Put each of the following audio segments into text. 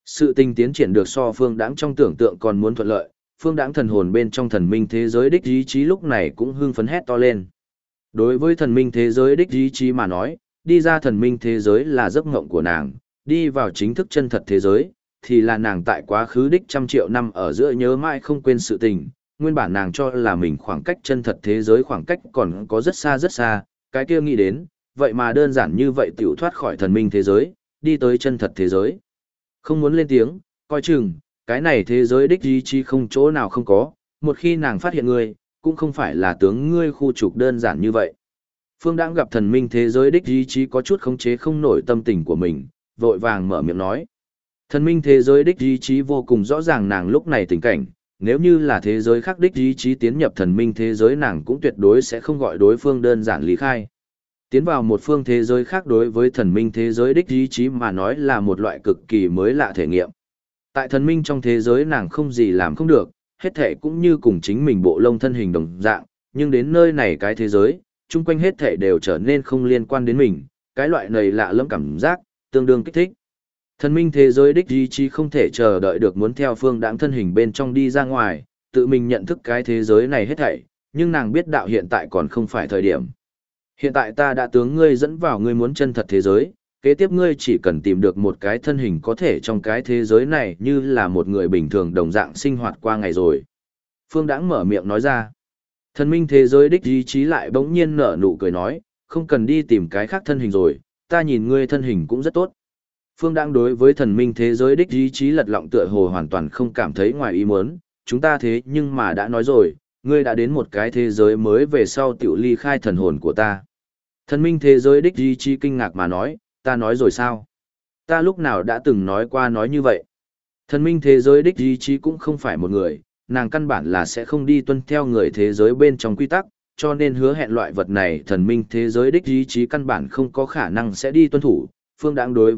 Sự tình tiến triển được so Phương Đãng trong tưởng tượng còn muốn thuận lợi, Phương Đãng thần hồn bên trong thần minh thế giới đích ý chí lúc này cũng hưng phấn hét to lên. Đối với thần minh thế giới đích ý chí mà nói, đi ra thần minh thế giới là giấc mộng của nàng, đi vào chính thức chân thật thế giới, thì là nàng tại quá khứ đích trăm triệu năm ở giữa nhớ mãi không quên sự tình, nguyên bản nàng cho là mình khoảng cách chân thật thế giới khoảng cách còn có rất xa, cái kia nghĩ đến, vậy mà đơn giản như vậy tiểu thoát khỏi thần minh thế giới, đi tới chân thật thế giới. Không muốn lên tiếng, coi chừng, cái này thế giới đích ý chí không chỗ nào không có, một khi nàng phát hiện ngươi, cũng không phải là tướng ngươi khu trục đơn giản như vậy. Phương Đãng gặp thần minh thế giới đích ý chí có chút khống chế không nổi tâm tình của mình, vội vàng mở miệng nói. Thần minh thế giới đích ý chí vô cùng rõ ràng nàng lúc này tình cảnh, nếu như là thế giới khác đích ý chí tiến nhập thần minh thế giới nàng cũng tuyệt đối sẽ không gọi đối phương đơn giản lý khai. Tiến vào một phương thế giới khác đối với thần minh thế giới đích ý chí mà nói là một loại cực kỳ mới lạ thể nghiệm. Tại thần minh trong thế giới nàng không gì làm không được, hết thể cũng như cùng chính mình bộ lông thân hình đồng dạng, nhưng đến nơi này cái thế giới, chung quanh hết thể đều trở nên không liên quan đến mình, cái loại này lạ lẫm cảm giác, tương đương kích thích. Thần minh thế giới đích ý chí không thể chờ đợi được muốn theo Phương Đãng thân hình bên trong đi ra ngoài, tự mình nhận thức cái thế giới này hết thảy, nhưng nàng biết đạo hiện tại còn không phải thời điểm. Hiện tại ta đã tướng ngươi dẫn vào ngươi muốn chân thật thế giới, kế tiếp ngươi chỉ cần tìm được một cái thân hình có thể trong cái thế giới này như là một người bình thường đồng dạng sinh hoạt qua ngày rồi. Phương Đãng mở miệng nói ra. Thần minh thế giới đích ý chí lại bỗng nhiên nở nụ cười nói, không cần đi tìm cái khác thân hình rồi, ta nhìn ngươi thân hình cũng rất tốt. Phương Đãng đối với thần minh thế giới đích ý chí lật lọng tựa hồ hoàn toàn không cảm thấy ngoài ý muốn, chúng ta thế nhưng mà đã nói rồi, ngươi đã đến một cái thế giới mới về sau tiểu ly khai thần hồn của ta. Thần minh thế giới đích ý chí kinh ngạc mà nói, ta nói rồi sao? Ta lúc nào đã từng nói qua nói như vậy? Thần minh thế giới đích ý chí cũng không phải một người, nàng căn bản là sẽ không đi tuân theo người thế giới bên trong quy tắc, cho nên hứa hẹn loại vật này thần minh thế giới đích ý chí căn bản không có khả năng sẽ đi tuân thủ. Phương Đãng đối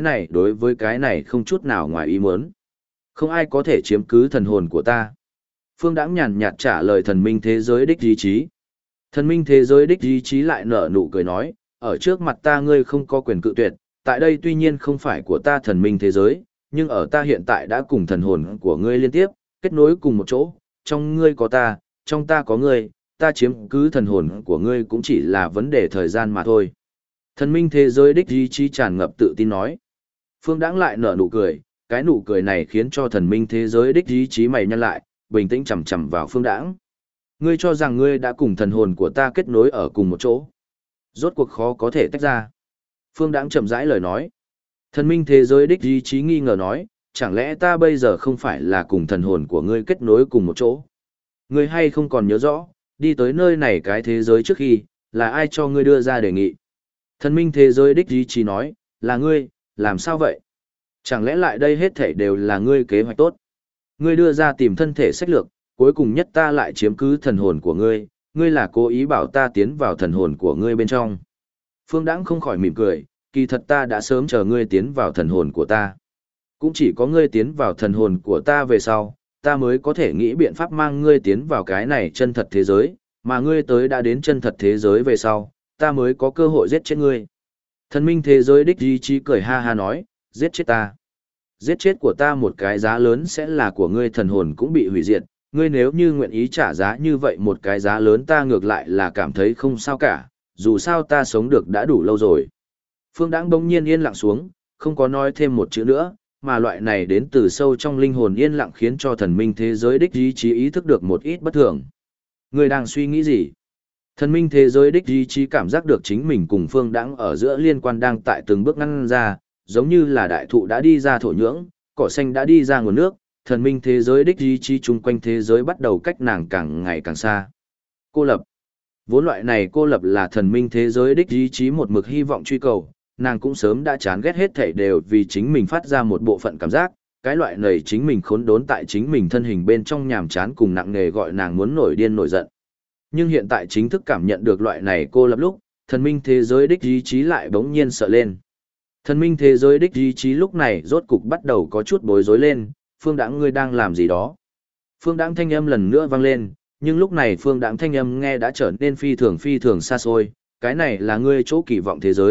với cái này không chút nào ngoài ý muốn. Không ai có thể chiếm cứ thần hồn của ta. Phương Đãng nhàn nhạt trả lời thần minh thế giới đích ý chí. Thần minh thế giới đích ý chí lại nở nụ cười nói, ở trước mặt ta ngươi không có quyền cự tuyệt, tại đây tuy nhiên không phải của ta thần minh thế giới, nhưng ở ta hiện tại đã cùng thần hồn của ngươi liên tiếp, kết nối cùng một chỗ, trong ngươi có ta, trong ta có ngươi, ta chiếm cứ thần hồn của ngươi cũng chỉ là vấn đề thời gian mà thôi. Thần minh thế giới đích ý chí tràn ngập tự tin nói. Phương Đãng lại nở nụ cười, cái nụ cười này khiến cho thần minh thế giới đích ý chí mày nhăn lại, bình tĩnh chằm chằm vào Phương Đãng. Ngươi cho rằng ngươi đã cùng thần hồn của ta kết nối ở cùng một chỗ. Rốt cuộc khó có thể tách ra. Phương Đãng chậm rãi lời nói. Thần minh thế giới đích ý chí nghi ngờ nói, chẳng lẽ ta bây giờ không phải là cùng thần hồn của ngươi kết nối cùng một chỗ? Ngươi hay không còn nhớ rõ, đi tới nơi này cái thế giới trước khi, là ai cho ngươi đưa ra đề nghị? Thần minh thế giới đích ý chí nói, là ngươi, làm sao vậy? Chẳng lẽ lại đây hết thảy đều là ngươi kế hoạch tốt? Ngươi đưa ra tìm thân thể sách lược, cuối cùng nhất ta lại chiếm cứ thần hồn của ngươi, ngươi là cố ý bảo ta tiến vào thần hồn của ngươi bên trong. Phương Đãng không khỏi mỉm cười, kỳ thật ta đã sớm chờ ngươi tiến vào thần hồn của ta. Cũng chỉ có ngươi tiến vào thần hồn của ta về sau, ta mới có thể nghĩ biện pháp mang ngươi tiến vào cái này chân thật thế giới, mà ngươi tới đã đến chân thật thế giới về sau, ta mới có cơ hội giết chết ngươi. Thần minh thế giới đích ý chí cười ha ha nói, giết chết ta. Giết chết của ta một cái giá lớn sẽ là của ngươi thần hồn cũng bị hủy diệt, ngươi nếu như nguyện ý trả giá như vậy một cái giá lớn ta ngược lại là cảm thấy không sao cả, dù sao ta sống được đã đủ lâu rồi. Phương Đãng bỗng nhiên yên lặng xuống, không có nói thêm một chữ nữa, mà loại này đến từ sâu trong linh hồn yên lặng khiến cho thần minh thế giới đích ý chí ý thức được một ít bất thường. Ngươi đang suy nghĩ gì? Thần minh thế giới đích ý chí cảm giác được chính mình cùng Phương Đãng ở giữa liên quan đang tại từng bước ngăn ra, giống như là đại thụ đã đi ra thổ nhưỡng, cỏ xanh đã đi ra nguồn nước, thần minh thế giới đích ý chí chung quanh thế giới bắt đầu cách nàng càng ngày càng xa. Cô lập. Vốn loại này cô lập là thần minh thế giới đích ý chí một mực hy vọng truy cầu, nàng cũng sớm đã chán ghét hết thảy đều vì chính mình phát ra một bộ phận cảm giác, cái loại này chính mình khốn đốn tại chính mình thân hình bên trong nhàm chán cùng nặng nề gọi nàng muốn nổi điên nổi giận. Nhưng hiện tại chính thức cảm nhận được loại này cô lập lúc, thần minh thế giới đích ý chí lại bỗng nhiên sợ lên. Thần minh thế giới đích ý chí lúc này rốt cục bắt đầu có chút bối rối lên, Phương Đãng ngươi đang làm gì đó? Phương Đãng thanh âm lần nữa vang lên, nhưng lúc này Phương Đãng thanh âm nghe đã trở nên phi thường xa xôi, cái này là ngươi chỗ kỳ vọng thế giới,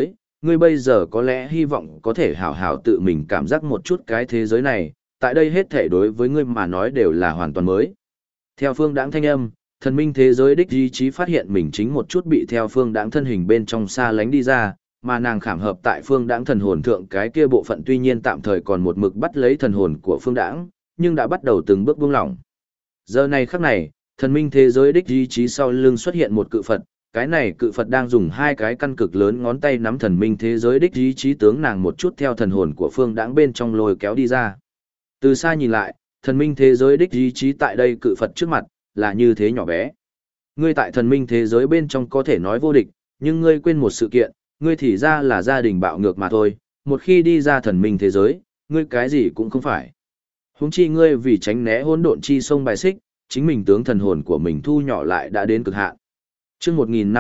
ngươi bây giờ có lẽ hy vọng có thể hảo hảo tự mình cảm giác một chút cái thế giới này, tại đây hết thể đối với ngươi mà nói đều là hoàn toàn mới. Theo phương đãng thanh âm, thần minh thế giới đích ý chí phát hiện mình chính một chút bị theo phương đãng thân hình bên trong xa lánh đi ra, mà nàng khảm hợp tại phương đãng thần hồn thượng cái kia bộ phận tuy nhiên tạm thời còn một mực bắt lấy thần hồn của phương đãng, nhưng đã bắt đầu từng bước buông lỏng. Giờ này khắc này, thần minh thế giới đích ý chí sau lưng xuất hiện một cự Phật, cái này cự Phật đang dùng hai cái căn cực lớn ngón tay nắm thần minh thế giới đích ý chí tướng nàng một chút theo thần hồn của phương đãng bên trong lôi kéo đi ra. Từ xa nhìn lại, thần minh thế giới đích ý chí tại đây cự Phật trước mặt, là như thế nhỏ bé. Ngươi tại thần minh thế giới bên trong có thể nói vô địch, nhưng ngươi quên một sự kiện, ngươi thì ra là gia đình bạo ngược mà thôi, một khi đi ra thần minh thế giới, ngươi cái gì cũng không phải. Huống chi ngươi vì tránh né hỗn độn chi sông bài xích, chính mình tướng thần hồn của mình thu nhỏ lại đã đến cực hạn. Chương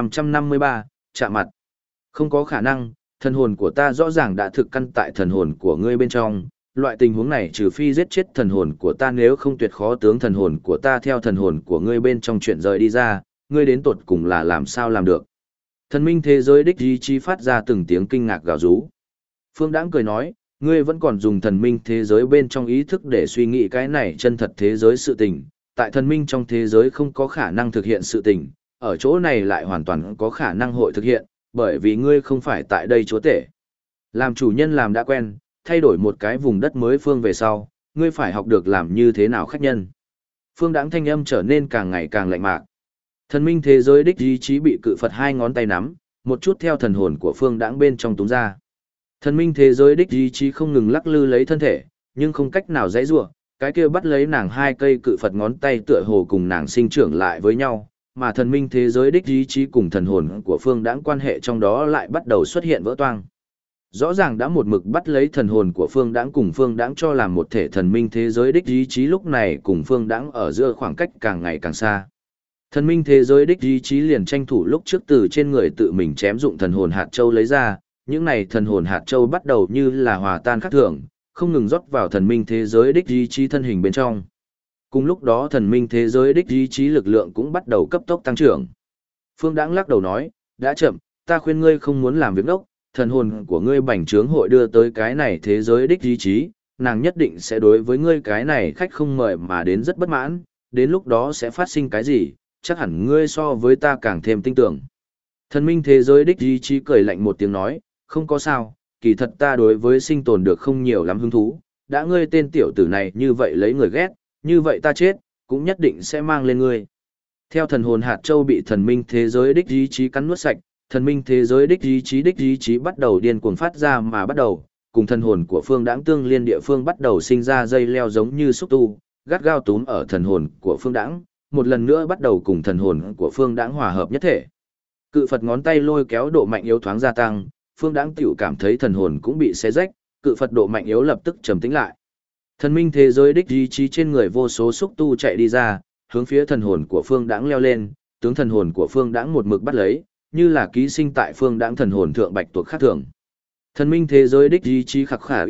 1553, chạm mặt. Không có khả năng, thần hồn của ta rõ ràng đã thực căn tại thần hồn của ngươi bên trong, loại tình huống này trừ phi giết chết thần hồn của ta, nếu không tuyệt khó tướng thần hồn của ta theo thần hồn của ngươi bên trong chuyển rời đi ra, ngươi đến tột cùng là làm sao làm được. Thần minh thế giới đích ý chí phát ra từng tiếng kinh ngạc gào rú. Phương Đãng cười nói, ngươi vẫn còn dùng thần minh thế giới bên trong ý thức để suy nghĩ cái này chân thật thế giới sự tình, tại thần minh trong thế giới không có khả năng thực hiện sự tình, ở chỗ này lại hoàn toàn có khả năng hội thực hiện, bởi vì ngươi không phải tại đây chúa tể. Làm chủ nhân làm đã quen, thay đổi một cái vùng đất mới phương về sau, ngươi phải học được làm như thế nào khách nhân. Phương Đãng thanh âm trở nên càng ngày càng lạnh mạc. Thần minh thế giới đích ý chí bị cự Phật hai ngón tay nắm, một chút theo thần hồn của Phương Đãng bên trong túm ra. Thần minh thế giới đích ý chí không ngừng lắc lư lấy thân thể, nhưng không cách nào giãy giụa, cái kia bắt lấy nàng hai cây cự Phật ngón tay tựa hồ cùng nàng sinh trưởng lại với nhau, mà thần minh thế giới đích ý chí cùng thần hồn của Phương Đãng quan hệ trong đó lại bắt đầu xuất hiện vỡ toang. Rõ ràng đã một mực bắt lấy thần hồn của Phương Đãng cùng Phương Đãng cho làm một thể thần minh thế giới đích ý chí lúc này cùng Phương Đãng ở giữa khoảng cách càng ngày càng xa. Thần minh thế giới đích ý chí liền tranh thủ lúc trước từ trên người tự mình chém dụng thần hồn hạt châu lấy ra, những này thần hồn hạt châu bắt đầu như là hòa tan khắc thường, không ngừng rót vào thần minh thế giới đích ý chí thân hình bên trong. Cùng lúc đó thần minh thế giới đích ý chí lực lượng cũng bắt đầu cấp tốc tăng trưởng. Phương Đãng lắc đầu nói, đã chậm, ta khuyên ngươi không muốn làm việc ngốc, thần hồn của ngươi bành trướng hội đưa tới cái này thế giới đích ý chí, nàng nhất định sẽ đối với ngươi cái này khách không mời mà đến rất bất mãn, đến lúc đó sẽ phát sinh cái gì, chắc hẳn ngươi so với ta càng thêm tin tưởng. Thần minh thế giới đích ý chí cười lạnh một tiếng nói, không có sao, kỳ thật ta đối với sinh tồn được không nhiều lắm hứng thú, đã ngươi tên tiểu tử này như vậy lấy người ghét, như vậy ta chết, cũng nhất định sẽ mang lên ngươi. Theo thần hồn hạt châu bị thần minh thế giới đích ý chí cắn nuốt sạch, thần minh thế giới đích ý chí bắt đầu điên cuồng phát ra mà bắt đầu, cùng thần hồn của Phương Đãng tương liên địa phương bắt đầu sinh ra dây leo giống như xúc tu, gắt gao túm ở thần hồn của Phương Đãng, một lần nữa bắt đầu cùng thần hồn của Phương Đãng hòa hợp nhất thể. Cự Phật ngón tay lôi kéo độ mạnh yếu thoáng gia tăng, Phương Đãng tiểu cảm thấy thần hồn cũng bị xé rách, cự Phật độ mạnh yếu lập tức trầm tĩnh lại. Thần minh thế giới đích ý chí trên người vô số xúc tu chạy đi ra, hướng phía thần hồn của Phương Đãng leo lên, tướng thần hồn của Phương Đãng một mực bắt lấy, như là ký sinh tại Phương Đãng thần hồn thượng bạch tuộc khác thường. Thần minh thế giới đích ý chí khặc khả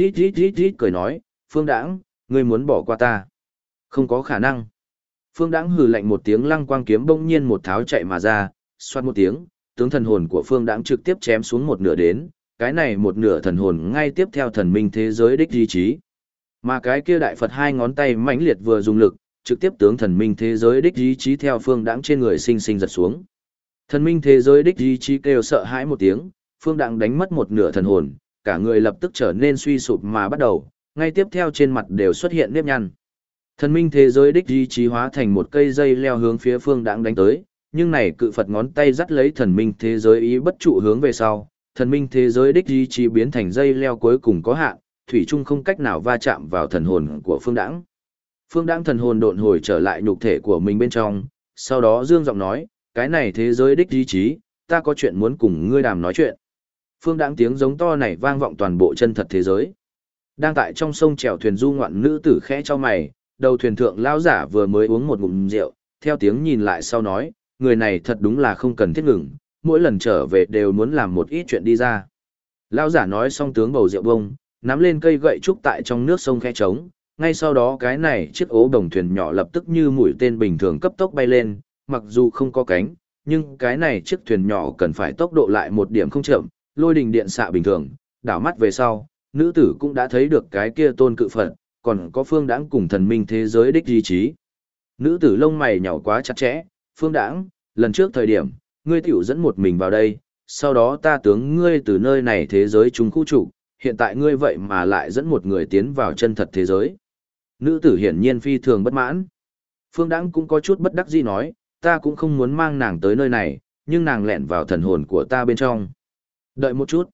ít cười nói, Phương Đãng, ngươi muốn bỏ qua ta? Không có khả năng. Phương Đãng hừ lạnh một tiếng, lăng quang kiếm bỗng nhiên một tháo chạy mà ra, xoát một tiếng, tướng thần hồn của Phương Đãng trực tiếp chém xuống một nửa đến, cái này một nửa thần hồn ngay tiếp theo thần minh thế giới đích ý chí. Mà cái kia đại Phật hai ngón tay mãnh liệt vừa dùng lực, trực tiếp tướng thần minh thế giới đích ý chí theo Phương Đãng trên người sinh sinh giật xuống. Thần minh thế giới đích ý chí kêu sợ hãi một tiếng, Phương Đãng đánh mất một nửa thần hồn, cả người lập tức trở nên suy sụp mà bắt đầu, ngay tiếp theo trên mặt đều xuất hiện nếp nhăn. Thần minh thế giới đích ý chí hóa thành một cây dây leo hướng phía Phương Đãng đánh tới, nhưng này cự Phật ngón tay dắt lấy thần minh thế giới ý bất trụ hướng về sau, thần minh thế giới đích ý chí biến thành dây leo cuối cùng có hạn, thủy chung không cách nào va chạm vào thần hồn của Phương Đãng. Phương Đãng thần hồn độn hồi trở lại nhục thể của mình bên trong, sau đó dương giọng nói, cái này thế giới đích ý chí, ta có chuyện muốn cùng ngươi đàm nói chuyện. Phương Đãng tiếng giống to này vang vọng toàn bộ chân thật thế giới. Đang tại trong sông chèo thuyền du ngoạn nữ tử khẽ cho mày, đầu thuyền thượng lão giả vừa mới uống một ngụm rượu, theo tiếng nhìn lại sau nói, người này thật đúng là không cần thiết ngừng, mỗi lần trở về đều muốn làm một ít chuyện đi ra. Lão giả nói xong tướng bầu rượu bông, nắm lên cây gậy trúc tại trong nước sông khẽ trống, ngay sau đó cái này chiếc ố đồng thuyền nhỏ lập tức như mũi tên bình thường cấp tốc bay lên, mặc dù không có cánh, nhưng cái này chiếc thuyền nhỏ cần phải tốc độ lại một điểm không chậm, lôi đình điện xạ bình thường, đảo mắt về sau, nữ tử cũng đã thấy được cái kia tôn cự Phật, còn có Phương Đãng cùng thần minh thế giới đích ý chí. Nữ tử lông mày nhàu quá chặt chẽ, Phương Đãng, lần trước thời điểm, ngươi tiểu dẫn một mình vào đây, sau đó ta tướng ngươi từ nơi này thế giới chúng khu trục, hiện tại ngươi vậy mà lại dẫn một người tiến vào chân thật thế giới. Nữ tử hiển nhiên phi thường bất mãn. Phương Đãng cũng có chút bất đắc dĩ nói, ta cũng không muốn mang nàng tới nơi này, nhưng nàng lẻn vào thần hồn của ta bên trong. Đợi một chút,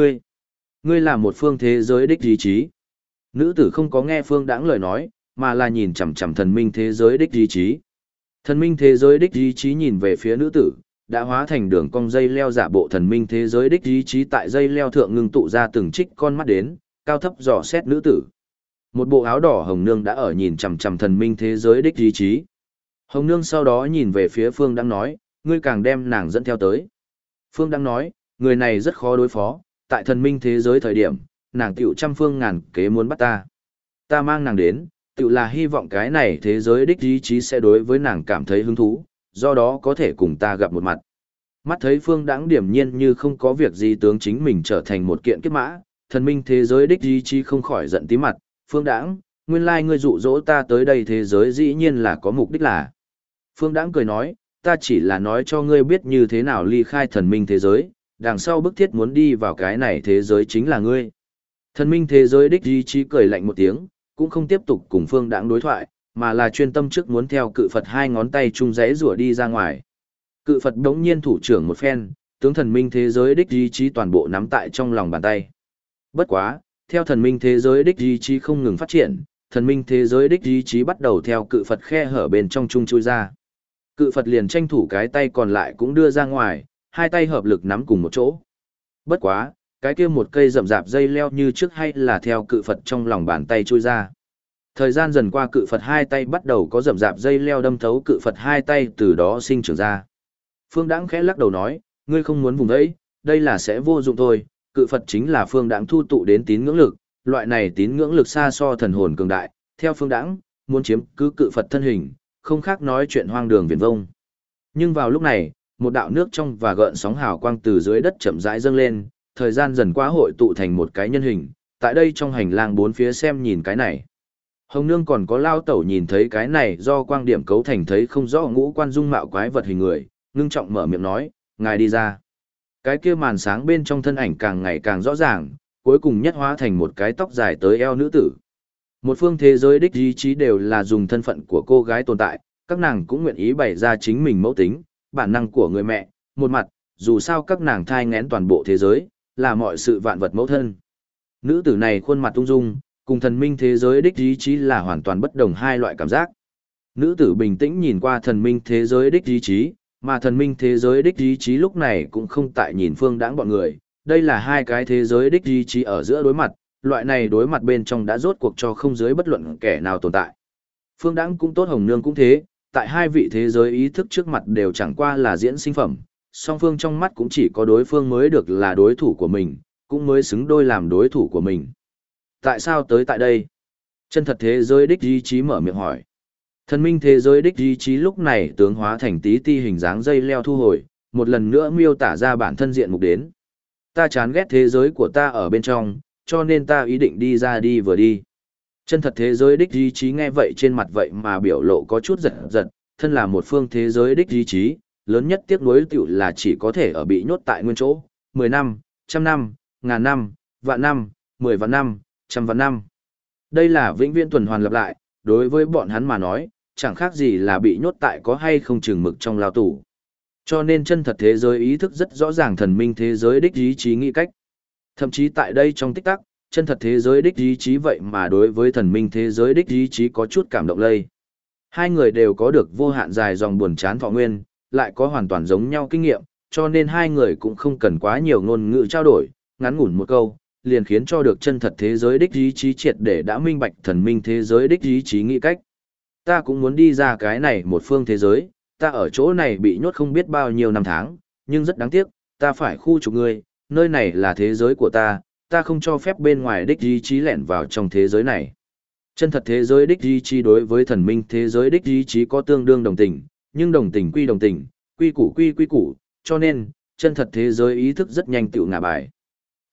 ngươi là một phương thế giới đích ý chí. Nữ tử không có nghe Phương Đãng lời nói, mà là nhìn chằm chằm thần minh thế giới đích ý chí. Thần minh thế giới đích ý chí nhìn về phía nữ tử, đã hóa thành đường cong dây leo giả bộ thần minh thế giới đích ý chí tại dây leo thượng ngưng tụ ra từng trích con mắt đến, cao thấp dò xét nữ tử. Một bộ áo đỏ hồng nương đã ở nhìn chằm chằm thần minh thế giới đích ý chí. Hồng nương sau đó nhìn về phía Phương Đãng nói, ngươi càng đem nàng dẫn theo tới. Phương Đãng nói, người này rất khó đối phó, tại thần minh thế giới thời điểm, nàng tiểu trăm phương ngàn kế muốn bắt ta. Ta mang nàng đến, tiểu là hy vọng cái này thế giới đích ý chí sẽ đối với nàng cảm thấy hứng thú, do đó có thể cùng ta gặp một mặt. Mắt thấy Phương Đãng điềm nhiên như không có việc gì tướng chính mình trở thành một kiện kết mã, thần minh thế giới đích ý chí không khỏi giận tí mặt, Phương Đãng, nguyên lai ngươi dụ dỗ ta tới đây thế giới dĩ nhiên là có mục đích là. Phương Đãng cười nói, ta chỉ là nói cho ngươi biết như thế nào ly khai thần minh thế giới, đằng sau bức thiết muốn đi vào cái này thế giới chính là ngươi. Thần minh thế giới đích ý chí cười lạnh một tiếng, cũng không tiếp tục cùng Phương Đãng đối thoại, mà là chuyên tâm trước muốn theo cự Phật hai ngón tay chung rẽ rủa đi ra ngoài. Cự Phật đống nhiên thủ trưởng một phen, tướng thần minh thế giới đích ý chí toàn bộ nắm tại trong lòng bàn tay. Bất quá, theo thần minh thế giới đích ý chí không ngừng phát triển, thần minh thế giới đích ý chí bắt đầu theo cự Phật khe hở bên trong chung chui ra. Cự Phật liền tranh thủ cái tay còn lại cũng đưa ra ngoài, hai tay hợp lực nắm cùng một chỗ. Bất quá, cái kia một cây rậm rạp dây leo như trước hay là theo cự Phật trong lòng bàn tay chui ra. Thời gian dần qua cự Phật hai tay bắt đầu có rậm rạp dây leo đâm thấu cự Phật hai tay từ đó sinh trưởng ra. Phương Đãng khẽ lắc đầu nói, ngươi không muốn vùng đấy, đây là sẽ vô dụng thôi, cự Phật chính là Phương Đãng thu tụ đến tín ngưỡng lực, loại này tín ngưỡng lực xa so thần hồn cường đại, theo Phương Đãng, muốn chiếm cứ cự Phật thân hình, không khác nói chuyện hoang đường viển vông. Nhưng vào lúc này, một đạo nước trong và gợn sóng hào quang từ dưới đất chậm rãi dâng lên, thời gian dần qua hội tụ thành một cái nhân hình, tại đây trong hành lang bốn phía xem nhìn cái này. Hồng Nương còn có Lao Tẩu nhìn thấy cái này do quang điểm cấu thành thấy không rõ ngũ quan dung mạo quái vật hình người, ngưng trọng mở miệng nói, ngài đi ra. Cái kia màn sáng bên trong thân ảnh càng ngày càng rõ ràng, cuối cùng nhất hóa thành một cái tóc dài tới eo nữ tử. Một phương thế giới đích ý chí đều là dùng thân phận của cô gái tồn tại, các nàng cũng nguyện ý bày ra chính mình mẫu tính, bản năng của người mẹ, một mặt, dù sao các nàng thai nghén toàn bộ thế giới, là mọi sự vạn vật mẫu thân. Nữ tử này khuôn mặt ung dung, cùng thần minh thế giới đích ý chí là hoàn toàn bất đồng hai loại cảm giác. Nữ tử bình tĩnh nhìn qua thần minh thế giới đích ý chí, mà thần minh thế giới đích ý chí lúc này cũng không tại nhìn Phương Đãng bọn người, đây là hai cái thế giới đích ý chí ở giữa đối mặt, loại này đối mặt bên trong đã rốt cuộc cho không dưới bất luận kẻ nào tồn tại. Phương Đãng cũng tốt, Hồng Nương cũng thế, tại hai vị thế giới ý thức trước mặt đều chẳng qua là diễn sinh phẩm, song phương trong mắt cũng chỉ có đối phương mới được là đối thủ của mình, cũng mới xứng đôi làm đối thủ của mình. Tại sao tới tại đây? Chân thật thế giới đích ý chí mở miệng hỏi. Thần minh thế giới đích ý chí lúc này tướng hóa thành tí ti hình dáng dây leo thu hồi, một lần nữa miêu tả ra bản thân diện mục đến. Ta chán ghét thế giới của ta ở bên trong, cho nên ta ý định đi ra đi vừa đi. Chân thật thế giới đích ý chí nghe vậy trên mặt vậy mà biểu lộ có chút giật giật, thân là một phương thế giới đích ý chí, lớn nhất tiếc nuối tiểu là chỉ có thể ở bị nhốt tại nguyên chỗ, 10 năm, trăm năm, ngàn năm, vạn năm, 10 vạn năm, trăm vạn năm. Đây là vĩnh viễn tuần hoàn lặp lại, đối với bọn hắn mà nói, chẳng khác gì là bị nhốt tại có hay không chừng mực trong lao tù. Cho nên chân thật thế giới ý thức rất rõ ràng thần minh thế giới đích ý chí nghĩ cách. Thậm chí tại đây trong tích tắc, chân thật thế giới đích ý chí vậy mà đối với thần minh thế giới đích ý chí có chút cảm động lây. Hai người đều có được vô hạn dài dòng buồn chán thọ nguyên, lại có hoàn toàn giống nhau kinh nghiệm, cho nên hai người cũng không cần quá nhiều ngôn ngữ trao đổi, ngắn ngủn một câu, liền khiến cho được chân thật thế giới đích ý chí triệt để đã minh bạch thần minh thế giới đích ý chí nghĩ cách. Ta cũng muốn đi ra cái này một phương thế giới, ta ở chỗ này bị nhốt không biết bao nhiêu năm tháng, nhưng rất đáng tiếc, ta phải khu trục ngươi, nơi này là thế giới của ta, ta không cho phép bên ngoài đích ý chí lẻn vào trong thế giới này. Chân thật thế giới đích ý chí đối với thần minh thế giới đích ý chí có tương đương đồng tình, nhưng đồng tình, quy củ quy củ, cho nên, chân thật thế giới ý thức rất nhanh tựu ngả bài.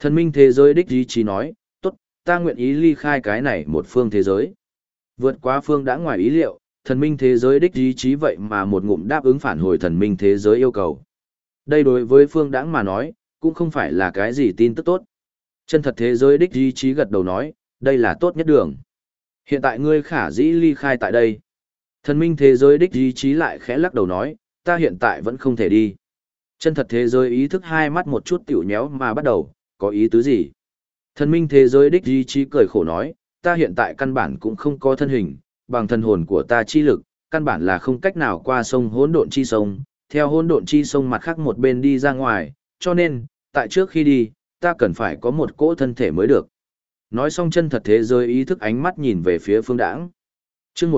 Thần minh thế giới đích ý chí nói, tốt, ta nguyện ý ly khai cái này một phương thế giới. Vượt qua phương đã ngoài ý liệu, thần minh thế giới đích ý chí vậy mà một ngụm đáp ứng phản hồi thần minh thế giới yêu cầu. Đây đối với phương đãng mà nói, cũng không phải là cái gì tin tức tốt. Chân thật thế giới đích ý chí gật đầu nói, đây là tốt nhất đường. Hiện tại ngươi khả dĩ ly khai tại đây. Thần minh thế giới đích ý chí lại khẽ lắc đầu nói, ta hiện tại vẫn không thể đi. Chân thật thế giới ý thức hai mắt một chút tiểu nhéo mà bắt đầu, có ý tứ gì? Thần minh thế giới đích ý chí cười khổ nói, ta hiện tại căn bản cũng không có thân hình, bằng thần hồn của ta chi lực, căn bản là không cách nào qua sông hỗn độn chi sông, theo hỗn độn chi sông mặt khác một bên đi ra ngoài, cho nên, tại trước khi đi, ta cần phải có một cỗ thân thể mới được. Nói xong chân thật thế giới ý thức ánh mắt nhìn về phía phương đãng. Chương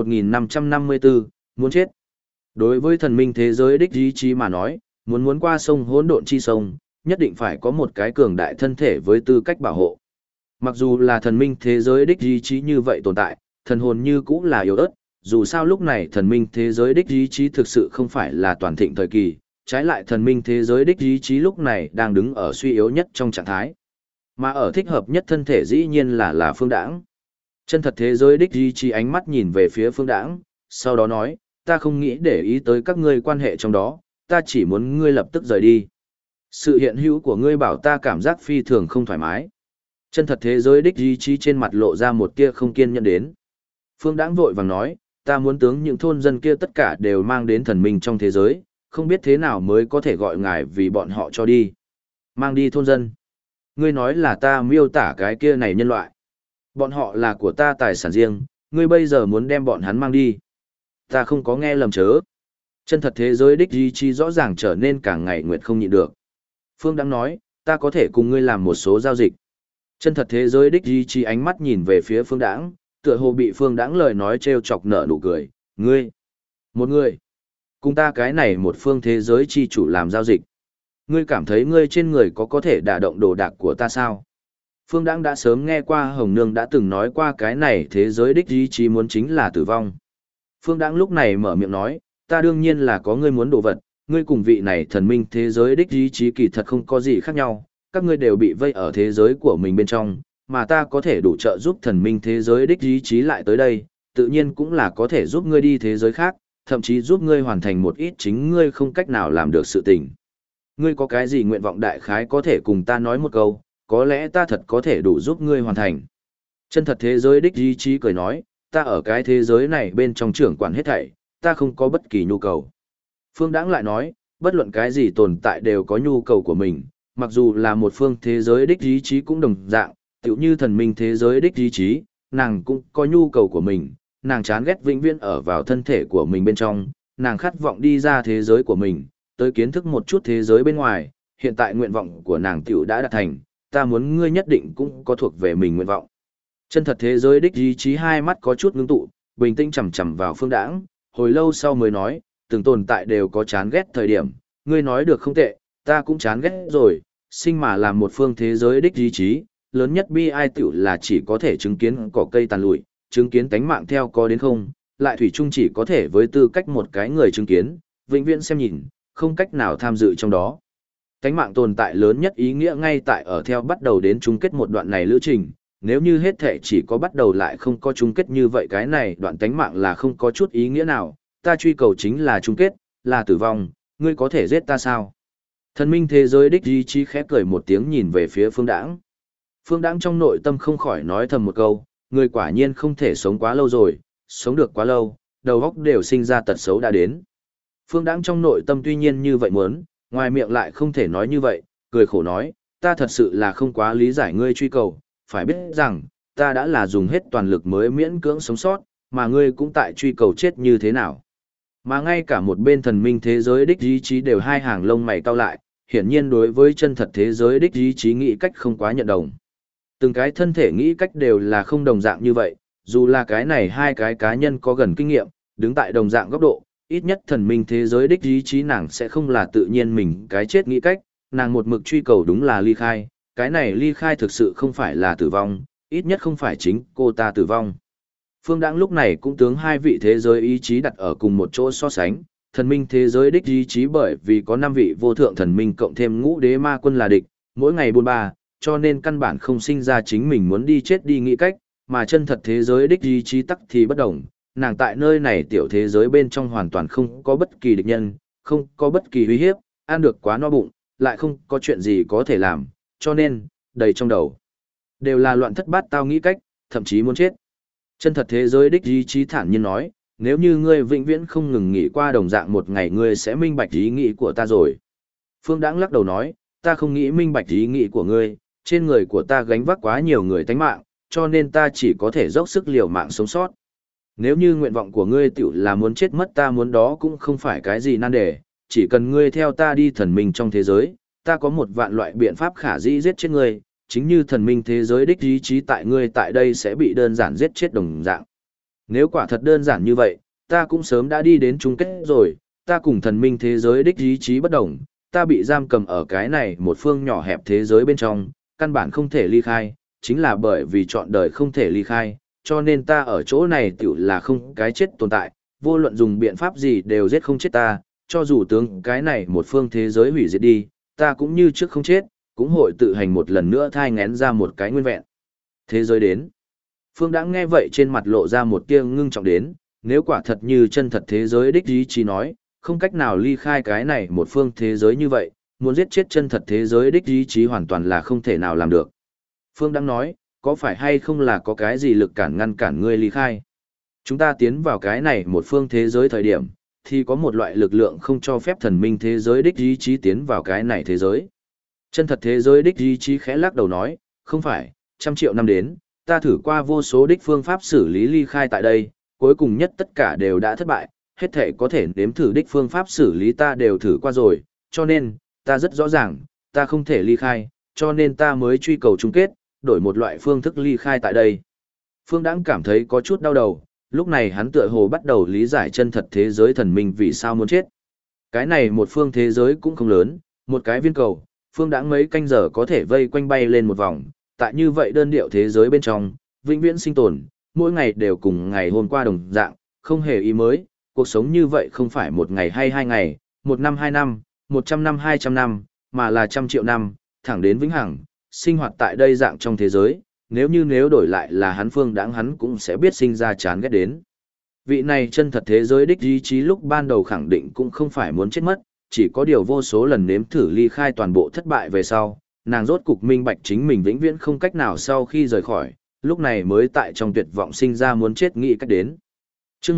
1554, muốn chết. Đối với thần minh thế giới đích ý chí mà nói, muốn qua sông hỗn độn chi sông, nhất định phải có một cái cường đại thân thể với tư cách bảo hộ. Mặc dù là thần minh thế giới đích ý chí như vậy tồn tại, thần hồn như cũng là yếu ớt, dù sao lúc này thần minh thế giới đích ý chí thực sự không phải là toàn thịnh thời kỳ, trái lại thần minh thế giới đích ý chí lúc này đang đứng ở suy yếu nhất trong trạng thái. Mà ở thích hợp nhất thân thể dĩ nhiên là phương đãng. Chân thật thế giới đích ý chí ánh mắt nhìn về phía phương đãng, sau đó nói, ta không nghĩ để ý tới các ngươi quan hệ trong đó, ta chỉ muốn ngươi lập tức rời đi. Sự hiện hữu của ngươi bảo ta cảm giác phi thường không thoải mái. Chân thật thế giới đích ý chí trên mặt lộ ra một tia không kiên nhẫn đến. Phương Đãng vội vàng nói, ta muốn tướng những thôn dân kia tất cả đều mang đến thần minh trong thế giới, không biết thế nào mới có thể gọi ngài vì bọn họ cho đi. Mang đi thôn dân. Ngươi nói là ta miêu tả cái kia này nhân loại. Bọn họ là của ta tài sản riêng, ngươi bây giờ muốn đem bọn hắn mang đi. Ta không có nghe lầm chớ. Chân thật thế giới đích ý chí rõ ràng trở nên càng ngày nguyệt không nhịn được. Phương Đãng nói, ta có thể cùng ngươi làm một số giao dịch. Chân thật thế giới đích ý chí ánh mắt nhìn về phía Phương Đãng, tựa hồ bị Phương Đãng lời nói trêu chọc nở nụ cười, ngươi, một người, cùng ta cái này một phương thế giới chi chủ làm giao dịch. Ngươi cảm thấy ngươi trên người có thể đả động đồ đạc của ta sao? Phương Đãng đã sớm nghe qua Hồng Nương đã từng nói qua cái này thế giới đích ý chí muốn chính là tử vong. Phương Đãng lúc này mở miệng nói, ta đương nhiên là có ngươi muốn đồ vật, ngươi cùng vị này thần minh thế giới đích ý chí kỳ thật không có gì khác nhau, các ngươi đều bị vây ở thế giới của mình bên trong, mà ta có thể đủ trợ giúp thần minh thế giới đích ý chí lại tới đây, tự nhiên cũng là có thể giúp ngươi đi thế giới khác, thậm chí giúp ngươi hoàn thành một ít chính ngươi không cách nào làm được sự tình. Ngươi có cái gì nguyện vọng đại khái có thể cùng ta nói một câu, có lẽ ta thật có thể đủ giúp ngươi hoàn thành. Chân thật thế giới đích ý chí cười nói, ta ở cái thế giới này bên trong trưởng quản hết thảy, ta không có bất kỳ nhu cầu. Phương Đãng lại nói, bất luận cái gì tồn tại đều có nhu cầu của mình, mặc dù là một phương thế giới đích ý chí cũng đồng dạng, tựu như thần minh thế giới đích ý chí, nàng cũng có nhu cầu của mình, nàng chán ghét vĩnh viễn ở vào thân thể của mình bên trong, nàng khát vọng đi ra thế giới của mình, tới kiến thức một chút thế giới bên ngoài, hiện tại nguyện vọng của nàng tựu đã đạt thành, ta muốn ngươi nhất định cũng có thuộc về mình nguyện vọng. Chân thật thế giới đích ý chí hai mắt có chút ngưng tụ, bình tĩnh chằm chằm vào Phương Đãng, hồi lâu sau mới nói, từng tồn tại đều có chán ghét thời điểm, ngươi nói được không tệ, ta cũng chán ghét rồi, sinh mà làm một phương thế giới đích ý chí, lớn nhất bi ai tiểu là chỉ có thể chứng kiến cỏ cây tàn lụi, chứng kiến tánh mạng theo có đến không, lại thủy chung chỉ có thể với tư cách một cái người chứng kiến, vĩnh viễn xem nhìn, không cách nào tham dự trong đó. Tánh mạng tồn tại lớn nhất ý nghĩa ngay tại ở theo bắt đầu đến chung kết một đoạn này lữ trình, nếu như hết thể chỉ có bắt đầu lại không có chung kết như vậy cái này đoạn tánh mạng là không có chút ý nghĩa nào, ta truy cầu chính là chung kết, là tử vong, ngươi có thể giết ta sao? Thần minh thế giới đích ý chí khẽ cười một tiếng nhìn về phía Phương Đãng. Phương Đãng trong nội tâm không khỏi nói thầm một câu, người quả nhiên không thể sống quá lâu rồi, sống được quá lâu, đầu óc đều sinh ra tật xấu đã đến. Phương Đãng trong nội tâm tuy nhiên như vậy muốn, ngoài miệng lại không thể nói như vậy, cười khổ nói, ta thật sự là không quá lý giải ngươi truy cầu, phải biết rằng, ta đã là dùng hết toàn lực mới miễn cưỡng sống sót, mà ngươi cũng tại truy cầu chết như thế nào. Mà ngay cả một bên thần minh thế giới đích ý chí đều hai hàng lông mày cau lại, hiển nhiên đối với chân thật thế giới đích ý chí nghĩ cách không quá nhận đồng. Từng cái thân thể nghĩ cách đều là không đồng dạng như vậy, dù là cái này hai cái cá nhân có gần kinh nghiệm, đứng tại đồng dạng góc độ, ít nhất thần minh thế giới đích ý chí nàng sẽ không là tự nhiên mình cái chết nghĩ cách, nàng một mực truy cầu đúng là ly khai, cái này ly khai thực sự không phải là tử vong, ít nhất không phải chính cô ta tử vong. Phương Đãng lúc này cũng tướng hai vị thế giới ý chí đặt ở cùng một chỗ so sánh, thần minh thế giới đích ý chí bởi vì có 5 vị vô thượng thần minh cộng thêm ngũ đế ma quân là địch, mỗi ngày buôn ba, cho nên căn bản không sinh ra chính mình muốn đi chết đi nghĩ cách, mà chân thật thế giới đích ý chí tắc thì bất đồng. Nàng tại nơi này tiểu thế giới bên trong hoàn toàn không có bất kỳ địch nhân, không có bất kỳ uy hiếp, ăn được quá no bụng, lại không có chuyện gì có thể làm, cho nên, đầy trong đầu. Đều là loạn thất bát tao nghĩ cách, thậm chí muốn chết. Chân thật thế giới đích ý chí thản nhiên nói, nếu như ngươi vĩnh viễn không ngừng nghỉ qua đồng dạng một ngày ngươi sẽ minh bạch ý nghĩ của ta rồi. Phương Đãng lắc đầu nói, ta không nghĩ minh bạch ý nghĩ của ngươi, trên người của ta gánh vác quá nhiều người tánh mạng, cho nên ta chỉ có thể dốc sức liều mạng sống sót. Nếu như nguyện vọng của ngươi tiểu là muốn chết mất ta muốn đó cũng không phải cái gì nan đề, chỉ cần ngươi theo ta đi thần minh trong thế giới, ta có một vạn loại biện pháp khả dĩ giết chết ngươi, chính như thần minh thế giới đích ý chí tại ngươi tại đây sẽ bị đơn giản giết chết đồng dạng. Nếu quả thật đơn giản như vậy, ta cũng sớm đã đi đến chung kết rồi, ta cùng thần minh thế giới đích ý chí bất đồng, ta bị giam cầm ở cái này một phương nhỏ hẹp thế giới bên trong, căn bản không thể ly khai, chính là bởi vì chọn đời không thể ly khai, cho nên ta ở chỗ này tiểu là không cái chết tồn tại, vô luận dùng biện pháp gì đều giết không chết ta, cho dù tướng cái này một phương thế giới hủy diệt đi, ta cũng như trước không chết, cũng hội tự hành một lần nữa thai ngén ra một cái nguyên vẹn. Thế giới đến. Phương Đãng nghe vậy trên mặt lộ ra một tia ngưng trọng đến, nếu quả thật như chân thật thế giới đích ý chí nói, không cách nào ly khai cái này một phương thế giới như vậy, muốn giết chết chân thật thế giới đích ý chí hoàn toàn là không thể nào làm được. Phương Đãng nói, có phải hay không là có cái gì lực cản ngăn cản ngươi ly khai? Chúng ta tiến vào cái này một phương thế giới thời điểm, thì có một loại lực lượng không cho phép thần minh thế giới đích ý chí tiến vào cái này thế giới. Chân thật thế giới đích ý chí khẽ lắc đầu nói, không phải, 100 triệu năm đến, ta thử qua vô số đích phương pháp xử lý ly khai tại đây, cuối cùng nhất tất cả đều đã thất bại, hết thể có thể nếm thử đích phương pháp xử lý ta đều thử qua rồi, cho nên, ta rất rõ ràng, ta không thể ly khai, cho nên ta mới truy cầu chung kết, đổi một loại phương thức ly khai tại đây. Phương Đãng cảm thấy có chút đau đầu, lúc này hắn tựa hồ bắt đầu lý giải chân thật thế giới thần minh vì sao muốn chết. Cái này một phương thế giới cũng không lớn, một cái viên cầu, Phương Đãng mấy canh giờ có thể vây quanh bay lên một vòng, tại như vậy đơn điệu thế giới bên trong, vĩnh viễn sinh tồn, mỗi ngày đều cùng ngày hôm qua đồng dạng, không hề ý mới, cuộc sống như vậy không phải một ngày hay 2 ngày, 1 năm 2 năm, 100 năm 200 năm, mà là 100 triệu năm, thẳng đến vĩnh hằng, sinh hoạt tại đây dạng trong thế giới, nếu đổi lại là hắn Phương Đãng hắn cũng sẽ biết sinh ra chán ghét đến. Vị này chân thật thế giới đích ý chí lúc ban đầu khẳng định cũng không phải muốn chết mất, chỉ có điều vô số lần nếm thử ly khai toàn bộ thất bại về sau, nàng rốt cục minh bạch chính mình vĩnh viễn không cách nào sau khi rời khỏi, lúc này mới tại trong tuyệt vọng sinh ra muốn chết nghĩ cách đến. Chương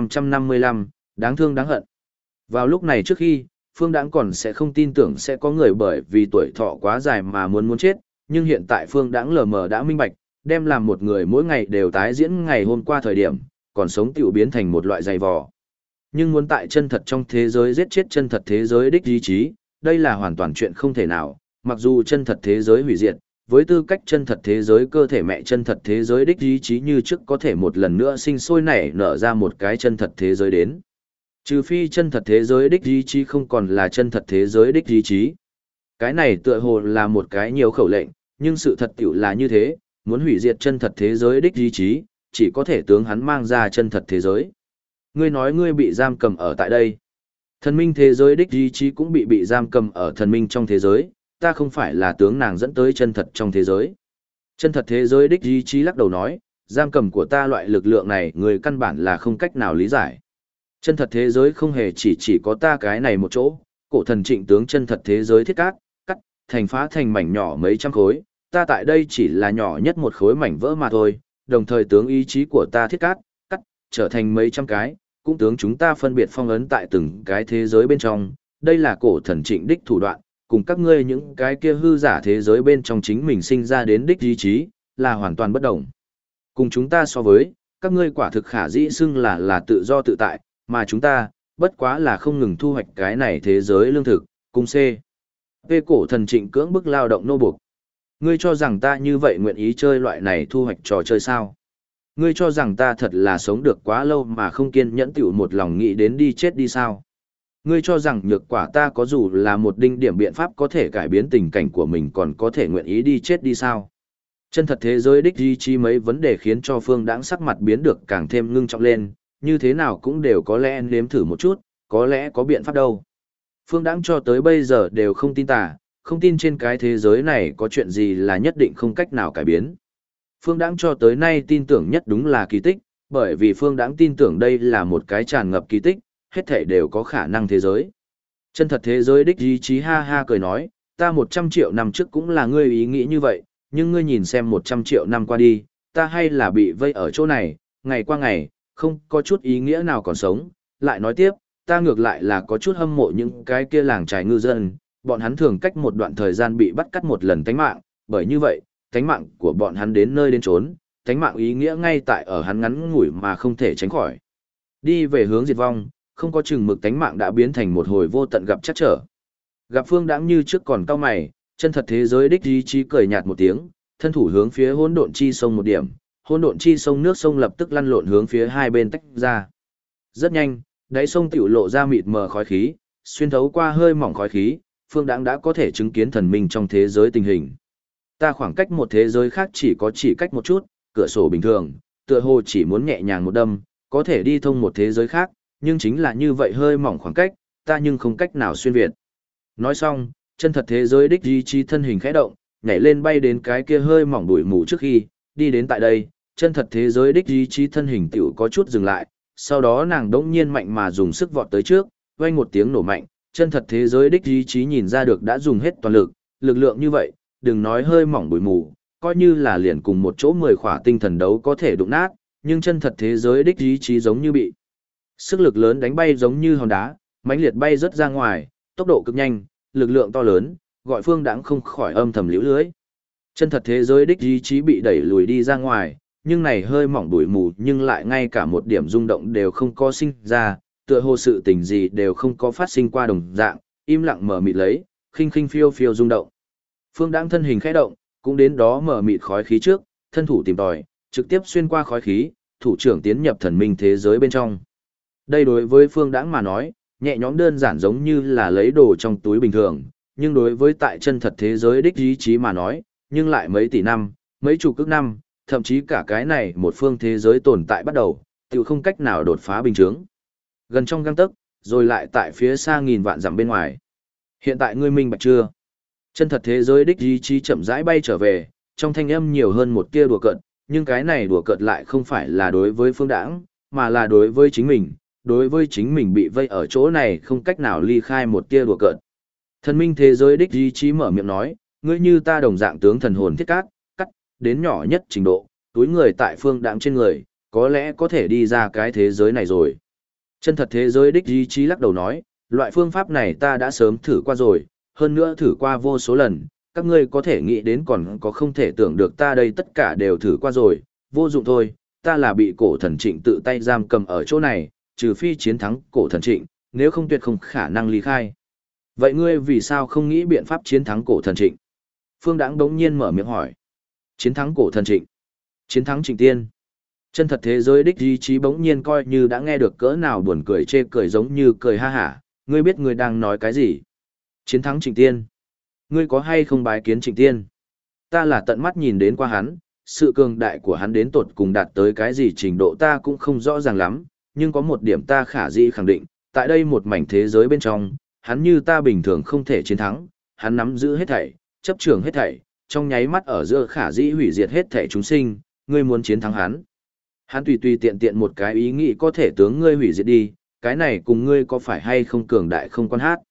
1555, đáng thương đáng hận. Vào lúc này trước khi, Phương Đãng còn sẽ không tin tưởng sẽ có người bởi vì tuổi thọ quá dài mà muốn chết, nhưng hiện tại Phương Đãng lờ mờ đã minh bạch, đem làm một người mỗi ngày đều tái diễn ngày hôm qua thời điểm, còn sống tiểu biến thành một loại dày vò. Nhưng muốn tại chân thật trong thế giới giết chết chân thật thế giới đích ý chí, đây là hoàn toàn chuyện không thể nào, mặc dù chân thật thế giới hủy diệt, với tư cách chân thật thế giới cơ thể mẹ chân thật thế giới đích ý chí như trước có thể một lần nữa sinh sôi nảy nở ra một cái chân thật thế giới đến. Trừ phi chân thật thế giới đích ý chí không còn là chân thật thế giới đích ý chí. Cái này tựa hồ là một cái nhiều khẩu lệnh, nhưng sự thật tiểu là như thế, muốn hủy diệt chân thật thế giới đích ý chí, chỉ có thể tướng hắn mang ra chân thật thế giới. Ngươi nói ngươi bị giam cầm ở tại đây. Thần minh thế giới đích ý chí cũng bị giam cầm ở thần minh trong thế giới, ta không phải là tướng nàng dẫn tới chân thật trong thế giới. Chân thật thế giới đích ý chí lắc đầu nói, giam cầm của ta loại lực lượng này người căn bản là không cách nào lý giải. Chân thật thế giới không hề chỉ có ta cái này một chỗ, cổ thần trịnh tướng chân thật thế giới thiết cắt, thành phá thành mảnh nhỏ mấy trăm khối, ta tại đây chỉ là nhỏ nhất một khối mảnh vỡ mà thôi, đồng thời tướng ý chí của ta thiết cắt, trở thành mấy trăm cái, cũng tướng chúng ta phân biệt phong ấn tại từng cái thế giới bên trong, đây là cổ thần trịnh đích thủ đoạn, cùng các ngươi những cái kia hư giả thế giới bên trong chính mình sinh ra đến đích ý chí, là hoàn toàn bất đồng. Cùng chúng ta so với, các ngươi quả thực khả dĩ xưng là tự do tự tại, mà chúng ta, bất quá là không ngừng thu hoạch cái này thế giới lương thực, cung C. Về cổ thần trịnh cưỡng bức lao động nô buộc. Ngươi cho rằng ta như vậy nguyện ý chơi loại này thu hoạch trò chơi sao? Ngươi cho rằng ta thật là sống được quá lâu mà không kiên nhẫn tiểu một lòng nghĩ đến đi chết đi sao? Ngươi cho rằng nhược quả ta có dù là một đinh điểm biện pháp có thể cải biến tình cảnh của mình còn có thể nguyện ý đi chết đi sao? Chân thật thế giới đích ý chí mấy vấn đề khiến cho Phương Đãng sắc mặt biến được càng thêm ngưng trọng lên, như thế nào cũng đều có lẽ nếm thử một chút, có lẽ có biện pháp đâu. Phương Đãng cho tới bây giờ đều không tin tà, không tin trên cái thế giới này có chuyện gì là nhất định không cách nào cải biến. Phương Đãng cho tới nay tin tưởng nhất đúng là kỳ tích, bởi vì Phương Đãng tin tưởng đây là một cái tràn ngập kỳ tích, hết thảy đều có khả năng thế giới. Chân thật thế giới đích ý chí ha ha cười nói, ta 100 triệu năm trước cũng là ngươi ý nghĩ như vậy, nhưng ngươi nhìn xem 100 triệu năm qua đi, ta hay là bị vây ở chỗ này, ngày qua ngày, không có chút ý nghĩa nào còn sống. Lại nói tiếp, ta ngược lại là có chút hâm mộ những cái kia làng trài ngư dân, bọn hắn thường cách một đoạn thời gian bị bắt cắt một lần tánh mạng, bởi như vậy, tánh mạng của bọn hắn đến nơi đến chốn, tánh mạng ý nghĩa ngay tại ở hắn ngắn ngủi mà không thể tránh khỏi. Đi về hướng diệt vong, không có chừng mực tánh mạng đã biến thành một hồi vô tận gặp chắc trở. Gặp Phương Đãng như trước còn cau mày, chân thật thế giới đích ý chí cười nhạt một tiếng, thân thủ hướng phía hỗn độn chi sông một điểm, hỗn độn chi sông nước sông lập tức lăn lộn hướng phía hai bên tách ra. Rất nhanh, đáy sông tiểu lộ ra mịt mờ khói khí, xuyên thấu qua hơi mỏng khói khí, Phương Đãng đã có thể chứng kiến thần minh trong thế giới tình hình. Ta khoảng cách một thế giới khác chỉ cách một chút, cửa sổ bình thường, tựa hồ chỉ muốn nhẹ nhàng một đâm, có thể đi thông một thế giới khác, nhưng chính là như vậy hơi mỏng khoảng cách, ta nhưng không cách nào xuyên việt. Nói xong, chân thật thế giới đích ý chí thân hình khẽ động, nhảy lên bay đến cái kia hơi mỏng bụi mù trước khi đi đến tại đây, chân thật thế giới đích ý chí thân hình tiểu có chút dừng lại, sau đó nàng đỗng nhiên mạnh mà dùng sức vọt tới trước, vang một tiếng nổ mạnh, chân thật thế giới đích ý chí nhìn ra được đã dùng hết toàn lực, lực lượng như vậy, đừng nói hơi mỏng bụi mù, coi như là liền cùng một chỗ 10 khỏa tinh thần đấu có thể đụng nát, nhưng chân thật thế giới đích ý chí giống như bị sức lực lớn đánh bay giống như hòn đá, mãnh liệt bay rất ra ngoài, tốc độ cực nhanh, lực lượng to lớn, gọi Phương Đãng không khỏi âm thầm liễu lưới. Chân thật thế giới đích ý chí bị đẩy lùi đi ra ngoài, nhưng này hơi mỏng bụi mù nhưng lại ngay cả một điểm rung động đều không có sinh ra, tựa hồ sự tình gì đều không có phát sinh qua đồng dạng, im lặng mở mịt lấy, khinh khinh phiêu phiêu rung động. Phương Đãng thân hình khẽ động, cũng đến đó mở mịt khói khí trước, thân thủ tìm tòi, trực tiếp xuyên qua khói khí, thủ trưởng tiến nhập thần minh thế giới bên trong. Đây đối với Phương Đãng mà nói, nhẹ nhõm đơn giản giống như là lấy đồ trong túi bình thường, nhưng đối với tại chân thật thế giới đích ý chí mà nói, nhưng lại mấy tỷ năm, mấy chục ức năm, thậm chí cả cái này một phương thế giới tồn tại bắt đầu, tự không cách nào đột phá bình chướng. Gần trong gang tấc, rồi lại tại phía xa nghìn vạn dặm bên ngoài. Hiện tại ngươi minh bạch chưa? Chân thật thế giới đích ý chí chậm rãi bay trở về, trong thanh âm nhiều hơn một tia đùa cợt, nhưng cái này đùa cợt lại không phải là đối với Phương Đãng, mà là đối với chính mình, đối với chính mình bị vây ở chỗ này không cách nào ly khai một tia đùa cợt. Thần minh thế giới đích ý chí mở miệng nói, ngươi như ta đồng dạng tướng thần hồn thiết cắt đến nhỏ nhất trình độ, túi người tại Phương Đãng trên người, có lẽ có thể đi ra cái thế giới này rồi. Chân thật thế giới đích ý chí lắc đầu nói, loại phương pháp này ta đã sớm thử qua rồi, hơn nữa thử qua vô số lần, các ngươi có thể nghĩ đến còn có không thể tưởng được ta đây tất cả đều thử qua rồi, vô dụng thôi, ta là bị cổ thần Trịnh tự tay giam cầm ở chỗ này, trừ phi chiến thắng cổ thần Trịnh, nếu không tuyệt không khả năng ly khai. Vậy ngươi vì sao không nghĩ biện pháp chiến thắng cổ thần Trịnh? Phương Đãng đống nhiên mở miệng hỏi. Chiến thắng cổ thần Trịnh? Chiến thắng Trịnh Tiên? Chân thật thế giới đích ý chí bỗng nhiên coi như đã nghe được cỡ nào buồn cười chê cười giống như cười ha hả, ngươi biết ngươi đang nói cái gì? Chiến thắng Trịnh Tiên? Ngươi có hay không bái kiến Trịnh Tiên? Ta là tận mắt nhìn đến qua hắn, sự cường đại của hắn đến tột cùng đạt tới cái gì trình độ ta cũng không rõ ràng lắm, nhưng có một điểm ta khả dĩ khẳng định, tại đây một mảnh thế giới bên trong, hắn như ta bình thường không thể chiến thắng, hắn nắm giữ hết thảy, chấp trưởng hết thảy, trong nháy mắt ở giữa khả dĩ hủy diệt hết thảy chúng sinh, ngươi muốn chiến thắng hắn. Hắn tùy tùy tiện tiện một cái ý nghĩ có thể tướng ngươi hủy diệt đi, cái này cùng ngươi có phải hay không cường đại không quan hát.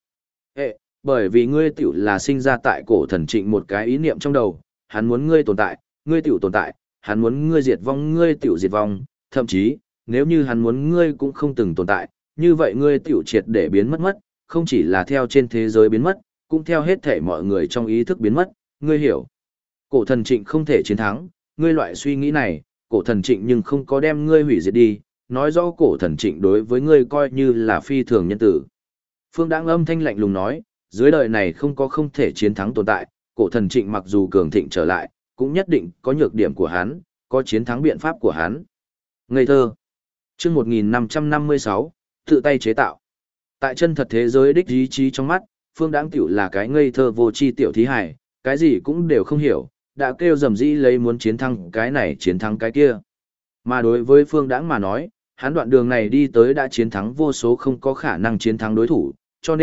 Bởi vì ngươi tiểu là sinh ra tại cổ thần Trịnh một cái ý niệm trong đầu, hắn muốn ngươi tồn tại, ngươi tiểu tồn tại, hắn muốn ngươi diệt vong, ngươi tiểu diệt vong, thậm chí, nếu như hắn muốn ngươi cũng không từng tồn tại, như vậy ngươi tiểu triệt để biến mất, không chỉ là theo trên thế giới biến mất, cũng theo hết thể mọi người trong ý thức biến mất, ngươi hiểu. Cổ thần Trịnh không thể chiến thắng, ngươi loại suy nghĩ này, cổ thần Trịnh nhưng không có đem ngươi hủy diệt đi, nói rõ cổ thần Trịnh đối với ngươi coi như là phi thường nhân tử. Phương Đãng âm thanh lạnh lùng nói, dưới đời này không có không thể chiến thắng tồn tại, cổ thần Trịnh mặc dù cường thịnh trở lại, cũng nhất định có nhược điểm của hắn, có chiến thắng biện pháp của hắn. Ngây thơ. Chương 1556, tự tay chế tạo. Tại chân thật thế giới đích ý chí trong mắt, Phương Đãng tiểu là cái ngây thơ vô tri tiểu thí hài, cái gì cũng đều không hiểu, đã kêu rầm rĩ lấy muốn chiến thắng cái này chiến thắng cái kia. Mà đối với Phương Đãng mà nói, hắn đoạn đường này đi tới đã chiến thắng vô số không có khả năng chiến thắng đối thủ, cho nên,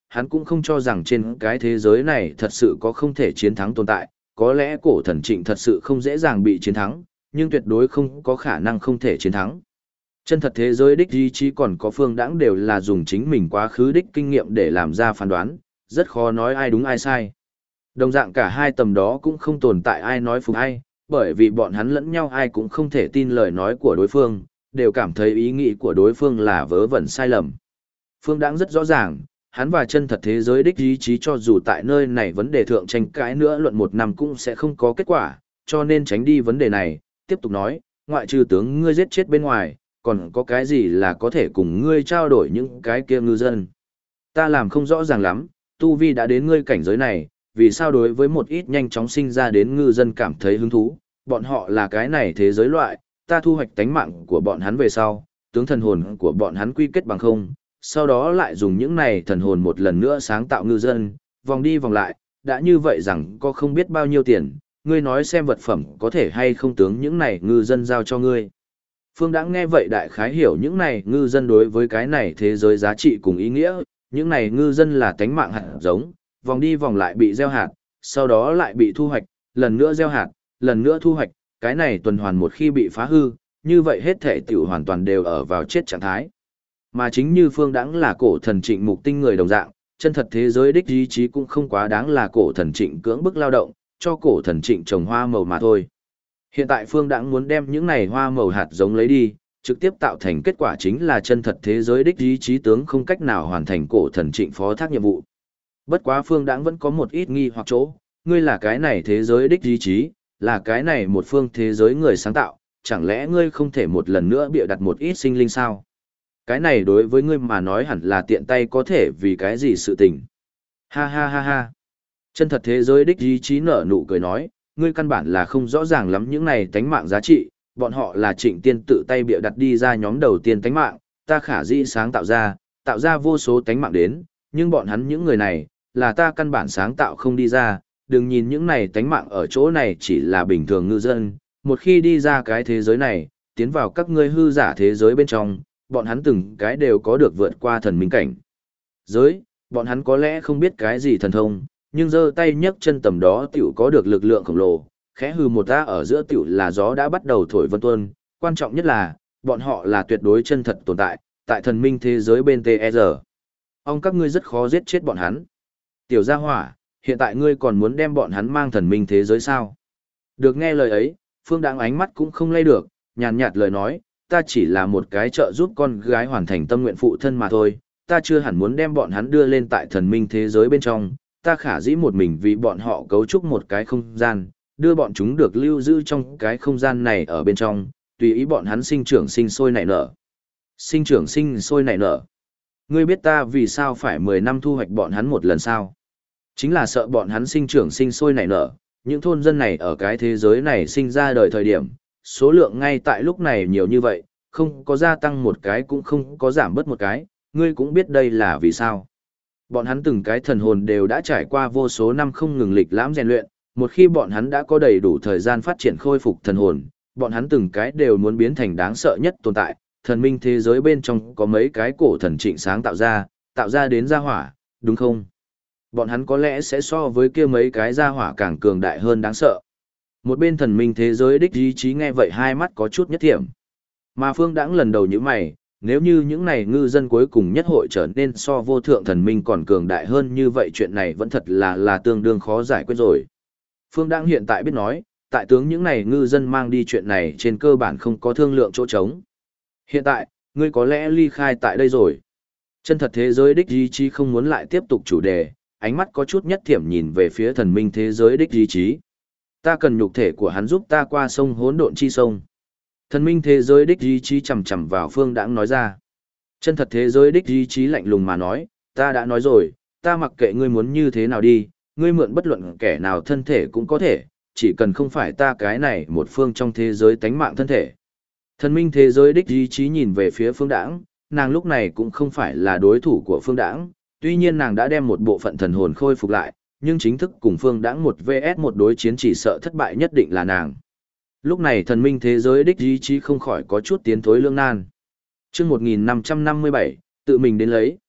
hắn cũng không cho rằng trên cái thế giới này thật sự có không thể chiến thắng tồn tại, có lẽ cổ thần trịnh thật sự không dễ dàng bị chiến thắng, nhưng tuyệt đối không có khả năng không thể chiến thắng. Chân thật thế giới đích ý chí còn có Phương Đãng đều là dùng chính mình quá khứ đích kinh nghiệm để làm ra phán đoán, rất khó nói ai đúng ai sai. Đồng dạng cả hai tầm đó cũng không tồn tại ai nói phục ai, bởi vì bọn hắn lẫn nhau ai cũng không thể tin lời nói của đối phương, đều cảm thấy ý nghĩ của đối phương là vớ vẩn sai lầm. Phương Đãng rất rõ ràng, hắn và chân thật thế giới đích ý chí cho dù tại nơi này vấn đề thượng tranh cãi nữa luận một năm cũng sẽ không có kết quả, cho nên tránh đi vấn đề này, tiếp tục nói, ngoại trừ tướng ngươi giết chết bên ngoài, còn có cái gì là có thể cùng ngươi trao đổi những cái kia ngư dân. Ta làm không rõ ràng lắm, tu vi đã đến ngươi cảnh giới này, vì sao đối với một ít nhanh chóng sinh ra đến ngư dân cảm thấy hứng thú, bọn họ là cái này thế giới loại, ta thu hoạch tánh mạng của bọn hắn về sau, tướng thần hồn của bọn hắn quy kết bằng không, sau đó lại dùng những này thần hồn một lần nữa sáng tạo ngư dân, vòng đi vòng lại, đã như vậy rằng có không biết bao nhiêu tiền, ngươi nói xem vật phẩm có thể hay không tướng những này ngư dân giao cho ngươi. Phương đã nghe vậy đại khái hiểu những này ngư dân đối với cái này thế giới giá trị cùng ý nghĩa, những này ngư dân là tánh mạng hạt giống, vòng đi vòng lại bị gieo hạt, sau đó lại bị thu hoạch, lần nữa gieo hạt, lần nữa thu hoạch, cái này tuần hoàn một khi bị phá hư, như vậy hết thể tiểu hoàn toàn đều ở vào chết trạng thái. Mà chính như Phương Đãng là cổ thần trịnh mục tinh người đồng dạng, chân thật thế giới đích ý chí cũng không quá đáng là cổ thần trịnh cưỡng bức lao động, cho cổ thần trịnh trồng hoa màu mà thôi. Hiện tại Phương Đãng muốn đem những này hoa màu hạt giống lấy đi, trực tiếp tạo thành kết quả chính là chân thật thế giới đích ý chí tướng không cách nào hoàn thành cổ thần trịnh phó thác nhiệm vụ. Bất quá Phương Đãng vẫn có một ít nghi hoặc chỗ, ngươi là cái này thế giới đích ý chí, là cái này một phương thế giới người sáng tạo, chẳng lẽ ngươi không thể một lần nữa bịa đặt một ít sinh linh sao? Cái này đối với ngươi mà nói hẳn là tiện tay có thể vì cái gì sự tình. Ha ha ha ha. Chân thật thế giới đích ý chí nở nụ cười nói, ngươi căn bản là không rõ ràng lắm những này tánh mạng giá trị, bọn họ là Trịnh Tiên tự tay bịa đặt đi ra nhóm đầu tiên tánh mạng, ta khả dĩ sáng tạo ra vô số tánh mạng đến, nhưng bọn hắn những người này, là ta căn bản sáng tạo không đi ra, đừng nhìn những này tánh mạng ở chỗ này chỉ là bình thường ngư dân, một khi đi ra cái thế giới này, tiến vào các ngươi hư giả thế giới bên trong, bọn hắn từng cái đều có được vượt qua thần minh cảnh. Giới, bọn hắn có lẽ không biết cái gì thần thông, nhưng giơ tay nhấc chân tầm đó tiểu có được lực lượng khổng lồ, khẽ hừ một ta ở giữa tiểu là gió đã bắt đầu thổi vân tuôn, quan trọng nhất là, bọn họ là tuyệt đối chân thật tồn tại, tại thần minh thế giới bên TR. Ông các ngươi rất khó giết chết bọn hắn. Tiểu gia hỏa, hiện tại ngươi còn muốn đem bọn hắn mang thần minh thế giới sao? Được nghe lời ấy, Phương Đãng ánh mắt cũng không lay được, nhàn nhạt lời nói, ta chỉ là một cái trợ giúp con gái hoàn thành tâm nguyện phụ thân mà thôi, ta chưa hẳn muốn đem bọn hắn đưa lên tại thần minh thế giới bên trong, ta khả dĩ một mình vì bọn họ cấu trúc một cái không gian, đưa bọn chúng được lưu giữ trong cái không gian này ở bên trong, tùy ý bọn hắn sinh trưởng sinh sôi nảy nở. Sinh trưởng sinh sôi nảy nở. Ngươi biết ta vì sao phải 10 năm thu hoạch bọn hắn một lần sao? Chính là sợ bọn hắn sinh trưởng sinh sôi nảy nở, những thôn dân này ở cái thế giới này sinh ra đời thời điểm, số lượng ngay tại lúc này nhiều như vậy, không có gia tăng một cái cũng không có giảm bớt một cái, ngươi cũng biết đây là vì sao. Bọn hắn từng cái thần hồn đều đã trải qua vô số năm không ngừng lịch lãm rèn luyện, một khi bọn hắn đã có đầy đủ thời gian phát triển khôi phục thần hồn, bọn hắn từng cái đều muốn biến thành đáng sợ nhất tồn tại, thần minh thế giới bên trong có mấy cái cổ thần trịnh sáng tạo ra đến gia hỏa, đúng không? Bọn hắn có lẽ sẽ so với kia mấy cái gia hỏa càng cường đại hơn đáng sợ. Một bên thần minh thế giới đích ý chí nghe vậy hai mắt có chút nhất thiểm. Mà Phương Đãng lần đầu như mày, nếu như những này ngư dân cuối cùng nhất hội trở nên so vô thượng thần minh còn cường đại hơn như vậy chuyện này vẫn thật là tương đương khó giải quyết rồi. Phương Đãng hiện tại biết nói, tại tướng những này ngư dân mang đi chuyện này trên cơ bản không có thương lượng chỗ trống. Hiện tại, ngươi có lẽ ly khai tại đây rồi. Chân thật thế giới đích ý chí không muốn lại tiếp tục chủ đề, ánh mắt có chút nhất thiểm nhìn về phía thần minh thế giới đích ý chí. Ta cần nhục thể của hắn giúp ta qua sông hỗn độn chi sông. Thần minh thế giới đích ý chí chầm chầm vào Phương Đãng nói ra. Chân thật thế giới đích ý chí lạnh lùng mà nói, ta đã nói rồi, ta mặc kệ ngươi muốn như thế nào đi, ngươi mượn bất luận kẻ nào thân thể cũng có thể, chỉ cần không phải ta cái này một phương trong thế giới tánh mạng thân thể. Thần minh thế giới đích ý chí nhìn về phía Phương Đãng, nàng lúc này cũng không phải là đối thủ của Phương Đãng, tuy nhiên nàng đã đem một bộ phận thần hồn khôi phục lại, nhưng chính thức cùng Phương Đãng một vs một đối chiến chỉ sợ thất bại nhất định là nàng. Lúc này thần minh thế giới đích ý chí không khỏi có chút tiến thối lưỡng nan. Chương 1557, tự mình đến lấy.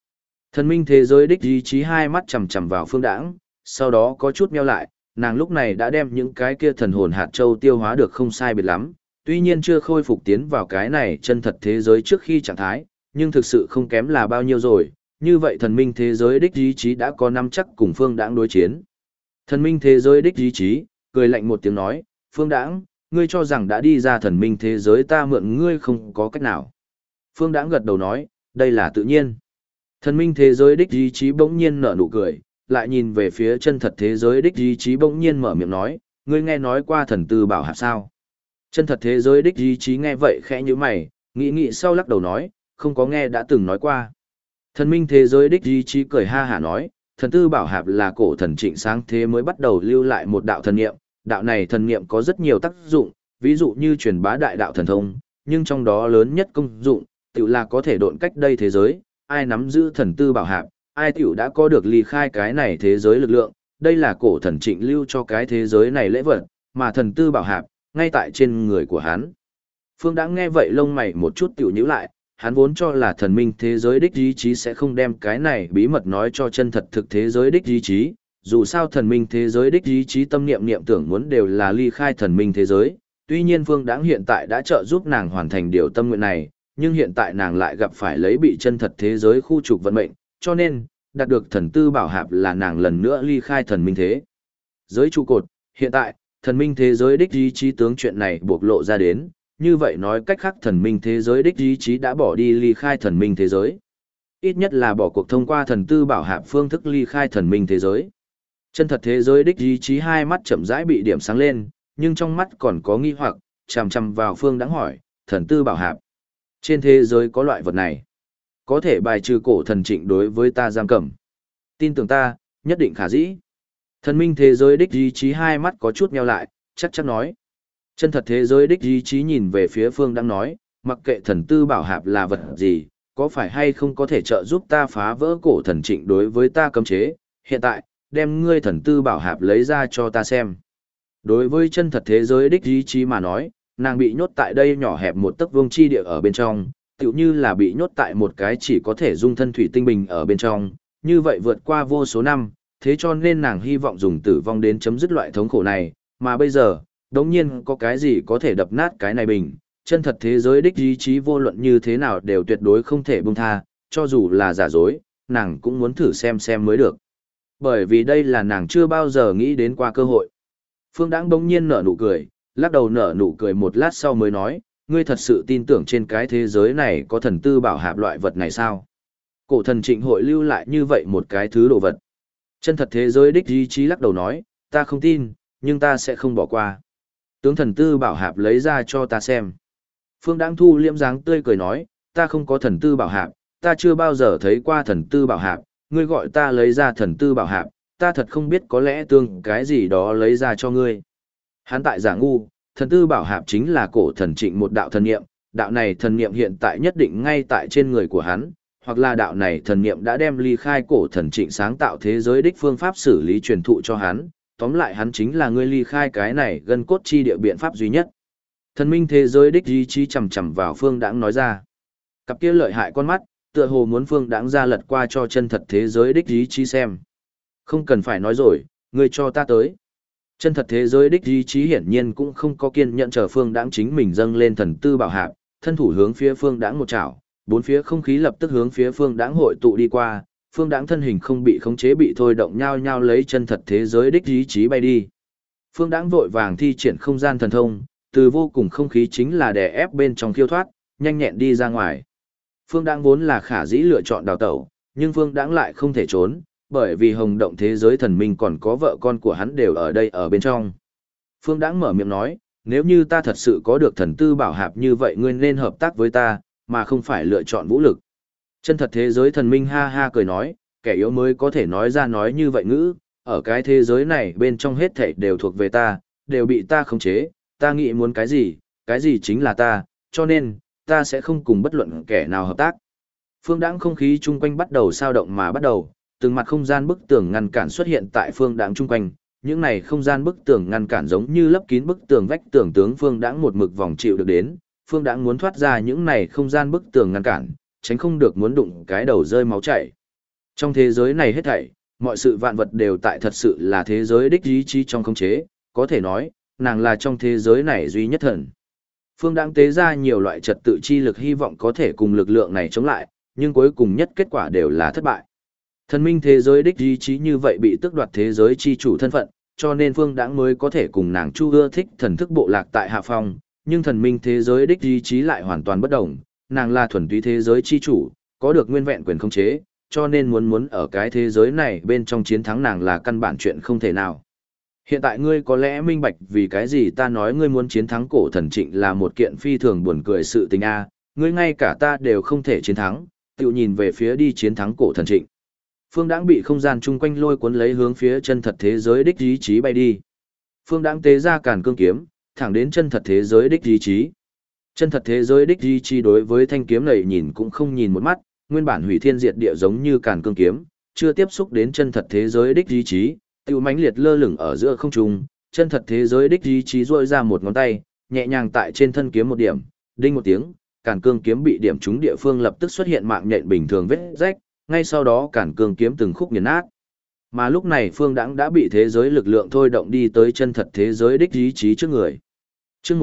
Thần minh thế giới đích ý chí hai mắt chằm chằm vào Phương Đãng, sau đó có chút meo lại, nàng lúc này đã đem những cái kia thần hồn hạt châu tiêu hóa được không sai biệt lắm, tuy nhiên chưa khôi phục tiến vào cái này chân thật thế giới trước khi trạng thái, nhưng thực sự không kém là bao nhiêu rồi, như vậy thần minh thế giới đích ý chí đã có năm chắc cùng Phương Đãng đối chiến. Thần minh thế giới đích ý chí, cười lạnh một tiếng nói, Phương Đãng, ngươi cho rằng đã đi ra thần minh thế giới ta mượn ngươi không có cách nào. Phương Đãng gật đầu nói, đây là tự nhiên. Thần minh thế giới đích ý chí bỗng nhiên nở nụ cười, lại nhìn về phía chân thật thế giới đích ý chí bỗng nhiên mở miệng nói, ngươi nghe nói qua thần tư bảo hạp sao? Chân thật thế giới đích ý chí nghe vậy khẽ như mày, nghĩ sau lắc đầu nói, không có nghe đã từng nói qua. Thần minh thế giới đích ý chí cười ha hả nói, thần tư bảo hạp là cổ thần trịnh sáng thế mới bắt đầu lưu lại một đạo thần niệm, đạo này thần niệm có rất nhiều tác dụng, ví dụ như truyền bá đại đạo thần thông, nhưng trong đó lớn nhất công dụng, tự là có thể độn cách đây thế giới, ai nắm giữ thần tư bảo hạp, ai tiểu đã có được ly khai cái này thế giới lực lượng, đây là cổ thần trịnh lưu cho cái thế giới này lễ vật, mà thần tư bảo hạp, ngay tại trên người của hắn. Phương đã nghe vậy lông mày một chút tiểu nhíu lại, hắn vốn cho là thần minh thế giới đích ý chí sẽ không đem cái này bí mật nói cho chân thật thực thế giới đích ý chí, dù sao thần minh thế giới đích ý chí tâm niệm niệm tưởng muốn đều là ly khai thần minh thế giới, tuy nhiên Phương Đãng hiện tại đã trợ giúp nàng hoàn thành điều tâm nguyện này, nhưng hiện tại nàng lại gặp phải lấy bị chân thật thế giới khu trục vận mệnh, cho nên, đạt được thần tư bảo hạp là nàng lần nữa ly khai thần minh thế giới trụ cột, hiện tại, thần minh thế giới đích ý chí tướng chuyện này buộc lộ ra đến, như vậy nói cách khác thần minh thế giới đích ý chí đã bỏ đi ly khai thần minh thế giới. Ít nhất là bỏ cuộc thông qua thần tư bảo hạp phương thức ly khai thần minh thế giới. Chân thật thế giới đích ý chí hai mắt chậm rãi bị điểm sáng lên, nhưng trong mắt còn có nghi hoặc, chằm chằm vào Phương Đãng hỏi, thần tư bảo hạp. Trên thế giới có loại vật này, có thể bài trừ cổ thần trịnh đối với ta giam cầm. Tin tưởng ta, nhất định khả dĩ. Thần minh thế giới đích ý chí hai mắt có chút nheo lại, chắc chắn nói. Chân thật thế giới đích ý chí nhìn về phía Phương Đãng nói, mặc kệ thần tư bảo hạp là vật gì, có phải hay không có thể trợ giúp ta phá vỡ cổ thần trịnh đối với ta cấm chế, hiện tại, đem ngươi thần tư bảo hạp lấy ra cho ta xem. Đối với chân thật thế giới đích ý chí mà nói, nàng bị nhốt tại đây nhỏ hẹp một tấc vuông chi địa ở bên trong, tựu như là bị nhốt tại một cái chỉ có thể dung thân thủy tinh bình ở bên trong, như vậy vượt qua vô số năm, thế cho nên nàng hy vọng dùng tử vong đến chấm dứt loại thống khổ này, mà bây giờ, đống nhiên có cái gì có thể đập nát cái này bình, chân thật thế giới đích ý chí vô luận như thế nào đều tuyệt đối không thể buông tha, cho dù là giả dối, nàng cũng muốn thử xem mới được. Bởi vì đây là nàng chưa bao giờ nghĩ đến qua cơ hội. Phương Đãng bỗng nhiên nở nụ cười, lắc đầu nở nụ cười một lát sau mới nói, ngươi thật sự tin tưởng trên cái thế giới này có thần tư bảo hạp loại vật này sao? Cổ thần trịnh hội lưu lại như vậy một cái thứ đồ vật. Chân thật thế giới đích ý chí lắc đầu nói, ta không tin, nhưng ta sẽ không bỏ qua. Tướng thần tư bảo hạp lấy ra cho ta xem. Phương Đãng thu liễm dáng tươi cười nói, ta không có thần tư bảo hạp, ta chưa bao giờ thấy qua thần tư bảo hạp, ngươi gọi ta lấy ra thần tư bảo hạp, ta thật không biết có lẽ tương cái gì đó lấy ra cho ngươi. Hắn tại giả ngu, thần tư bảo hạp chính là cổ thần trịnh một đạo thần niệm, đạo này thần niệm hiện tại nhất định ngay tại trên người của hắn, hoặc là đạo này thần niệm đã đem ly khai cổ thần trịnh sáng tạo thế giới đích phương pháp xử lý truyền thụ cho hắn, tóm lại hắn chính là ngươi ly khai cái này gân cốt chi địa biện pháp duy nhất. Thần minh thế giới đích ý chí chầm chầm vào Phương Đãng nói ra. Cặp kia lợi hại con mắt, tựa hồ muốn Phương Đãng ra lật qua cho chân thật thế giới đích ý chí xem. Không cần phải nói rồi, ngươi cho ta tới. Chân thật thế giới đích ý chí hiển nhiên cũng không có kiên nhẫn chờ Phương Đãng chính mình dâng lên thần tư bảo hạp, thân thủ hướng phía Phương Đãng một chảo, bốn phía không khí lập tức hướng phía Phương Đãng hội tụ đi qua, Phương Đãng thân hình không bị khống chế bị thôi động nhao nhao lấy chân thật thế giới đích ý chí bay đi. Phương Đãng vội vàng thi triển không gian thần thông, từ vô cùng không khí chính là đè ép bên trong khiêu thoát, nhanh nhẹn đi ra ngoài. Phương Đãng vốn là khả dĩ lựa chọn đào tẩu, nhưng Phương Đãng lại không thể trốn, bởi vì hồng động thế giới thần minh còn có vợ con của hắn đều ở đây ở bên trong. Phương Đãng mở miệng nói, nếu như ta thật sự có được thần tư bảo hạp như vậy ngươi nên hợp tác với ta, mà không phải lựa chọn vũ lực. Chân thật thế giới thần minh ha ha cười nói, kẻ yếu mới có thể nói ra nói như vậy ngữ, ở cái thế giới này bên trong hết thảy đều thuộc về ta, đều bị ta khống chế, ta nghĩ muốn cái gì chính là ta, cho nên, ta sẽ không cùng bất luận kẻ nào hợp tác. Phương Đãng không khí chung quanh bắt đầu sao động mà bắt đầu, từng mặt không gian bức tường ngăn cản xuất hiện tại Phương Đãng chung quanh, những này không gian bức tường ngăn cản giống như lấp kín bức tường vách tường tướng Phương Đãng một mực vòng chịu được đến, Phương Đãng muốn thoát ra những này không gian bức tường ngăn cản, tránh không được muốn đụng cái đầu rơi máu chảy. Trong thế giới này hết thảy, mọi sự vạn vật đều tại thật sự là thế giới đích ý chí trong khống chế, có thể nói, nàng là trong thế giới này duy nhất thần. Phương Đãng tế ra nhiều loại trật tự chi lực hy vọng có thể cùng lực lượng này chống lại, nhưng cuối cùng nhất kết quả đều là thất bại. Thần minh thế giới đích ý chí như vậy bị tước đoạt thế giới chi chủ thân phận, cho nên Phương Đãng mới có thể cùng nàng Chu ưa thích thần thức bộ lạc tại hạ phong, nhưng thần minh thế giới đích ý chí lại hoàn toàn bất đồng, nàng là thuần túy thế giới chi chủ, có được nguyên vẹn quyền khống chế, cho nên muốn ở cái thế giới này bên trong chiến thắng nàng là căn bản chuyện không thể nào. Hiện tại ngươi có lẽ minh bạch vì cái gì ta nói ngươi muốn chiến thắng cổ thần Trịnh là một kiện phi thường buồn cười sự tình a, ngươi ngay cả ta đều không thể chiến thắng, tự nhìn về phía đi chiến thắng cổ thần Trịnh. Phương Đãng bị không gian chung quanh lôi cuốn lấy hướng phía chân thật thế giới đích ý chí bay đi. Phương Đãng tế ra Càn Cương kiếm, thẳng đến chân thật thế giới đích ý chí. Chân thật thế giới đích ý chí đối với thanh kiếm này nhìn cũng không nhìn một mắt, nguyên bản hủy thiên diệt địa giống như Càn Cương kiếm, chưa tiếp xúc đến chân thật thế giới đích ý chí, tiêu mãnh liệt lơ lửng ở giữa không trung, chân thật thế giới đích ý chí duỗi ra một ngón tay, nhẹ nhàng tại trên thân kiếm một điểm, đinh một tiếng, Càn Cương kiếm bị điểm trúng địa phương lập tức xuất hiện mạng nhện bình thường vết rách, ngay sau đó Càn Cương kiếm từng khúc nghiền nát. Mà lúc này Phương Đãng đã bị thế giới lực lượng thôi động đi tới chân thật thế giới đích ý chí trước người. Chương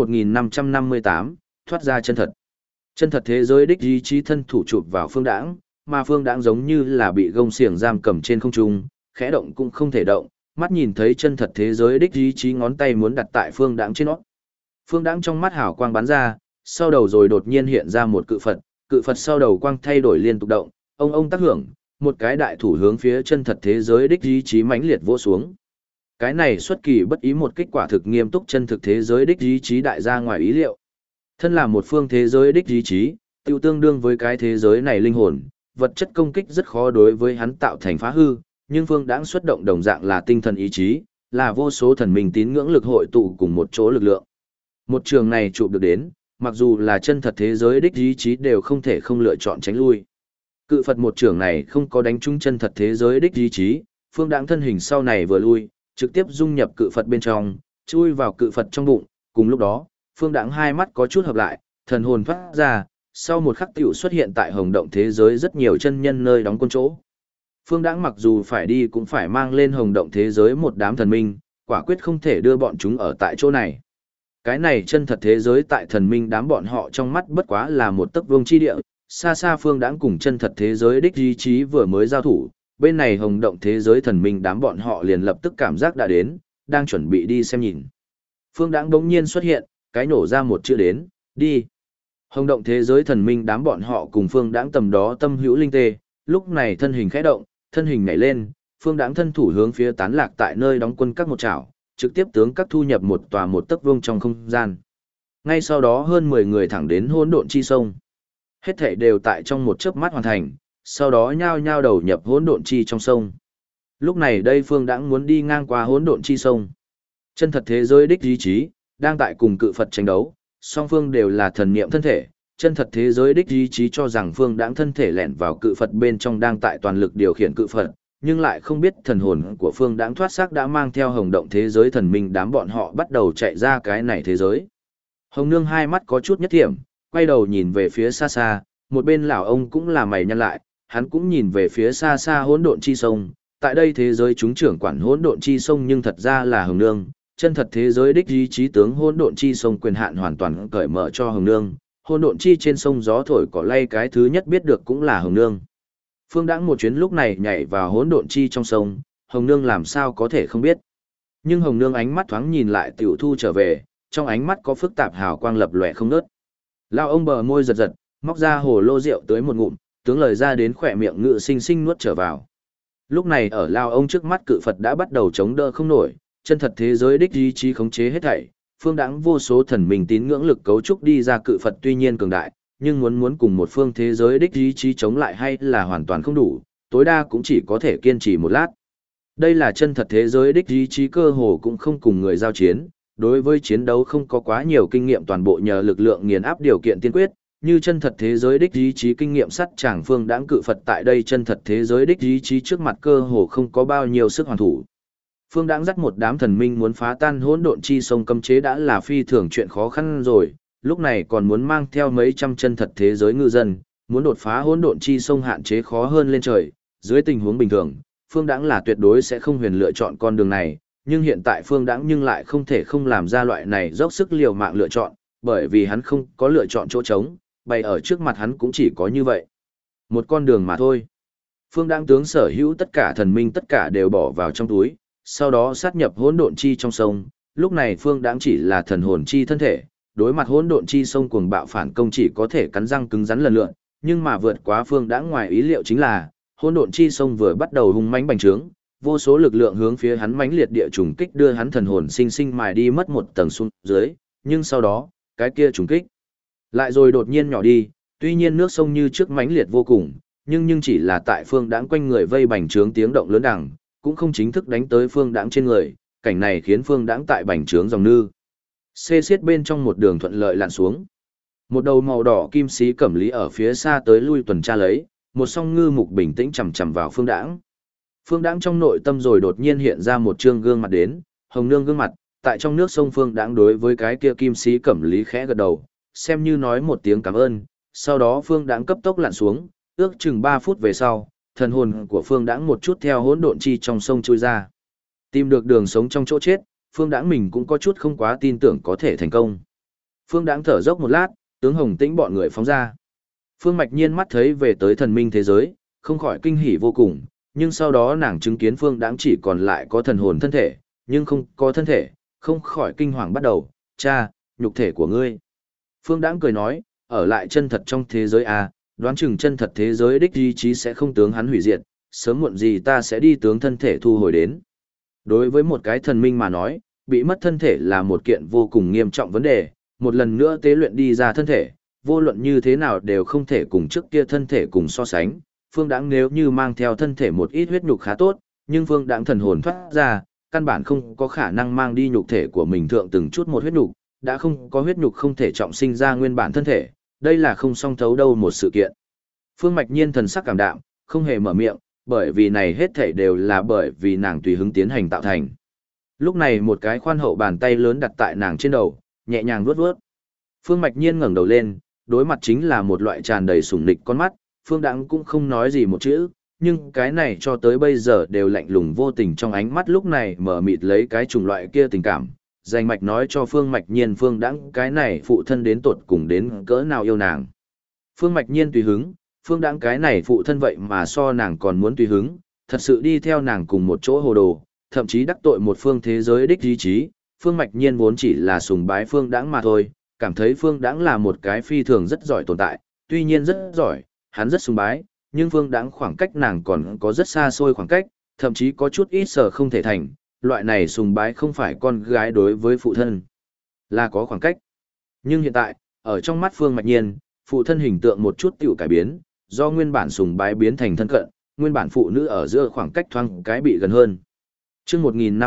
1558, thoát ra chân thật. Chân thật thế giới đích ý chí thân thủ chụp vào Phương Đãng, mà Phương Đãng giống như là bị gông xiềng giam cầm trên không trung, khẽ động cũng không thể động, mắt nhìn thấy chân thật thế giới đích ý chí ngón tay muốn đặt tại Phương Đãng trên nó. Phương Đãng trong mắt hào quang bắn ra, sau đầu rồi đột nhiên hiện ra một cự Phật sau đầu quang thay đổi liên tục động, ông tác hưởng, một cái đại thủ hướng phía chân thật thế giới đích ý chí mãnh liệt vỗ xuống. Cái này xuất kỳ bất ý một kích quả thực nghiêm túc chân thực thế giới đích ý chí đại ra ngoài ý liệu. Thân là một phương thế giới đích ý chí, tiêu tương đương với cái thế giới này linh hồn, vật chất công kích rất khó đối với hắn tạo thành phá hư, nhưng Phương Đãng xuất động đồng dạng là tinh thần ý chí, là vô số thần minh tín ngưỡng lực hội tụ cùng một chỗ lực lượng. Một trường này chụp được đến, mặc dù là chân thật thế giới đích ý chí đều không thể không lựa chọn tránh lui. Cự Phật một trường này không có đánh trúng chân thật thế giới đích ý chí, Phương Đãng thân hình sau này vừa lui, trực tiếp dung nhập cự Phật bên trong, chui vào cự Phật trong bụng, cùng lúc đó, Phương Đãng hai mắt có chút hợp lại, thần hồn phát ra, sau một khắc tiểu xuất hiện tại hồng động thế giới rất nhiều chân nhân nơi đóng quân chỗ. Phương Đãng mặc dù phải đi cũng phải mang lên hồng động thế giới một đám thần minh, quả quyết không thể đưa bọn chúng ở tại chỗ này. Cái này chân thật thế giới tại thần minh đám bọn họ trong mắt bất quá là một tấc vuông chi địa, xa xa Phương Đãng cùng chân thật thế giới đích ý chí vừa mới giao thủ, bên này hồng động thế giới thần minh đám bọn họ liền lập tức cảm giác đã đến, đang chuẩn bị đi xem nhìn. Phương Đãng đống nhiên xuất hiện, cái nổ ra một chữ đến, đi. Hồng động thế giới thần minh đám bọn họ cùng Phương Đãng tầm đó tâm hữu linh tê, lúc này thân hình khẽ động, thân hình nhảy lên, Phương Đãng thân thủ hướng phía tán lạc tại nơi đóng quân các một chảo, trực tiếp tướng các thu nhập một tòa một tấc vuông trong không gian. Ngay sau đó hơn 10 người thẳng đến hỗn độn chi sông. Hết thảy đều tại trong một chớp mắt hoàn thành, sau đó nhao nhao đầu nhập hỗn độn chi trong sông. Lúc này đây Phương Đãng muốn đi ngang qua hỗn độn chi sông. Chân thật thế giới đích ý chí đang tại cùng cự Phật tranh đấu, song phương đều là thần niệm thân thể. Chân thật thế giới đích ý chí cho rằng Phương Đãng thân thể lẻn vào cự Phật bên trong đang tại toàn lực điều khiển cự Phật, nhưng lại không biết thần hồn của Phương Đãng thoát xác đã mang theo hồng động thế giới thần minh đám bọn họ bắt đầu chạy ra cái này thế giới. Hồng Nương hai mắt có chút nhất thiểm, quay đầu nhìn về phía xa xa, một bên lão ông cũng là mày nhăn lại, hắn cũng nhìn về phía xa xa hỗn độn chi sông, tại đây thế giới chúng trưởng quản hỗn độn chi sông nhưng thật ra là Hồng Nương, chân thật thế giới đích ý chí tướng hỗn độn chi sông quyền hạn hoàn toàn cởi mở cho Hồng Nương. Hỗn độn chi trên sông gió thổi cỏ lay cái thứ nhất biết được cũng là Hồng Nương. Phương Đãng một chuyến lúc này nhảy vào hỗn độn chi trong sông, Hồng Nương làm sao có thể không biết. Nhưng Hồng Nương ánh mắt thoáng nhìn lại tiểu thu trở về, trong ánh mắt có phức tạp hào quang lập lòe không ngớt. Lão ông bờ môi giật giật, móc ra hồ lô rượu tới một ngụm, tướng lời ra đến khỏe miệng ngự sinh sinh nuốt trở vào. Lúc này ở Lão ông trước mắt cự Phật đã bắt đầu chống đỡ không nổi, chân thật thế giới đích ý chí khống chế hết thảy. Phương Đãng vô số thần minh tín ngưỡng lực cấu trúc đi ra cự Phật tuy nhiên cường đại, nhưng muốn cùng một phương thế giới đích ý chí chống lại hay là hoàn toàn không đủ, tối đa cũng chỉ có thể kiên trì một lát. Đây là chân thật thế giới đích ý chí cơ hồ cũng không cùng người giao chiến, đối với chiến đấu không có quá nhiều kinh nghiệm toàn bộ nhờ lực lượng nghiền áp điều kiện tiên quyết, như chân thật thế giới đích ý chí kinh nghiệm sắt chàng Phương Đãng cự Phật tại đây chân thật thế giới đích ý chí trước mặt cơ hồ không có bao nhiêu sức hoàn thủ. Phương Đãng dắt một đám thần minh muốn phá tan hỗn độn chi sông cấm chế đã là phi thường chuyện khó khăn rồi, lúc này còn muốn mang theo mấy trăm chân thật thế giới ngư dân, muốn đột phá hỗn độn chi sông hạn chế khó hơn lên trời, Dưới tình huống bình thường, Phương Đãng là tuyệt đối sẽ không huyền lựa chọn con đường này, nhưng hiện tại Phương Đãng nhưng lại không thể không làm ra loại này dốc sức liều mạng lựa chọn, bởi vì hắn không có lựa chọn chỗ trống, bày ở trước mặt hắn cũng chỉ có như vậy. Một con đường mà thôi. Phương Đãng tướng sở hữu tất cả thần minh tất cả đều bỏ vào trong túi, sau đó sát nhập hỗn độn chi trong sông, lúc này Phương Đãng chỉ là thần hồn chi thân thể, đối mặt hỗn độn chi sông cuồng bạo phản công chỉ có thể cắn răng cứng rắn lần lượt, nhưng mà vượt quá Phương Đãng ngoài ý liệu chính là, hỗn độn chi sông vừa bắt đầu hung mãnh bành trướng, vô số lực lượng hướng phía hắn mãnh liệt địa trùng kích đưa hắn thần hồn sinh sinh mài đi mất một tầng xuống dưới, nhưng sau đó, cái kia trùng kích lại rồi đột nhiên nhỏ đi, tuy nhiên nước sông như trước mãnh liệt vô cùng, nhưng chỉ là tại Phương Đãng quanh người vây bành trướng tiếng động lớn đằng, cũng không chính thức đánh tới Phương Đãng trên người, cảnh này khiến Phương Đãng tại bành trướng dòng nư xê xiết bên trong một đường thuận lợi lặn xuống. Một đầu màu đỏ kim xí cẩm lý ở phía xa tới lui tuần tra lấy, một song ngư mục bình tĩnh chằm chằm vào Phương Đãng. Phương Đãng trong nội tâm rồi đột nhiên hiện ra một trương gương mặt đến, hồng nương gương mặt, tại trong nước sông Phương Đãng đối với cái kia kim xí cẩm lý khẽ gật đầu, xem như nói một tiếng cảm ơn, sau đó Phương Đãng cấp tốc lặn xuống, ước chừng 3 phút về sau, thần hồn của Phương Đãng một chút theo hỗn độn chi trong sông trôi ra. Tìm được đường sống trong chỗ chết, Phương Đãng mình cũng có chút không quá tin tưởng có thể thành công. Phương Đãng thở dốc một lát, tướng Hồng Tĩnh bọn người phóng ra. Phương Mạch Nhiên mắt thấy về tới thần minh thế giới, không khỏi kinh hỉ vô cùng, nhưng sau đó nàng chứng kiến Phương Đãng chỉ còn lại có thần hồn thân thể, nhưng không có thân thể, không khỏi kinh hoàng bắt đầu, cha, nhục thể của ngươi. Phương Đãng cười nói, ở lại chân thật trong thế giới à, đoán chừng chân thật thế giới đích ý chí sẽ không tướng hắn hủy diệt, sớm muộn gì ta sẽ đi tướng thân thể thu hồi đến. Đối với một cái thần minh mà nói, bị mất thân thể là một kiện vô cùng nghiêm trọng vấn đề, một lần nữa tế luyện đi ra thân thể, vô luận như thế nào đều không thể cùng trước kia thân thể cùng so sánh. Phương Đãng nếu như mang theo thân thể một ít huyết nhục khá tốt, nhưng Phương Đãng thần hồn thoát ra, căn bản không có khả năng mang đi nhục thể của mình thượng từng chút một huyết nhục, đã không có huyết nhục không thể trọng sinh ra nguyên bản thân thể, đây là không song thấu đâu một sự kiện. Phương Mạch Nhiên thần sắc cảm đạm, không hề mở miệng, bởi vì này hết thảy đều là bởi vì nàng tùy hứng tiến hành tạo thành. Lúc này một cái khoan hậu bàn tay lớn đặt tại nàng trên đầu, nhẹ nhàng vuốt vuốt. Phương Mạch Nhiên ngẩng đầu lên, đối mặt chính là một loại tràn đầy sủng nịch con mắt, Phương Đãng cũng không nói gì một chữ, nhưng cái này cho tới bây giờ đều lạnh lùng vô tình trong ánh mắt lúc này mở mịt lấy cái chủng loại kia tình cảm, dành mạch nói cho Phương Mạch Nhiên Phương Đãng cái này phụ thân đến tột cùng đến cỡ nào yêu nàng. Phương Mạch Nhiên tùy hứng, Phương Đãng cái này phụ thân vậy mà so nàng còn muốn tùy hứng, thật sự đi theo nàng cùng một chỗ hồ đồ, thậm chí đắc tội một phương thế giới đích ý chí. Phương Mạch Nhiên vốn chỉ là sùng bái Phương Đãng mà thôi, cảm thấy Phương Đãng là một cái phi thường rất giỏi tồn tại, tuy nhiên rất giỏi, hắn rất sùng bái, nhưng Phương Đãng khoảng cách nàng còn có rất xa xôi khoảng cách, thậm chí có chút ít sở không thể thành, loại này sùng bái không phải con gái đối với phụ thân, là có khoảng cách. Nhưng hiện tại, ở trong mắt Phương Mạch Nhiên, phụ thân hình tượng một chút tiểu cải biến, do nguyên bản sùng bái biến thành thân cận, nguyên bản phụ nữ ở giữa khoảng cách thoáng cái bị gần hơn. Chương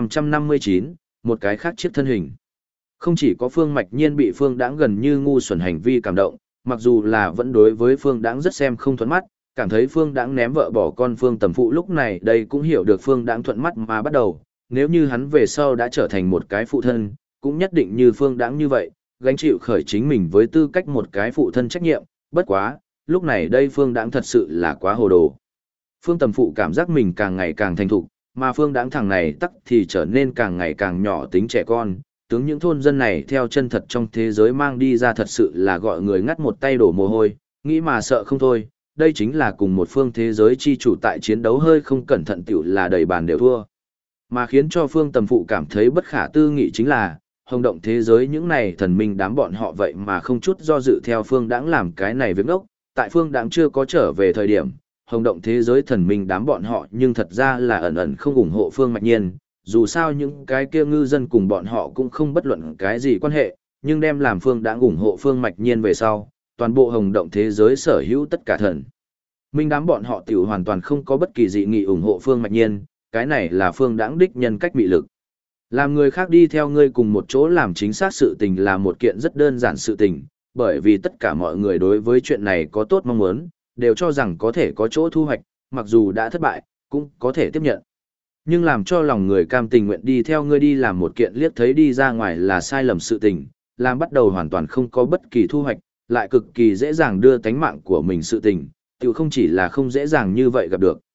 1559, một cái khác chiếc thân hình. Không chỉ có Phương Mạch Nhiên bị Phương Đãng gần như ngu xuẩn hành vi cảm động, mặc dù là vẫn đối với Phương Đãng rất xem không thuận mắt, cảm thấy Phương Đãng ném vợ bỏ con Phương Tầm Phụ lúc này đây cũng hiểu được Phương Đãng thuận mắt mà bắt đầu, nếu như hắn về sau đã trở thành một cái phụ thân, cũng nhất định như Phương Đãng như vậy, gánh chịu khởi chính mình với tư cách một cái phụ thân trách nhiệm, bất quá, lúc này đây Phương Đãng thật sự là quá hồ đồ. Phương Tầm Phụ cảm giác mình càng ngày càng thành thục, mà Phương Đãng thằng này tắc thì trở nên càng ngày càng nhỏ tính trẻ con, tướng những thôn dân này theo chân thật trong thế giới mang đi ra thật sự là gọi người ngắt một tay đổ mồ hôi, nghĩ mà sợ không thôi, đây chính là cùng một phương thế giới chi chủ tại chiến đấu hơi không cẩn thận tiểu là đầy bàn đều thua. Mà khiến cho Phương Tầm Phụ cảm thấy bất khả tư nghị chính là, hồng động thế giới những này thần minh đám bọn họ vậy mà không chút do dự theo Phương Đãng làm cái này việc ngốc, tại Phương Đãng chưa có trở về thời điểm, hồng động thế giới thần minh đám bọn họ nhưng thật ra là ẩn ẩn không ủng hộ Phương Mạch Nhiên, dù sao những cái kia ngư dân cùng bọn họ cũng không bất luận cái gì quan hệ, nhưng đem làm Phương Đãng ủng hộ Phương Mạch Nhiên về sau, toàn bộ hồng động thế giới sở hữu tất cả thần minh đám bọn họ tiểu hoàn toàn không có bất kỳ dị nghị ủng hộ Phương Mạch Nhiên, cái này là Phương Đãng đích nhân cách mị lực. Làm người khác đi theo ngươi cùng một chỗ làm chính xác sự tình là một kiện rất đơn giản sự tình, bởi vì tất cả mọi người đối với chuyện này có tốt mong muốn, đều cho rằng có thể có chỗ thu hoạch, mặc dù đã thất bại, cũng có thể tiếp nhận. Nhưng làm cho lòng người cam tình nguyện đi theo ngươi đi làm một kiện liếc thấy đi ra ngoài là sai lầm sự tình, làm bắt đầu hoàn toàn không có bất kỳ thu hoạch, lại cực kỳ dễ dàng đưa tánh mạng của mình sự tình, tự không chỉ là không dễ dàng như vậy gặp được.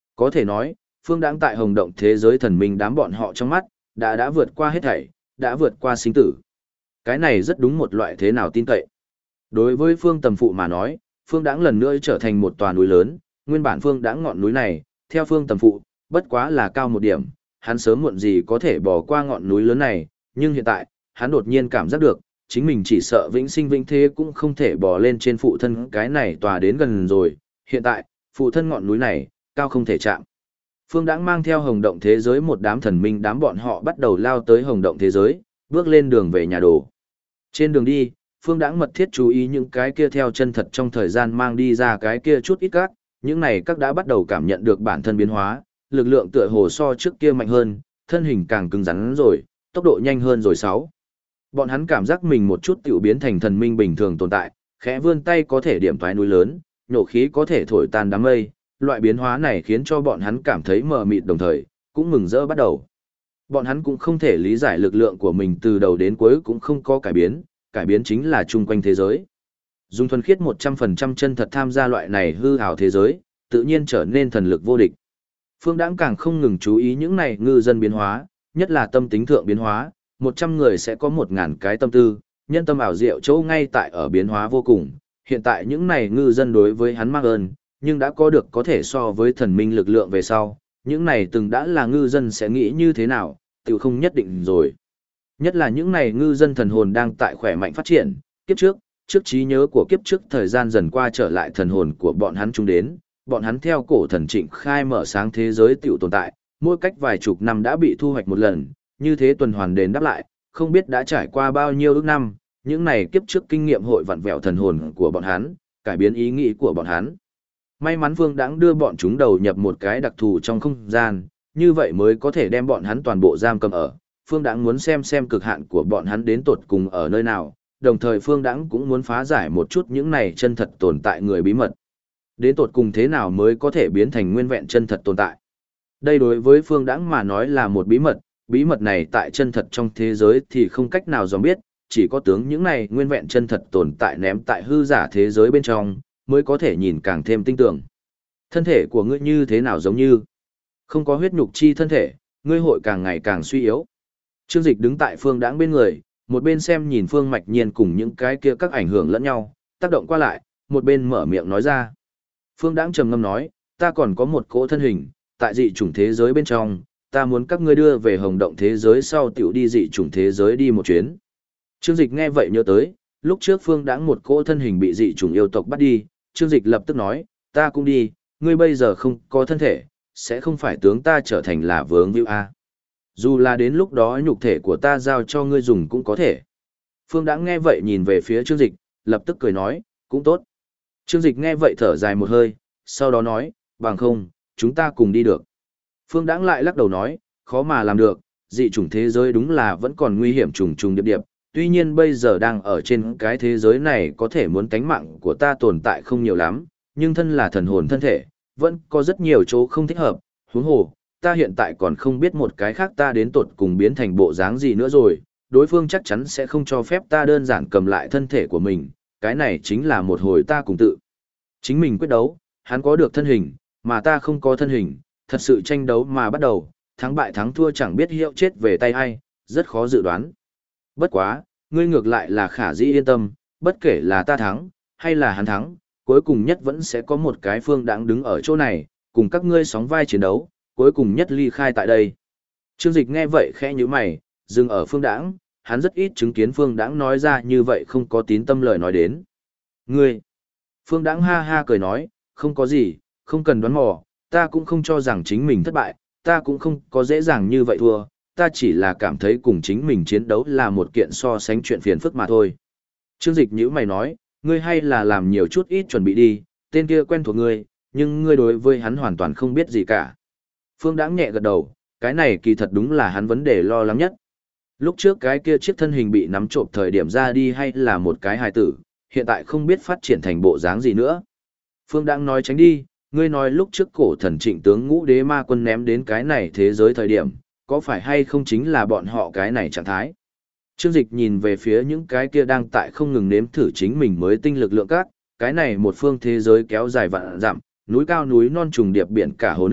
Có thể nói, Phương Đãng tại Hồng Động thế giới thần minh đám bọn họ trong mắt, đã vượt qua hết thảy, đã vượt qua sinh tử. Cái này rất đúng một loại thế nào tin cậy. Đối với Phương Tầm Phụ mà nói, Phương Đãng lần nữa trở thành một tòa núi lớn, nguyên bản Phương Đãng ngọn núi này, theo Phương Tầm Phụ, bất quá là cao một điểm, hắn sớm muộn gì có thể bỏ qua ngọn núi lớn này, nhưng hiện tại, hắn đột nhiên cảm giác được, chính mình chỉ sợ vĩnh sinh vĩnh thế cũng không thể bò lên trên phụ thân cái này tòa đến gần rồi, hiện tại, phụ thân ngọn núi này, cao không thể chạm. Phương Đãng mang theo Hồng Động thế giới một đám thần minh đám bọn họ bắt đầu lao tới Hồng Động thế giới, bước lên đường về nhà đồ. Trên đường đi, Phương Đãng mật thiết chú ý những cái kia theo chân thật trong thời gian mang đi ra cái kia chút ít các, những này các đã bắt đầu cảm nhận được bản thân biến hóa, lực lượng tựa hồ so trước kia mạnh hơn, thân hình càng cứng rắn rồi, tốc độ nhanh hơn rồi sáu. Bọn hắn cảm giác mình một chút tiểu biến thành thần minh bình thường tồn tại, khẽ vươn tay có thể điểm thoái núi lớn, nhổ khí có thể thổi tan đám mây, loại biến hóa này khiến cho bọn hắn cảm thấy mờ mịt đồng thời, cũng mừng rỡ bắt đầu. Bọn hắn cũng không thể lý giải lực lượng của mình từ đầu đến cuối cũng không có cải biến chính là chung quanh thế giới. Dùng thuần khiết 100% chân thật tham gia loại này hư ảo thế giới, tự nhiên trở nên thần lực vô địch. Phương Đãng càng không ngừng chú ý những này ngư dân biến hóa, nhất là tâm tính thượng biến hóa, 100 người sẽ có 1000 cái tâm tư, nhân tâm ảo diệu chỗ ngay tại ở biến hóa vô cùng. Hiện tại những này ngư dân đối với hắn mang ơn, nhưng đã có được có thể so với thần minh lực lượng về sau, những này từng đã là ngư dân sẽ nghĩ như thế nào, tự không nhất định rồi. Nhất là những này ngư dân thần hồn đang tại khỏe mạnh phát triển, kiếp trước trí nhớ của kiếp trước thời gian dần qua trở lại thần hồn của bọn hắn chung đến, bọn hắn theo cổ thần Trịnh khai mở sáng thế giới tiểu tồn tại, mỗi cách vài chục năm đã bị thu hoạch một lần, như thế tuần hoàn đền đáp lại, không biết đã trải qua bao nhiêu ức năm, những này kiếp trước kinh nghiệm hội vặn vẹo thần hồn của bọn hắn, cải biến ý nghĩ của bọn hắn. May mắn Vương Đãng đưa bọn chúng đầu nhập một cái đặc thù trong không gian, như vậy mới có thể đem bọn hắn toàn bộ giam cầm ở. Phương Đãng muốn xem cực hạn của bọn hắn đến tột cùng ở nơi nào, đồng thời Phương Đãng cũng muốn phá giải một chút những này chân thật tồn tại người bí mật. Đến tột cùng thế nào mới có thể biến thành nguyên vẹn chân thật tồn tại. Đây đối với Phương Đãng mà nói là một bí mật này tại chân thật trong thế giới thì không cách nào dòm biết, chỉ có tướng những này nguyên vẹn chân thật tồn tại ném tại hư giả thế giới bên trong, mới có thể nhìn càng thêm tinh tường. Thân thể của ngươi như thế nào giống như không có huyết nhục chi thân thể, ngươi hội càng ngày càng suy yếu. Trương Dịch đứng tại Phương Đãng bên người, một bên xem nhìn Phương Mạch Nhiên cùng những cái kia các ảnh hưởng lẫn nhau, tác động qua lại, một bên mở miệng nói ra. Phương Đãng trầm ngâm nói, ta còn có một cỗ thân hình, tại dị chủng thế giới bên trong, ta muốn các ngươi đưa về Hồng Động thế giới sau tiểu đi dị chủng thế giới đi một chuyến. Trương Dịch nghe vậy nhớ tới, lúc trước Phương Đãng một cỗ thân hình bị dị chủng yêu tộc bắt đi, Trương Dịch lập tức nói, ta cũng đi, ngươi bây giờ không có thân thể, sẽ không phải tướng ta trở thành là vướng víu a. Dù là đến lúc đó nhục thể của ta giao cho ngươi dùng cũng có thể. Phương Đãng nghe vậy nhìn về phía Trương Dịch, lập tức cười nói, cũng tốt. Trương Dịch nghe vậy thở dài một hơi, sau đó nói, bằng không, chúng ta cùng đi được. Phương Đãng lại lắc đầu nói, khó mà làm được, dị chủng thế giới đúng là vẫn còn nguy hiểm trùng trùng điệp điệp, tuy nhiên bây giờ đang ở trên cái thế giới này có thể muốn tánh mạng của ta tồn tại không nhiều lắm, nhưng thân là thần hồn thân thể, vẫn có rất nhiều chỗ không thích hợp, huống hồ, ta hiện tại còn không biết một cái khác ta đến tột cùng biến thành bộ dáng gì nữa rồi, đối phương chắc chắn sẽ không cho phép ta đơn giản cầm lại thân thể của mình, cái này chính là một hồi ta cùng tự. Chính mình quyết đấu, hắn có được thân hình, mà ta không có thân hình, thật sự tranh đấu mà bắt đầu, thắng bại thắng thua chẳng biết hiệu chết về tay ai, rất khó dự đoán. Bất quá, ngươi ngược lại là khả dĩ yên tâm, bất kể là ta thắng, hay là hắn thắng, cuối cùng nhất vẫn sẽ có một cái Phương Đãng đứng ở chỗ này, cùng các ngươi sóng vai chiến đấu, cuối cùng nhất ly khai tại đây. Trương Dịch nghe vậy khẽ nhíu mày, dừng ở Phương Đãng, hắn rất ít chứng kiến Phương Đãng nói ra như vậy không có tín tâm lời nói đến. Ngươi! Phương Đãng ha ha cười nói, không có gì, không cần đoán mò, ta cũng không cho rằng chính mình thất bại, ta cũng không có dễ dàng như vậy thua, ta chỉ là cảm thấy cùng chính mình chiến đấu là một kiện so sánh chuyện phiền phức mà thôi. Trương Dịch nhíu mày nói, ngươi hay là làm nhiều chút ít chuẩn bị đi, tên kia quen thuộc ngươi, nhưng ngươi đối với hắn hoàn toàn không biết gì cả. Phương Đãng nhẹ gật đầu, cái này kỳ thật đúng là hắn vấn đề lo lắng nhất. Lúc trước cái kia chiếc thân hình bị nắm trộm thời điểm ra đi hay là một cái hài tử, hiện tại không biết phát triển thành bộ dáng gì nữa. Phương Đãng nói tránh đi, ngươi nói lúc trước cổ thần Trịnh tướng Ngũ Đế Ma Quân ném đến cái này thế giới thời điểm, có phải hay không chính là bọn họ cái này trạng thái. Trương Dịch nhìn về phía những cái kia đang tại không ngừng nếm thử chính mình mới tinh lực lượng các, cái này một phương thế giới kéo dài vạn dặm, núi cao núi non trùng điệp biển cả hồ nước,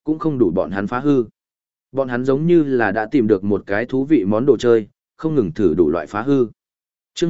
cũng không đủ bọn hắn phá hư. Bọn hắn giống như là đã tìm được một cái thú vị món đồ chơi, không ngừng thử đủ loại phá hư. Chương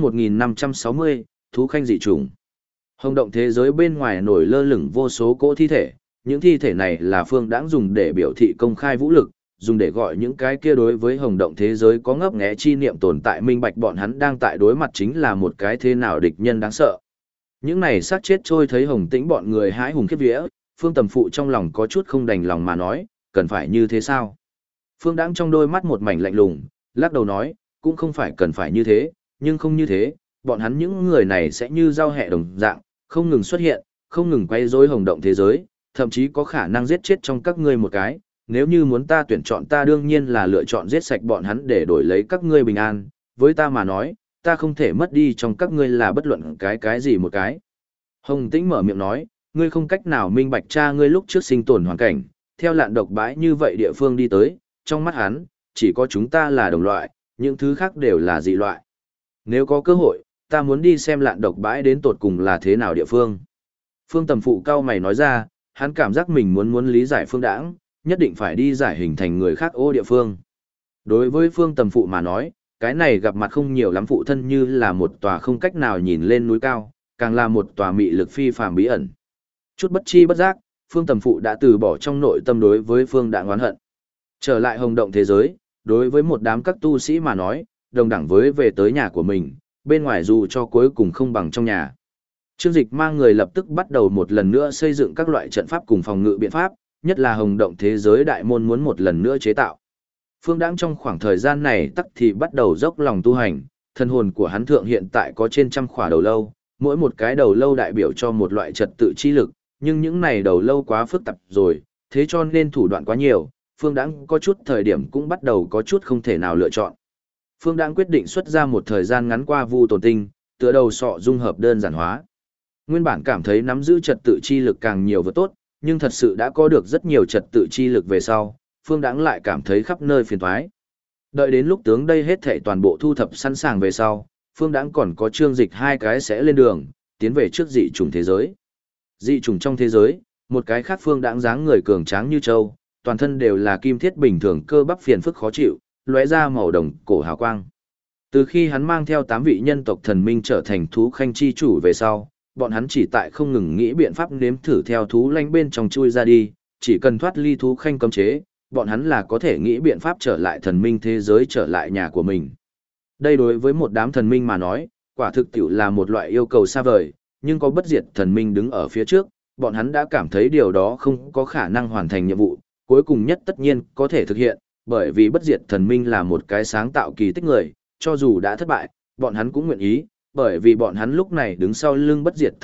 1560, thú khanh dị chủng. Hồng động thế giới bên ngoài nổi lơ lửng vô số cỗ thi thể, những thi thể này là Phương Đãng dùng để biểu thị công khai vũ lực, dùng để gọi những cái kia đối với hồng động thế giới có ngấp nghé chi niệm tồn tại minh bạch bọn hắn đang tại đối mặt chính là một cái thế nào địch nhân đáng sợ. Những này xác chết trôi thấy Hồng Tĩnh bọn người hãi hùng khiếp vía, Phương Tầm Phụ trong lòng có chút không đành lòng mà nói, cần phải như thế sao? Phương Đãng trong đôi mắt một mảnh lạnh lùng, lắc đầu nói, cũng không phải cần phải như thế, nhưng không như thế, bọn hắn những người này sẽ như dao hẹ đồng dạng, không ngừng xuất hiện, không ngừng quay rối hồng động thế giới, thậm chí có khả năng giết chết trong các ngươi một cái. Nếu như muốn ta tuyển chọn ta đương nhiên là lựa chọn giết sạch bọn hắn để đổi lấy các ngươi bình an, với ta mà nói, ta không thể mất đi trong các ngươi là bất luận cái gì một cái. Hồng Tĩnh mở miệng nói, ngươi không cách nào minh bạch cha ngươi lúc trước sinh tồn hoàn cảnh, theo lạn độc bãi như vậy địa phương đi tới, trong mắt hắn, chỉ có chúng ta là đồng loại, những thứ khác đều là dị loại. Nếu có cơ hội, ta muốn đi xem lạn độc bãi đến tột cùng là thế nào địa phương. Phương Tầm Phụ cao mày nói ra, hắn cảm giác mình muốn lý giải Phương Đãng, nhất định phải đi giải hình thành người khác ô địa phương. Đối với Phương Tầm Phụ mà nói, cái này gặp mặt không nhiều lắm phụ thân như là một tòa không cách nào nhìn lên núi cao, càng là một tòa mị lực phi phàm bí ẩn. Chút bất chi bất giác, Phương Tầm Phụ đã từ bỏ trong nội tâm đối với Phương Đãng oán hận. Trở lại hồng động thế giới, đối với một đám các tu sĩ mà nói, đồng đẳng với về tới nhà của mình, bên ngoài dù cho cuối cùng không bằng trong nhà. Trương Dịch mang người lập tức bắt đầu một lần nữa xây dựng các loại trận pháp cùng phòng ngự biện pháp, nhất là hồng động thế giới đại môn muốn một lần nữa chế tạo. Phương Đãng trong khoảng thời gian này tắc thì bắt đầu dốc lòng tu hành, thân hồn của hắn thượng hiện tại có trên trăm khỏa đầu lâu, mỗi một cái đầu lâu đại biểu cho một loại trật tự chi lực, nhưng những này đầu lâu quá phức tạp rồi, thế cho nên thủ đoạn quá nhiều, Phương Đãng có chút thời điểm cũng bắt đầu có chút không thể nào lựa chọn. Phương Đãng quyết định xuất ra một thời gian ngắn qua vu tồn tinh, tựa đầu sọ dung hợp đơn giản hóa. Nguyên bản cảm thấy nắm giữ trật tự chi lực càng nhiều vừa tốt, nhưng thật sự đã có được rất nhiều trật tự chi lực về sau, Phương Đãng lại cảm thấy khắp nơi phiền toái. Đợi đến lúc tướng đây hết thảy toàn bộ thu thập sẵn sàng về sau, Phương Đãng còn có Trương Dịch hai cái sẽ lên đường, tiến về trước dị chủng thế giới. Dị chủng trong thế giới, một cái khác Phương Đãng dáng người cường tráng như châu, toàn thân đều là kim thiết bình thường cơ bắp phiền phức khó chịu, lóe ra màu đồng cổ hào quang. Từ khi hắn mang theo 8 vị nhân tộc thần minh trở thành thú khanh chi chủ về sau, bọn hắn chỉ tại không ngừng nghĩ biện pháp nếm thử theo thú lanh bên trong chui ra đi, chỉ cần thoát ly thú khanh cấm chế, bọn hắn là có thể nghĩ biện pháp trở lại thần minh thế giới, trở lại nhà của mình. Đây đối với một đám thần minh mà nói, quả thực tiểu là một loại yêu cầu xa vời, nhưng có bất diệt thần minh đứng ở phía trước, bọn hắn đã cảm thấy điều đó không có khả năng hoàn thành nhiệm vụ, cuối cùng nhất tất nhiên có thể thực hiện, bởi vì bất diệt thần minh là một cái sáng tạo kỳ tích người, cho dù đã thất bại, bọn hắn cũng nguyện ý, bởi vì bọn hắn lúc này đứng sau lưng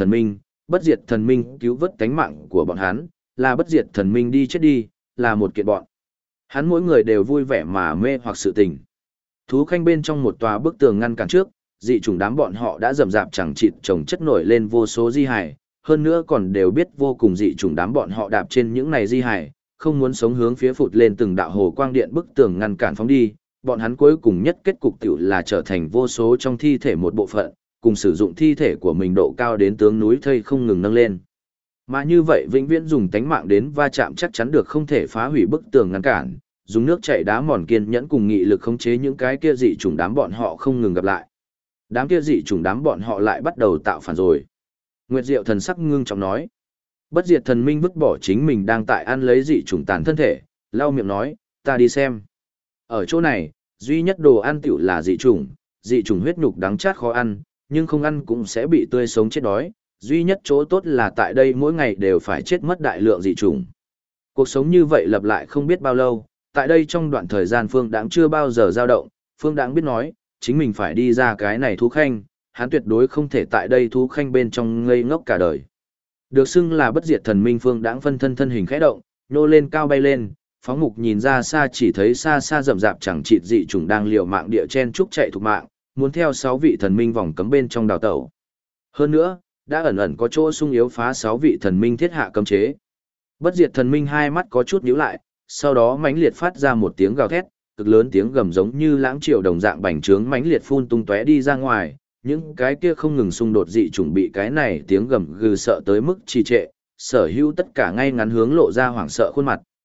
bất diệt thần minh cứu vớt cánh mạng của bọn hắn, là bất diệt thần minh đi chết đi, là một kiện bọn. Hắn mỗi người đều vui vẻ mà mê hoặc sự tình. Thú khanh bên trong một tòa bức tường ngăn cản trước, dị chủng đám bọn họ đã rầm rạp chẳng chịt chồng chất nổi lên vô số di hải, hơn nữa còn đều biết vô cùng dị chủng đám bọn họ đạp trên những này di hải, không muốn sống hướng phía phụt lên từng đạo hồ quang điện bức tường ngăn cản phóng đi, bọn hắn cuối cùng nhất kết cục tiểu là trở thành vô số trong thi thể một bộ phận, cùng sử dụng thi thể của mình độ cao đến tướng núi thây không ngừng nâng lên. Mà như vậy vĩnh viễn dùng tánh mạng đến va chạm chắc chắn được không thể phá hủy bức tường ngăn cản, dùng nước chảy đá mòn kiên nhẫn cùng nghị lực khống chế những cái kia dị chủng đám bọn họ không ngừng gặp lại. Đám kia dị chủng đám bọn họ lại bắt đầu tạo phản rồi. Nguyệt Diệu thần sắc ngưng trọng nói. Bất diệt thần minh vứt bỏ chính mình đang tại ăn lấy dị chủng tàn thân thể, lau miệng nói, ta đi xem. Ở chỗ này, duy nhất đồ ăn tiểu là dị chủng huyết nhục đắng chát khó ăn, nhưng không ăn cũng sẽ bị tươi sống chết đói, duy nhất chỗ tốt là tại đây mỗi ngày đều phải chết mất đại lượng dị chủng. Cuộc sống như vậy lặp lại không biết bao lâu, tại đây trong đoạn thời gian Phương Đãng chưa bao giờ dao động, Phương Đãng biết nói, chính mình phải đi ra cái này thú khanh, hắn tuyệt đối không thể tại đây thú khanh bên trong ngây ngốc cả đời. Được xưng là bất diệt thần minh Phương Đãng phân thân hình khẽ động, nô lên cao bay lên, phóng mục nhìn ra xa chỉ thấy xa xa rậm rạp chẳng chịt dị chủng đang liều mạng địa chen trúc chạy thục mạng, muốn theo 6 vị thần minh vòng cấm bên trong đào tẩu. Hơn nữa, đã ẩn ẩn có chỗ sung yếu phá 6 vị thần minh thiết hạ cấm chế. Bất diệt thần minh hai mắt có chút nhíu lại, sau đó mãnh liệt phát ra một tiếng gào thét, cực lớn tiếng gầm giống như lãng triều đồng dạng bành trướng mãnh liệt phun tung tóe đi ra ngoài, những cái kia không ngừng xung đột dị chủng bị cái này tiếng gầm gừ sợ tới mức trì trệ, sở hữu tất cả ngay ngắn hướng lộ ra hoảng sợ khuôn mặt,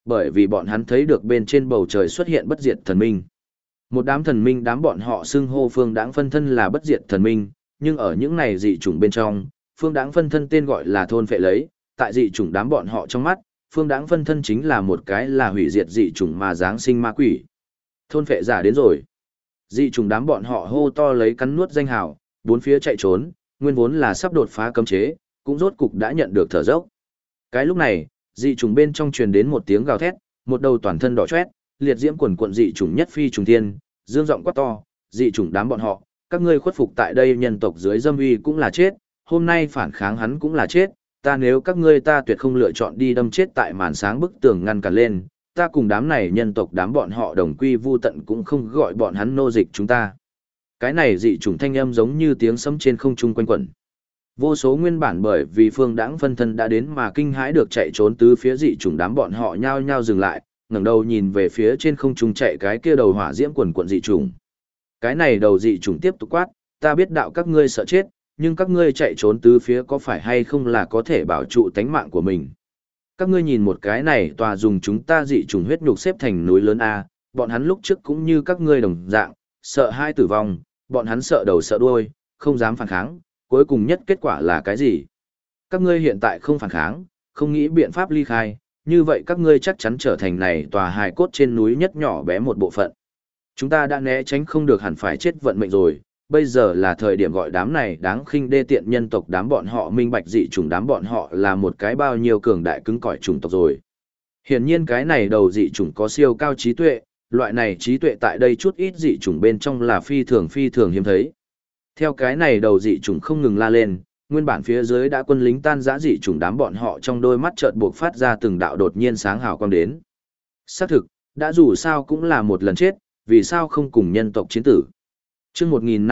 bởi vì bọn hắn thấy được bên trên bầu trời xuất hiện bất diệt thần minh. Một đám thần minh đám bọn họ xưng hô phương đãng phân thân là bất diệt thần minh, nhưng ở những này dị chủng bên trong, phương đãng phân thân tên gọi là thôn phệ lấy, tại dị chủng đám bọn họ trong mắt, phương đãng phân thân chính là một cái là hủy diệt dị chủng mà giáng sinh ma quỷ. Thôn phệ giả đến rồi. Dị chủng đám bọn họ hô to lấy cắn nuốt danh hào, bốn phía chạy trốn, nguyên vốn là sắp đột phá cấm chế, cũng rốt cục đã nhận được thở dốc. Cái lúc này, dị chủng bên trong truyền đến một tiếng gào thét, một đầu toàn thân đỏ chót, liệt diễm quần quận dị chủng nhất phi trùng thiên, dương giọng quát to, dị chủng đám bọn họ, các ngươi khuất phục tại đây nhân tộc dưới dâm uy cũng là chết, hôm nay phản kháng hắn cũng là chết, ta nếu các ngươi ta tuyệt không lựa chọn đi đâm chết tại màn sáng bức tường ngăn cản lên, ta cùng đám này nhân tộc đám bọn họ đồng quy vu tận cũng không gọi bọn hắn nô dịch chúng ta. Cái này dị chủng thanh âm giống như tiếng sấm trên không trung quanh quẩn. Vô số nguyên bản bởi vì phương đãng phân thân đã đến mà kinh hãi được chạy trốn tứ phía dị chủng đám bọn họ nhao nhao dừng lại, ngẩng đầu nhìn về phía trên không trung chạy cái kia đầu hỏa diễm quần quận dị chủng. Cái này đầu dị chủng tiếp tục quát, ta biết đạo các ngươi sợ chết, nhưng các ngươi chạy trốn tứ phía có phải hay không là có thể bảo trụ tánh mạng của mình. Các ngươi nhìn một cái này tòa dùng chúng ta dị chủng huyết nhục xếp thành núi lớn A, bọn hắn lúc trước cũng như các ngươi đồng dạng, sợ hai tử vong, bọn hắn sợ đầu sợ đuôi, không dám phản kháng, cuối cùng nhất kết quả là cái gì? Các ngươi hiện tại không phản kháng, không nghĩ biện pháp ly khai, như vậy các ngươi chắc chắn trở thành này tòa hài cốt trên núi nhất nhỏ bé một bộ phận. Chúng ta đã né tránh không được hẳn phải chết vận mệnh rồi, bây giờ là thời điểm gọi đám này đáng khinh đê tiện nhân tộc đám bọn họ minh bạch dị chủng đám bọn họ là một cái bao nhiêu cường đại cứng cỏi chủng tộc rồi. Hiển nhiên cái này đầu dị chủng có siêu cao trí tuệ, loại này trí tuệ tại đây chút ít dị chủng bên trong là phi thường hiếm thấy. Theo cái này đầu dị chủng không ngừng la lên, nguyên bản phía dưới đã quân lính tan rã dị chủng đám bọn họ trong đôi mắt chợt buộc phát ra từng đạo đột nhiên sáng hào quang đến. Xác thực, đã dù sao cũng là một lần chết, vì sao không cùng nhân tộc chiến tử. Chương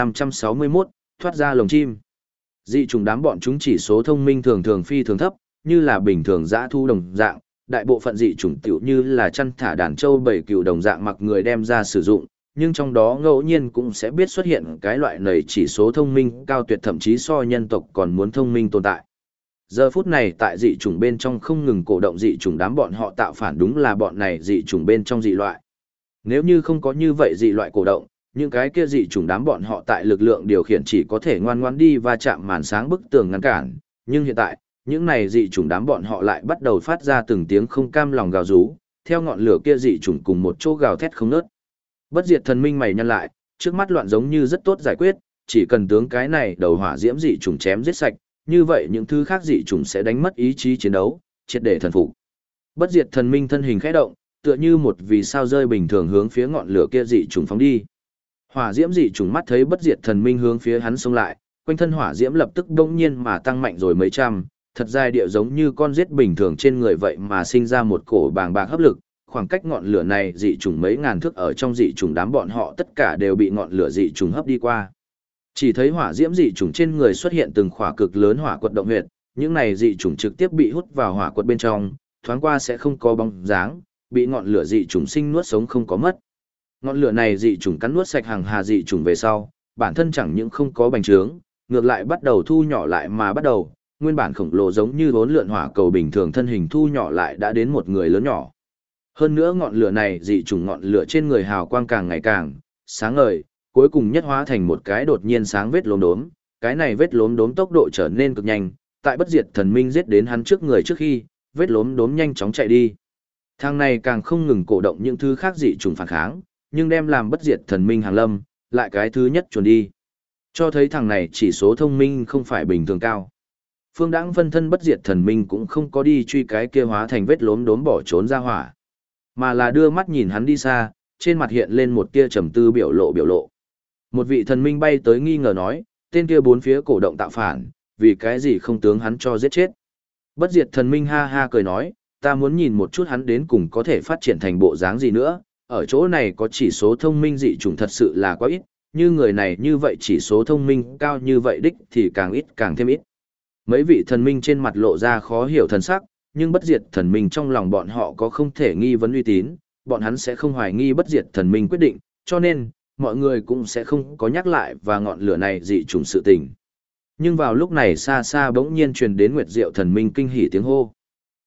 1561, thoát ra lồng chim. Dị chủng đám bọn chúng chỉ số thông minh thường phi thường thấp, như là bình thường dã thu đồng dạng, đại bộ phận dị chủng tiểu như là chăn thả đàn trâu bầy cừu đồng dạng mặc người đem ra sử dụng, nhưng trong đó ngẫu nhiên cũng sẽ biết xuất hiện cái loại này chỉ số thông minh cao tuyệt thậm chí so nhân tộc còn muốn thông minh tồn tại. Giờ phút này tại dị chủng bên trong không ngừng cổ động dị chủng đám bọn họ tạo phản đúng là bọn này dị chủng bên trong dị loại. Nếu như không có như vậy dị loại cổ động, những cái kia dị chủng đám bọn họ tại lực lượng điều khiển chỉ có thể ngoan ngoãn đi và chạm màn sáng bức tường ngăn cản, nhưng hiện tại, những này dị chủng đám bọn họ lại bắt đầu phát ra từng tiếng không cam lòng gào rú, theo ngọn lửa kia dị chủng cùng một chỗ gào thét không ngớt. Bất diệt thần minh mày nhăn lại, trước mắt loạn giống như rất tốt giải quyết, chỉ cần tướng cái này đầu hỏa diễm dị chủng chém giết sạch, như vậy những thứ khác dị chủng sẽ đánh mất ý chí chiến đấu, triệt để thần phục. Bất diệt thần minh thân hình khẽ động, tựa như một vì sao rơi bình thường hướng phía ngọn lửa kia dị chủng phóng đi. Hỏa diễm dị chủng mắt thấy bất diệt thần minh hướng phía hắn xông lại, quanh thân hỏa diễm lập tức bỗng nhiên mà tăng mạnh rồi mấy trăm, thật dài điệu giống như con giết bình thường trên người vậy mà sinh ra một cổ bàng bạc hấp lực. Khoảng cách ngọn lửa này dị chủng mấy ngàn thước ở trong dị chủng đám bọn họ tất cả đều bị ngọn lửa dị chủng hấp đi qua. Chỉ thấy hỏa diễm dị chủng trên người xuất hiện từng khỏa cực lớn hỏa quật động huyệt, những này dị chủng trực tiếp bị hút vào hỏa quật bên trong, thoáng qua sẽ không có bóng dáng, bị ngọn lửa dị chủng sinh nuốt sống không có mất. Ngọn lửa này dị chủng cắn nuốt sạch hàng hà dị chủng về sau, bản thân chẳng những không có bành trướng, ngược lại bắt đầu thu nhỏ lại mà bắt đầu, nguyên bản khổng lồ giống như vốn lượn hỏa cầu bình thường thân hình thu nhỏ lại đã đến một người lớn nhỏ. Hơn nữa ngọn lửa này dị chủng ngọn lửa trên người hào quang càng ngày càng sáng ngời, cuối cùng nhất hóa thành một cái đột nhiên sáng vết lốm đốm, cái này vết lốm đốm tốc độ trở nên cực nhanh, tại bất diệt thần minh giết đến hắn trước người trước khi, vết lốm đốm nhanh chóng chạy đi. Thằng này càng không ngừng cổ động những thứ khác dị chủng phản kháng, nhưng đem làm bất diệt thần minh hàng lâm, lại cái thứ nhất chuồn đi. Cho thấy thằng này chỉ số thông minh không phải bình thường cao. Phương Đãng phân thân bất diệt thần minh cũng không có đi truy cái kia hóa thành vết lốm đốm bỏ trốn ra hỏa, mà là đưa mắt nhìn hắn đi xa, trên mặt hiện lên một tia trầm tư biểu lộ. Một vị thần minh bay tới nghi ngờ nói, tên kia bốn phía cổ động tạo phản, vì cái gì không tướng hắn cho giết chết. Bất diệt thần minh ha ha cười nói, ta muốn nhìn một chút hắn đến cùng có thể phát triển thành bộ dáng gì nữa, ở chỗ này có chỉ số thông minh dị chủng thật sự là quá ít, như người này như vậy chỉ số thông minh cao như vậy đích thì càng ít càng thêm ít. Mấy vị thần minh trên mặt lộ ra khó hiểu thần sắc, nhưng bất diệt thần minh trong lòng bọn họ có không thể nghi vấn uy tín, bọn hắn sẽ không hoài nghi bất diệt thần minh quyết định, cho nên, mọi người cũng sẽ không có nhắc lại và ngọn lửa này dị chủng sự tình. Nhưng vào lúc này xa xa bỗng nhiên truyền đến Nguyệt Diệu thần minh kinh hỉ tiếng hô.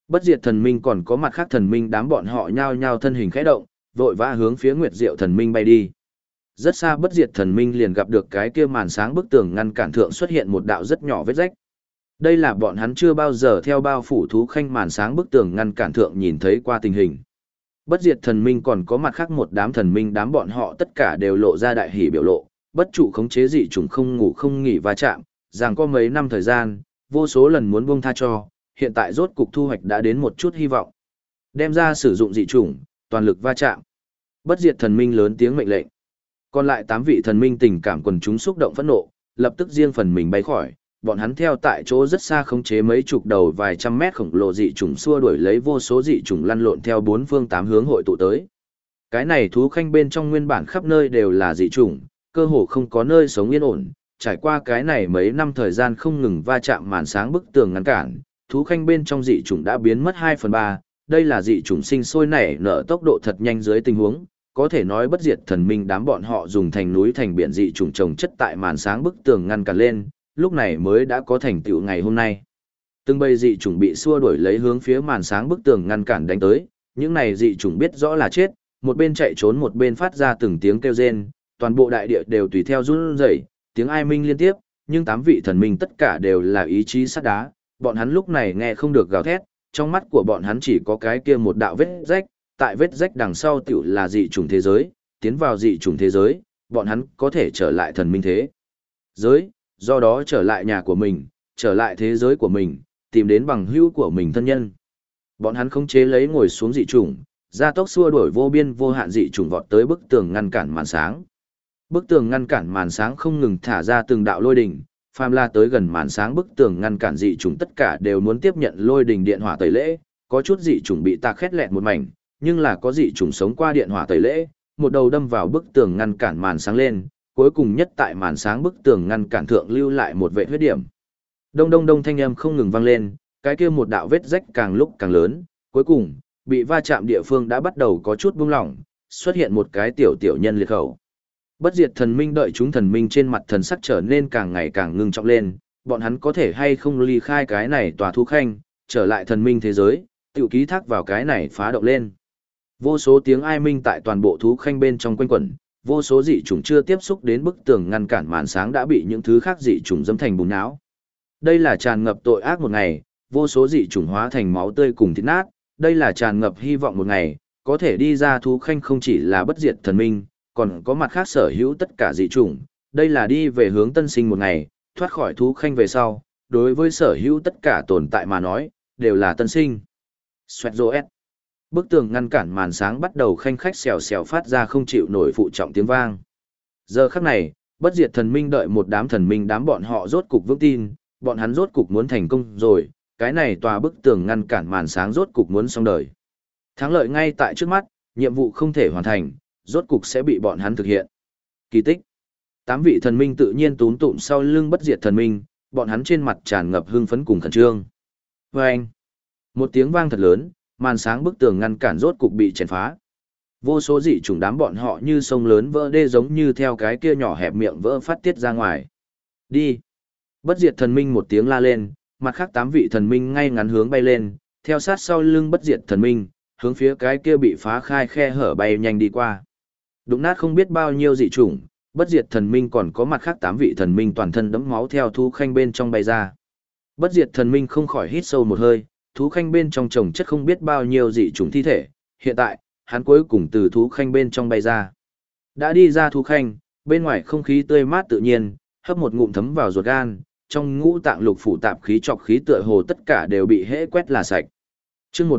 Bất diệt thần minh còn có mặt khác thần minh đám bọn họ nhao nhao thân hình khẽ động, vội vã hướng phía Nguyệt Diệu thần minh bay đi. Rất xa bất diệt thần minh liền gặp được cái kia màn sáng bức tường ngăn cản thượng xuất hiện một đạo rất nhỏ vết rách. Đây là bọn hắn chưa bao giờ theo bao phủ thú khanh màn sáng bức tường ngăn cản thượng nhìn thấy qua tình hình. Bất diệt thần minh còn có mặt khác một đám thần minh đám bọn họ tất cả đều lộ ra đại hỉ biểu lộ, bất trụ khống chế dị chủng không ngủ không nghỉ va chạm, rằng có mấy năm thời gian, vô số lần muốn buông tha cho, hiện tại rốt cục thu hoạch đã đến một chút hy vọng. Đem ra sử dụng dị chủng, toàn lực va chạm. Bất diệt thần minh lớn tiếng mệnh lệnh. Còn lại 8 vị thần minh tình cảm quần chúng xúc động phẫn nộ, lập tức riêng phần mình bay khỏi, bọn hắn theo tại chỗ rất xa khống chế mấy chục đầu vài trăm mét khổng lồ dị chủng xua đuổi lấy vô số dị chủng lăn lộn theo bốn phương tám hướng hội tụ tới. Cái này thú khanh bên trong nguyên bản khắp nơi đều là dị chủng, cơ hồ không có nơi sống yên ổn, trải qua cái này mấy năm thời gian không ngừng va chạm màn sáng bức tường ngăn cản, thú khanh bên trong dị chủng đã biến mất 2/3, đây là dị chủng sinh sôi nảy nở tốc độ thật nhanh dưới tình huống, có thể nói bất diệt thần minh đám bọn họ dùng thành núi thành biển dị chủng trồng chất tại màn sáng bức tường ngăn cản lên, lúc này mới đã có thành tựu ngày hôm nay. Từng bầy dị chủng bị xua đuổi lấy hướng phía màn sáng bức tường ngăn cản đánh tới, những này dị chủng biết rõ là chết, một bên chạy trốn một bên phát ra từng tiếng kêu rên, toàn bộ đại địa đều tùy theo run rẩy, tiếng ai minh liên tiếp, nhưng 8 vị thần minh tất cả đều là ý chí sắt đá, bọn hắn lúc này nghe không được gào thét, trong mắt của bọn hắn chỉ có cái kia một đạo vết rách, tại vết rách đằng sau tiểu là dị chủng thế giới, tiến vào dị chủng thế giới, bọn hắn có thể trở lại thần minh thế giới, do đó trở lại nhà của mình, trở lại thế giới của mình, tìm đến bằng hữu của mình thân nhân. Bọn hắn khống chế lấy ngồi xuống dị chủng, gia tốc xua đuổi vô biên vô hạn dị chủng vọt tới bức tường ngăn cản màn sáng. Bức tường ngăn cản màn sáng không ngừng thả ra từng đạo lôi đỉnh, phàm la tới gần màn sáng bức tường ngăn cản dị chủng tất cả đều muốn tiếp nhận lôi đỉnh điện hỏa tẩy lễ, có chút dị chủng bị tạc khét lẹt một mảnh, nhưng là có dị chủng sống qua điện hỏa tẩy lễ, một đầu đâm vào bức tường ngăn cản màn sáng lên, cuối cùng nhất tại màn sáng bức tường ngăn cản thượng lưu lại một vệ huyết điểm. Đông đông đông thanh âm không ngừng vang lên, cái kia một đạo vết rách càng lúc càng lớn, cuối cùng, bị va chạm địa phương đã bắt đầu có chút buông lỏng, xuất hiện một cái tiểu tiểu nhân liệt khẩu. Bất diệt thần minh đợi chúng thần minh trên mặt thần sắc trở nên càng ngày càng ngưng trọng lên, bọn hắn có thể hay không ly khai cái này tòa thú khanh, trở lại thần minh thế giới, tiểu ký thác vào cái này phá động lên. Vô số tiếng ai minh tại toàn bộ thú khanh bên trong quanh quẩn, vô số dị chủng chưa tiếp xúc đến bức tường ngăn cản màn sáng đã bị những thứ khác dị chủng dẫm thành bùn não. Đây là tràn ngập tội ác một ngày, vô số dị chủng hóa thành máu tươi cùng thịt nát, đây là tràn ngập hy vọng một ngày, có thể đi ra thú khanh không chỉ là bất diệt thần minh, còn có mặt khác sở hữu tất cả dị chủng, đây là đi về hướng tân sinh một ngày, thoát khỏi thú khanh về sau, đối với sở hữu tất cả tồn tại mà nói, đều là tân sinh. Xoẹt rô ép. Bức tường ngăn cản màn sáng bắt đầu khanh khách xèo xèo phát ra không chịu nổi phụ trọng tiếng vang. Giờ khắc này, bất diệt thần minh đợi một đám thần minh đám bọn họ rốt cục vững tin, bọn hắn rốt cục muốn thành công rồi, cái này tòa bức tường ngăn cản màn sáng rốt cục muốn xong đời. Thắng lợi ngay tại trước mắt, nhiệm vụ không thể hoàn thành, rốt cục sẽ bị bọn hắn thực hiện. Kỳ tích. 8 vị thần minh tự nhiên túm tụm sau lưng bất diệt thần minh, bọn hắn trên mặt tràn ngập hưng phấn cùng khẩn trương. Vâng! Một tiếng vang thật lớn, màn sáng bức tường ngăn cản rốt cục bị chèn phá. Vô số dị chủng đám bọn họ như sông lớn vỡ đê giống như theo cái kia nhỏ hẹp miệng vỡ phát tiết ra ngoài. Đi! Bất diệt thần minh một tiếng la lên, mặt khác 8 vị thần minh ngay ngắn hướng bay lên, theo sát sau lưng bất diệt thần minh, hướng phía cái kia bị phá khai khe hở bay nhanh đi qua. Đụng nát không biết bao nhiêu dị chủng, bất diệt thần minh còn có mặt khác 8 vị thần minh toàn thân đẫm máu theo thú khanh bên trong bay ra. Bất diệt thần minh không khỏi hít sâu một hơi, thú khanh bên trong chồng chất không biết bao nhiêu dị chủng thi thể, hiện tại, hắn cuối cùng từ thú khanh bên trong bay ra. Đã đi ra thú khanh, bên ngoài không khí tươi mát tự nhiên, hấp một ngụm thấm vào ruột gan, trong ngũ tạng lục phủ tạp khí trọc khí tựa hồ tất cả đều bị hễ quét là sạch. Chương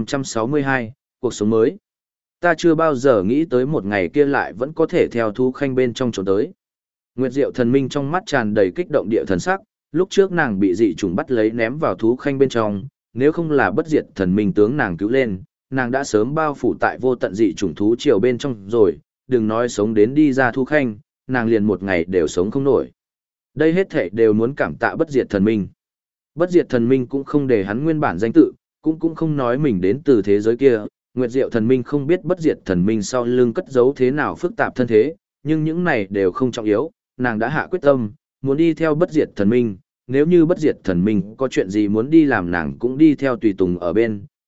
1562, cuộc sống mới. Ta chưa bao giờ nghĩ tới một ngày kia lại vẫn có thể theo thú khanh bên trong trốn tới. Nguyệt Diệu thần minh trong mắt tràn đầy kích động địa thần sắc, lúc trước nàng bị dị chủng bắt lấy ném vào thú khanh bên trong, nếu không là bất diệt thần minh tướng nàng cứu lên, nàng đã sớm bao phủ tại vô tận dị chủng thú triều bên trong rồi, đừng nói sống đến đi ra thú khanh, nàng liền một ngày đều sống không nổi. Đây hết thảy đều muốn cảm tạ bất diệt thần minh. Bất diệt thần minh cũng không để hắn nguyên bản danh tự, cũng không nói mình đến từ thế giới kia. Nguyệt Diệu thần minh không biết bất diệt thần minh sau lưng cất giấu thế nào phức tạp thân thế, nhưng những này đều không trọng yếu, nàng đã hạ quyết tâm, muốn đi theo bất diệt thần minh, nếu như bất diệt thần minh có chuyện gì muốn đi làm nàng cũng đi theo tùy tùng ở bên,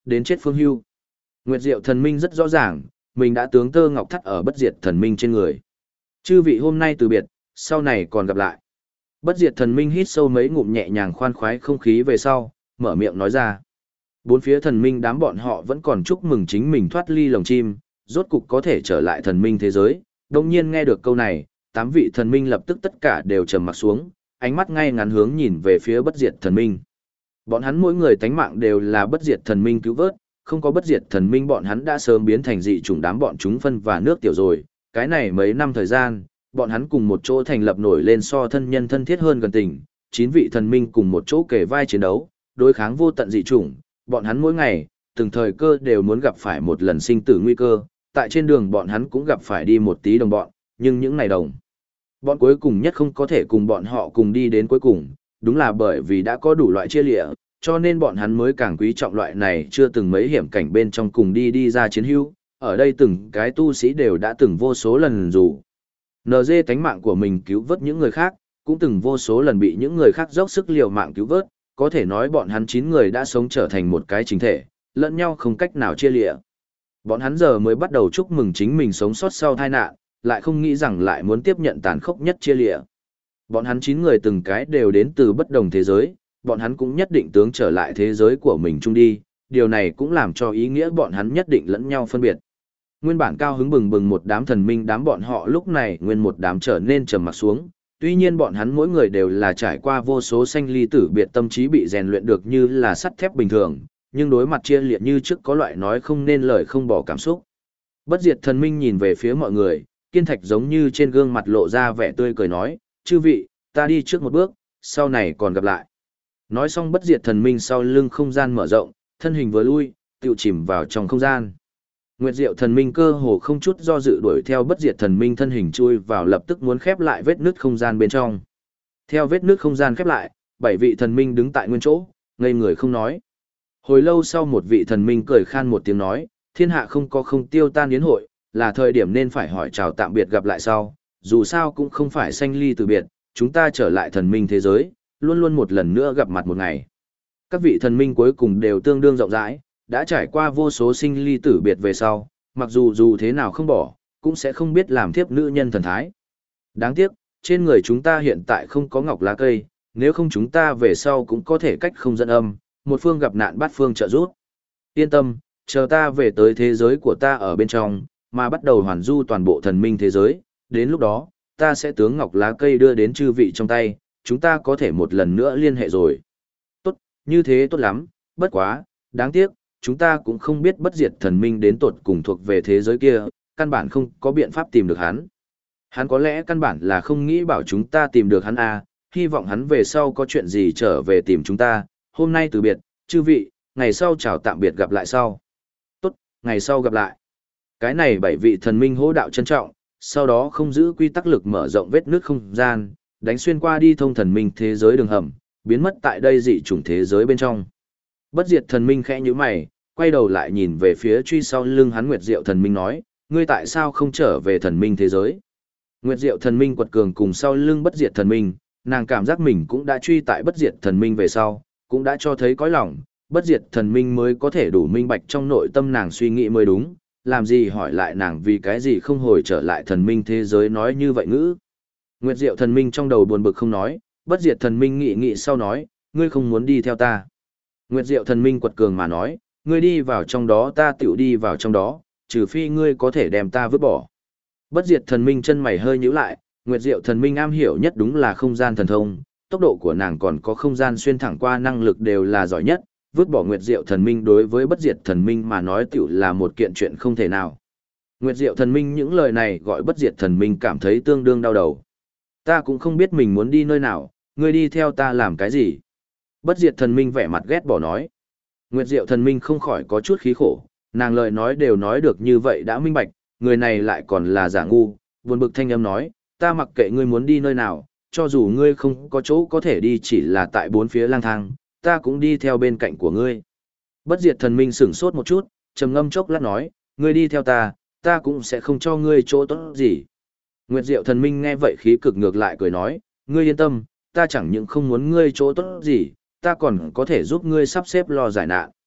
đến chết phương hưu. Nguyệt Diệu thần minh rất rõ ràng, mình đã tướng tơ ngọc thắt ở bất diệt thần minh trên người. Chư vị hôm nay từ biệt, sau này còn gặp lại. Bất diệt thần minh hít sâu mấy ngụm nhẹ nhàng khoan khoái không khí về sau, mở miệng nói ra. Bốn phía thần minh đám bọn họ vẫn còn chúc mừng chính mình thoát ly lồng chim, rốt cục có thể trở lại thần minh thế giới. Đồng nhiên nghe được câu này, 8 vị thần minh lập tức tất cả đều trầm mặt xuống, ánh mắt ngay ngắn hướng nhìn về phía bất diệt thần minh. Bọn hắn mỗi người tánh mạng đều là bất diệt thần minh cứu vớt, không có bất diệt thần minh bọn hắn đã sớm biến thành dị chủng đám bọn chúng phân và nước tiểu rồi. Cái này mấy năm thời gian, bọn hắn cùng một chỗ thành lập nổi lên so thân nhân thân thiết hơn gần tình, 9 vị thần minh cùng một chỗ kề vai chiến đấu, đối kháng vô tận dị chủng, bọn hắn mỗi ngày, từng thời cơ đều muốn gặp phải một lần sinh tử nguy cơ, tại trên đường bọn hắn cũng gặp phải đi một tí đồng bọn, nhưng những này đồng bọn cuối cùng nhất không có thể cùng bọn họ cùng đi đến cuối cùng, đúng là bởi vì đã có đủ loại chia lịa, cho nên bọn hắn mới càng quý trọng loại này chưa từng mấy hiểm cảnh bên trong cùng đi ra chiến hữu. Ở đây từng cái tu sĩ đều đã từng vô số lần dù NG tánh mạng của mình cứu vớt những người khác, cũng từng vô số lần bị những người khác dốc sức liều mạng cứu vớt, có thể nói bọn hắn 9 người đã sống trở thành một cái chính thể, lẫn nhau không cách nào chia lịa. Bọn hắn giờ mới bắt đầu chúc mừng chính mình sống sót sau tai nạn, lại không nghĩ rằng lại muốn tiếp nhận tàn khốc nhất chia lịa. Bọn hắn 9 người từng cái đều đến từ bất đồng thế giới, bọn hắn cũng nhất định tướng trở lại thế giới của mình chung đi, điều này cũng làm cho ý nghĩa bọn hắn nhất định lẫn nhau phân biệt. Nguyên bản cao hứng bừng bừng một đám thần minh đám bọn họ lúc này nguyên một đám trở nên trầm mặc xuống, tuy nhiên bọn hắn mỗi người đều là trải qua vô số sanh ly tử biệt tâm trí bị rèn luyện được như là sắt thép bình thường, nhưng đối mặt chia liệt như trước có loại nói không nên lời không bỏ cảm xúc. Bất diệt thần minh nhìn về phía mọi người, kiên thạch giống như trên gương mặt lộ ra vẻ tươi cười nói, chư vị, ta đi trước một bước, sau này còn gặp lại. Nói xong bất diệt thần minh sau lưng không gian mở rộng, thân hình vừa lui, tự chìm vào trong không gian. Nguyệt Diệu thần minh cơ hồ không chút do dự đuổi theo bất diệt thần minh thân hình chui vào lập tức muốn khép lại vết nứt không gian bên trong. Theo vết nứt không gian khép lại, 7 vị thần minh đứng tại nguyên chỗ, ngây người không nói. Hồi lâu sau một vị thần minh cười khan một tiếng nói, thiên hạ không có không tiêu tan yến hội, là thời điểm nên phải hỏi chào tạm biệt gặp lại sau, dù sao cũng không phải sanh ly từ biệt, chúng ta trở lại thần minh thế giới, luôn luôn một lần nữa gặp mặt một ngày. Các vị thần minh cuối cùng đều tương đương rộng rãi, đã trải qua vô số sinh ly tử biệt về sau, mặc dù thế nào không bỏ, cũng sẽ không biết làm thiếp nữ nhân thần thái. Đáng tiếc, trên người chúng ta hiện tại không có ngọc lá cây, nếu không chúng ta về sau cũng có thể cách không dẫn âm, một phương gặp nạn bát phương trợ giúp. Yên tâm, chờ ta về tới thế giới của ta ở bên trong, mà bắt đầu hoàn du toàn bộ thần minh thế giới, đến lúc đó, ta sẽ tướng ngọc lá cây đưa đến chư vị trong tay, chúng ta có thể một lần nữa liên hệ rồi. Tốt, như thế tốt lắm, bất quá, đáng tiếc, chúng ta cũng không biết bất diệt thần minh đến tột cùng thuộc về thế giới kia, căn bản không có biện pháp tìm được hắn. Hắn có lẽ căn bản là không nghĩ bảo chúng ta tìm được hắn à, hy vọng hắn về sau có chuyện gì trở về tìm chúng ta, hôm nay từ biệt, chư vị, ngày sau chào tạm biệt gặp lại sau. Tốt, ngày sau gặp lại. Cái này 7 vị thần minh hỗ đạo trân trọng, sau đó không giữ quy tắc lực mở rộng vết nước không gian, đánh xuyên qua đi thông thần minh thế giới đường hầm, biến mất tại đây dị chủng thế giới bên trong. Bất diệt thần minh khẽ nhíu mày, quay đầu lại nhìn về phía truy sau lưng hắn Nguyệt Diệu thần minh nói, ngươi tại sao không trở về thần minh thế giới? Nguyệt Diệu thần minh quật cường cùng sau lưng bất diệt thần minh, nàng cảm giác mình cũng đã truy tại bất diệt thần minh về sau, cũng đã cho thấy cõi lòng, bất diệt thần minh mới có thể đủ minh bạch trong nội tâm nàng suy nghĩ mới đúng, làm gì hỏi lại nàng vì cái gì không hồi trở lại thần minh thế giới nói như vậy ngữ. Nguyệt Diệu thần minh trong đầu buồn bực không nói, bất diệt thần minh nghĩ sau nói, ngươi không muốn đi theo ta. Nguyệt Diệu thần minh quật cường mà nói, ngươi đi vào trong đó ta tiểu đi vào trong đó, trừ phi ngươi có thể đem ta vứt bỏ. Bất diệt thần minh chân mày hơi nhíu lại, Nguyệt Diệu thần minh am hiểu nhất đúng là không gian thần thông, tốc độ của nàng còn có không gian xuyên thẳng qua năng lực đều là giỏi nhất, vứt bỏ Nguyệt Diệu thần minh đối với bất diệt thần minh mà nói tiểu là một kiện chuyện không thể nào. Nguyệt Diệu thần minh những lời này gọi bất diệt thần minh cảm thấy tương đương đau đầu. Ta cũng không biết mình muốn đi nơi nào, ngươi đi theo ta làm cái gì? Bất diệt thần minh vẻ mặt ghét bỏ nói. Nguyệt Diệu thần minh không khỏi có chút khí khổ, nàng lời nói đều nói được như vậy đã minh bạch, người này lại còn là giả ngu, buồn bực thanh âm nói, ta mặc kệ ngươi muốn đi nơi nào, cho dù ngươi không có chỗ có thể đi chỉ là tại bốn phía lang thang, ta cũng đi theo bên cạnh của ngươi. Bất diệt thần minh sửng sốt một chút, trầm ngâm chốc lát nói, ngươi đi theo ta, ta cũng sẽ không cho ngươi chỗ tốt gì. Nguyệt Diệu thần minh nghe vậy khí cực ngược lại cười nói, ngươi yên tâm, ta chẳng những không muốn ngươi chỗ tốt gì, ta còn có thể giúp ngươi sắp xếp lo giải nạn.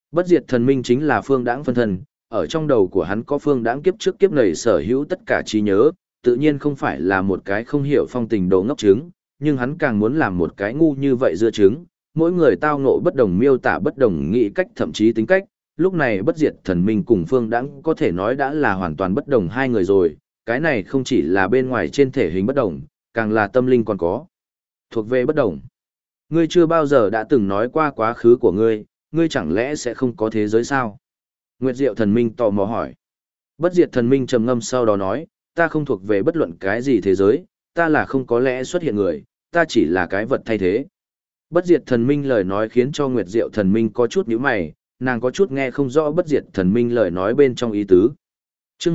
Bất diệt thần minh chính là phương đãng phân thân, ở trong đầu của hắn có phương đãng kiếp trước kiếp này sở hữu tất cả trí nhớ, tự nhiên không phải là một cái không hiểu phong tình đồ ngốc trứng, nhưng hắn càng muốn làm một cái ngu như vậy dưa trứng, mỗi người tao ngộ bất đồng miêu tả bất đồng nghĩ cách thậm chí tính cách, lúc này bất diệt thần minh cùng phương đãng có thể nói đã là hoàn toàn bất đồng hai người rồi, cái này không chỉ là bên ngoài trên thể hình bất đồng, càng là tâm linh còn có thuộc về bất đồng. Ngươi chưa bao giờ đã từng nói qua quá khứ của ngươi chẳng lẽ sẽ không có thế giới sao? Nguyệt Diệu thần minh tò mò hỏi. Bất diệt thần minh trầm ngâm sau đó nói, ta không thuộc về bất luận cái gì thế giới, ta là không có lẽ xuất hiện người, ta chỉ là cái vật thay thế. Bất diệt thần minh lời nói khiến cho Nguyệt Diệu thần minh có chút nhíu mày, nàng có chút nghe không rõ bất diệt thần minh lời nói bên trong ý tứ. Chương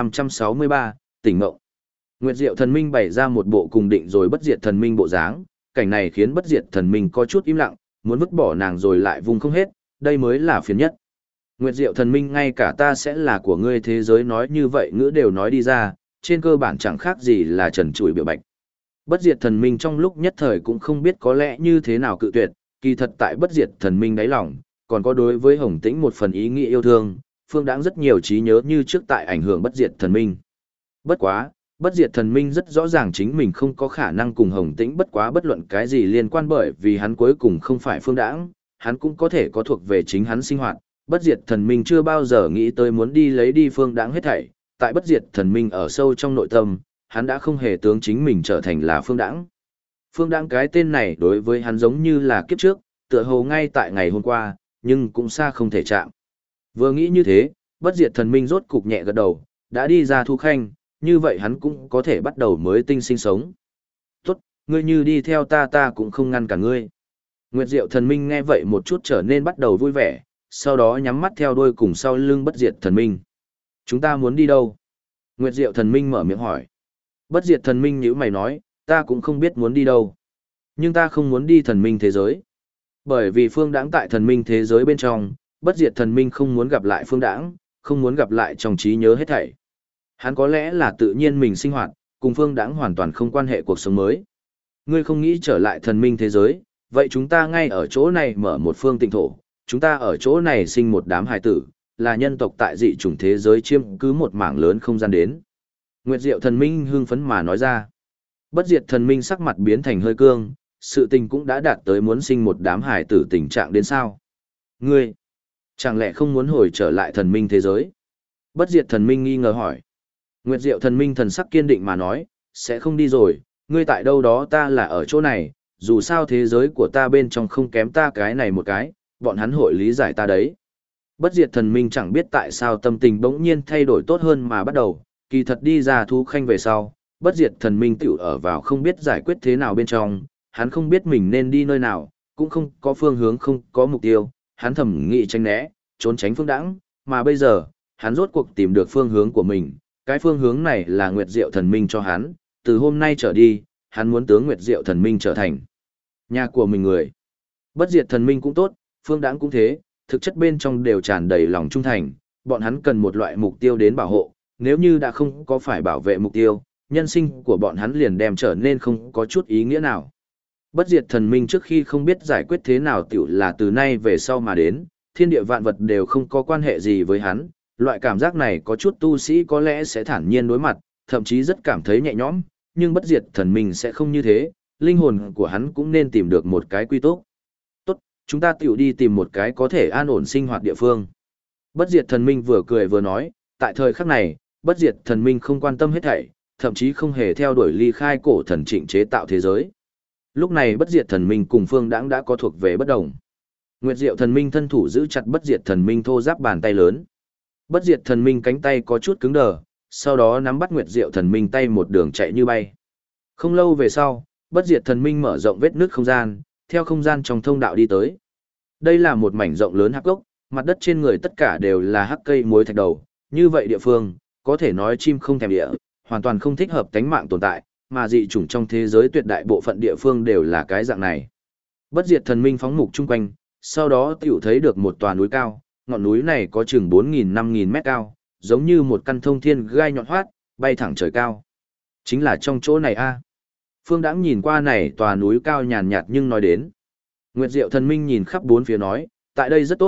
1563, tỉnh ngộ. Nguyệt Diệu thần minh bày ra một bộ cùng định rồi bất diệt thần minh bộ dáng, cảnh này khiến bất diệt thần minh có chút im lặng, muốn vứt bỏ nàng rồi lại vùng không hết, đây mới là phiền nhất. Nguyệt Diệu thần minh ngay cả ta sẽ là của ngươi thế giới nói như vậy ngữ đều nói đi ra, trên cơ bản chẳng khác gì là trần trụi biểu bạch. Bất diệt thần minh trong lúc nhất thời cũng không biết có lẽ như thế nào cự tuyệt, kỳ thật tại bất diệt thần minh đáy lòng, còn có đối với Hồng Tĩnh một phần ý nghĩa yêu thương, phương đáng rất nhiều trí nhớ như trước tại ảnh hưởng bất diệt thần minh. Bất quá, bất diệt thần minh rất rõ ràng chính mình không có khả năng cùng Hồng Tĩnh bất quá bất luận cái gì liên quan bởi vì hắn cuối cùng không phải phương đãng, hắn cũng có thể có thuộc về chính hắn sinh hoạt. Bất diệt thần minh chưa bao giờ nghĩ tới muốn đi lấy đi phương đãng hết thảy, tại bất diệt thần minh ở sâu trong nội tâm, hắn đã không hề tướng chính mình trở thành là phương đãng. Phương đãng cái tên này đối với hắn giống như là kiếp trước, tựa hồ ngay tại ngày hôm qua, nhưng cũng xa không thể chạm. Vừa nghĩ như thế, bất diệt thần minh rốt cục nhẹ gật đầu, đã đi ra thu khanh, như vậy hắn cũng có thể bắt đầu mới tinh sinh sống. Tốt, ngươi như đi theo ta cũng không ngăn cả ngươi. Nguyệt Diệu thần minh nghe vậy một chút trở nên bắt đầu vui vẻ, sau đó nhắm mắt theo đuôi cùng sau lưng bất diệt thần minh. Chúng ta muốn đi đâu? Nguyệt Diệu thần minh mở miệng hỏi. Bất diệt thần minh nhíu mày nói, ta cũng không biết muốn đi đâu. Nhưng ta không muốn đi thần minh thế giới. Bởi vì phương đãng tại thần minh thế giới bên trong, bất diệt thần minh không muốn gặp lại phương đãng, không muốn gặp lại trong trí nhớ hết thảy. Hắn có lẽ là tự nhiên mình sinh hoạt, cùng phương đãng hoàn toàn không quan hệ cuộc sống mới. Ngươi không nghĩ trở lại thần minh thế giới, vậy chúng ta ngay ở chỗ này mở một phương tịnh thổ, chúng ta ở chỗ này sinh một đám hài tử, là nhân tộc tại dị chủng thế giới chiếm cứ một mảng lớn không gian đến. Nguyệt Diệu thần minh hưng phấn mà nói ra. Bất diệt thần minh sắc mặt biến thành hơi cương, sự tình cũng đã đạt tới muốn sinh một đám hài tử tình trạng đến sao. Ngươi, chẳng lẽ không muốn hồi trở lại thần minh thế giới? Bất diệt thần minh nghi ngờ hỏi. Nguyệt Diệu thần minh thần sắc kiên định mà nói, sẽ không đi rồi, ngươi tại đâu đó ta là ở chỗ này, dù sao thế giới của ta bên trong không kém ta cái này một cái, bọn hắn hội lý giải ta đấy. Bất diệt thần minh chẳng biết tại sao tâm tình bỗng nhiên thay đổi tốt hơn mà bắt đầu, kỳ thật đi ra thú khanh về sau, bất diệt thần minh tiểu ở vào không biết giải quyết thế nào bên trong, hắn không biết mình nên đi nơi nào, cũng không có phương hướng không có mục tiêu, hắn thầm nghĩ tránh né, trốn tránh phương đãng, mà bây giờ, hắn rốt cuộc tìm được phương hướng của mình, cái phương hướng này là Nguyệt Diệu thần minh cho hắn, từ hôm nay trở đi, hắn muốn tướng Nguyệt Diệu thần minh trở thành nhà của mình người. Bất diệt thần minh cũng tốt, phương đãng cũng thế, thực chất bên trong đều tràn đầy lòng trung thành, bọn hắn cần một loại mục tiêu đến bảo hộ, nếu như đã không có phải bảo vệ mục tiêu, nhân sinh của bọn hắn liền đem trở nên không có chút ý nghĩa nào. Bất diệt thần minh trước khi không biết giải quyết thế nào tiểu là từ nay về sau mà đến, thiên địa vạn vật đều không có quan hệ gì với hắn, loại cảm giác này có chút tu sĩ có lẽ sẽ thản nhiên đối mặt, thậm chí rất cảm thấy nhẹ nhõm, nhưng bất diệt thần minh sẽ không như thế, linh hồn của hắn cũng nên tìm được một cái quy tốt. Tốt, chúng ta tiểu đi tìm một cái có thể an ổn sinh hoạt địa phương. Bất diệt thần minh vừa cười vừa nói, tại thời khắc này, bất diệt thần minh không quan tâm hết thảy, thậm chí không hề theo đuổi ly khai cổ thần trịnh chế tạo thế giới. Lúc này bất diệt thần minh cùng phương đãng đã có thuộc về bất đồng. Nguyệt Diệu thần minh thân thủ giữ chặt bất diệt thần minh thô giáp bàn tay lớn. Bất diệt thần minh cánh tay có chút cứng đờ, sau đó nắm bắt Nguyệt Diệu thần minh tay một đường chạy như bay. Không lâu về sau, bất diệt thần minh mở rộng vết nứt không gian, theo không gian trong thông đạo đi tới. Đây là một mảnh rộng lớn hắc gốc, mặt đất trên người tất cả đều là hắc cây muối thạch đầu, như vậy địa phương, có thể nói chim không thèm địa, hoàn toàn không thích hợp tánh mạng tồn tại, mà dị chủng trong thế giới tuyệt đại bộ phận địa phương đều là cái dạng này. Bất diệt thần minh phóng mục chung quanh, sau đó tiểu thấy được một tòa núi cao, ngọn núi này có chừng 4.000-5.000 mét cao, giống như một căn thông thiên gai nhọn hoắt, bay thẳng trời cao. Chính là trong chỗ này a. Phương Đãng nhìn qua này tòa núi cao nhàn nhạt nhưng nói đến. Nguyệt Diệu thần minh nhìn khắp bốn phía nói, tại đây rất tốt,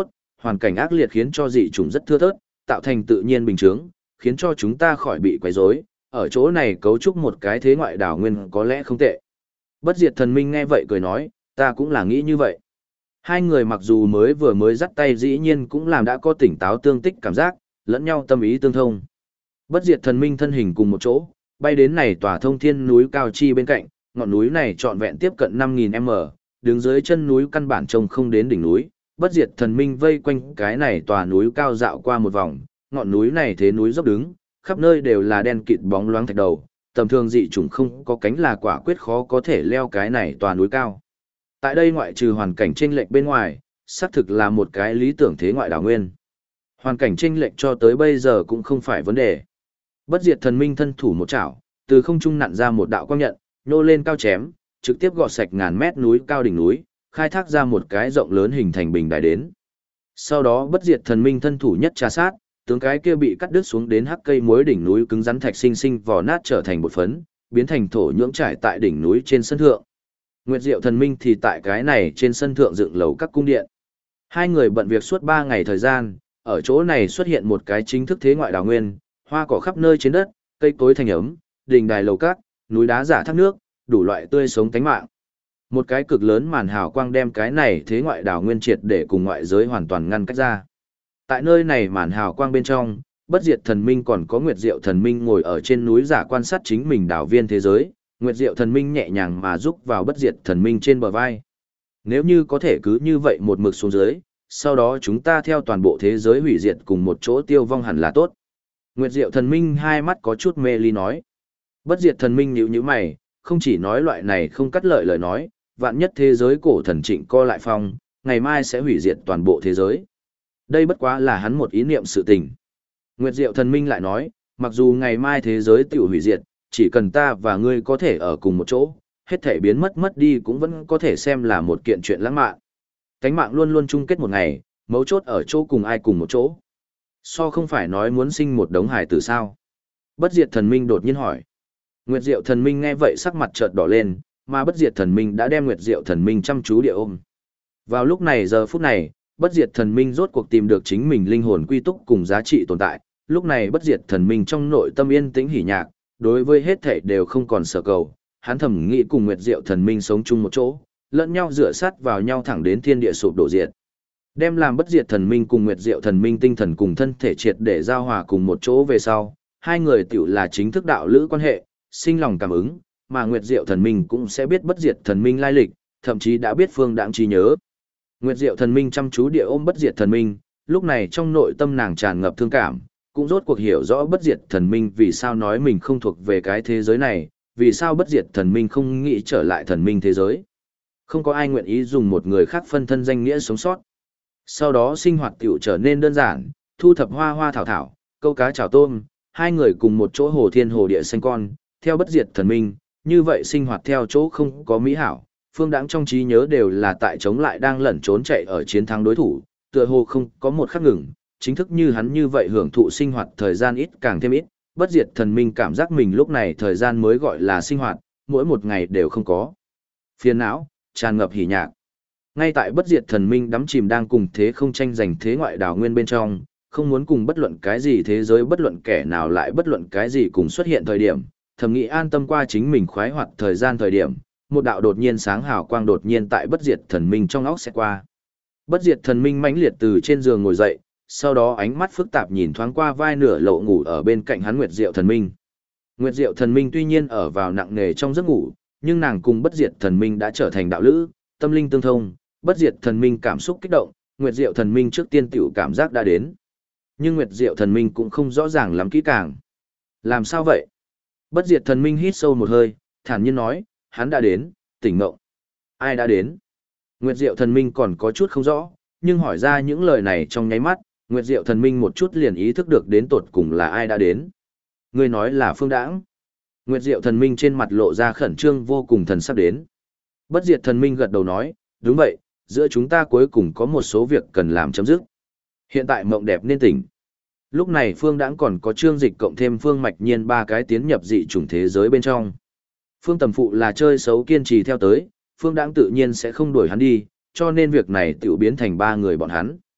hoàn cảnh ác liệt khiến cho dị chủng rất thưa thớt, tạo thành tự nhiên bình chướng, khiến cho chúng ta khỏi bị quấy rối. Ở chỗ này cấu trúc một cái thế ngoại đảo nguyên có lẽ không tệ. Bất diệt thần minh nghe vậy cười nói, ta cũng là nghĩ như vậy. Hai người mặc dù vừa mới dắt tay dĩ nhiên cũng làm đã có tỉnh táo tương tích cảm giác, lẫn nhau tâm ý tương thông. Bất diệt thần minh thân hình cùng một chỗ, bay đến này tòa thông thiên núi cao chi bên cạnh, ngọn núi này trọn vẹn tiếp cận 5.000m, đứng dưới chân núi căn bản trông không đến đỉnh núi. Bất diệt thần minh vây quanh cái này tòa núi cao dạo qua một vòng, ngọn núi này thế núi dốc đứng, khắp nơi đều là đen kịt bóng loáng thạch đầu, tầm thường dị chủng không có cánh là quả quyết khó có thể leo cái này tòa núi cao. Tại đây ngoại trừ hoàn cảnh chênh lệch bên ngoài, xác thực là một cái lý tưởng thế ngoại đảo nguyên. Hoàn cảnh chênh lệch cho tới bây giờ cũng không phải vấn đề. Bất diệt thần minh thân thủ một chảo, từ không trung nặn ra một đạo quang nhận, nhô lên cao chém, trực tiếp gọt sạch ngàn mét núi cao đỉnh núi, khai thác ra một cái rộng lớn hình thành bình đài đến. Sau đó bất diệt thần minh thân thủ nhất trà sát, tướng cái kia bị cắt đứt xuống đến hắc cây muối đỉnh núi cứng rắn thạch sinh sinh vò nát trở thành bột phấn, biến thành thổ nhưỡng trải tại đỉnh núi trên sân thượng. Nguyệt Diệu thần minh thì tại cái này trên sân thượng dựng lầu các cung điện. Hai người bận việc suốt 3 ngày thời gian, ở chỗ này xuất hiện một cái chính thức thế ngoại đảo nguyên, hoa cỏ khắp nơi trên đất, cây cối thành ấm, đình đài lầu các, núi đá giả thác nước, đủ loại tươi sống tánh mạng. Một cái cực lớn màn hào quang đem cái này thế ngoại đảo nguyên triệt để cùng ngoại giới hoàn toàn ngăn cách ra. Tại nơi này màn hào quang bên trong, bất diệt thần minh còn có Nguyệt Diệu thần minh ngồi ở trên núi giả quan sát chính mình đảo viên thế giới, Nguyệt Diệu thần minh nhẹ nhàng mà giúp vào bất diệt thần minh trên bờ vai. Nếu như có thể cứ như vậy một mực xuống dưới, sau đó chúng ta theo toàn bộ thế giới hủy diệt cùng một chỗ tiêu vong hẳn là tốt. Nguyệt Diệu thần minh hai mắt có chút mê ly nói. Bất diệt thần minh nhíu nhíu mày, không chỉ nói loại này không cắt lợi lời nói, vạn nhất thế giới cổ thần trịnh co lại phong, ngày mai sẽ hủy diệt toàn bộ thế giới. Đây bất quá là hắn một ý niệm sự tình. Nguyệt Diệu thần minh lại nói, mặc dù ngày mai thế giới tiểu hủy diệt, chỉ cần ta và ngươi có thể ở cùng một chỗ, hết thể biến mất đi cũng vẫn có thể xem là một kiện chuyện lãng mạn. Cánh mạng luôn luôn chung kết một ngày, mấu chốt ở chỗ cùng ai cùng một chỗ. So không phải nói muốn sinh một đống hài tử sao? Bất diệt thần minh đột nhiên hỏi. Nguyệt Diệu thần minh nghe vậy sắc mặt chợt đỏ lên, mà bất diệt thần minh đã đem Nguyệt Diệu thần minh chăm chú địa ôm. Vào lúc này giờ phút này, bất diệt thần minh rốt cuộc tìm được chính mình linh hồn quy túc cùng giá trị tồn tại. Lúc này bất diệt thần minh trong nội tâm yên tĩnh hỉ nhạc, đối với hết thảy đều không còn sở cầu, hắn thầm nghĩ cùng Nguyệt Diệu thần minh sống chung một chỗ, lẫn nhau dựa sát vào nhau thẳng đến thiên địa sụp đổ diệt. Đem làm bất diệt thần minh cùng Nguyệt Diệu thần minh tinh thần cùng thân thể triệt để giao hòa cùng một chỗ về sau, hai người tiểu là chính thức đạo lữ quan hệ, sinh lòng cảm ứng, mà Nguyệt Diệu thần minh cũng sẽ biết bất diệt thần minh lai lịch, thậm chí đã biết phương đãng trí nhớ. Nguyệt Diệu thần minh chăm chú địa ôm bất diệt thần minh, lúc này trong nội tâm nàng tràn ngập thương cảm, cũng rốt cuộc hiểu rõ bất diệt thần minh vì sao nói mình không thuộc về cái thế giới này, vì sao bất diệt thần minh không nghĩ trở lại thần minh thế giới. Không có ai nguyện ý dùng một người khác phân thân danh nghĩa sống sót. Sau đó sinh hoạt tiểu trở nên đơn giản, thu thập hoa hoa thảo thảo, câu cá chảo tôm, hai người cùng một chỗ hồ thiên hồ địa sinh con, theo bất diệt thần minh, như vậy sinh hoạt theo chỗ không có mỹ hảo, phương đãng trong trí nhớ đều là tại chống lại đang lẩn trốn chạy ở chiến thắng đối thủ, tựa hồ không có một khắc ngừng, chính thức như hắn như vậy hưởng thụ sinh hoạt thời gian ít càng thêm ít, bất diệt thần minh cảm giác mình lúc này thời gian mới gọi là sinh hoạt, mỗi một ngày đều không có phiền não, tràn ngập hỉ nhạc. Ngay tại bất diệt thần minh đắm chìm đang cùng thế không tranh giành thế ngoại đảo nguyên bên trong, không muốn cùng bất luận cái gì thế giới bất luận kẻ nào lại bất luận cái gì cùng xuất hiện thời điểm, thầm nghĩ an tâm qua chính mình khoái hoạt thời gian thời điểm, một đạo đột nhiên sáng hào quang đột nhiên tại bất diệt thần minh trong óc sẽ qua. Bất diệt thần minh mãnh liệt từ trên giường ngồi dậy, sau đó ánh mắt phức tạp nhìn thoáng qua vai nửa lộ ngủ ở bên cạnh hắn Nguyệt Diệu thần minh. Nguyệt Diệu thần minh tuy nhiên ở vào nặng nề trong giấc ngủ, nhưng nàng cùng bất diệt thần minh đã trở thành đạo lữ, tâm linh tương thông, bất diệt thần minh cảm xúc kích động, Nguyệt Diệu thần minh trước tiên tiểu cảm giác đã đến. Nhưng Nguyệt Diệu thần minh cũng không rõ ràng lắm kỹ càng. Làm sao vậy? Bất diệt thần minh hít sâu một hơi, thản nhiên nói, hắn đã đến, tỉnh ngộ. Ai đã đến? Nguyệt Diệu thần minh còn có chút không rõ, nhưng hỏi ra những lời này trong nháy mắt, Nguyệt Diệu thần minh một chút liền ý thức được đến tột cùng là ai đã đến. Ngươi nói là phương đãng. Nguyệt Diệu thần minh trên mặt lộ ra khẩn trương vô cùng thần sắp đến. Bất diệt thần minh gật đầu nói, đúng vậy, giữa chúng ta cuối cùng có một số việc cần làm chấm dứt. Hiện tại mộng đẹp nên tỉnh. Lúc này phương đãng còn có trương dịch cộng thêm phương mạch nhiên ba cái tiến nhập dị chủng thế giới bên trong. Phương tầm phụ là chơi xấu kiên trì theo tới, phương đãng tự nhiên sẽ không đuổi hắn đi, cho nên việc này tự biến thành ba người bọn hắn.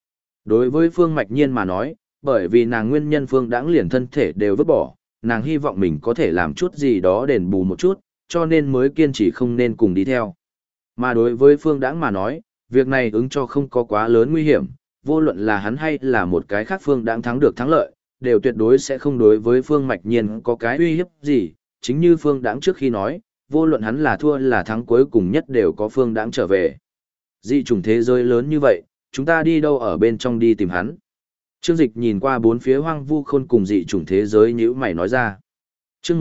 Đối với Phương Mạch Nhiên mà nói, bởi vì nàng nguyên nhân Phương Đãng liền thân thể đều vứt bỏ, nàng hy vọng mình có thể làm chút gì đó đền bù một chút, cho nên mới kiên trì không nên cùng đi theo. Mà đối với Phương Đãng mà nói, việc này ứng cho không có quá lớn nguy hiểm, vô luận là hắn hay là một cái khác Phương Đãng thắng được thắng lợi, đều tuyệt đối sẽ không đối với Phương Mạch Nhiên có cái uy hiếp gì, chính như Phương Đãng trước khi nói, vô luận hắn là thua là thắng cuối cùng nhất đều có Phương Đãng trở về. Dị chủng thế giới lớn như vậy, chúng ta đi đâu ở bên trong đi tìm hắn? Trương Dịch nhìn qua bốn phía hoang vu khôn cùng dị chủng thế giới nhíu mày nói ra. Chương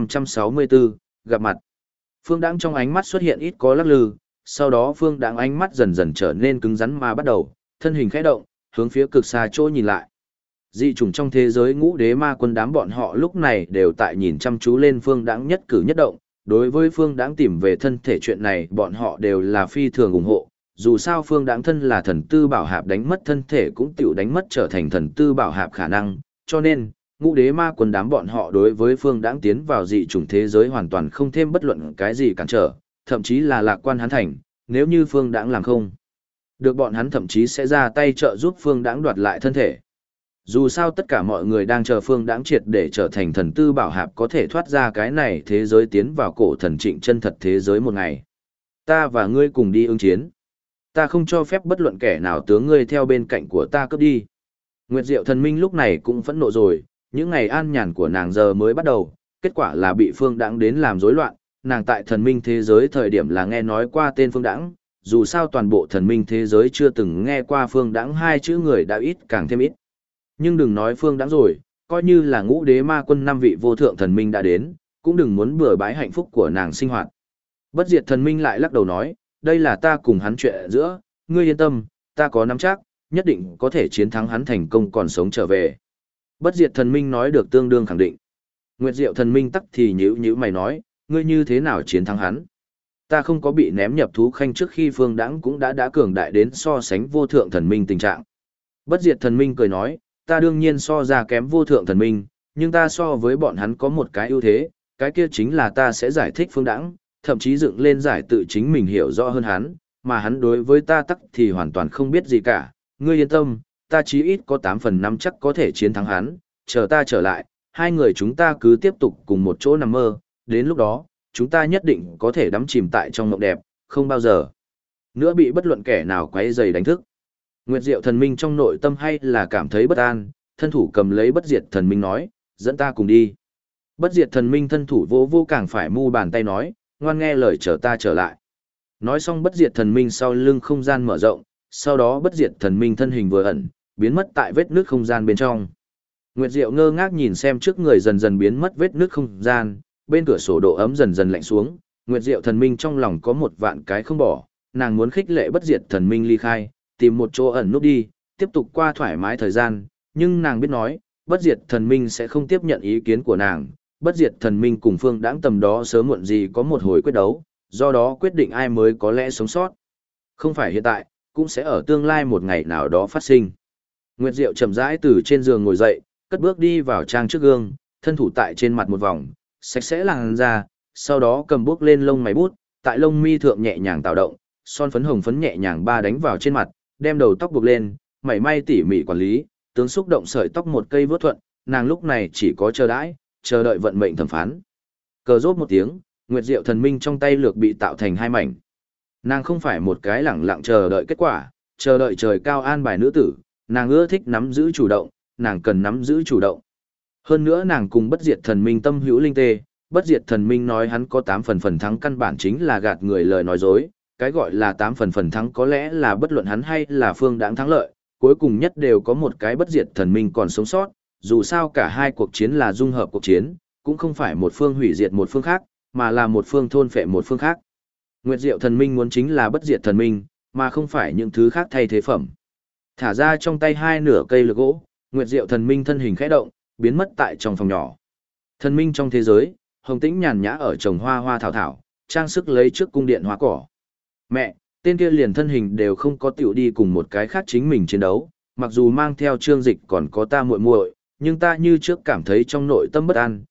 1564, gặp mặt. Phương Đãng trong ánh mắt xuất hiện ít có lắc lư, sau đó Phương Đãng ánh mắt dần dần trở nên cứng rắn mà bắt đầu, thân hình khẽ động, hướng phía cực xa chỗ nhìn lại. Dị chủng trong thế giới ngũ đế ma quân đám bọn họ lúc này đều tại nhìn chăm chú lên Phương Đãng nhất cử nhất động, đối với Phương Đãng tìm về thân thể chuyện này bọn họ đều là phi thường ủng hộ. Dù sao Phương Đãng thân là thần tư bảo hạp đánh mất thân thể cũng tiểu đánh mất trở thành thần tư bảo hạp khả năng, cho nên, ngũ đế ma quân đám bọn họ đối với Phương Đãng tiến vào dị chủng thế giới hoàn toàn không thêm bất luận cái gì cản trở, thậm chí là lạc quan hắn thành, nếu như Phương Đãng làm không được bọn hắn thậm chí sẽ ra tay trợ giúp Phương Đãng đoạt lại thân thể. Dù sao tất cả mọi người đang chờ Phương Đãng triệt để trở thành thần tư bảo hạp có thể thoát ra cái này thế giới tiến vào cổ thần trịnh chân thật thế giới một ngày. Ta và ngươi cùng đi ứng chiến. Ta không cho phép bất luận kẻ nào tướng ngươi theo bên cạnh của ta cướp đi. Nguyệt Diệu thần minh lúc này cũng phẫn nộ rồi, những ngày an nhàn của nàng giờ mới bắt đầu, kết quả là bị Phương Đãng đến làm rối loạn, nàng tại thần minh thế giới thời điểm là nghe nói qua tên Phương Đãng, dù sao toàn bộ thần minh thế giới chưa từng nghe qua Phương Đãng hai chữ người đã ít càng thêm ít. Nhưng đừng nói Phương Đãng rồi, coi như là ngũ đế ma quân năm vị vô thượng thần minh đã đến, cũng đừng muốn bừa bãi hạnh phúc của nàng sinh hoạt. Bất diệt thần minh lại lắc đầu nói, đây là ta cùng hắn chuyện giữa, ngươi yên tâm, ta có nắm chắc, nhất định có thể chiến thắng hắn thành công còn sống trở về. Bất diệt thần minh nói được tương đương khẳng định. Nguyệt Diệu thần minh tắc thì nhíu mày nói, ngươi như thế nào chiến thắng hắn? Ta không có bị ném nhập thú khanh trước khi Phương Đãng cũng đã cường đại đến so sánh vô thượng thần minh tình trạng. Bất diệt thần minh cười nói, ta đương nhiên so ra kém vô thượng thần minh, nhưng ta so với bọn hắn có một cái ưu thế, cái kia chính là ta sẽ giải thích Phương Đãng, thậm chí dựng lên giải tự chính mình hiểu rõ hơn hắn, mà hắn đối với ta tắc thì hoàn toàn không biết gì cả. Ngươi yên tâm, ta chí ít có 8 phần 5 chắc có thể chiến thắng hắn, chờ ta trở lại, hai người chúng ta cứ tiếp tục cùng một chỗ nằm mơ, đến lúc đó, chúng ta nhất định có thể đắm chìm tại trong mộng đẹp, không bao giờ nữa bị bất luận kẻ nào quấy rầy đánh thức. Nguyệt Diệu thần minh trong nội tâm hay là cảm thấy bất an, thân thủ cầm lấy bất diệt thần minh nói, dẫn ta cùng đi. Bất diệt thần minh thân thủ vô càng phải mu bàn tay nói, ngoan nghe lời chờ ta trở lại. Nói xong bất diệt thần minh sau lưng không gian mở rộng, sau đó bất diệt thần minh thân hình vừa ẩn, biến mất tại vết nước không gian bên trong. Nguyệt Diệu ngơ ngác nhìn xem trước người dần dần biến mất vết nước không gian, bên cửa sổ độ ấm dần dần lạnh xuống, Nguyệt Diệu thần minh trong lòng có một vạn cái không bỏ, nàng muốn khích lệ bất diệt thần minh ly khai, tìm một chỗ ẩn núp đi, tiếp tục qua thoải mái thời gian, nhưng nàng biết nói, bất diệt thần minh sẽ không tiếp nhận ý kiến của nàng, bất diệt thần minh cùng Phương Đãng tầm đó sớm muộn gì có một hồi quyết đấu, do đó quyết định ai mới có lẽ sống sót. Không phải hiện tại, cũng sẽ ở tương lai một ngày nào đó phát sinh. Nguyệt Diệu chậm rãi từ trên giường ngồi dậy, cất bước đi vào trang trước gương, thân thủ tại trên mặt một vòng, sạch sẽ làn da, sau đó cầm bút lên lông mày bút, tại lông mi thượng nhẹ nhàng tạo động, son phấn hồng phấn nhẹ nhàng ba đánh vào trên mặt, đem đầu tóc buộc lên, mảy may tỉ mỉ quản lý, tướng xúc động sợi tóc một cây vớt thuận, nàng lúc này chỉ có chờ đợi vận mệnh thẩm phán. Cờ rốt một tiếng, Nguyệt Diệu thần minh trong tay lược bị tạo thành hai mảnh. Nàng không phải một cái lẳng lặng chờ đợi kết quả, chờ đợi trời cao an bài nữ tử, nàng ưa thích nắm giữ chủ động, nàng cần nắm giữ chủ động. Hơn nữa nàng cùng bất diệt thần minh tâm hữu linh tê, bất diệt thần minh nói hắn có 8 phần thắng căn bản chính là gạt người lời nói dối, cái gọi là 8 phần thắng có lẽ là bất luận hắn hay là Phương Đãng thắng lợi, cuối cùng nhất đều có một cái bất diệt thần minh còn sống sót, dù sao cả hai cuộc chiến là dung hợp cuộc chiến, cũng không phải một phương hủy diệt một phương khác, mà là một phương thôn phệ một phương khác. Nguyệt Diệu thần minh muốn chính là bất diệt thần minh, mà không phải những thứ khác thay thế phẩm. Thả ra trong tay hai nửa cây lược gỗ, Nguyệt Diệu thần minh thân hình khẽ động, biến mất tại trong phòng nhỏ. Thần minh trong thế giới, Hồng Tĩnh nhàn nhã ở trồng hoa thảo thảo, trang sức lấy trước cung điện hoa cỏ. Mẹ, tên kia liền thân hình đều không có tiểu đi cùng một cái khác chính mình chiến đấu, mặc dù mang theo Trương Dịch còn có ta muội muội, nhưng ta như trước cảm thấy trong nội tâm bất an,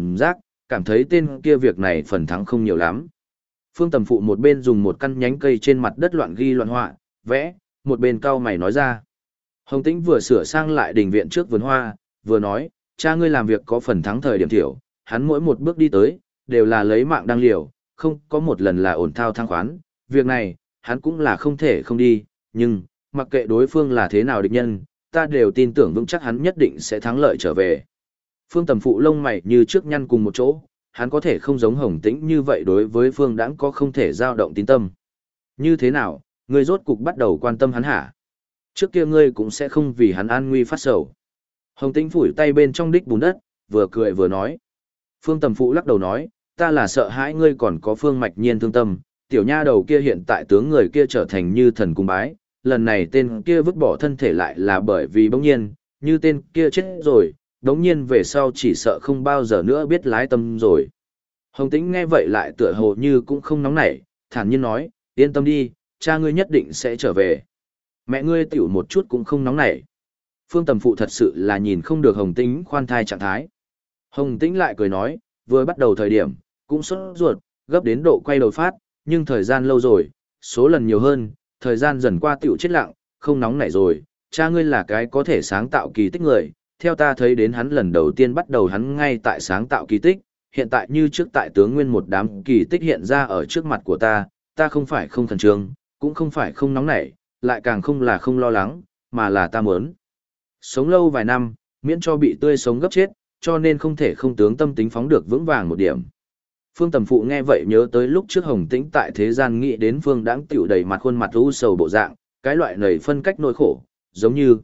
cảm thấy tên kia việc này phần thắng không nhiều lắm. Phương Tầm Phụ một bên dùng một căn nhánh cây trên mặt đất loạn ghi loạn họa, vẽ, một bên cau mày nói ra. Hồng Tĩnh vừa sửa sang lại đình viện trước vườn hoa, vừa nói, cha ngươi làm việc có phần thắng thời điểm thiểu, hắn mỗi một bước đi tới, đều là lấy mạng đang liều, không có một lần là ổn thao thăng khoán, việc này, hắn cũng là không thể không đi, nhưng, mặc kệ đối phương là thế nào địch nhân, ta đều tin tưởng vững chắc hắn nhất định sẽ thắng lợi trở về. Phương Tầm Phụ lông mày như trước nhăn cùng một chỗ, hắn có thể không giống Hồng Tĩnh như vậy đối với Phương Đãng có không thể dao động tín tâm. Như thế nào, ngươi rốt cục bắt đầu quan tâm hắn hả? Trước kia ngươi cũng sẽ không vì hắn an nguy phát sầu. Hồng Tĩnh phủi tay bên trong đích bùn đất, vừa cười vừa nói. Phương Tầm Phụ lắc đầu nói, ta là sợ hãi ngươi còn có Phương Mạch Nhiên thương tâm, tiểu nha đầu kia hiện tại tướng người kia trở thành như thần cung bái, lần này tên kia vứt bỏ thân thể lại là bởi vì bỗng nhiên, như tên kia chết rồi, bỗng nhiên về sau chỉ sợ không bao giờ nữa biết lái tâm rồi. Hồng Tĩnh nghe vậy lại tựa hồ như cũng không nóng nảy, thản nhiên nói, yên tâm đi, cha ngươi nhất định sẽ trở về. Mẹ ngươi tiểu một chút cũng không nóng nảy. Phương Tầm Phụ thật sự là nhìn không được Hồng Tĩnh khoan thai trạng thái. Hồng Tĩnh lại cười nói, vừa bắt đầu thời điểm, cũng sốt ruột, gấp đến độ quay đầu phát, nhưng thời gian lâu rồi, số lần nhiều hơn, thời gian dần qua tiểu chết lặng, không nóng nảy rồi, cha ngươi là cái có thể sáng tạo kỳ tích người, theo ta thấy đến hắn lần đầu tiên bắt đầu hắn ngay tại sáng tạo kỳ tích, hiện tại như trước tại tướng nguyên một đám kỳ tích hiện ra ở trước mặt của ta không phải không khẩn trương, cũng không phải không nóng nảy, lại càng không là không lo lắng, mà là ta muốn sống lâu vài năm, miễn cho bị tươi sống gấp chết, cho nên không thể không tướng tâm tính phóng được vững vàng một điểm. Phương Tầm Phụ nghe vậy nhớ tới lúc trước Hồng Tĩnh tại thế gian nghĩ đến Phương Đãng tiểu đầy mặt khuôn mặt u sầu bộ dạng, cái loại nầy phân cách nỗi khổ, giống như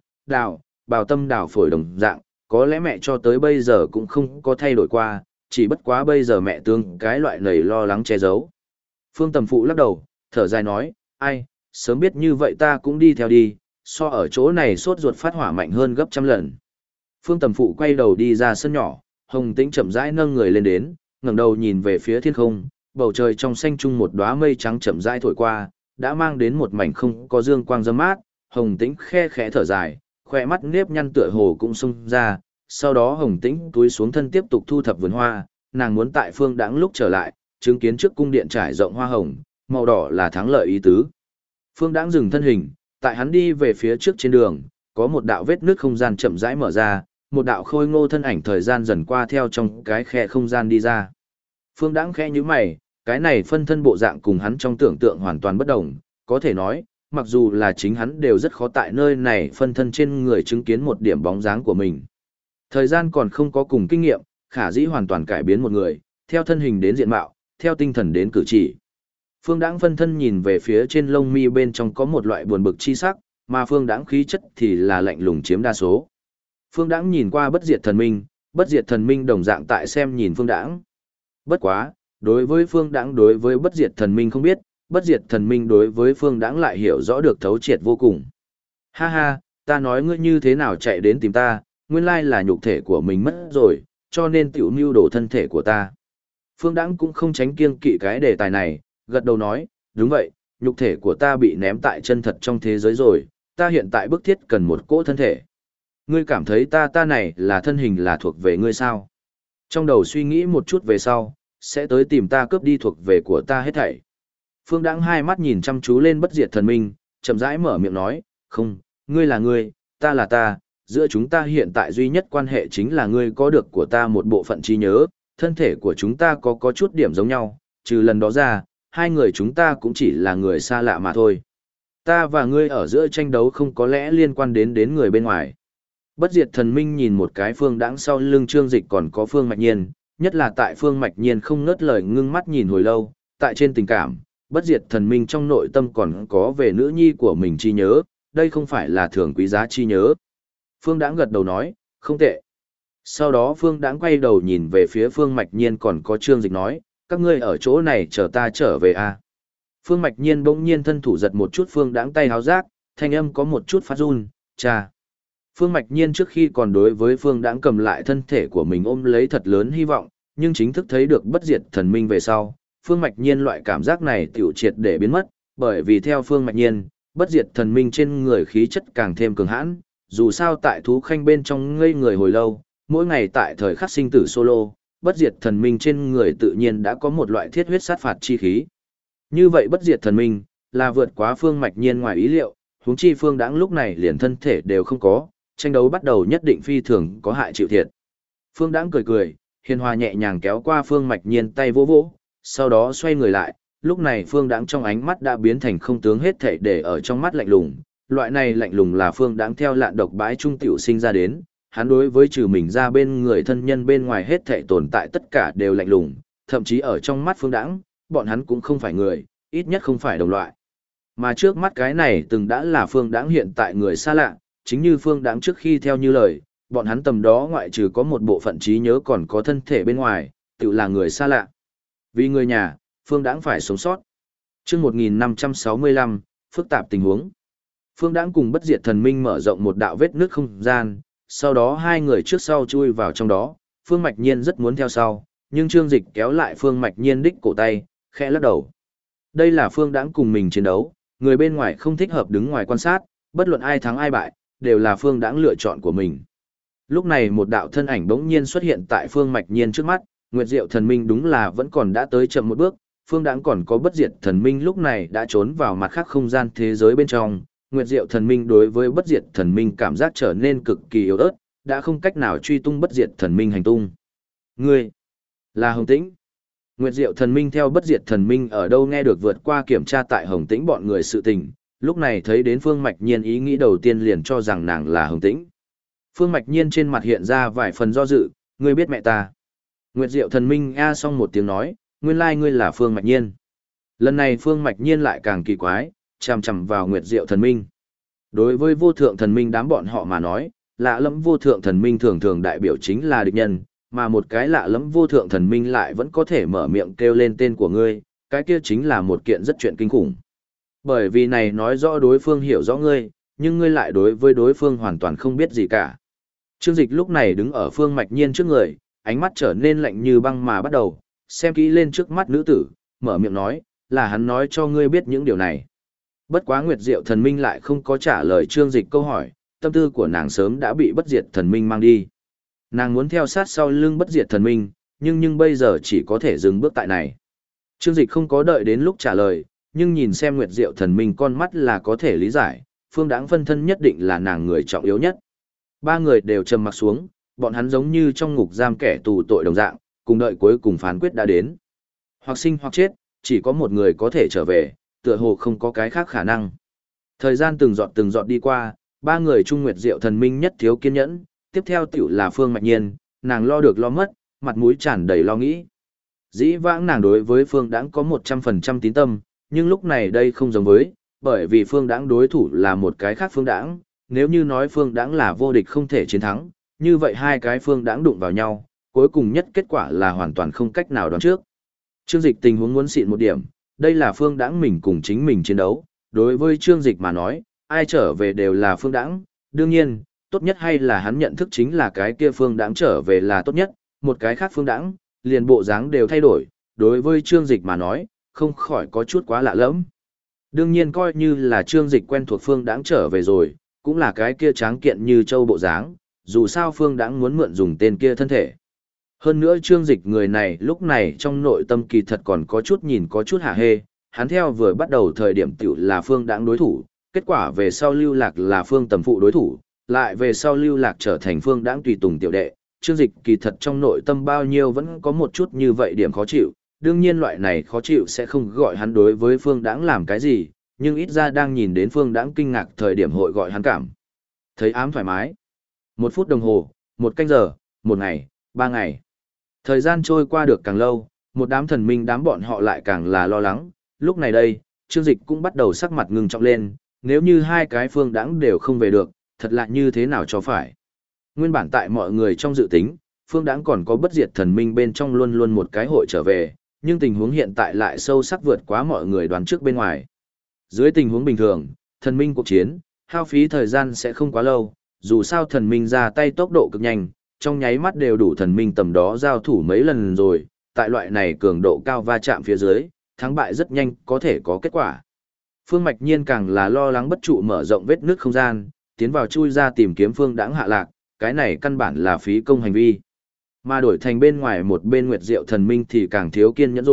bào tâm đào phổi đồng dạng, có lẽ mẹ cho tới bây giờ cũng không có thay đổi qua, chỉ bất quá bây giờ mẹ tương cái loại nầy lo lắng che giấu. Phương Tầm Phụ lắc đầu, thở dài nói, ai, sớm biết như vậy ta cũng đi theo đi, so ở chỗ này sốt ruột phát hỏa mạnh hơn gấp trăm lần. Phương Tầm Phụ quay đầu đi ra sân nhỏ, Hồng Tĩnh chậm rãi nâng người lên đến, ngẩng đầu nhìn về phía thiên không, bầu trời trong xanh chung một đóa mây trắng chậm rãi thổi qua, đã mang đến một mảnh không có dương quang râm mát, Hồng Tĩnh khe khẽ thở dài, khỏe mắt nếp nhăn tựa hồ cũng xông ra, sau đó Hồng Tĩnh túi xuống thân tiếp tục thu thập vườn hoa, nàng muốn tại Phương Đãng lúc trở lại, chứng kiến trước cung điện trải rộng hoa hồng, màu đỏ là thắng lợi ý tứ. Phương Đãng dừng thân hình, tại hắn đi về phía trước trên đường, có một đạo vết nước không gian chậm rãi mở ra, một đạo khôi ngô thân ảnh thời gian dần qua theo trong cái khe không gian đi ra. Phương Đãng khẽ nhíu mày, cái này phân thân bộ dạng cùng hắn trong tưởng tượng hoàn toàn bất đồng, có thể nói, mặc dù là chính hắn đều rất khó tại nơi này phân thân trên người chứng kiến một điểm bóng dáng của mình. Thời gian còn không có cùng kinh nghiệm, khả dĩ hoàn toàn cải biến một người, theo thân hình đến diện mạo, theo tinh thần đến cử chỉ. Phương Đãng phân thân nhìn về phía trên lông mi bên trong có một loại buồn bực chi sắc, mà Phương Đãng khí chất thì là lạnh lùng chiếm đa số. Phương Đãng nhìn qua bất diệt thần minh đồng dạng tại xem nhìn Phương Đãng. Bất quá, đối với Phương Đãng đối với bất diệt thần minh không biết, bất diệt thần minh đối với Phương Đãng lại hiểu rõ được thấu triệt vô cùng. Ha ha, ta nói ngươi như thế nào chạy đến tìm ta, nguyên lai là nhục thể của mình mất rồi, cho nên tiểu mưu đồ thân thể của ta. Phương Đãng cũng không tránh kiêng kỵ cái đề tài này, gật đầu nói, đúng vậy, nhục thể của ta bị ném tại chân thật trong thế giới rồi, ta hiện tại bức thiết cần một cỗ thân thể. Ngươi cảm thấy ta này là thân hình là thuộc về ngươi sao? Trong đầu suy nghĩ một chút về sau, sẽ tới tìm ta cướp đi thuộc về của ta hết thảy. Phương Đãng hai mắt nhìn chăm chú lên bất diệt thần minh, chậm rãi mở miệng nói, không, ngươi là ngươi, ta là ta, giữa chúng ta hiện tại duy nhất quan hệ chính là ngươi có được của ta một bộ phận trí nhớ, thân thể của chúng ta có chút điểm giống nhau, trừ lần đó ra, hai người chúng ta cũng chỉ là người xa lạ mà thôi. Ta và ngươi ở giữa tranh đấu không có lẽ liên quan đến người bên ngoài. Bất diệt thần minh nhìn một cái Phương Đãng sau lưng Trương Dịch còn có Phương Mạch Nhiên, nhất là tại Phương Mạch Nhiên không ngớt lời ngưng mắt nhìn hồi lâu, tại trên tình cảm, bất diệt thần minh trong nội tâm còn có về nữ nhi của mình chi nhớ, đây không phải là thường quý giá chi nhớ. Phương Đãng gật đầu nói, không tệ. Sau đó Phương Đãng quay đầu nhìn về phía Phương Mạch Nhiên còn có Trương Dịch nói, các ngươi ở chỗ này chờ ta trở về à. Phương Mạch Nhiên bỗng nhiên thân thủ giật một chút Phương Đãng tay háo giác, thanh âm có một chút phát run, cha. Phương Mạch Nhiên trước khi còn đối với Phương Đãng cầm lại thân thể của mình ôm lấy thật lớn hy vọng, nhưng chính thức thấy được bất diệt thần minh về sau, Phương Mạch Nhiên loại cảm giác này tiểu triệt để biến mất, bởi vì theo Phương Mạch Nhiên, bất diệt thần minh trên người khí chất càng thêm cường hãn, dù sao tại thú khanh bên trong ngây người hồi lâu, mỗi ngày tại thời khắc sinh tử solo, bất diệt thần minh trên người tự nhiên đã có một loại thiết huyết sát phạt chi khí. Như vậy bất diệt thần minh, là vượt quá Phương Mạch Nhiên ngoài ý liệu, huống chi Phương Đãng lúc này liền thân thể đều không có, tranh đấu bắt đầu nhất định phi thường có hại chịu thiệt. Phương Đãng cười cười, hiền hòa nhẹ nhàng kéo qua Phương Mạch Nhiên tay vỗ vỗ, sau đó xoay người lại, lúc này Phương Đãng trong ánh mắt đã biến thành không tướng hết thảy để ở trong mắt lạnh lùng. Loại này lạnh lùng là Phương Đãng theo lạn độc bãi trung tiểu sinh ra đến, hắn đối với trừ mình ra bên người thân nhân bên ngoài hết thảy tồn tại tất cả đều lạnh lùng, thậm chí ở trong mắt Phương Đãng, bọn hắn cũng không phải người, ít nhất không phải đồng loại. Mà trước mắt cái này từng đã là Phương Đãng hiện tại người xa lạ, chính như Phương Đãng trước khi theo như lời, bọn hắn tầm đó ngoại trừ có một bộ phận trí nhớ còn có thân thể bên ngoài, tự là người xa lạ. Vì người nhà, Phương Đãng phải sống sót. Chương 1565, phức tạp tình huống. Phương Đãng cùng Bất Diệt Thần Minh mở rộng một đạo vết nước không gian, sau đó hai người trước sau chui vào trong đó, Phương Mạch Nhiên rất muốn theo sau, nhưng Trương Dịch kéo lại Phương Mạch Nhiên đích cổ tay, khẽ lắc đầu. Đây là Phương Đãng cùng mình chiến đấu, người bên ngoài không thích hợp đứng ngoài quan sát, bất luận ai thắng ai bại, đều là Phương Đãng lựa chọn của mình. Lúc này một đạo thân ảnh bỗng nhiên xuất hiện tại Phương Mạch Nhiên trước mắt, Nguyệt Diệu Thần Minh đúng là vẫn còn đã tới chậm một bước, Phương Đãng còn có Bất Diệt Thần Minh lúc này đã trốn vào mặt khác không gian thế giới bên trong. Nguyệt Diệu Thần Minh đối với Bất Diệt Thần Minh cảm giác trở nên cực kỳ yếu ớt, đã không cách nào truy tung Bất Diệt Thần Minh hành tung. Ngươi là Hồng Tĩnh. Nguyệt Diệu Thần Minh theo Bất Diệt Thần Minh ở đâu nghe được vượt qua kiểm tra tại Hồng Tĩnh bọn người sự tình, lúc này thấy đến Phương Mạch Nhiên ý nghĩ đầu tiên liền cho rằng nàng là Hồng Tĩnh. Phương Mạch Nhiên trên mặt hiện ra vài phần do dự, ngươi biết mẹ ta. Nguyệt Diệu Thần Minh a xong một tiếng nói, nguyên lai ngươi là Phương Mạch Nhiên. Lần này Phương Mạch Nhiên lại càng kỳ quái, chằm chằm vào Nguyệt Diệu Thần Minh. Đối với vô thượng thần minh đám bọn họ mà nói, lạ lẫm vô thượng thần minh thường thường đại biểu chính là địch nhân, mà một cái lạ lẫm vô thượng thần minh lại vẫn có thể mở miệng kêu lên tên của ngươi, cái kia chính là một kiện rất chuyện kinh khủng. Bởi vì này nói rõ đối phương hiểu rõ ngươi, nhưng ngươi lại đối với đối phương hoàn toàn không biết gì cả. Trương Dịch lúc này đứng ở Phương Mạch Nhiên trước người, ánh mắt trở nên lạnh như băng mà bắt đầu, xem kỹ lên trước mắt nữ tử, mở miệng nói, là hắn nói cho ngươi biết những điều này. Bất quá Nguyệt Diệu Thần Minh lại không có trả lời Trương Dịch câu hỏi, tâm tư của nàng sớm đã bị Bất Diệt Thần Minh mang đi. Nàng muốn theo sát sau lưng Bất Diệt Thần Minh, nhưng bây giờ chỉ có thể dừng bước tại này. Trương Dịch không có đợi đến lúc trả lời, nhưng nhìn xem Nguyệt Diệu Thần Minh con mắt là có thể lý giải, Phương Đãng phân thân nhất định là nàng người trọng yếu nhất. Ba người đều trầm mặc xuống, bọn hắn giống như trong ngục giam kẻ tù tội đồng dạng, cùng đợi cuối cùng phán quyết đã đến. Hoặc sinh hoặc chết, chỉ có một người có thể trở về, tựa hồ không có cái khác khả năng. Thời gian từng giọt đi qua, ba người Trung Nguyệt Diệu Thần Minh nhất thiếu kiên nhẫn, tiếp theo tiểu là Phương Mạch Nhiên, nàng lo được lo mất, mặt mũi tràn đầy lo nghĩ. Dĩ vãng nàng đối với Phương Đãng có 100% tín tâm, nhưng lúc này đây không giống với, bởi vì Phương Đãng đối thủ là một cái khác Phương Đãng, nếu như nói Phương Đãng là vô địch không thể chiến thắng, như vậy hai cái Phương Đãng đụng vào nhau, cuối cùng nhất kết quả là hoàn toàn không cách nào đoán trước. Trương Dịch tình huống muốn xịn một điểm, đây là Phương Đãng mình cùng chính mình chiến đấu, đối với Trương Dịch mà nói, ai trở về đều là Phương Đãng, đương nhiên, tốt nhất hay là hắn nhận thức chính là cái kia Phương Đãng trở về là tốt nhất, một cái khác Phương Đãng, liền bộ dáng đều thay đổi, đối với Trương Dịch mà nói, không khỏi có chút quá lạ lẫm. Đương nhiên coi như là Trương Dịch quen thuộc Phương Đãng trở về rồi, cũng là cái kia tráng kiện như châu bộ dáng, dù sao Phương Đãng muốn mượn dùng tên kia thân thể. Hơn nữa Trương Dịch người này lúc này trong nội tâm kỳ thật còn có chút nhìn có chút hả hê, hắn theo vừa bắt đầu thời điểm tiểu là Phương Đãng đối thủ, kết quả về sau Lưu Lạc là Phương Tầm Phụ đối thủ, lại về sau Lưu Lạc trở thành Phương Đãng tùy tùng tiểu đệ, Trương Dịch kỳ thật trong nội tâm bao nhiêu vẫn có một chút như vậy điểm khó chịu, đương nhiên loại này khó chịu sẽ không gọi hắn đối với Phương Đãng làm cái gì, nhưng ít ra đang nhìn đến Phương Đãng kinh ngạc thời điểm hội gọi hắn cảm thấy ám thoải mái. 1 phút đồng hồ, 1 canh giờ, 1 ngày, 3 ngày. Thời gian trôi qua được càng lâu, một đám thần minh đám bọn họ lại càng là lo lắng, lúc này đây, Trương Dịch cũng bắt đầu sắc mặt ngưng trọng lên, nếu như hai cái Phương Đãng đều không về được, thật lạ như thế nào cho phải. Nguyên bản tại mọi người trong dự tính, Phương Đãng còn có Bất Diệt Thần Minh bên trong luôn luôn một cái hội trở về, nhưng tình huống hiện tại lại sâu sắc vượt quá mọi người đoán trước bên ngoài. Dưới tình huống bình thường, thần minh cuộc chiến, hao phí thời gian sẽ không quá lâu, dù sao thần minh ra tay tốc độ cực nhanh, trong nháy mắt đều đủ thần minh tầm đó giao thủ mấy lần rồi, tại loại này cường độ cao va chạm phía dưới, thắng bại rất nhanh có thể có kết quả. Phương Mạch Nhiên càng là lo lắng bất trụ mở rộng vết nước không gian, tiến vào chui ra tìm kiếm Phương Đãng hạ lạc, cái này căn bản là phí công hành vi. Mà đổi thành bên ngoài một bên Nguyệt Diệu Thần Minh thì càng thiếu kiên nhẫn rồi,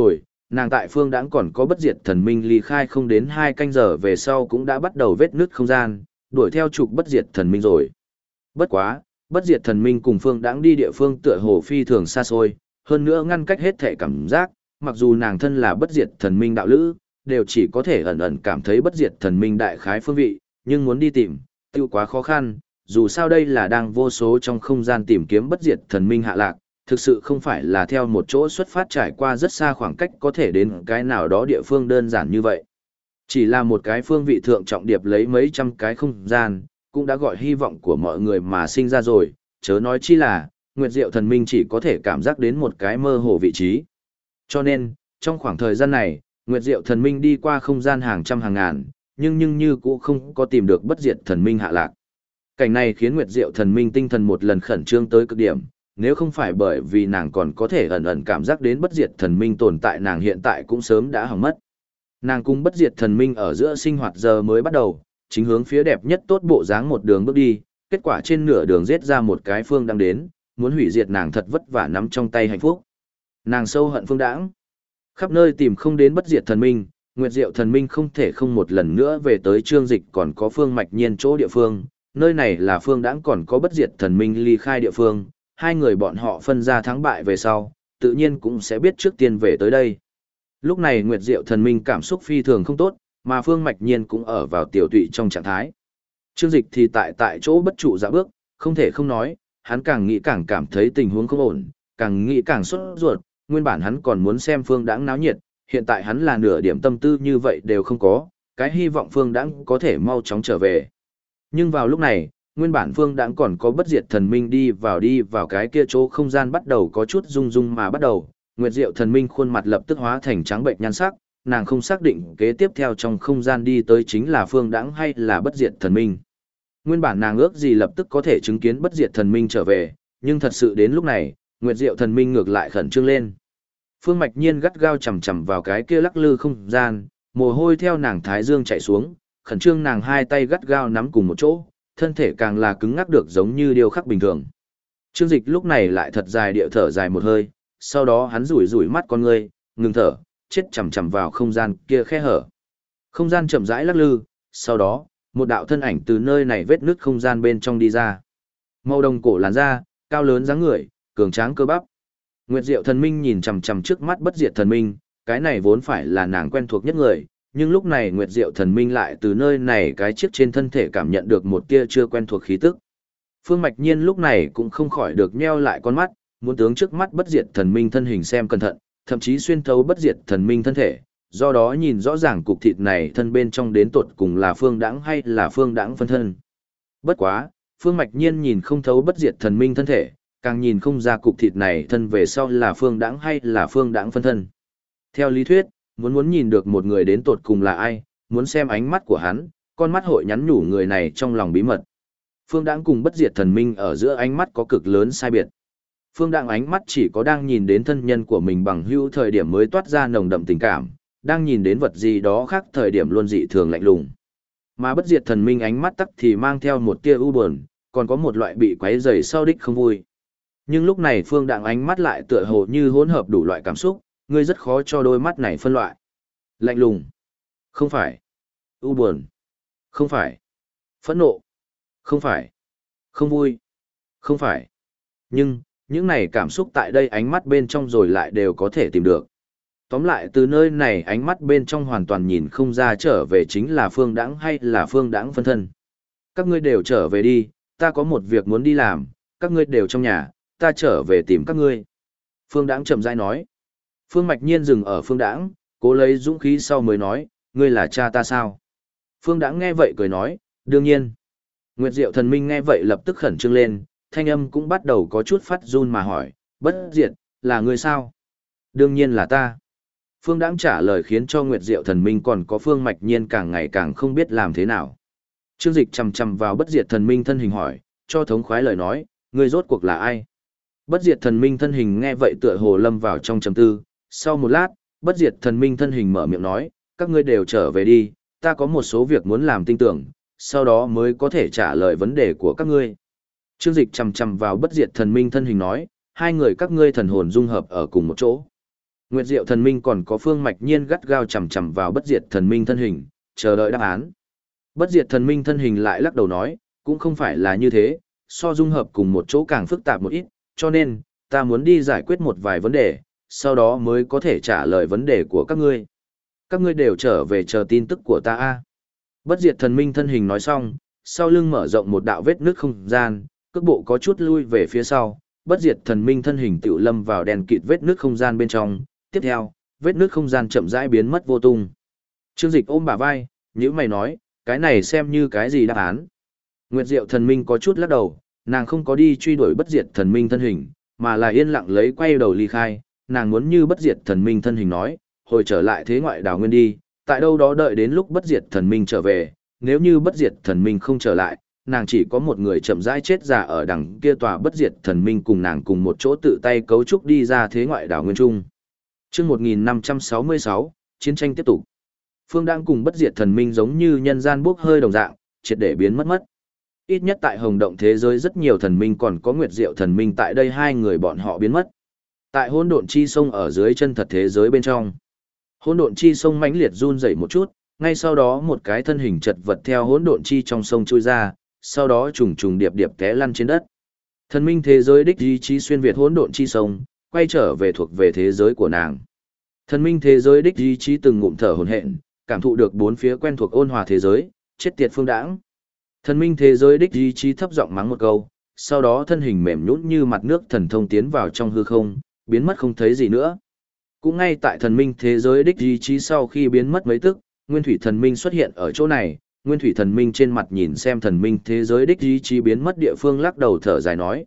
nàng tại phương đãng còn có bất diệt thần minh ly khai không đến 2 canh giờ về sau cũng đã bắt đầu vết nứt không gian, đuổi theo trục bất diệt thần minh rồi. Bất quá, bất diệt thần minh cùng phương đãng đi địa phương tựa hồ phi thường xa xôi, hơn nữa ngăn cách hết thể cảm giác, mặc dù nàng thân là bất diệt thần minh đạo lữ, đều chỉ có thể ẩn ẩn cảm thấy bất diệt thần minh đại khái phương vị, nhưng muốn đi tìm, tiêu quá khó khăn, dù sao đây là đang vô số trong không gian tìm kiếm bất diệt thần minh hạ lạc, thực sự không phải là theo một chỗ xuất phát trải qua rất xa khoảng cách có thể đến cái nào đó địa phương đơn giản như vậy. Chỉ là một cái phương vị thượng trọng điệp lấy mấy trăm cái không gian, cũng đã gọi hy vọng của mọi người mà sinh ra rồi, chớ nói chi là, Nguyệt Diệu thần minh chỉ có thể cảm giác đến một cái mơ hồ vị trí. Cho nên, trong khoảng thời gian này, Nguyệt Diệu thần minh đi qua không gian hàng trăm hàng ngàn, nhưng như cũng không có tìm được bất diệt thần minh hạ lạc. Cảnh này khiến Nguyệt Diệu thần minh tinh thần một lần khẩn trương tới cực điểm, nếu không phải bởi vì nàng còn có thể ẩn ẩn cảm giác đến bất diệt thần minh tồn tại, nàng hiện tại cũng sớm đã hỏng mất. Nàng cùng bất diệt thần minh ở giữa sinh hoạt giờ mới bắt đầu, chính hướng phía đẹp nhất tốt bộ dáng một đường bước đi, kết quả trên nửa đường giết ra một cái phương đang đến, muốn hủy diệt nàng thật vất vả nắm trong tay hạnh phúc. Nàng sâu hận phương đãng, khắp nơi tìm không đến bất diệt thần minh, Nguyệt Diệu thần minh không thể không một lần nữa về tới Trương Dịch còn có Phương Mạch Nhiên chỗ địa phương, nơi này là phương đãng còn có bất diệt thần minh ly khai địa phương, hai người bọn họ phân ra thắng bại về sau, tự nhiên cũng sẽ biết trước tiên về tới đây. Lúc này Nguyệt Diệu thần minh cảm xúc phi thường không tốt, mà Phương Mạch Nhiên cũng ở vào tiểu tụy trong trạng thái. Trương Dịch thì tại chỗ bất trụ dạo bước, không thể không nói, hắn càng nghĩ càng cảm thấy tình huống không ổn, càng nghĩ càng sốt ruột, nguyên bản hắn còn muốn xem phương đãng náo nhiệt, hiện tại hắn là nửa điểm tâm tư như vậy đều không có, cái hy vọng phương đãng có thể mau chóng trở về. Nhưng vào lúc này, nguyên bản phương đãng còn có bất diệt thần minh đi vào cái kia chỗ không gian bắt đầu có chút rung rung mà bắt đầu, Nguyệt Diệu thần minh khuôn mặt lập tức hóa thành trắng bệnh nhan sắc, nàng không xác định kế tiếp theo trong không gian đi tới chính là phương đãng hay là bất diệt thần minh. Nguyên bản nàng ước gì lập tức có thể chứng kiến bất diệt thần minh trở về, nhưng thật sự đến lúc này, Nguyệt Diệu thần minh ngược lại khẩn trương lên. Phương Mạch Nhiên gắt gao chầm chầm vào cái kia lắc lư không gian, mồ hôi theo nàng thái dương chảy xuống, khẩn trương nàng hai tay gắt gao nắm cùng một chỗ, thân thể càng là cứng ngắc được giống như điêu khắc bình thường. Trương Dịch lúc này lại thật dài điệu thở dài một hơi, sau đó hắn rủi rủi mắt con ngươi, ngừng thở, chết chầm chầm vào không gian kia khe hở. Không gian chậm rãi lắc lư, sau đó, một đạo thân ảnh từ nơi này vết nứt không gian bên trong đi ra. Màu đồng cổ làn da, cao lớn dáng người, cường tráng cơ bắp. Nguyệt Diệu thần minh nhìn chằm chằm trước mắt bất diệt thần minh, cái này vốn phải là nàng quen thuộc nhất người, nhưng lúc này Nguyệt Diệu thần minh lại từ nơi này cái chiếc trên thân thể cảm nhận được một tia chưa quen thuộc khí tức. Phương Mạch Nhiên lúc này cũng không khỏi được nheo lại con mắt, muốn tướng trước mắt bất diệt thần minh thân hình xem cẩn thận, thậm chí xuyên thấu bất diệt thần minh thân thể, do đó nhìn rõ ràng cục thịt này thân bên trong đến tột cùng là phương đãng hay là phương đãng phân thân. Bất quá, Phương Mạch Nhiên nhìn không thấu bất diệt thần minh thân thể, càng nhìn không ra cục thịt này thân về sau là phương đãng hay là phương đãng phân thân. Theo lý thuyết, muốn nhìn được một người đến tột cùng là ai, muốn xem ánh mắt của hắn, con mắt hội nhắn nhủ người này trong lòng bí mật. Phương đãng cùng bất diệt thần minh ở giữa ánh mắt có cực lớn sai biệt. Phương đãng ánh mắt chỉ có đang nhìn đến thân nhân của mình bằng hữu thời điểm mới toát ra nồng đậm tình cảm, đang nhìn đến vật gì đó khác thời điểm luôn dị thường lạnh lùng. Mà bất diệt thần minh ánh mắt tắc thì mang theo một tia u buồn, còn có một loại bị quấy rầy sau đích không vui. Nhưng lúc này Phương đãng ánh mắt lại tựa hồ như hỗn hợp đủ loại cảm xúc, ngươi rất khó cho đôi mắt này phân loại. Lạnh lùng. Không phải. U buồn. Không phải. Phẫn nộ. Không phải. Không vui. Không phải. Nhưng, những này cảm xúc tại đây ánh mắt bên trong rồi lại đều có thể tìm được. Tóm lại từ nơi này ánh mắt bên trong hoàn toàn nhìn không ra trở về chính là phương đãng hay là phương đãng phân thân. Các ngươi đều trở về đi, ta có một việc muốn đi làm, các ngươi đều trong nhà, ta trở về tìm các ngươi. Phương đãng chậm rãi nói. Phương Mạch Nhiên dừng ở phương đãng, cố lấy dũng khí sau mới nói, ngươi là cha ta sao? Phương đãng nghe vậy cười nói, đương nhiên. Nguyệt Diệu thần minh nghe vậy lập tức khẩn trương lên, thanh âm cũng bắt đầu có chút phát run mà hỏi, bất diệt, là ngươi sao? Đương nhiên là ta. Phương đãng trả lời khiến cho Nguyệt Diệu thần minh còn có Phương Mạch Nhiên càng ngày càng không biết làm thế nào. Trương Dịch chầm chầm vào bất diệt thần minh thân hình hỏi, cho thống khoái lời nói, ngươi rốt cuộc là ai? Bất diệt thần minh thân hình nghe vậy tựa hồ lâm vào trong trầm tư, sau một lát, bất diệt thần minh thân hình mở miệng nói, các ngươi đều trở về đi, ta có một số việc muốn làm tin tưởng, sau đó mới có thể trả lời vấn đề của các ngươi. Trương Dịch chầm chầm vào bất diệt thần minh thân hình nói, hai người các ngươi thần hồn dung hợp ở cùng một chỗ. Nguyệt Diệu thần minh còn có Phương Mạch Nhiên gắt gao chằm chằm vào bất diệt thần minh thân hình, chờ đợi đáp án. Bất diệt thần minh thân hình lại lắc đầu nói, cũng không phải là như thế, so dung hợp cùng một chỗ càng phức tạp một ít, cho nên, ta muốn đi giải quyết một vài vấn đề, sau đó mới có thể trả lời vấn đề của các ngươi. Các ngươi đều trở về chờ tin tức của ta a. Bất diệt thần minh thân hình nói xong, sau lưng mở rộng một đạo vết nước không gian, cước bộ có chút lui về phía sau, bất diệt thần minh thân hình tiểu lâm vào đèn kịt vết nước không gian bên trong, tiếp theo, vết nước không gian chậm rãi biến mất vô tung. Trương Dịch ôm bả vai, nhíu mày nói, cái này xem như cái gì đáp án? Nguyệt Diệu thần minh có chút lắc đầu, nàng không có đi truy đuổi bất diệt thần minh thân hình, mà là yên lặng lấy quay đầu ly khai, nàng muốn như bất diệt thần minh thân hình nói, hồi trở lại thế ngoại đảo nguyên đi, tại đâu đó đợi đến lúc bất diệt thần minh trở về, nếu như bất diệt thần minh không trở lại, nàng chỉ có một người chậm rãi chết già ở đằng kia tòa bất diệt thần minh cùng nàng cùng một chỗ tự tay cấu trúc đi ra thế ngoại đảo nguyên trung. Chương 1566, chiến tranh tiếp tục. Phương đang cùng bất diệt thần minh giống như nhân gian bốc hơi đồng dạng, triệt để biến mất. Ít nhất tại Hồng Động thế giới rất nhiều thần minh còn có Nguyệt Diệu thần minh tại đây hai người bọn họ biến mất. Tại hỗn độn chi sông ở dưới chân thật thế giới bên trong. Hỗn độn chi sông mãnh liệt run rẩy một chút, ngay sau đó một cái thân hình chật vật theo hỗn độn chi trong sông trôi ra, sau đó trùng trùng điệp điệp té lăn trên đất. Thần minh thế giới đích ý chí xuyên việt hỗn độn chi sông, quay trở về thuộc về thế giới của nàng. Thần minh thế giới đích ý chí từng ngụm thở hổn hển, cảm thụ được bốn phía quen thuộc ôn hòa thế giới, chết tiệt phương đãng. Thần minh thế giới đích ý chí thấp giọng mắng một câu, sau đó thân hình mềm nhũn như mặt nước thần thông tiến vào trong hư không, biến mất không thấy gì nữa. Cũng ngay tại thần minh thế giới đích ý chí sau khi biến mất mấy tức, Nguyên Thủy thần minh xuất hiện ở chỗ này, Nguyên Thủy thần minh trên mặt nhìn xem thần minh thế giới đích ý chí biến mất địa phương lắc đầu thở dài nói,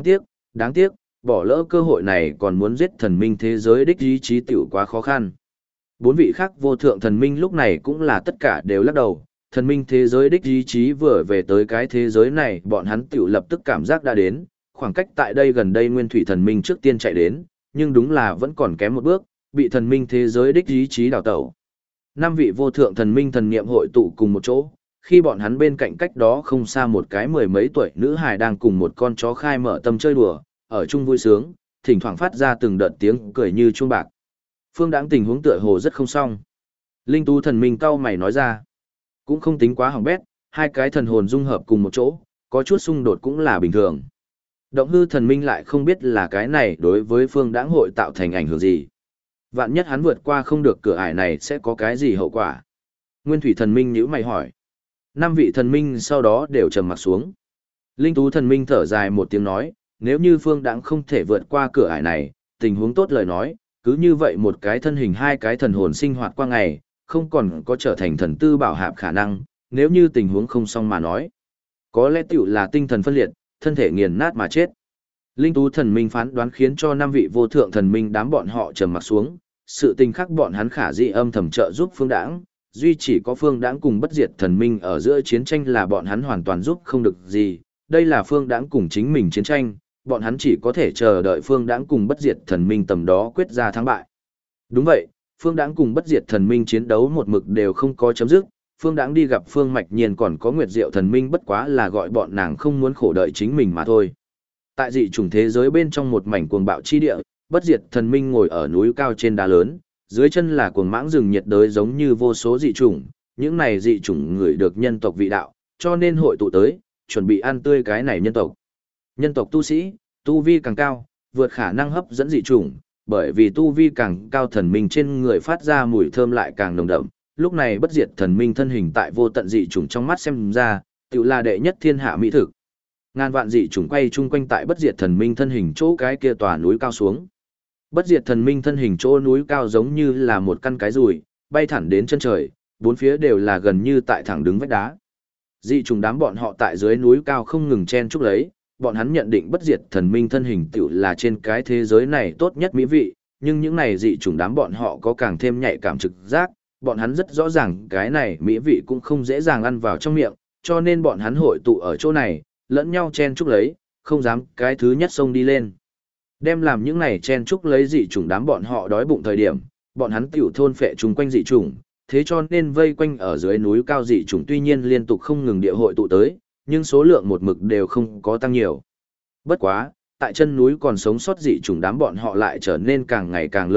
đáng tiếc, bỏ lỡ cơ hội này còn muốn giết thần minh thế giới đích ý chí tiểu quá khó khăn. Bốn vị khác vô thượng thần minh lúc này cũng là tất cả đều lắc đầu, thần minh thế giới đích ý chí vừa về tới cái thế giới này bọn hắn tiểu lập tức cảm giác đã đến, khoảng cách tại đây gần đây Nguyên Thủy thần minh trước tiên chạy đến, nhưng đúng là vẫn còn kém một bước, bị thần minh thế giới đích ý chí đào tẩu. Năm vị vô thượng thần minh thần niệm hội tụ cùng một chỗ, khi bọn hắn bên cạnh cách đó không xa một cái mười mấy tuổi nữ hài đang cùng một con chó khai mở tâm chơi đùa, ở chung vui sướng, thỉnh thoảng phát ra từng đợt tiếng cười như chuông bạc. Phương Đãng tình huống tựa hồ rất không xong. Linh Tú thần minh cau mày nói ra, cũng không tính quá hỏng bét, hai cái thần hồn dung hợp cùng một chỗ, có chút xung đột cũng là bình thường. Động hư thần minh lại không biết là cái này đối với Phương Đãng hội tạo thành ảnh hưởng gì. Vạn nhất hắn vượt qua không được cửa ải này sẽ có cái gì hậu quả? Nguyên Thủy thần minh nhíu mày hỏi. Năm vị thần minh sau đó đều trầm mặt xuống. Linh Tú thần minh thở dài một tiếng nói, nếu như Phương Đãng không thể vượt qua cửa ải này, tình huống tốt lời nói, cứ như vậy một cái thân hình hai cái thần hồn sinh hoạt qua ngày, không còn có trở thành thần tư bảo hạp khả năng, nếu như tình huống không xong mà nói. Có lẽ tiểu là tinh thần phân liệt, thân thể nghiền nát mà chết. Linh Tú thần minh phán đoán khiến cho năm vị vô thượng thần minh đám bọn họ trầm mặc xuống, sự tình khắc bọn hắn khả dĩ âm thầm trợ giúp Phương Đãng, duy chỉ có Phương Đãng cùng bất diệt thần minh ở giữa chiến tranh là bọn hắn hoàn toàn giúp không được gì, đây là Phương Đãng cùng chính mình chiến tranh, bọn hắn chỉ có thể chờ đợi Phương Đãng cùng bất diệt thần minh tầm đó quyết ra thắng bại. Đúng vậy, Phương Đãng cùng bất diệt thần minh chiến đấu một mực đều không có chấm dứt, Phương Đãng đi gặp Phương Mạch Nhiên còn có Nguyệt Diệu thần minh bất quá là gọi bọn nàng không muốn khổ đợi chính mình mà thôi. Tại dị chủng thế giới bên trong một mảnh cuồng bạo chi địa, bất diệt thần minh ngồi ở núi cao trên đá lớn, dưới chân là cuồng mãng rừng nhiệt đới giống như vô số dị chủng, những này dị chủng người được nhân tộc vị đạo, cho nên hội tụ tới, chuẩn bị ăn tươi cái này nhân tộc. Nhân tộc tu sĩ, tu vi càng cao, vượt khả năng hấp dẫn dị chủng, bởi vì tu vi càng cao thần minh trên người phát ra mùi thơm lại càng nồng đậm. Lúc này bất diệt thần minh thân hình tại vô tận dị chủng trong mắt xem ra, tự là đệ nhất thiên hạ mỹ thực. Ngàn vạn dị chủng quay chung quanh tại bất diệt thần minh thân hình chỗ cái kia tòa núi cao xuống. Bất diệt thần minh thân hình chỗ núi cao giống như là một căn cái rùi, bay thẳng đến chân trời, bốn phía đều là gần như tại thẳng đứng vách đá. Dị chủng đám bọn họ tại dưới núi cao không ngừng chen chúc lấy, bọn hắn nhận định bất diệt thần minh thân hình tiểu là trên cái thế giới này tốt nhất mỹ vị, nhưng những này dị chủng đám bọn họ có càng thêm nhạy cảm trực giác, bọn hắn rất rõ ràng cái này mỹ vị cũng không dễ dàng ăn vào trong miệng, cho nên bọn hắn hội tụ ở chỗ này, lẫn nhau chen chúc lấy, không dám cái thứ nhất xông đi lên. Đem làm những này chen chúc lấy dị chủng đám bọn họ đói bụng thời điểm, bọn hắn tiểu thôn phệ chung quanh dị chủng, thế cho nên vây quanh ở dưới núi cao dị chủng tuy nhiên liên tục không ngừng địa hội tụ tới, nhưng số lượng một mực đều không có tăng nhiều. Bất quá, tại chân núi còn sống sót dị chủng đám bọn họ lại trở nên càng ngày càng lớn mạnh,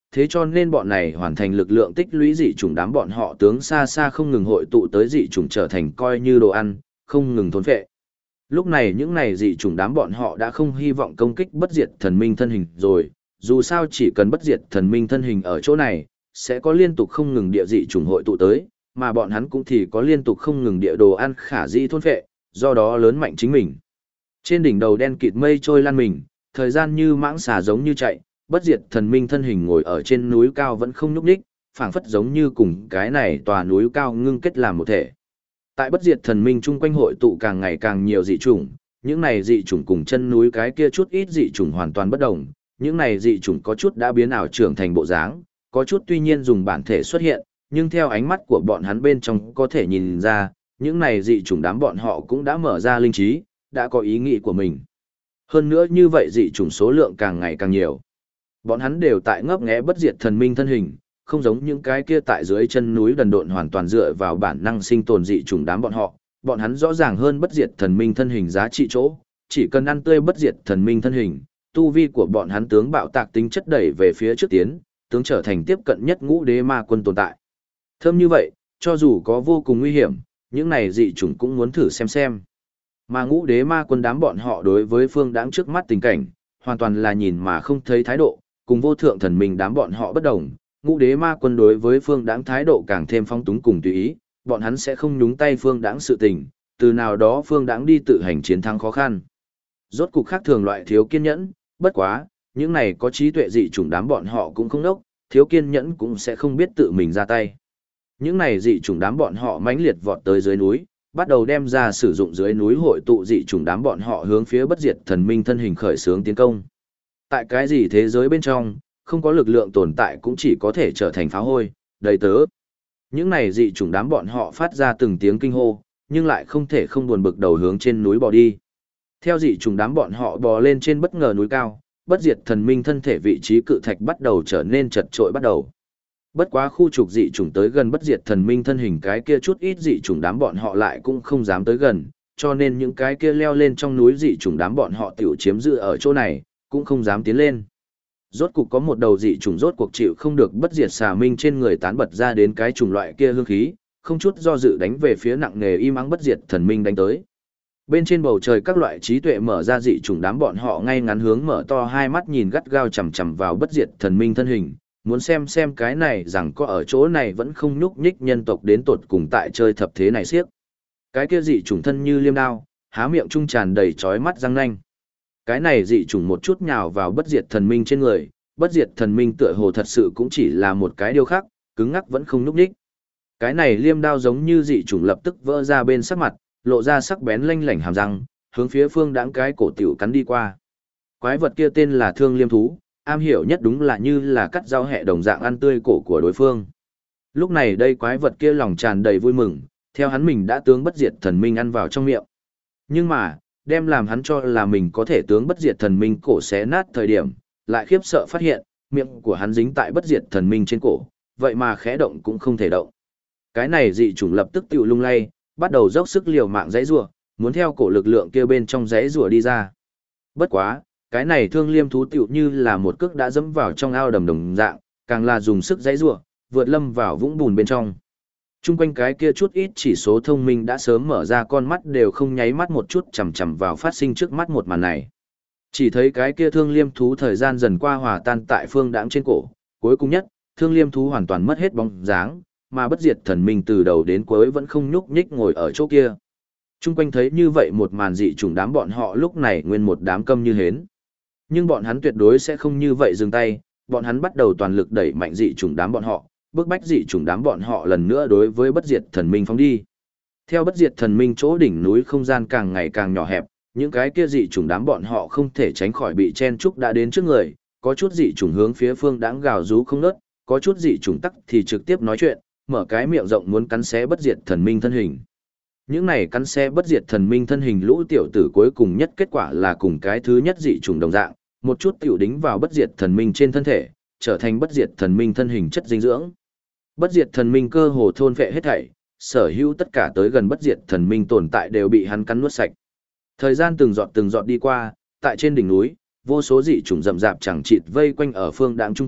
thế cho nên bọn này hoàn thành lực lượng tích lũy dị chủng đám bọn họ tướng xa xa không ngừng hội tụ tới dị chủng trở thành coi như đồ ăn, không ngừng thôn phệ. Lúc này những này dị chủng đám bọn họ đã không hy vọng công kích bất diệt thần minh thân hình rồi, dù sao chỉ cần bất diệt thần minh thân hình ở chỗ này, sẽ có liên tục không ngừng địa dị chủng hội tụ tới, mà bọn hắn cũng thì có liên tục không ngừng địa đồ ăn khả dĩ thôn phệ, do đó lớn mạnh chính mình. Trên đỉnh đầu đen kịt mây trôi lan mình, thời gian như mãng xà giống như chạy, bất diệt thần minh thân hình ngồi ở trên núi cao vẫn không nhúc nhích, phảng phất giống như cùng cái này tòa núi cao ngưng kết làm một thể. Tại bất diệt thần minh chung quanh hội tụ càng ngày càng nhiều dị chủng, những này dị chủng cùng chân núi cái kia chút ít dị chủng hoàn toàn bất đồng, những này dị chủng có chút đã biến ảo trưởng thành bộ dáng, có chút tuy nhiên dùng bản thể xuất hiện, nhưng theo ánh mắt của bọn hắn bên trong có thể nhìn ra, những này dị chủng đám bọn họ cũng đã mở ra linh trí, đã có ý nghĩ của mình. Hơn nữa như vậy dị chủng số lượng càng ngày càng nhiều. Bọn hắn đều tại ngấp nghé bất diệt thần minh thân hình, không giống những cái kia tại dưới chân núi đần độn hoàn toàn dựa vào bản năng sinh tồn dị chủng đám bọn hắn rõ ràng hơn bất diệt thần minh thân hình giá trị chỗ, chỉ cần ăn tươi bất diệt thần minh thân hình, tu vi của bọn hắn tướng bạo tạc tính chất đẩy về phía trước tiến, tướng trở thành tiếp cận nhất ngũ đế ma quân tồn tại. Thơm như vậy, cho dù có vô cùng nguy hiểm, những này dị chủng cũng muốn thử xem. Mà ngũ đế ma quân đám bọn họ đối với phương đãng trước mắt tình cảnh, hoàn toàn là nhìn mà không thấy thái độ, cùng vô thượng thần minh đám bọn họ bất đồng. Ngũ đế ma quân đối với phương đãng thái độ càng thêm phong túng cùng tùy ý, bọn hắn sẽ không nhúng tay phương đãng sự tình, từ nào đó phương đãng đi tự hành chiến thắng khó khăn. Rốt cục khác thường loại thiếu kiên nhẫn, bất quá, những này có trí tuệ dị chủng đám bọn họ cũng không đốc, thiếu kiên nhẫn cũng sẽ không biết tự mình ra tay. Những này dị chủng đám bọn họ mãnh liệt vọt tới dưới núi, bắt đầu đem ra sử dụng dưới núi hội tụ dị chủng đám bọn họ hướng phía bất diệt thần minh thân hình khởi xướng tiến công. Tại cái gì thế giới bên trong, không có lực lượng tồn tại cũng chỉ có thể trở thành phá hôi, đầy tớ. Những này dị chủng đám bọn họ phát ra từng tiếng kinh hô, nhưng lại không thể không buồn bực đầu hướng trên núi bò đi. Theo dị chủng đám bọn họ bò lên trên bất ngờ núi cao, bất diệt thần minh thân thể vị trí cự thạch bắt đầu trở nên chật trội bắt đầu. Bất quá khu trục dị chủng tới gần bất diệt thần minh thân hình cái kia chút ít dị chủng đám bọn họ lại cũng không dám tới gần, cho nên những cái kia leo lên trong núi dị chủng đám bọn họ tiểu chiếm giữ ở chỗ này, cũng không dám tiến lên. Rốt cục có một đầu dị chủng rốt cuộc chịu không được bất diệt xà minh trên người tán bật ra đến cái chủng loại kia hương khí, không chút do dự đánh về phía nặng nề im ắng bất diệt thần minh đánh tới. Bên trên bầu trời các loại trí tuệ mở ra dị chủng đám bọn họ ngay ngắn hướng mở to hai mắt nhìn gắt gao chằm chằm vào bất diệt thần minh thân hình, muốn xem cái này rằng có ở chỗ này vẫn không nhúc nhích nhân tộc đến tột cùng tại chơi thập thế này siếc. Cái kia dị chủng thân như liêm đao, há miệng trung tràn đầy chói mắt răng nanh. Cái này dị chủng một chút nhào vào bất diệt thần minh trên người, bất diệt thần minh tựa hồ thật sự cũng chỉ là một cái điêu khắc, cứng ngắc vẫn không nhúc nhích. Cái này liêm đao giống như dị chủng lập tức vỡ ra bên sắc mặt, lộ ra sắc bén lanh lảnh hàm răng, hướng phía phương đãng cái cổ tiểu cắn đi qua. Quái vật kia tên là Thương Liêm thú, am hiểu nhất đúng là như là cắt dao hẹ đồng dạng ăn tươi cổ của đối phương. Lúc này đây quái vật kia lòng tràn đầy vui mừng, theo hắn mình đã tướng bất diệt thần minh ăn vào trong miệng. Nhưng mà, đem làm hắn cho là mình có thể tướng bất diệt thần minh cổ xé nát thời điểm, lại khiếp sợ phát hiện, miệng của hắn dính tại bất diệt thần minh trên cổ, vậy mà khẽ động cũng không thể động. Cái này dị chủng lập tức tiểu lung lay, bắt đầu dốc sức liều mạng giãy giụa, muốn theo cổ lực lượng kia bên trong giãy giụa đi ra. Bất quá, cái này Thương Liêm thú tiểu như là một cước đã dẫm vào trong ao đầm đồng dạng, càng là dùng sức giãy giụa, vượt lâm vào vũng bùn bên trong. Trung quanh cái kia chút ít chỉ số thông minh đã sớm mở ra con mắt đều không nháy mắt một chút chằm chằm vào phát sinh trước mắt một màn này. Chỉ thấy cái kia Thương Liêm thú thời gian dần qua hòa tan tại phương đãng trên cổ, cuối cùng nhất, Thương Liêm thú hoàn toàn mất hết bóng dáng, mà bất diệt thần minh từ đầu đến cuối vẫn không nhúc nhích ngồi ở chỗ kia. Trung quanh thấy như vậy một màn dị chủng đám bọn họ lúc này nguyên một đám câm như hến. Nhưng bọn hắn tuyệt đối sẽ không như vậy dừng tay, bọn hắn bắt đầu toàn lực đẩy mạnh dị chủng đám bọn họ, bức bách dị chủng đám bọn họ lần nữa đối với bất diệt thần minh phóng đi. Theo bất diệt thần minh chỗ đỉnh núi không gian càng ngày càng nhỏ hẹp, những cái kia dị chủng đám bọn họ không thể tránh khỏi bị chen trúc đã đến trước người, có chút dị chủng hướng phía phương đãng gào rú không ngớt, có chút dị chủng tắc thì trực tiếp nói chuyện, mở cái miệng rộng muốn cắn xé bất diệt thần minh thân hình. Những này cắn xé bất diệt thần minh thân hình lũ tiểu tử cuối cùng nhất kết quả là cùng cái thứ nhất dị chủng đồng dạng, một chút tiểu đính vào bất diệt thần minh trên thân thể, trở thành bất diệt thần minh thân hình chất dinh dưỡng. Bất diệt thần minh cơ hồ thôn phệ hết thảy, sở hữu tất cả tới gần bất diệt thần minh tồn tại đều bị hắn cắn nuốt sạch. Thời gian từng giọt đi qua, tại trên đỉnh núi, vô số dị chủng rậm rạp chẳng chịt vây quanh ở phương đãng chung quanh,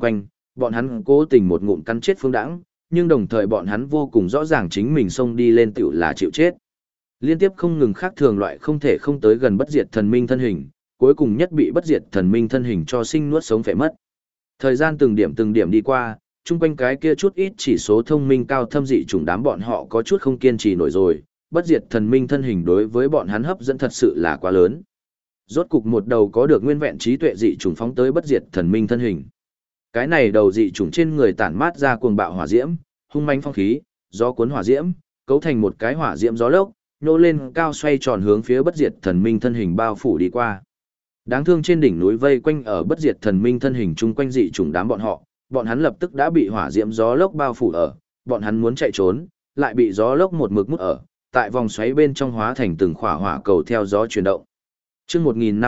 Bọn hắn cố tình một ngụm cắn chết Phương Đãng, nhưng đồng thời bọn hắn vô cùng rõ ràng chính mình xông đi lên tiểu là chịu chết. Liên tiếp không ngừng khác thường loại không thể không tới gần bất diệt thần minh thân hình, cuối cùng nhất bị bất diệt thần minh thân hình cho sinh nuốt sống phải mất. Thời gian từng điểm đi qua, chung quanh cái kia chút ít chỉ số thông minh cao thâm dị chủng đám bọn họ có chút không kiên trì nổi rồi, bất diệt thần minh thân hình đối với bọn hắn hấp dẫn thật sự là quá lớn. Rốt cục một đầu có được nguyên vẹn trí tuệ dị chủng phóng tới bất diệt thần minh thân hình. Cái này đầu dị chủng trên người tản mát ra cuồng bạo hỏa diễm, hung mãnh phong khí, gió cuốn hỏa diễm, cấu thành một cái hỏa diễm gió lốc, nhô lên cao xoay tròn hướng phía bất diệt thần minh thân hình bao phủ đi qua. Đáng thương trên đỉnh núi vây quanh ở bất diệt thần minh thân hình chung quanh dị chủng đám bọn hắn lập tức đã bị hỏa diễm gió lốc bao phủ ở, bọn hắn muốn chạy trốn, lại bị gió lốc một mực mút ở, tại vòng xoáy bên trong hóa thành từng khỏa hỏa cầu theo gió chuyển động. Chương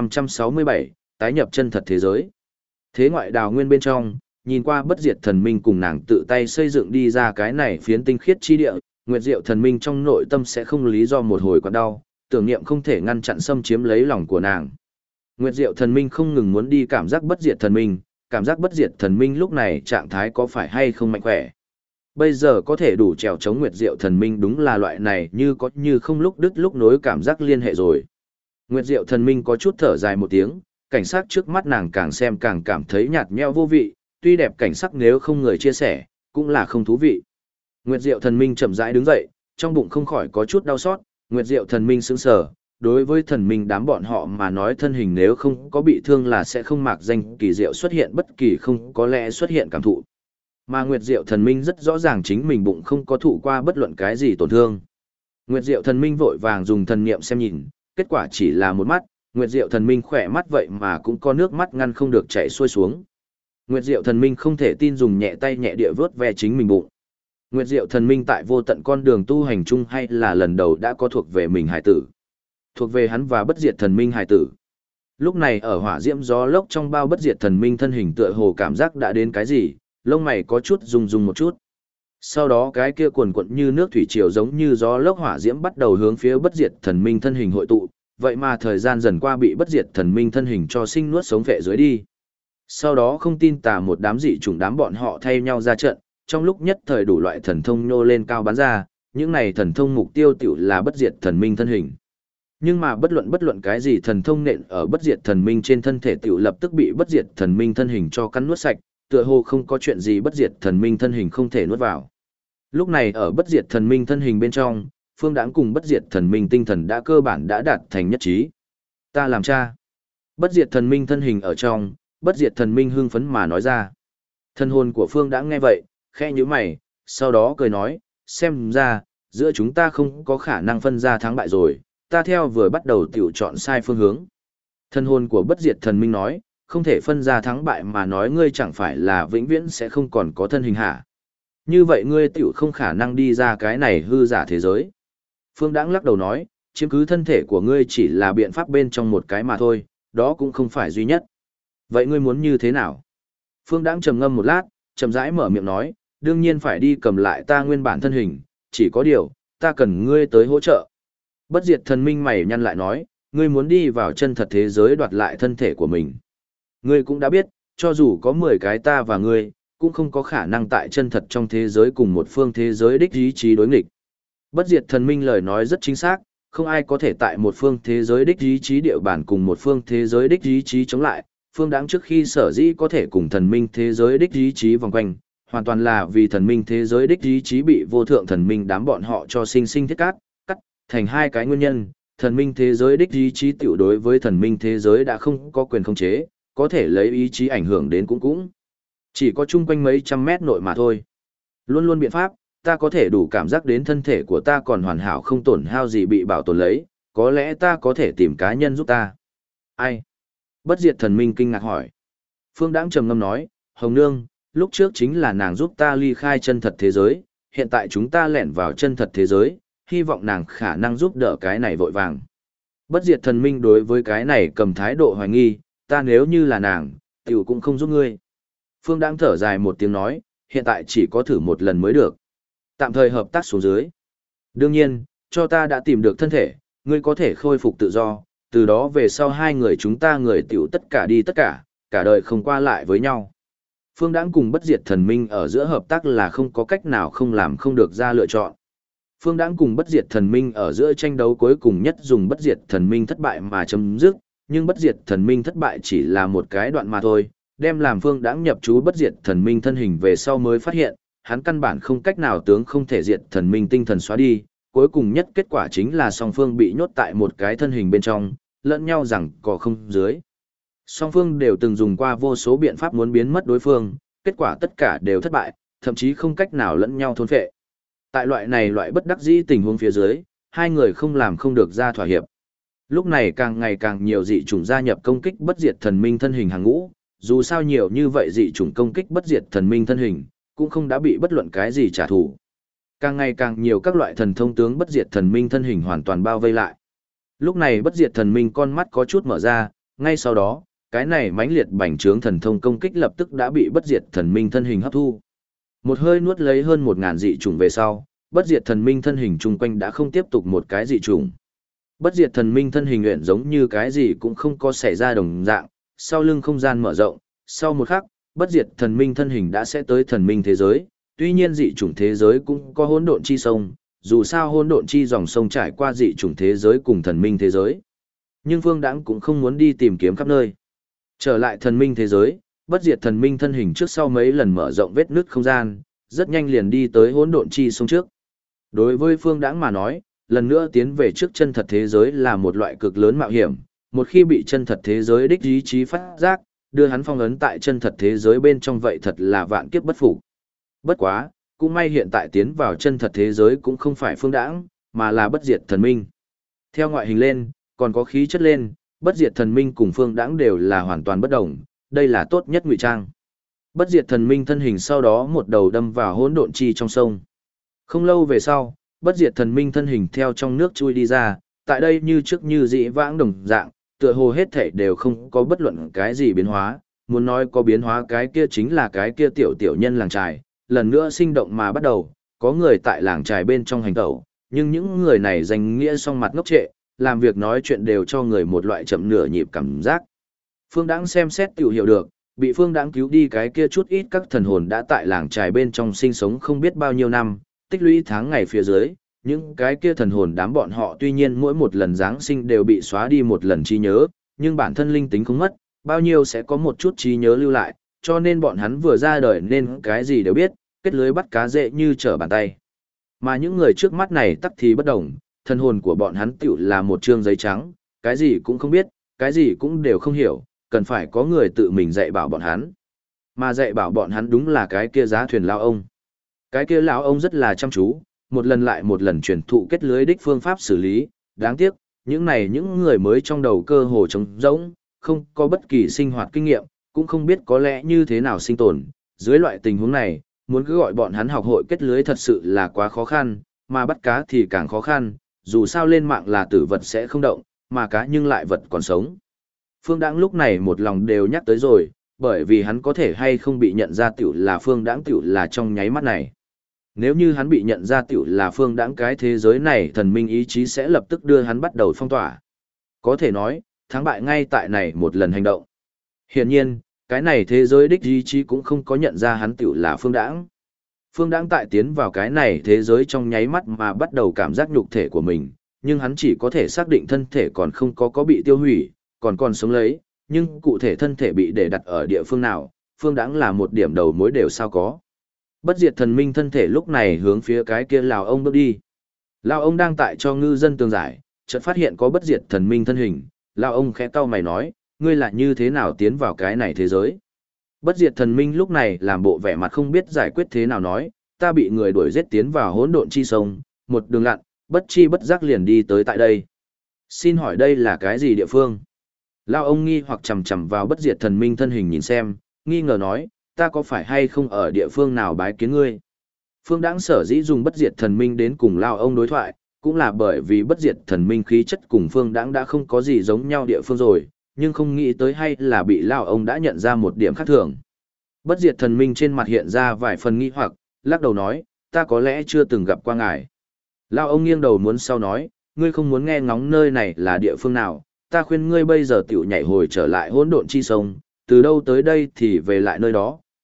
1567, tái nhập chân thật thế giới. Thế ngoại đào nguyên bên trong, nhìn qua bất diệt thần minh cùng nàng tự tay xây dựng đi ra cái này phiến tinh khiết chi địa, Nguyệt Diệu thần minh trong nội tâm sẽ không lý do một hồi quặn đau, tưởng niệm không thể ngăn chặn xâm chiếm lấy lòng của nàng. Nguyệt Diệu thần minh không ngừng muốn đi cảm giác bất diệt thần minh, cảm giác bất diệt thần minh lúc này trạng thái có phải hay không mạnh khỏe. Bây giờ có thể đủ trèo chống Nguyệt Diệu thần minh đúng là loại này như có như không lúc đứt lúc nối cảm giác liên hệ rồi. Nguyệt Diệu thần minh có chút thở dài một tiếng, cảnh sắc trước mắt nàng càng xem càng cảm thấy nhạt nhẽo vô vị, tuy đẹp cảnh sắc nếu không người chia sẻ, cũng là không thú vị. Nguyệt Diệu thần minh chậm rãi đứng dậy, trong bụng không khỏi có chút đau xót, Nguyệt Diệu thần minh sững sờ, đối với thần minh đám bọn họ mà nói thân hình nếu không có bị thương là sẽ không mạc danh kỳ diệu xuất hiện bất kỳ không có lẽ xuất hiện cảm thụ. Mà Nguyệt Diệu thần minh rất rõ ràng chính mình bụng không có thụ qua bất luận cái gì tổn thương. Nguyệt Diệu thần minh vội vàng dùng thần niệm xem nhìn, kết quả chỉ là một mắt, Nguyệt Diệu thần minh khỏe mắt vậy mà cũng có nước mắt ngăn không được chảy xuôi xuống. Nguyệt Diệu thần minh không thể tin dùng nhẹ tay nhẹ địa vớt ve chính mình bụng. Nguyệt Diệu thần minh tại vô tận con đường tu hành chung hay là lần đầu đã có thuộc về mình hải tử. Thuộc về hắn và bất diệt thần minh hải tử. Lúc này ở hỏa diễm gió lốc trong bao bất diệt thần minh thân hình tựa hồ cảm giác đã đến cái gì, lông mày có chút rung rung một chút. Sau đó cái kia cuồn cuộn như nước thủy triều giống như gió lốc hỏa diễm bắt đầu hướng phía bất diệt thần minh thân hình hội tụ, vậy mà thời gian dần qua bị bất diệt thần minh thân hình cho sinh nuốt sống vệ dưới đi. Sau đó không tin tà một đám dị chủng đám bọn họ thay nhau ra trận, trong lúc nhất thời đủ loại thần thông nhô lên cao bắn ra, những này thần thông mục tiêu tiểu là bất diệt thần minh thân hình. Nhưng mà bất luận cái gì thần thông nện ở bất diệt thần minh trên thân thể tiểu lập tức bị bất diệt thần minh thân hình cho cắn nuốt sạch, tựa hồ không có chuyện gì bất diệt thần minh thân hình không thể nuốt vào. Lúc này ở bất diệt thần minh thân hình bên trong, Phương Đãng cùng bất diệt thần minh tinh thần đã cơ bản đã đạt thành nhất trí. Ta làm cha. Bất diệt thần minh thân hình ở trong, bất diệt thần minh hưng phấn mà nói ra. Thân hồn của Phương Đãng nghe vậy, khẽ nhíu mày, sau đó cười nói, xem ra, giữa chúng ta không có khả năng phân ra thắng bại rồi, ta theo vừa bắt đầu tiểu chọn sai phương hướng. Thân hồn của bất diệt thần minh nói, không thể phân ra thắng bại mà nói ngươi chẳng phải là vĩnh viễn sẽ không còn có thân hình hả. Như vậy ngươi tiểu không khả năng đi ra cái này hư giả thế giới. Phương Đãng lắc đầu nói, chiếm cứ thân thể của ngươi chỉ là biện pháp bên trong một cái mà thôi, đó cũng không phải duy nhất. Vậy ngươi muốn như thế nào? Phương Đãng trầm ngâm một lát, chậm rãi mở miệng nói, đương nhiên phải đi cầm lại ta nguyên bản thân hình, chỉ có điều, ta cần ngươi tới hỗ trợ. Bất diệt thần minh mày nhăn lại nói, ngươi muốn đi vào chân thật thế giới đoạt lại thân thể của mình. Ngươi cũng đã biết, cho dù có 10 cái ta và ngươi, cũng không có khả năng tại chân thật trong thế giới cùng một phương thế giới đích ý chí đối nghịch. Bất diệt thần minh lời nói rất chính xác, không ai có thể tại một phương thế giới đích ý chí địa bản cùng một phương thế giới đích ý chí chống lại. Phương Đãng trước khi sở dĩ có thể cùng thần minh thế giới đích ý chí vòng quanh, hoàn toàn là vì thần minh thế giới đích ý chí bị vô thượng thần minh đám bọn họ cho sinh sinh thiết cắt thành hai cái nguyên nhân. Thần minh thế giới đích ý chí tiểu đối với thần minh thế giới đã không có quyền khống chế, có thể lấy ý chí ảnh hưởng đến cũng chỉ có chung quanh mấy trăm mét nội mà thôi. Luôn luôn biện pháp, ta có thể đủ cảm giác đến thân thể của ta còn hoàn hảo không tổn hao gì bị bảo tồn lấy, có lẽ ta có thể tìm cá nhân giúp ta. Ai? Bất diệt thần minh kinh ngạc hỏi. Phương Đãng trầm ngâm nói, Hồng Nương, lúc trước chính là nàng giúp ta ly khai chân thật thế giới, hiện tại chúng ta lẻn vào chân thật thế giới, hy vọng nàng khả năng giúp đỡ cái này vội vàng. Bất diệt thần minh đối với cái này cầm thái độ hoài nghi, ta nếu như là nàng, tiểu cũng không giúp ngươi. Phương Đãng thở dài một tiếng nói, hiện tại chỉ có thử một lần mới được. Tạm thời hợp tác xuống dưới. Đương nhiên, cho ta đã tìm được thân thể, ngươi có thể khôi phục tự do, từ đó về sau hai người chúng ta người tiểu tất cả đi tất cả, cả đời không qua lại với nhau. Phương Đãng cùng bất diệt thần minh ở giữa hợp tác là không có cách nào không làm không được ra lựa chọn. Phương Đãng cùng bất diệt thần minh ở giữa tranh đấu cuối cùng nhất dùng bất diệt thần minh thất bại mà chấm dứt, nhưng bất diệt thần minh thất bại chỉ là một cái đoạn mà thôi, đem làm Phương Đãng nhập chú bất diệt thần minh thân hình về sau mới phát hiện, hắn căn bản không cách nào tướng không thể diệt thần minh tinh thần xóa đi, cuối cùng nhất kết quả chính là song phương bị nhốt tại một cái thân hình bên trong, lẫn nhau rằng có không dưới. Song phương đều từng dùng qua vô số biện pháp muốn biến mất đối phương, kết quả tất cả đều thất bại, thậm chí không cách nào lẫn nhau thôn phệ. Tại loại bất đắc dĩ tình huống phía dưới, hai người không làm không được ra thỏa hiệp. Lúc này càng ngày càng nhiều dị chủng gia nhập công kích bất diệt thần minh thân hình hàng ngũ, dù sao nhiều như vậy dị chủng công kích bất diệt thần minh thân hình, cũng không đã bị bất luận cái gì trả thù. Càng ngày càng nhiều các loại thần thông tướng bất diệt thần minh thân hình hoàn toàn bao vây lại. Lúc này bất diệt thần minh con mắt có chút mở ra, ngay sau đó, cái này mãnh liệt bành trướng thần thông công kích lập tức đã bị bất diệt thần minh thân hình hấp thu. Một hơi nuốt lấy hơn 1000 dị chủng về sau, bất diệt thần minh thân hình chung quanh đã không tiếp tục một cái dị chủng. Bất diệt thần minh thân hình nguyện giống như cái gì cũng không có xảy ra đồng dạng, sau lưng không gian mở rộng, sau một khắc, bất diệt thần minh thân hình đã sẽ tới thần minh thế giới, tuy nhiên dị chủng thế giới cũng có hỗn độn chi sông, dù sao hỗn độn chi dòng sông trải qua dị chủng thế giới cùng thần minh thế giới. Nhưng Phương Đãng cũng không muốn đi tìm kiếm khắp nơi. Trở lại thần minh thế giới, bất diệt thần minh thân hình trước sau mấy lần mở rộng vết nứt không gian, rất nhanh liền đi tới hỗn độn chi sông trước. Đối với Phương Đãng mà nói, lần nữa tiến về trước chân thật thế giới là một loại cực lớn mạo hiểm, một khi bị chân thật thế giới đích ý chí phát giác, đưa hắn phong ấn tại chân thật thế giới bên trong vậy thật là vạn kiếp bất phục. Bất quá, cũng may hiện tại tiến vào chân thật thế giới cũng không phải Phương Đãng, mà là bất diệt thần minh. Theo ngoại hình lên, còn có khí chất lên, bất diệt thần minh cùng Phương Đãng đều là hoàn toàn bất đồng, đây là tốt nhất ngụy trang. Bất diệt thần minh thân hình sau đó một đầu đâm vào hỗn độn chi trong sông. Không lâu về sau, bất diệt thần minh thân hình theo trong nước chui đi ra, tại đây như trước như dĩ vãng đồng dạng, tựa hồ hết thảy đều không có bất luận cái gì biến hóa, muốn nói có biến hóa cái kia chính là cái kia tiểu tiểu nhân làng trài, lần nữa sinh động mà bắt đầu, có người tại làng trài bên trong hành tẩu, nhưng những người này danh nghĩa song mặt ngốc trệ, làm việc nói chuyện đều cho người một loại chậm nửa nhịp cảm giác. Phương Đãng xem xét tiểu hiểu được, bị Phương Đãng cứu đi cái kia chút ít các thần hồn đã tại làng trài bên trong sinh sống không biết bao nhiêu năm, tích lũy tháng ngày phía dưới, những cái kia thần hồn đám bọn họ tuy nhiên mỗi một lần Giáng sinh đều bị xóa đi một lần trí nhớ, nhưng bản thân linh tính không mất, bao nhiêu sẽ có một chút trí nhớ lưu lại, cho nên bọn hắn vừa ra đời nên cái gì đều biết, kết lưới bắt cá dễ như trở bàn tay. Mà những người trước mắt này tắc thì bất đồng, thần hồn của bọn hắn tiểu là một trương giấy trắng, cái gì cũng không biết, cái gì cũng đều không hiểu, cần phải có người tự mình dạy bảo bọn hắn. Mà dạy bảo bọn hắn đúng là cái kia giá thuyền lao ông. Cái kia lão ông rất là chăm chú, một lần lại một lần truyền thụ kết lưới đích phương pháp xử lý, đáng tiếc, những người mới trong đầu cơ hồ trống rỗng, không có bất kỳ sinh hoạt kinh nghiệm, cũng không biết có lẽ như thế nào sinh tồn. Dưới loại tình huống này, muốn cứ gọi bọn hắn học hội kết lưới thật sự là quá khó khăn, mà bắt cá thì càng khó khăn, dù sao lên mạng là tử vật sẽ không động, mà cá nhưng lại vật còn sống. Phương Đãng lúc này một lòng đều nhắc tới rồi, bởi vì hắn có thể hay không bị nhận ra tiểu là Phương Đãng tiểu là trong nháy mắt này. Nếu như hắn bị nhận ra tiểu là Phương Đãng cái thế giới này thần minh ý chí sẽ lập tức đưa hắn bắt đầu phong tỏa. Có thể nói, thắng bại ngay tại này một lần hành động. Hiển nhiên, cái này thế giới đích ý chí cũng không có nhận ra hắn tiểu là Phương Đãng. Phương Đãng tại tiến vào cái này thế giới trong nháy mắt mà bắt đầu cảm giác nhục thể của mình, nhưng hắn chỉ có thể xác định thân thể còn không có bị tiêu hủy, còn sống lấy, nhưng cụ thể thân thể bị để đặt ở địa phương nào, Phương Đãng là một điểm đầu mối đều sao có. Bất diệt thần minh thân thể lúc này hướng phía cái kia lão ông bước đi. Lão ông đang tại cho ngư dân tường giải, chợt phát hiện có bất diệt thần minh thân hình, lão ông khẽ cau mày nói, ngươi là như thế nào tiến vào cái này thế giới? Bất diệt thần minh lúc này làm bộ vẻ mặt không biết giải quyết thế nào nói, ta bị người đuổi giết tiến vào hỗn độn chi sông, một đường lặn, bất chi bất giác liền đi tới tại đây. Xin hỏi đây là cái gì địa phương? Lão ông nghi hoặc chầm chầm vào bất diệt thần minh thân hình nhìn xem, nghi ngờ nói, ta có phải hay không ở địa phương nào bái kiến ngươi? Phương Đãng sở dĩ dùng bất diệt thần minh đến cùng lão ông đối thoại, cũng là bởi vì bất diệt thần minh khí chất cùng Phương Đãng đã không có gì giống nhau địa phương rồi, nhưng không nghĩ tới hay là bị lão ông đã nhận ra một điểm khác thường. Bất diệt thần minh trên mặt hiện ra vài phần nghi hoặc, lắc đầu nói, ta có lẽ chưa từng gặp qua ngài. Lão ông nghiêng đầu muốn sau nói, ngươi không muốn nghe ngóng nơi này là địa phương nào, ta khuyên ngươi bây giờ tiểu nhảy hồi trở lại hỗn độn chi sông, từ đâu tới đây thì về lại nơi đó,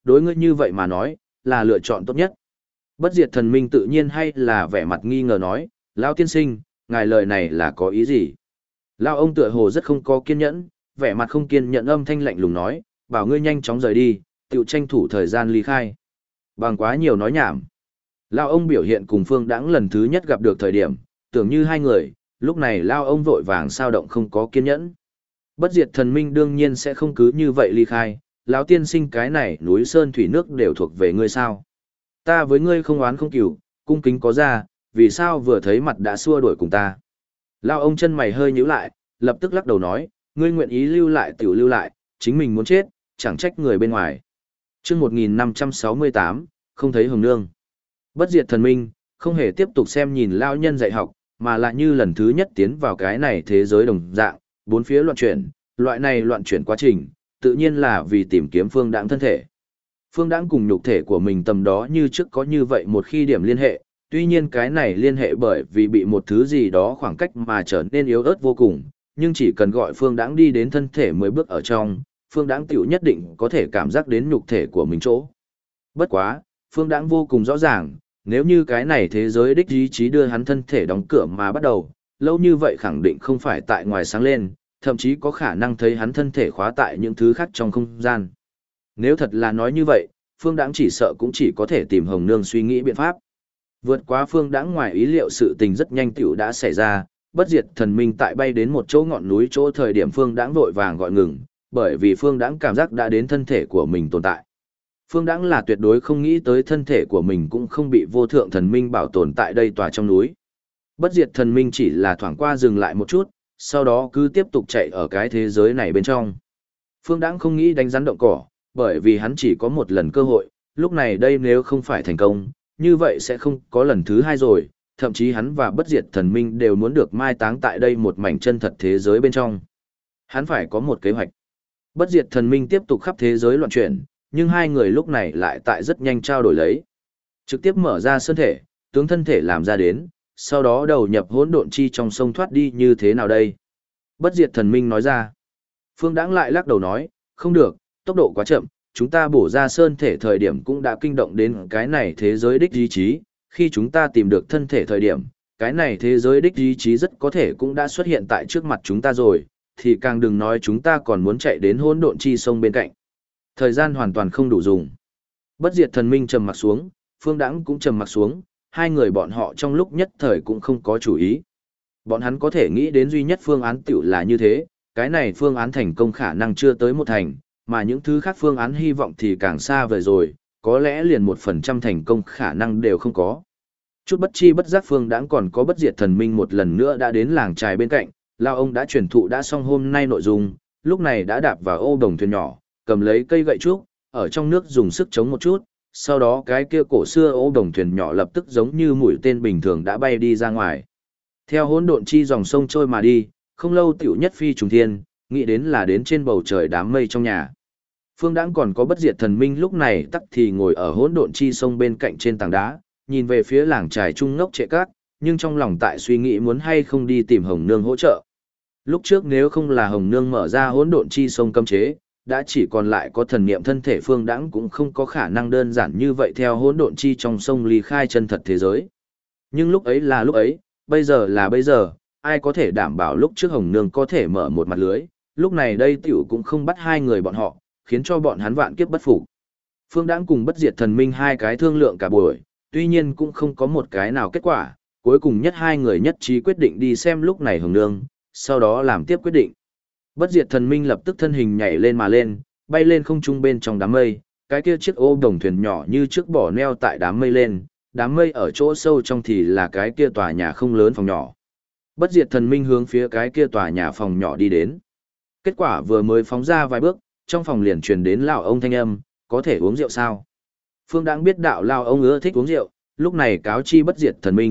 đối ngươi như vậy mà nói, là lựa chọn tốt nhất. Bất diệt thần minh tự nhiên hay là vẻ mặt nghi ngờ nói, Lão tiên sinh, ngài lời này là có ý gì? Lão ông tựa hồ rất không có kiên nhẫn, vẻ mặt không kiên nhẫn âm thanh lạnh lùng nói, bảo ngươi nhanh chóng rời đi, tự tranh thủ thời gian ly khai. Bằng quá nhiều nói nhảm. Lão ông biểu hiện cùng Phương Đãng lần thứ nhất gặp được thời điểm, tưởng như hai người, lúc này Lão ông vội vàng sao động không có kiên nhẫn. Bất diệt thần minh đương nhiên sẽ không cứ như vậy ly khai, lão tiên sinh cái này núi sơn thủy nước đều thuộc về ngươi sao. Ta với ngươi không oán không cừu, cung kính có ra, vì sao vừa thấy mặt đã xua đuổi cùng ta. Lão ông chân mày hơi nhíu lại, lập tức lắc đầu nói, ngươi nguyện ý lưu lại tiểu lưu lại, chính mình muốn chết, chẳng trách người bên ngoài. Chương 1568, không thấy hồng nương. Bất diệt thần minh, không hề tiếp tục xem nhìn lão nhân dạy học, mà lại như lần thứ nhất tiến vào cái này thế giới đồng dạng, bốn phía loạn chuyển, loại này loạn chuyển quá trình, tự nhiên là vì tìm kiếm Phương Đãng thân thể. Phương Đãng cùng nhục thể của mình tầm đó như trước có như vậy một khi điểm liên hệ, tuy nhiên cái này liên hệ bởi vì bị một thứ gì đó khoảng cách mà trở nên yếu ớt vô cùng, nhưng chỉ cần gọi Phương Đãng đi đến thân thể 10 bước ở trong, Phương Đãng tiểu nhất định có thể cảm giác đến nhục thể của mình chỗ. Bất quá, Phương Đãng vô cùng rõ ràng, nếu như cái này thế giới đích ý chí đưa hắn thân thể đóng cửa mà bắt đầu, lâu như vậy khẳng định không phải tại ngoài sáng lên, thậm chí có khả năng thấy hắn thân thể khóa tại những thứ khác trong không gian. Nếu thật là nói như vậy, Phương Đãng chỉ sợ cũng chỉ có thể tìm Hồng Nương suy nghĩ biện pháp. Vượt quá Phương Đãng ngoài ý liệu sự tình rất nhanh tiểu đã xảy ra, bất diệt thần minh tại bay đến một chỗ ngọn núi chỗ thời điểm Phương Đãng vội vàng gọi ngừng, bởi vì Phương Đãng cảm giác đã đến thân thể của mình tồn tại. Phương Đãng là tuyệt đối không nghĩ tới thân thể của mình cũng không bị vô thượng thần minh bảo tồn tại đây tòa trong núi. Bất diệt thần minh chỉ là thoảng qua dừng lại một chút, sau đó cứ tiếp tục chạy ở cái thế giới này bên trong. Phương Đãng không nghĩ đánh rắn động cỏ, bởi vì hắn chỉ có một lần cơ hội, lúc này đây nếu không phải thành công, như vậy sẽ không có lần thứ hai rồi, thậm chí hắn và bất diệt thần minh đều muốn được mai táng tại đây một mảnh chân thật thế giới bên trong. Hắn phải có một kế hoạch. Bất diệt thần minh tiếp tục khắp thế giới loạn chuyển, nhưng hai người lúc này lại tại rất nhanh trao đổi lấy. Trực tiếp mở ra sơn thể, tướng thân thể làm ra đến, sau đó đầu nhập hỗn độn chi trong sông thoát đi như thế nào đây? Bất diệt thần minh nói ra. Phương Đãng lại lắc đầu nói, không được, tốc độ quá chậm, chúng ta bổ ra sơn thể thời điểm cũng đã kinh động đến cái này thế giới đích ý chí, khi chúng ta tìm được thân thể thời điểm, cái này thế giới đích ý chí rất có thể cũng đã xuất hiện tại trước mặt chúng ta rồi, thì càng đừng nói chúng ta còn muốn chạy đến hỗn độn chi sông bên cạnh. Thời gian hoàn toàn không đủ dùng. Bất diệt thần minh trầm mặt xuống, Phương Đãng cũng trầm mặt xuống, hai người bọn họ trong lúc nhất thời cũng không có chủ ý. Bọn hắn có thể nghĩ đến duy nhất phương án tiểu là như thế, cái này phương án thành công khả năng chưa tới một thành, mà những thứ khác phương án hy vọng thì càng xa vời rồi, có lẽ liền 1% thành công khả năng đều không có. Chút bất chi bất giác Phương Đãng còn có bất diệt thần minh một lần nữa đã đến làng trài bên cạnh, lao ông đã truyền thụ đã xong hôm nay nội dung, lúc này đã đạp vào ô đồng thuyền nhỏ, cầm lấy cây gậy trúc, ở trong nước dùng sức chống một chút, sau đó cái kia cổ xưa ô đồng thuyền nhỏ lập tức giống như mũi tên bình thường đã bay đi ra ngoài. Theo hỗn độn chi dòng sông trôi mà đi, không lâu tiểu nhất phi trùng thiên, nghĩ đến là đến trên bầu trời đám mây trong nhà. Phương Đãng còn có bất diệt thần minh lúc này tắc thì ngồi ở hỗn độn chi sông bên cạnh trên tảng đá, nhìn về phía làng trài trung ngốc trệ cát, nhưng trong lòng tại suy nghĩ muốn hay không đi tìm Hồng Nương hỗ trợ. Lúc trước nếu không là Hồng Nương mở ra hỗn độn chi sông cấm chế, đã chỉ còn lại có thần niệm thân thể Phương Đãng cũng không có khả năng đơn giản như vậy theo hỗn độn chi trong sông ly khai chân thật thế giới. Nhưng lúc ấy là lúc ấy, bây giờ là bây giờ, ai có thể đảm bảo lúc trước Hồng Nương có thể mở một mặt lưới, lúc này đây tiểu cũng không bắt hai người bọn họ, khiến cho bọn hắn vạn kiếp bất phục. Phương Đãng cùng bất diệt thần minh hai cái thương lượng cả buổi, tuy nhiên cũng không có một cái nào kết quả, cuối cùng nhất hai người nhất trí quyết định đi xem lúc này Hồng Nương, sau đó làm tiếp quyết định. Bất diệt thần minh lập tức thân hình nhảy lên mà lên, bay lên không trung bên trong đám mây, cái kia chiếc ô đồng thuyền nhỏ như trước bỏ neo tại đám mây lên, đám mây ở chỗ sâu trong thì là cái kia tòa nhà không lớn phòng nhỏ. Bất diệt thần minh hướng phía cái kia tòa nhà phòng nhỏ đi đến. Kết quả vừa mới phóng ra vài bước, trong phòng liền truyền đến lão ông thanh âm, có thể uống rượu sao? Phương Đãng biết đạo lão ông ưa thích uống rượu, lúc này cáo chi bất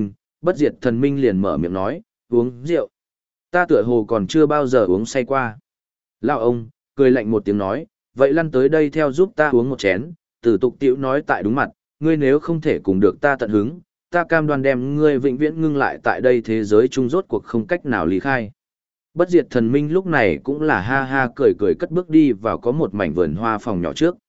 diệt thần minh liền mở miệng nói, uống rượu. Ta tựa hồ còn chưa bao giờ uống say qua. Lão ông, cười lạnh một tiếng nói, vậy lăn tới đây theo giúp ta uống một chén, tử tục tiểu nói tại đúng mặt, ngươi nếu không thể cùng được ta tận hứng, ta cam đoan đem ngươi vĩnh viễn ngưng lại tại đây thế giới chung rốt cuộc không cách nào lý khai. Bất diệt thần minh lúc này cũng là ha ha cười cười cất bước đi vào có một mảnh vườn hoa phòng nhỏ trước.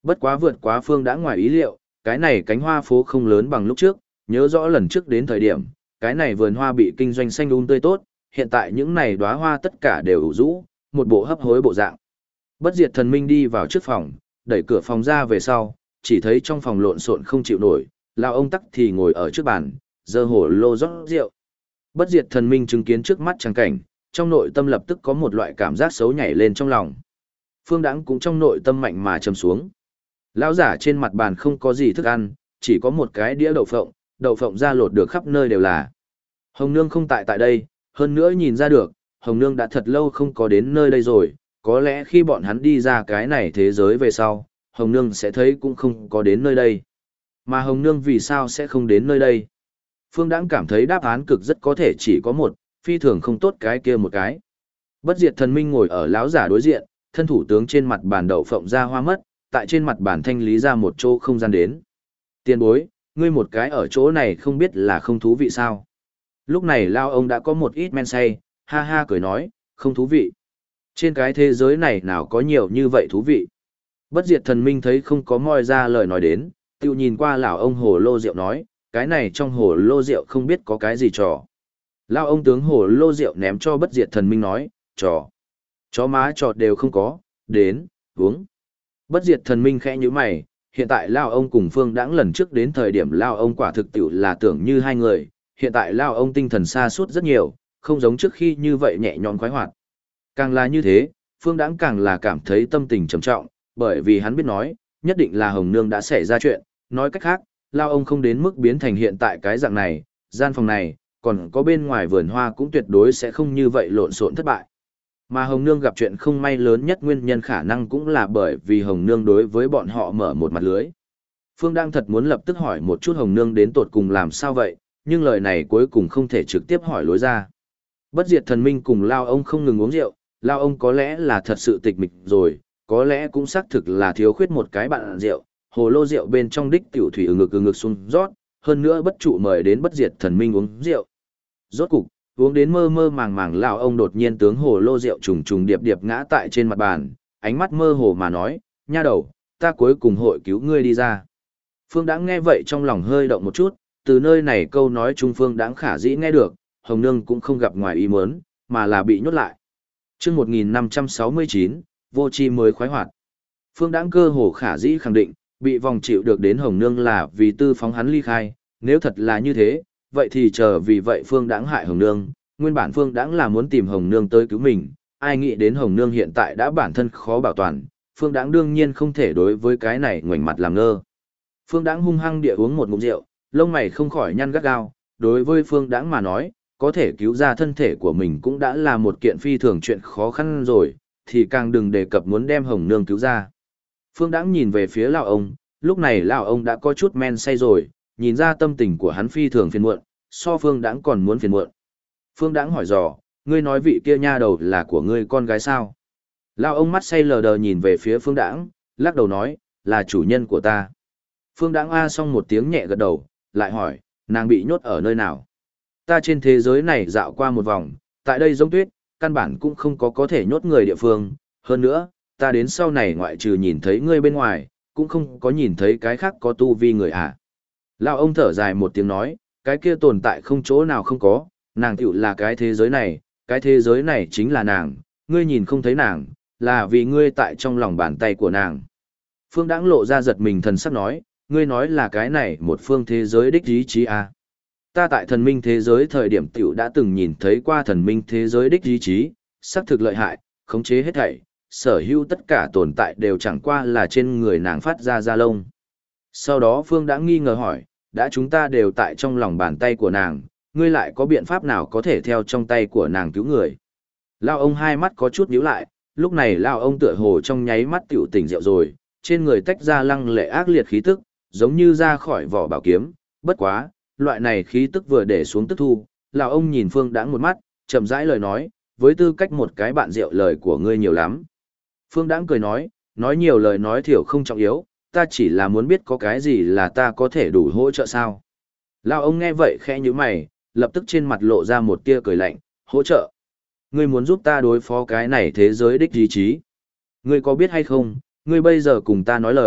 Bất quá vượt quá Phương đã ngoài ý liệu, cái này cánh hoa phố không lớn bằng lúc trước, nhớ rõ lần trước đến thời điểm, cái này vườn hoa bị kinh doanh xanh tươi tốt, hiện tại những này đóa hoa tất cả đều ủ rũ, một bộ hấp hối bộ dạng. Bất diệt thần minh đi vào trước phòng, đẩy cửa phòng ra về sau, chỉ thấy trong phòng lộn xộn không chịu nổi, lão ông tắc thì ngồi ở trước bàn, giơ hổ lô rót rượu. Bất diệt thần minh chứng kiến trước mắt trắng cảnh, trong nội tâm lập tức có một loại cảm giác xấu nhảy lên trong lòng. Phương Đãng cũng trong nội tâm mạnh mà trầm xuống. Lão giả trên mặt bàn không có gì thức ăn, chỉ có một cái đĩa đậu phộng ra lột được khắp nơi đều là. Hồng Nương không tại đây, hơn nữa nhìn ra được, Hồng Nương đã thật lâu không có đến nơi đây rồi, có lẽ khi bọn hắn đi ra cái này thế giới về sau, Hồng Nương sẽ thấy cũng không có đến nơi đây. Mà Hồng Nương vì sao sẽ không đến nơi đây? Phương Đãng cảm thấy đáp án cực rất có thể chỉ có một, phi thường không tốt cái kia một cái. Bất diệt thần minh ngồi ở lão giả đối diện, thân thủ tướng trên mặt bàn đậu phộng ra hoa mất, tại trên mặt bàn thanh lý ra một chỗ không gian đến. Tiền bối, ngươi một cái ở chỗ này không biết là không thú vị sao? Lúc này lao ông đã có một ít men say, ha ha cười nói, không thú vị. Trên cái thế giới này nào có nhiều như vậy thú vị. Bất diệt thần minh thấy không có moi ra lời nói đến, tiêu nhìn qua lão ông hồ lô rượu nói, cái này trong hồ lô rượu không biết có cái gì trò. Lao ông tướng hồ lô rượu ném cho bất diệt thần minh nói, trò. Chó má trò đều không có, đến, uống. Bất diệt thần minh khẽ như mày, hiện tại Lao ông cùng Phương Đãng lần trước đến thời điểm Lao ông quả thực tiểu là tưởng như hai người, hiện tại Lao ông tinh thần xa suốt rất nhiều, không giống trước khi như vậy nhẹ nhõm khoái hoạt. Càng là như thế, Phương Đãng càng là cảm thấy tâm tình trầm trọng, bởi vì hắn biết nói, nhất định là Hồng Nương đã xảy ra chuyện, nói cách khác, Lao ông không đến mức biến thành hiện tại cái dạng này, gian phòng này, còn có bên ngoài vườn hoa cũng tuyệt đối sẽ không như vậy lộn xộn thất bại. Mà Hồng Nương gặp chuyện không may lớn nhất nguyên nhân khả năng cũng là bởi vì Hồng Nương đối với bọn họ mở một mặt lưới. Phương đang thật muốn lập tức hỏi một chút Hồng Nương đến tột cùng làm sao vậy, nhưng lời này cuối cùng không thể trực tiếp hỏi lối ra. Bất diệt thần minh cùng Lao ông không ngừng uống rượu, Lao ông có lẽ là thật sự tịch mịch rồi, có lẽ cũng xác thực là thiếu khuyết một cái bạn rượu, hồ lô rượu bên trong đích tiểu thủy ừ ngực xuống rót, hơn nữa bất trụ mời đến bất diệt thần minh uống rượu. Rốt cục, uống đến mơ mơ màng màng Lao ông đột nhiên tướng hồ lô rượu trùng trùng điệp điệp ngã tại trên mặt bàn, ánh mắt mơ hồ mà nói, nha đầu, ta cuối cùng hội cứu ngươi đi ra. Phương Đãng nghe vậy trong lòng hơi động một chút, từ nơi này câu nói Trung Phương Đãng khả dĩ nghe được, Hồng Nương cũng không gặp ngoài ý muốn, mà là bị nhốt lại. Chương 1569, vô chi mới khoái hoạt. Phương Đãng cơ hồ khả dĩ khẳng định, bị vòng chịu được đến Hồng Nương là vì tư phóng hắn ly khai, nếu thật là như thế, vậy thì chờ vì vậy Phương Đãng hại Hồng Nương, nguyên bản Phương Đãng là muốn tìm Hồng Nương tới cứu mình, ai nghĩ đến Hồng Nương hiện tại đã bản thân khó bảo toàn, Phương Đãng đương nhiên không thể đối với cái này ngoảnh mặt làm ngơ. Phương Đãng hung hăng địa uống một ngụm rượu, lông mày không khỏi nhăn gắt gao, đối với Phương Đãng mà nói, có thể cứu ra thân thể của mình cũng đã là một kiện phi thường chuyện khó khăn rồi, thì càng đừng đề cập muốn đem Hồng Nương cứu ra. Phương Đãng nhìn về phía lão ông, lúc này lão ông đã có chút men say rồi, nhìn ra tâm tình của hắn phi thường phiền muộn, so Phương Đãng còn muốn phiền muộn. Phương Đãng hỏi dò, ngươi nói vị kia nha đầu là của ngươi con gái sao? Lão ông mắt say lờ đờ nhìn về phía Phương Đãng, lắc đầu nói, là chủ nhân của ta. Phương Đãng a xong một tiếng nhẹ gật đầu, lại hỏi, nàng bị nhốt ở nơi nào? Ta trên thế giới này dạo qua một vòng, tại đây giống tuyết, căn bản cũng không có thể nhốt người địa phương, hơn nữa, ta đến sau này ngoại trừ nhìn thấy ngươi bên ngoài, cũng không có nhìn thấy cái khác có tu vi người à. Lão ông thở dài một tiếng nói, cái kia tồn tại không chỗ nào không có, nàng tiểu là cái thế giới này chính là nàng, ngươi nhìn không thấy nàng, là vì ngươi tại trong lòng bàn tay của nàng. Phương Đãng lộ ra giật mình thần sắc nói, ngươi nói là cái này một phương thế giới đích ý chí à. Ta tại thần minh thế giới thời điểm tiểu đã từng nhìn thấy qua thần minh thế giới đích ý chí, xác thực lợi hại, khống chế hết thảy, sở hữu tất cả tồn tại đều chẳng qua là trên người nàng phát ra da lông. Sau đó Phương đã nghi ngờ hỏi, đã chúng ta đều tại trong lòng bàn tay của nàng, ngươi lại có biện pháp nào có thể theo trong tay của nàng cứu người? Lao ông hai mắt có chút nhíu lại, lúc này Lao ông tựa hồ trong nháy mắt tiểu tỉnh rượu rồi, trên người tách ra lăng lệ ác liệt khí tức, giống như ra khỏi vỏ bảo kiếm, bất quá, loại này khí tức vừa để xuống tức thu, Lao ông nhìn Phương Đãng một mắt, chậm rãi lời nói, với tư cách một cái bạn rượu lời của ngươi nhiều lắm. Phương Đãng cười nói nhiều lời nói thiểu không trọng yếu, ta chỉ là muốn biết có cái gì là ta có thể đủ hỗ trợ sao. Lao ông nghe vậy khẽ như mày, lập tức trên mặt lộ ra một tia cười lạnh, hỗ trợ. Ngươi muốn giúp ta đối phó cái này thế giới đích ý chí. Ngươi có biết hay không, ngươi bây giờ cùng ta nói lời,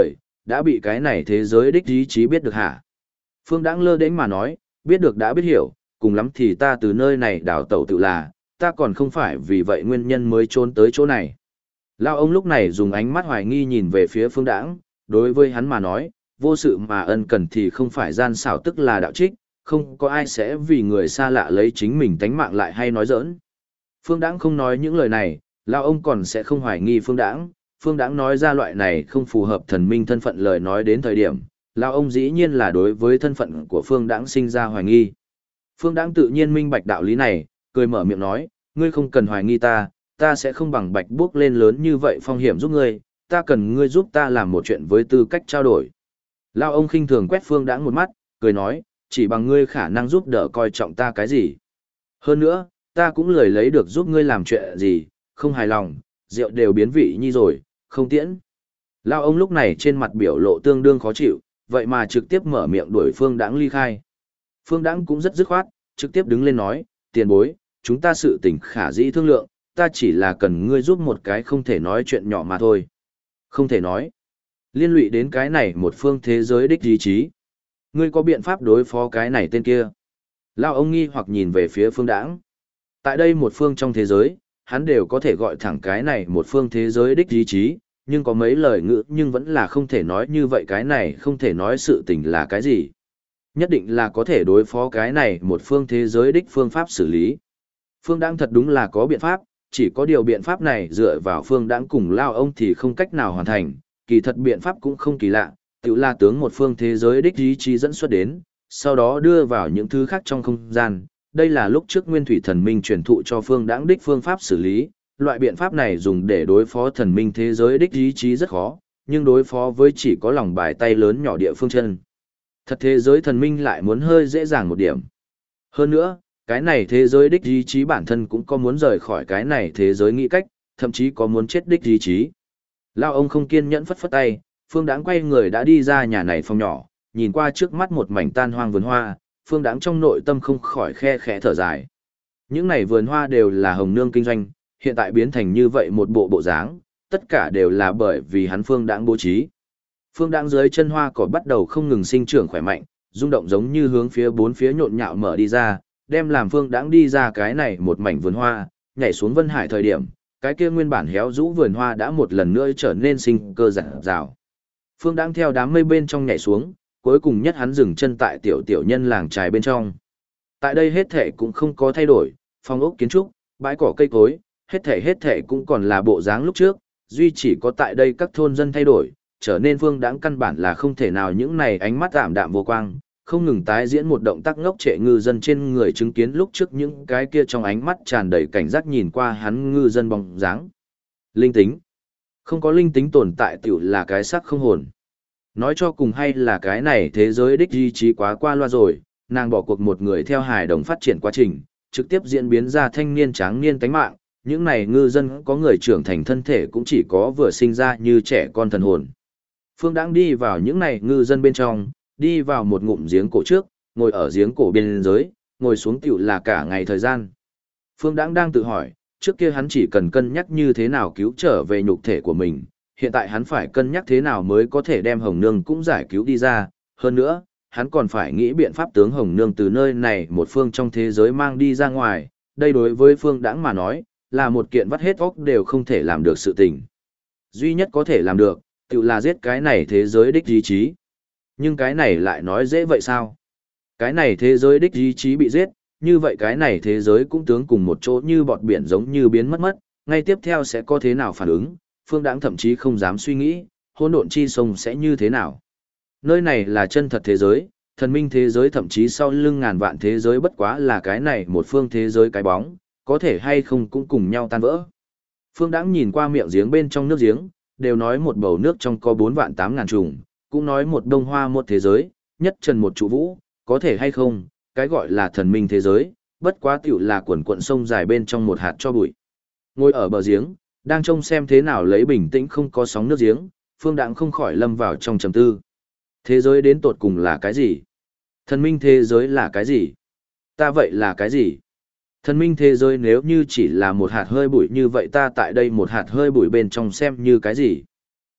đã bị cái này thế giới đích ý chí biết được hả? Phương Đãng lơ đễnh mà nói, biết được đã biết hiểu, cùng lắm thì ta từ nơi này đào tẩu tự là, ta còn không phải vì vậy nguyên nhân mới trốn tới chỗ này. Lao ông lúc này dùng ánh mắt hoài nghi nhìn về phía Phương Đãng, đối với hắn mà nói, vô sự mà ân cần thì không phải gian xảo tức là đạo trích, không có ai sẽ vì người xa lạ lấy chính mình tánh mạng lại hay nói giỡn. Phương Đãng không nói những lời này, Lao ông còn sẽ không hoài nghi Phương Đãng. Phương Đãng nói ra loại này không phù hợp thần minh thân phận lời nói đến thời điểm, Lao ông dĩ nhiên là đối với thân phận của Phương Đãng sinh ra hoài nghi. Phương Đãng tự nhiên minh bạch đạo lý này, cười mở miệng nói, ngươi không cần hoài nghi ta, ta sẽ không bằng bạch bước lên lớn như vậy phong hiểm giúp ngươi, ta cần ngươi giúp ta làm một chuyện với tư cách trao đổi. Lao ông khinh thường quét Phương Đãng một mắt, cười nói, chỉ bằng ngươi khả năng giúp đỡ coi trọng ta cái gì. Hơn nữa, ta cũng lười lấy được giúp ngươi làm chuyện gì, không hài lòng, rượu đều biến vị nhi rồi, không tiễn. Lao ông lúc này trên mặt biểu lộ tương đương khó chịu, vậy mà trực tiếp mở miệng đuổi Phương Đãng ly khai. Phương Đãng cũng rất dứt khoát, trực tiếp đứng lên nói, tiền bối, chúng ta sự tình khả dĩ thương lượng, ta chỉ là cần ngươi giúp một cái không thể nói chuyện nhỏ mà thôi. Không thể nói. Liên lụy đến cái này một phương thế giới đích ý chí. Ngươi có biện pháp đối phó cái này tên kia. Lao ông nghi hoặc nhìn về phía Phương Đãng. Tại đây một phương trong thế giới, hắn đều có thể gọi thẳng cái này một phương thế giới đích ý chí, nhưng có mấy lời ngữ nhưng vẫn là không thể nói như vậy cái này không thể nói sự tình là cái gì. Nhất định là có thể đối phó cái này một phương thế giới đích phương pháp xử lý. Phương Đãng thật đúng là có biện pháp, chỉ có điều biện pháp này dựa vào Phương Đãng cùng Lao ông thì không cách nào hoàn thành, kỳ thật biện pháp cũng không kỳ lạ, tự là tướng một phương thế giới đích ý chí dẫn xuất đến, sau đó đưa vào những thứ khác trong không gian. Đây là lúc trước Nguyên Thủy Thần Minh truyền thụ cho Phương Đãng đích phương pháp xử lý, loại biện pháp này dùng để đối phó thần minh thế giới đích ý chí rất khó, nhưng đối phó với chỉ có lòng bài tay lớn nhỏ địa phương chân. Thật thế giới thần minh lại muốn hơi dễ dàng một điểm. Hơn nữa, cái này thế giới đích ý chí bản thân cũng có muốn rời khỏi cái này thế giới nghĩ cách, thậm chí có muốn chết đích ý chí. Lao ông không kiên nhẫn phất phất tay, Phương Đãng quay người đã đi ra nhà này phòng nhỏ, nhìn qua trước mắt một mảnh tan hoang vườn hoa, Phương Đãng trong nội tâm không khỏi khe khẽ thở dài. Những này vườn hoa đều là Hồng Nương kinh doanh, hiện tại biến thành như vậy một bộ bộ dáng, tất cả đều là bởi vì hắn Phương Đãng bố trí. Phương Đãng dưới chân hoa cỏ bắt đầu không ngừng sinh trưởng khỏe mạnh, rung động giống như hướng phía bốn phía nhộn nhạo mở đi ra, đem làm Phương Đãng đi ra cái này một mảnh vườn hoa, nhảy xuống Vân Hải thời điểm, cái kia nguyên bản héo rũ vườn hoa đã một lần nữa trở nên sinh cơ rạng rào. Phương Đãng theo đám mây bên trong nhảy xuống, cuối cùng nhất hắn dừng chân tại tiểu tiểu nhân làng trài bên trong. Tại đây hết thể cũng không có thay đổi, phong ốc kiến trúc, bãi cỏ cây cối, hết thể cũng còn là bộ dáng lúc trước, duy chỉ có tại đây các thôn dân thay đổi, trở nên Phương Đãng căn bản là không thể nào những này ánh mắt ảm đạm vô quang, không ngừng tái diễn một động tác ngốc trệ ngư dân trên người chứng kiến lúc trước những cái kia trong ánh mắt tràn đầy cảnh giác nhìn qua hắn ngư dân bóng dáng. Linh tính. Không có linh tính tồn tại tiểu là cái xác không hồn. Nói cho cùng hay là cái này thế giới đích ý chí quá qua loa rồi, nàng bỏ cuộc một người theo hài đồng phát triển quá trình, trực tiếp diễn biến ra thanh niên tráng niên tánh mạng, những này ngư dân có người trưởng thành thân thể cũng chỉ có vừa sinh ra như trẻ con thần hồn. Phương Đãng đi vào những này ngư dân bên trong, đi vào một ngụm giếng cổ trước, ngồi ở giếng cổ bên dưới, ngồi xuống tiểu là cả ngày thời gian. Phương Đãng đang tự hỏi, trước kia hắn chỉ cần cân nhắc như thế nào cứu trở về nhục thể của mình, hiện tại hắn phải cân nhắc thế nào mới có thể đem Hồng Nương cũng giải cứu đi ra, hơn nữa, hắn còn phải nghĩ biện pháp tướng Hồng Nương từ nơi này một phương trong thế giới mang đi ra ngoài, đây đối với Phương Đãng mà nói, là một kiện vắt hết óc đều không thể làm được sự tình. Duy nhất có thể làm được, tự là giết cái này thế giới đích ý chí. Nhưng cái này lại nói dễ vậy sao? Cái này thế giới đích ý chí bị giết, như vậy cái này thế giới cũng tướng cùng một chỗ như bọt biển giống như biến mất mất, ngay tiếp theo sẽ có thế nào phản ứng, Phương Đãng thậm chí không dám suy nghĩ, hỗn độn chi sông sẽ như thế nào. Nơi này là chân thật thế giới, thần minh thế giới thậm chí sau lưng ngàn vạn thế giới bất quá là cái này một phương thế giới cái bóng, có thể hay không cũng cùng nhau tan vỡ. Phương Đãng nhìn qua miệng giếng bên trong nước giếng, đều nói một bầu nước trong có 4.800.000 trùng, cũng nói một đông hoa một thế giới, nhất trần một trụ vũ, có thể hay không, cái gọi là thần minh thế giới, bất quá tiểu là quần quận sông dài bên trong một hạt cho bụi. Ngồi ở bờ giếng, đang trông xem thế nào lấy bình tĩnh không có sóng nước giếng, Phương Đãng không khỏi lâm vào trong trầm tư. Thế giới đến tột cùng là cái gì? Thần minh thế giới là cái gì? Ta vậy là cái gì? Thần minh thế giới nếu như chỉ là một hạt hơi bụi như vậy ta tại đây một hạt hơi bụi bên trong xem như cái gì?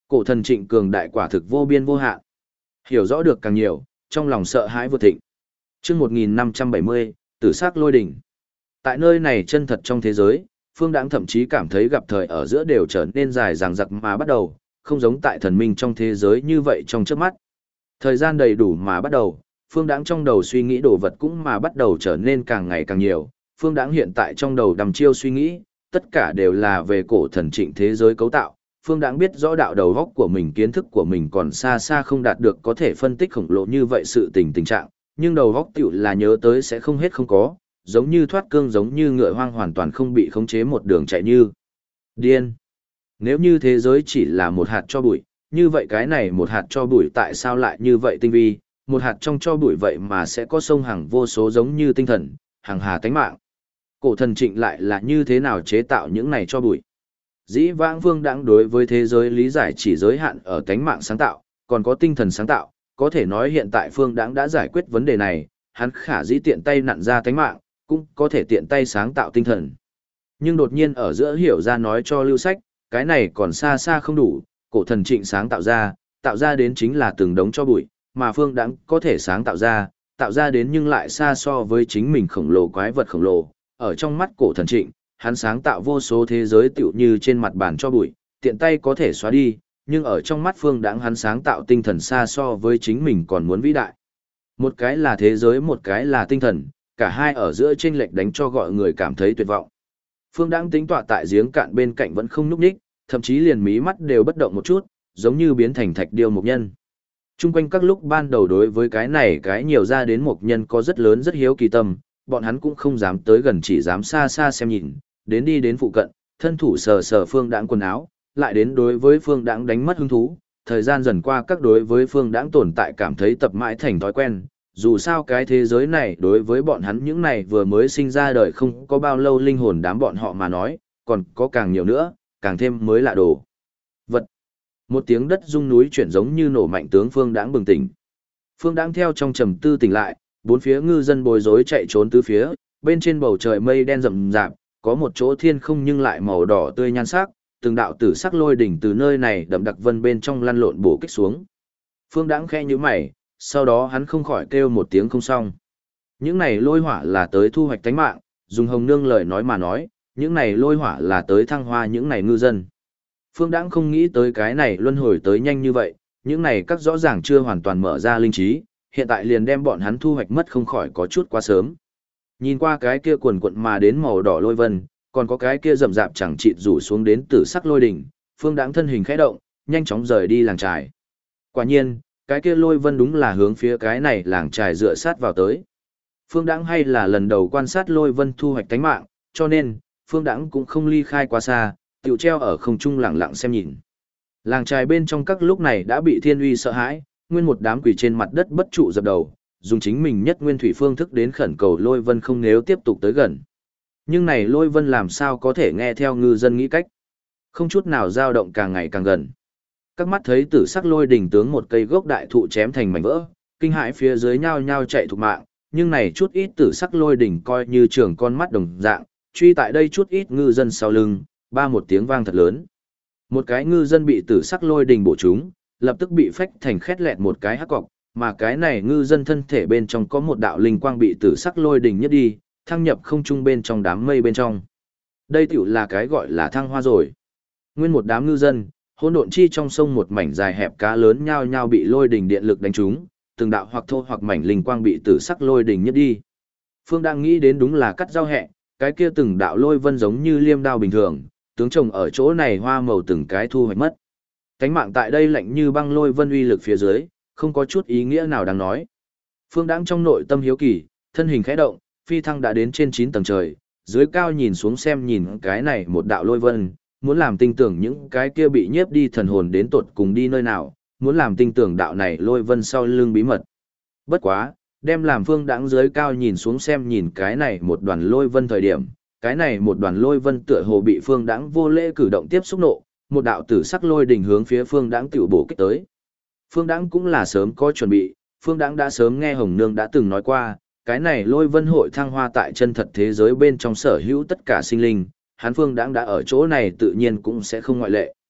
Cổ thần Trịnh cường đại quả thực vô biên vô hạn. Hiểu rõ được càng nhiều, trong lòng sợ hãi vượt thịnh. Chương 1570, Tử sắc lôi đỉnh. Tại nơi này chân thật trong thế giới, Phương Đãng thậm chí cảm thấy gặp thời ở giữa đều trở nên dài dằng dặc mà bắt đầu, không giống tại thần minh trong thế giới như vậy trong chớp mắt. Thời gian đầy đủ mà bắt đầu, Phương Đãng trong đầu suy nghĩ đồ vật cũng mà bắt đầu trở nên càng ngày càng nhiều. Phương Đãng hiện tại trong đầu đăm chiêu suy nghĩ, tất cả đều là về cổ thần Trịnh thế giới cấu tạo. Phương Đãng biết rõ đạo đầu góc của mình, kiến thức của mình còn xa xa không đạt được có thể phân tích khổng lồ như vậy sự tình trạng, nhưng đầu góc tiểu là nhớ tới sẽ không hết không có, giống như thoát cương, giống như ngựa hoang hoàn toàn không bị khống chế một đường chạy như điên. Nếu như thế giới chỉ là một hạt cho bụi, như vậy cái này một hạt cho bụi tại sao lại như vậy tinh vi, một hạt trong cho bụi vậy mà sẽ có sông hàng vô số giống như tinh thần, hàng hà tánh mạng. Cổ thần Trịnh lại là như thế nào chế tạo những này cho bụi? Dĩ vãng Phương Đãng đối với thế giới lý giải chỉ giới hạn ở tánh mạng sáng tạo, còn có tinh thần sáng tạo, có thể nói hiện tại Phương Đãng đã giải quyết vấn đề này, hắn khả dĩ tiện tay nặn ra tánh mạng, cũng có thể tiện tay sáng tạo tinh thần. Nhưng đột nhiên ở giữa hiểu ra nói cho Lưu Sách, cái này còn xa xa không đủ, cổ thần Trịnh sáng tạo ra đến chính là từng đống cho bụi, mà Phương Đãng có thể sáng tạo ra đến nhưng lại xa so với chính mình khổng lồ quái vật khổng lồ. Ở trong mắt cổ thần Trịnh, hắn sáng tạo vô số thế giới tựu như trên mặt bàn cho bụi, tiện tay có thể xóa đi, nhưng ở trong mắt Phương Đãng hắn sáng tạo tinh thần xa so với chính mình còn muốn vĩ đại. Một cái là thế giới, một cái là tinh thần, cả hai ở giữa chênh lệch đánh cho gọi người cảm thấy tuyệt vọng. Phương Đãng tính tọa tại giếng cạn bên cạnh vẫn không nhúc nhích, thậm chí liền mí mắt đều bất động một chút, giống như biến thành thạch điêu mục nhân. Trung quanh các lúc ban đầu đối với cái này cái nhiều ra đến mục nhân có rất lớn rất hiếu kỳ tâm, bọn hắn cũng không dám tới gần, chỉ dám xa xa xem nhìn, đến đi đến phụ cận, thân thủ sờ sờ Phương Đãng quần áo, lại đến đối với Phương Đãng đánh mất hứng thú. Thời gian dần qua các đối với Phương Đãng tồn tại cảm thấy tập mãi thành thói quen, dù sao cái thế giới này đối với bọn hắn những này vừa mới sinh ra đời không có bao lâu linh hồn đám bọn họ mà nói, còn có càng nhiều nữa, càng thêm mới lạ đồ vật. Một tiếng đất rung núi chuyển giống như nổ mạnh, tướng Phương Đãng bừng tỉnh. Phương Đãng theo trong trầm tư tỉnh lại, bốn phía ngư dân bối rối chạy trốn tứ phía, bên trên bầu trời mây đen rậm rạp, có một chỗ thiên không nhưng lại màu đỏ tươi nhan sắc, từng đạo tử sắc lôi đỉnh từ nơi này đậm đặc vân bên trong lăn lộn bổ kích xuống. Phương Đãng khẽ nhíu mày, sau đó hắn không khỏi kêu một tiếng không xong. Những này lôi hỏa là tới thu hoạch tánh mạng, dùng Hồng Nương lời nói mà nói, những này lôi hỏa là tới thăng hoa những này ngư dân. Phương Đãng không nghĩ tới cái này luân hồi tới nhanh như vậy, những này các rõ ràng chưa hoàn toàn mở ra linh trí, hiện tại liền đem bọn hắn thu hoạch mất không khỏi có chút quá sớm. Nhìn qua cái kia quần quận mà đến màu đỏ lôi vân, còn có cái kia rậm rạp chẳng chịt rủ xuống đến tử sắc lôi đỉnh, Phương Đãng thân hình khẽ động, nhanh chóng rời đi làng trài. Quả nhiên, cái kia lôi vân đúng là hướng phía cái này làng trài dựa sát vào tới. Phương Đãng hay là lần đầu quan sát lôi vân thu hoạch tánh mạng, cho nên, Phương Đãng cũng không ly khai quá xa, tiểu treo ở không trung lặng lặng xem nhìn. Làng trài bên trong các lúc này đã bị thiên uy sợ hãi, nguyên một đám quỷ trên mặt đất bất trụ dập đầu, dùng chính mình nhất nguyên thủy phương thức đến khẩn cầu lôi vân không nếu tiếp tục tới gần. Nhưng này lôi vân làm sao có thể nghe theo ngư dân nghĩ cách. Không chút nào dao động, càng ngày càng gần. Các mắt thấy tử sắc lôi đỉnh tướng một cây gốc đại thụ chém thành mảnh vỡ, kinh hãi phía dưới nhao nhao chạy thục mạng, nhưng này chút ít tử sắc lôi đỉnh coi như trường con mắt đồng dạng, truy tại đây chút ít ngư dân sau lưng, ba một tiếng vang thật lớn. Một cái ngư dân bị tử sắc lôi đỉnh bổ trúng, lập tức bị phách thành khét lẹt một cái hắc cọc, mà cái này ngư dân thân thể bên trong có một đạo linh quang bị tử sắc lôi đỉnh nhất đi, thăng nhập không trung bên trong đám mây bên trong. Đây tiểu là cái gọi là thăng hoa rồi. Nguyên một đám ngư dân, hỗn độn chi trong sông một mảnh dài hẹp cá lớn nhao nhao bị lôi đỉnh điện lực đánh trúng, từng đạo hoặc thô hoặc mảnh linh quang bị tử sắc lôi đỉnh nhất đi. Phương đang nghĩ đến đúng là cắt rau hẹ, cái kia từng đạo lôi vân giống như liêm đao bình thường, tướng trồng ở chỗ này hoa màu từng cái thu hoạch mất. Cánh mạng tại đây lạnh như băng lôi vân uy lực phía dưới, không có chút ý nghĩa nào đáng nói. Phương Đãng trong nội tâm hiếu kỳ, thân hình khẽ động, phi thăng đã đến trên 9 tầng trời, dưới cao nhìn xuống xem nhìn cái này một đạo lôi vân, muốn làm tinh tưởng những cái kia bị nhiếp đi thần hồn đến tột cùng đi nơi nào, muốn làm tinh tưởng đạo này lôi vân sau lưng bí mật. Bất quá, đem làm Phương Đãng dưới cao nhìn xuống xem nhìn cái này một đoàn lôi vân thời điểm, cái này một đoàn lôi vân tựa hồ bị Phương Đãng vô lễ cử động tiếp xúc nộ, một đạo tử sắc lôi đỉnh hướng phía Phương Đãng tiểu bổ kích tới. Phương Đãng cũng là sớm có chuẩn bị, Phương Đãng đã sớm nghe Hồng Nương đã từng nói qua, cái này lôi vân hội thăng hoa tại chân thật thế giới bên trong sở hữu tất cả sinh linh, hắn Phương Đãng đã ở chỗ này tự nhiên cũng sẽ không ngoại lệ.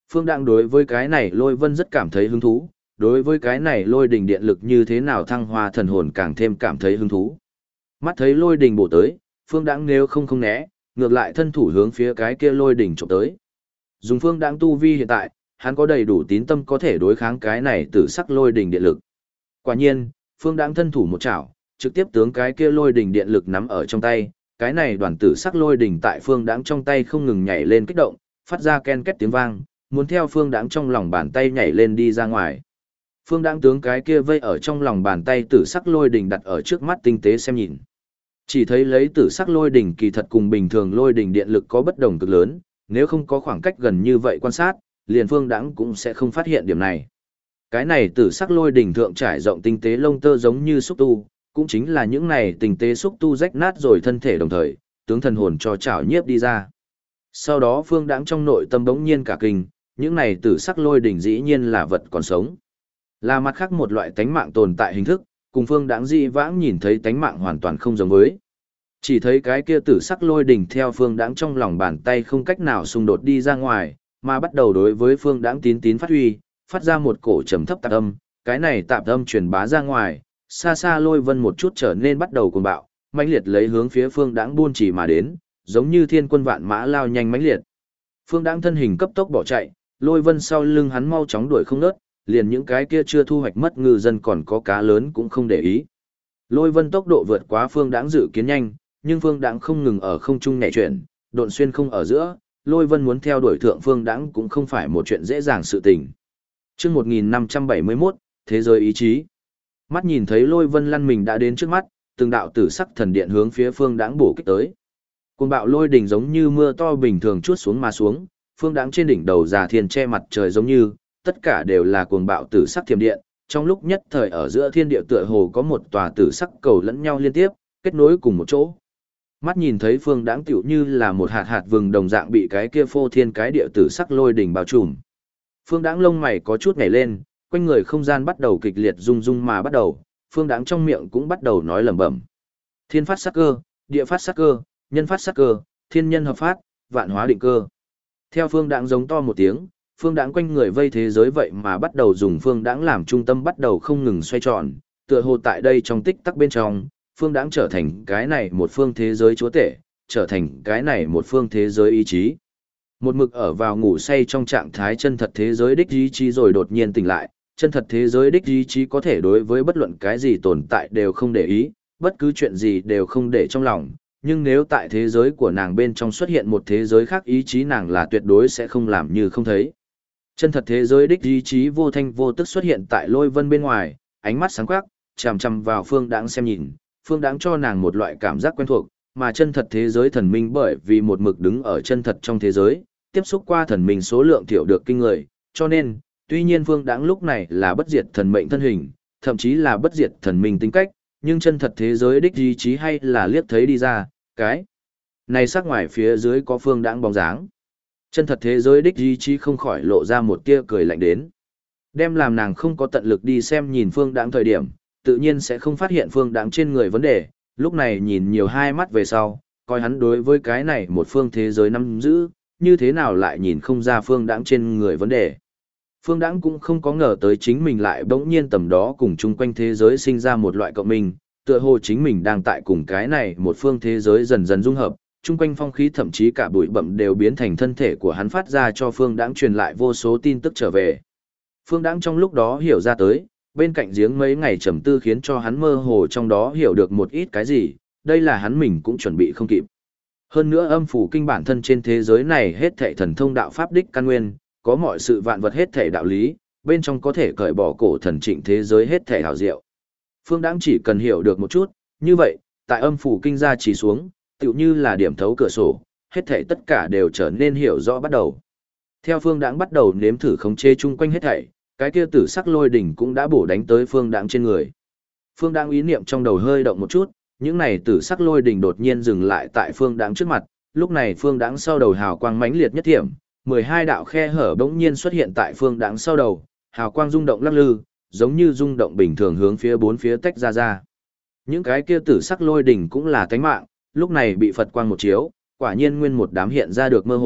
Phương Đãng đối với cái này lôi vân rất cảm thấy hứng thú, đối với cái này lôi đình điện lực như thế nào thăng hoa thần hồn càng thêm cảm thấy hứng thú. Mắt thấy lôi đình bổ tới, Phương Đãng nếu không né, ngược lại thân thủ hướng phía cái kia lôi đình chụp tới. Dùng Phương Đãng tu vi hiện tại, hắn có đầy đủ tín tâm có thể đối kháng cái này tử sắc lôi đình điện lực. Quả nhiên, Phương Đãng thân thủ một chảo, trực tiếp tướng cái kia lôi đình điện lực nắm ở trong tay, cái này đoàn tử sắc lôi đình tại Phương Đãng trong tay không ngừng nhảy lên kích động, phát ra ken két tiếng vang, muốn theo Phương Đãng trong lòng bàn tay nhảy lên đi ra ngoài. Phương Đãng tướng cái kia vây ở trong lòng bàn tay tử sắc lôi đình đặt ở trước mắt tinh tế xem nhìn. Chỉ thấy lấy tử sắc lôi đình kỳ thật cùng bình thường lôi đình điện lực có bất đồng cực lớn, nếu không có khoảng cách gần như vậy quan sát, liền Phương Đãng cũng sẽ không phát hiện điểm này. Cái này tử sắc lôi đỉnh thượng trải rộng tinh tế lông tơ giống như xúc tu, cũng chính là những này tinh tế xúc tu rách nát rồi thân thể đồng thời, tướng thần hồn cho chảo nhiếp đi ra. Sau đó Phương Đãng trong nội tâm bỗng nhiên cả kinh, những này tử sắc lôi đỉnh dĩ nhiên là vật còn sống. Là mặt khác một loại tánh mạng tồn tại hình thức, cùng Phương Đãng dị vãng nhìn thấy tánh mạng hoàn toàn không giống với. Chỉ thấy cái kia tử sắc lôi đỉnh theo Phương Đãng trong lòng bàn tay không cách nào xung đột đi ra ngoài, mà bắt đầu đối với Phương Đãng tín tín phát huy, phát ra một cổ trầm thấp tạp âm, cái này tạp âm truyền bá ra ngoài, xa xa lôi vân một chút trở nên bắt đầu cuồng bạo, mãnh liệt lấy hướng phía Phương Đãng buôn chỉ mà đến, giống như thiên quân vạn mã lao nhanh mãnh liệt. Phương Đãng thân hình cấp tốc bỏ chạy, lôi vân sau lưng hắn mau chóng đuổi không ngớt, liền những cái kia chưa thu hoạch mất ngư dân còn có cá lớn cũng không để ý. Lôi vân tốc độ vượt quá Phương Đãng dự kiến nhanh, nhưng Phương Đãng không ngừng ở không trung nhảy chuyển, độn xuyên không ở giữa, lôi vân muốn theo đuổi thượng Phương Đãng cũng không phải một chuyện dễ dàng sự tình. Trước 1571, thế giới ý chí. Mắt nhìn thấy lôi vân lăn mình đã đến trước mắt, từng đạo tử sắc thần điện hướng phía Phương Đãng bổ kích tới. Cuồng bạo lôi đỉnh giống như mưa to bình thường chuốt xuống mà xuống, Phương Đãng trên đỉnh đầu già thiên che mặt trời giống như, tất cả đều là cuồng bạo tử sắc thiểm điện, trong lúc nhất thời ở giữa thiên địa tựa hồ có một tòa tử sắc cầu lẫn nhau liên tiếp, kết nối cùng một chỗ. Mắt nhìn thấy Phương Đãng tựu như là một hạt hạt vừng đồng dạng bị cái kia phô thiên cái địa tử sắc lôi đỉnh bao trùm. Phương Đãng lông mày có chút nhảy lên, quanh người không gian bắt đầu kịch liệt rung rung mà bắt đầu, Phương Đãng trong miệng cũng bắt đầu nói lẩm bẩm. Thiên phát sắc cơ, địa phát sắc cơ, nhân phát sắc cơ, thiên nhân hợp phát, vạn hóa định cơ. Theo Phương Đãng giống to một tiếng, Phương Đãng quanh người vây thế giới vậy mà bắt đầu dùng Phương Đãng làm trung tâm bắt đầu không ngừng xoay tròn, tựa hồ tại đây trong tích tắc bên trong, Phương Đãng trở thành cái này một phương thế giới chúa tể, trở thành cái này một phương thế giới ý chí. Một mực ở vào ngủ say trong trạng thái chân thật thế giới đích ý chí rồi đột nhiên tỉnh lại, chân thật thế giới đích ý chí có thể đối với bất luận cái gì tồn tại đều không để ý, bất cứ chuyện gì đều không để trong lòng, nhưng nếu tại thế giới của nàng bên trong xuất hiện một thế giới khác ý chí nàng là tuyệt đối sẽ không làm như không thấy. Chân thật thế giới đích ý chí vô thanh vô tức xuất hiện tại lôi vân bên ngoài, ánh mắt sáng quắc, chằm chằm vào Phương Đãng xem nhìn, Phương Đãng cho nàng một loại cảm giác quen thuộc, mà chân thật thế giới thần minh bởi vì một mực đứng ở chân thật trong thế giới, tiếp xúc qua thần minh số lượng thiểu được kinh người, cho nên, tuy nhiên Phương Đãng lúc này là bất diệt thần mệnh thân hình, thậm chí là bất diệt thần minh tính cách, nhưng chân thật thế giới đích ý chí hay là liếc thấy đi ra, cái này sắc ngoài phía dưới có Phương Đãng bóng dáng. Chân thật thế giới đích ý chí không khỏi lộ ra một tia cười lạnh đến. Đem làm nàng không có tận lực đi xem nhìn Phương Đãng thời điểm, tự nhiên sẽ không phát hiện Phương Đãng trên người vấn đề, lúc này nhìn nhiều hai mắt về sau, coi hắn đối với cái này một phương thế giới nắm giữ, như thế nào lại nhìn không ra Phương Đãng trên người vấn đề. Phương Đãng cũng không có ngờ tới chính mình lại bỗng nhiên tầm đó cùng chung quanh thế giới sinh ra một loại cộng minh, tựa hồ chính mình đang tại cùng cái này một phương thế giới dần dần dung hợp, chung quanh phong khí thậm chí cả bụi bặm đều biến thành thân thể của hắn phát ra cho Phương Đãng truyền lại vô số tin tức trở về. Phương Đãng trong lúc đó hiểu ra tới, bên cạnh giếng mấy ngày trầm tư khiến cho hắn mơ hồ trong đó hiểu được một ít cái gì, đây là hắn mình cũng chuẩn bị không kịp. Hơn nữa âm phủ kinh bản thân trên thế giới này hết thảy thần thông đạo pháp đích căn nguyên, có mọi sự vạn vật hết thảy đạo lý, bên trong có thể cởi bỏ cổ thần trịnh thế giới hết thảy hảo diệu. Phương Đãng chỉ cần hiểu được một chút, như vậy, tại âm phủ kinh gia chỉ xuống, tựu như là điểm thấu cửa sổ, hết thảy tất cả đều trở nên hiểu rõ bắt đầu. Theo Phương Đãng bắt đầu nếm thử khống chế chung quanh hết thảy, cái kia tử sắc lôi đỉnh cũng đã bổ đánh tới Phương Đãng trên người. Phương Đãng ý niệm trong đầu hơi động một chút, những này tử sắc lôi đỉnh đột nhiên dừng lại tại Phương Đãng trước mặt, lúc này Phương Đãng sau đầu hào quang mãnh liệt nhất thiểm, 12 đạo khe hở bỗng nhiên xuất hiện tại Phương Đãng sau đầu, hào quang rung động lắc lư, giống như rung động bình thường hướng phía bốn phía tách ra ra. Những cái kia tử sắc lôi đỉnh cũng là tánh mạng, lúc này bị Phật quang một chiếu, quả nhiên nguyên một đám hiện ra được mơ hồ,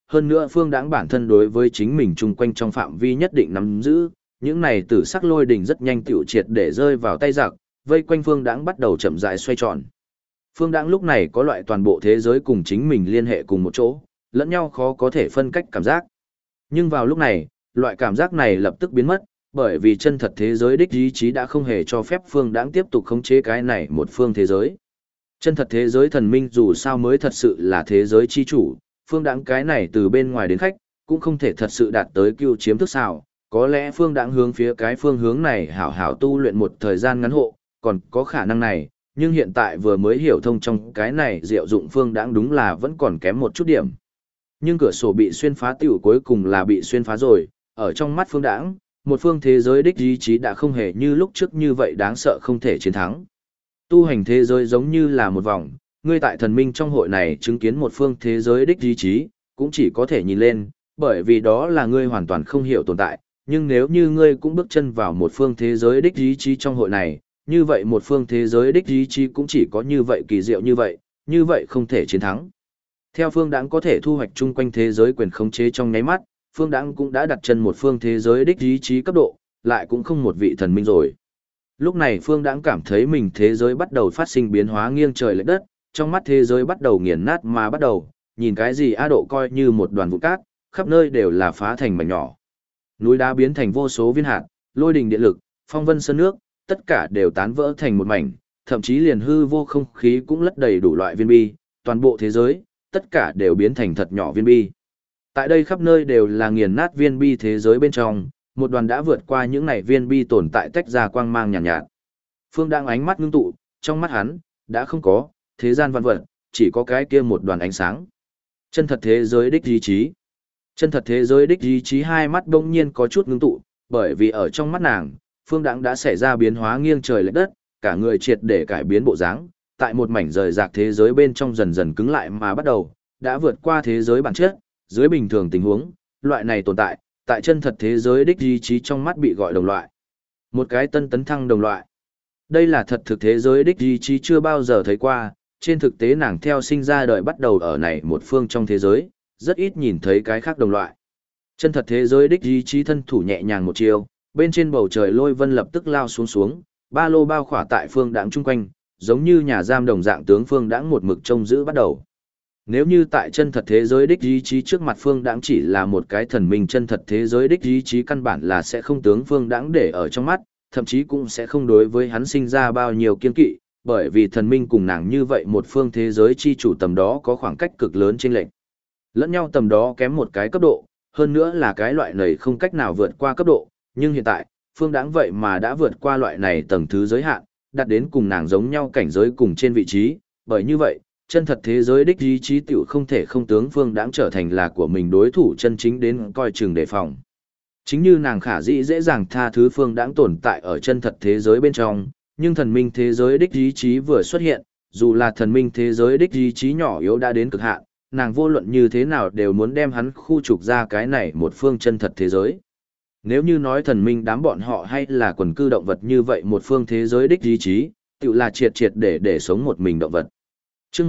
hơn nữa phương đãng bản thân đối với chính mình chung quanh trong phạm vi nhất định nắm giữ, những này tử sắc lôi đỉnh rất nhanh tiểu triệt để rơi vào tay giặc, vây quanh phương đãng bắt đầu chậm rãi xoay tròn. Phương đãng lúc này có loại toàn bộ thế giới cùng chính mình liên hệ cùng một chỗ, lẫn nhau khó có thể phân cách cảm giác. Nhưng vào lúc này, loại cảm giác này lập tức biến mất, bởi vì chân thật thế giới đích ý chí đã không hề cho phép phương đãng tiếp tục khống chế cái này một phương thế giới. Chân thật thế giới thần minh dù sao mới thật sự là thế giới chi chủ, phương đãng cái này từ bên ngoài đến khách, cũng không thể thật sự đạt tới cưu chiếm thức xào. Có lẽ phương đãng hướng phía cái phương hướng này hảo hảo tu luyện một thời gian ngắn hộ, còn có khả năng này, nhưng hiện tại vừa mới hiểu thông trong cái này diệu dụng phương đãng đúng là vẫn còn kém một chút điểm. Nhưng cửa sổ bị xuyên phá tiểu cuối cùng là bị xuyên phá rồi, ở trong mắt phương đãng, một phương thế giới đích ý chí đã không hề như lúc trước như vậy đáng sợ không thể chiến thắng. Tu hành thế giới giống như là một vòng, ngươi tại thần minh trong hội này chứng kiến một phương thế giới đích ý chí, cũng chỉ có thể nhìn lên, bởi vì đó là ngươi hoàn toàn không hiểu tồn tại, nhưng nếu như ngươi cũng bước chân vào một phương thế giới đích ý chí trong hội này, như vậy một phương thế giới đích ý chí cũng chỉ có như vậy kỳ diệu như vậy không thể chiến thắng. Theo phương đãng có thể thu hoạch chung quanh thế giới quyền khống chế trong nháy mắt, phương đãng cũng đã đặt chân một phương thế giới đích ý chí cấp độ, lại cũng không một vị thần minh rồi. Lúc này phương đãng cảm thấy mình thế giới bắt đầu phát sinh biến hóa nghiêng trời lệch đất, trong mắt thế giới bắt đầu nghiền nát mà bắt đầu, nhìn cái gì A độ coi như một đoàn vụn cát, khắp nơi đều là phá thành mảnh nhỏ. Núi đá biến thành vô số viên hạt, lôi đình điện lực, phong vân sơn nước, tất cả đều tán vỡ thành một mảnh, thậm chí liền hư vô không khí cũng lất đầy đủ loại viên bi, toàn bộ thế giới, tất cả đều biến thành thật nhỏ viên bi. Tại đây khắp nơi đều là nghiền nát viên bi thế giới bên trong, một đoàn đã vượt qua những này viên bi tồn tại tách ra quang mang nhàn nhạt. Phương đang ánh mắt ngưng tụ, trong mắt hắn, đã không có thế gian vạn vật, chỉ có cái kia một đoàn ánh sáng. Chân thật thế giới đích ý chí. Chân thật thế giới đích ý chí hai mắt bỗng nhiên có chút ngưng tụ, bởi vì ở trong mắt nàng, Phương Đãng đã xảy ra biến hóa nghiêng trời lệch đất, cả người triệt để cải biến bộ dáng, tại một mảnh rời rạc thế giới bên trong dần dần cứng lại mà bắt đầu, đã vượt qua thế giới bản chất, dưới bình thường tình huống, loại này tồn tại, tại chân thật thế giới đích ý chí trong mắt bị gọi đồng loại. Một cái tân tấn thăng đồng loại. Đây là thật thực thế giới đích ý chí chưa bao giờ thấy qua, trên thực tế nàng theo sinh ra đời bắt đầu ở này một phương trong thế giới, rất ít nhìn thấy cái khác đồng loại. Chân thật thế giới đích ý chí thân thủ nhẹ nhàng một chiều, bên trên bầu trời lôi vân lập tức lao xuống, ba lô bao khỏa tại Phương Đãng chung quanh, giống như nhà giam đồng dạng tướng Phương Đãng một mực trông giữ bắt đầu. Nếu như tại chân thật thế giới đích ý chí trước mặt Phương Đãng chỉ là một cái thần minh, chân thật thế giới đích ý chí căn bản là sẽ không tướng Phương Đãng để ở trong mắt, thậm chí cũng sẽ không đối với hắn sinh ra bao nhiêu kiên kỵ, bởi vì thần minh cùng nàng như vậy một phương thế giới chi chủ tầm đó có khoảng cách cực lớn chênh lệch. Lẫn nhau tầm đó kém một cái cấp độ, hơn nữa là cái loại này không cách nào vượt qua cấp độ, nhưng hiện tại, Phương Đãng vậy mà đã vượt qua loại này tầng thứ giới hạn, đạt đến cùng nàng giống nhau cảnh giới cùng trên vị trí, bởi như vậy, chân thật thế giới đích ý chí tiểu không thể không tướng Phương Đãng trở thành là của mình đối thủ chân chính đến coi chừng đề phòng. Chính như nàng khả dĩ dễ dàng tha thứ Phương Đãng tồn tại ở chân thật thế giới bên trong, nhưng thần minh thế giới đích ý chí vừa xuất hiện, dù là thần minh thế giới đích ý chí nhỏ yếu đã đến cực hạn, nàng vô luận như thế nào đều muốn đem hắn khu trục ra cái này một phương chân thật thế giới. Nếu như nói thần minh đám bọn họ hay là quần cư động vật như vậy một phương thế giới đích ý chí, tự là triệt triệt để sống một mình động vật. Chương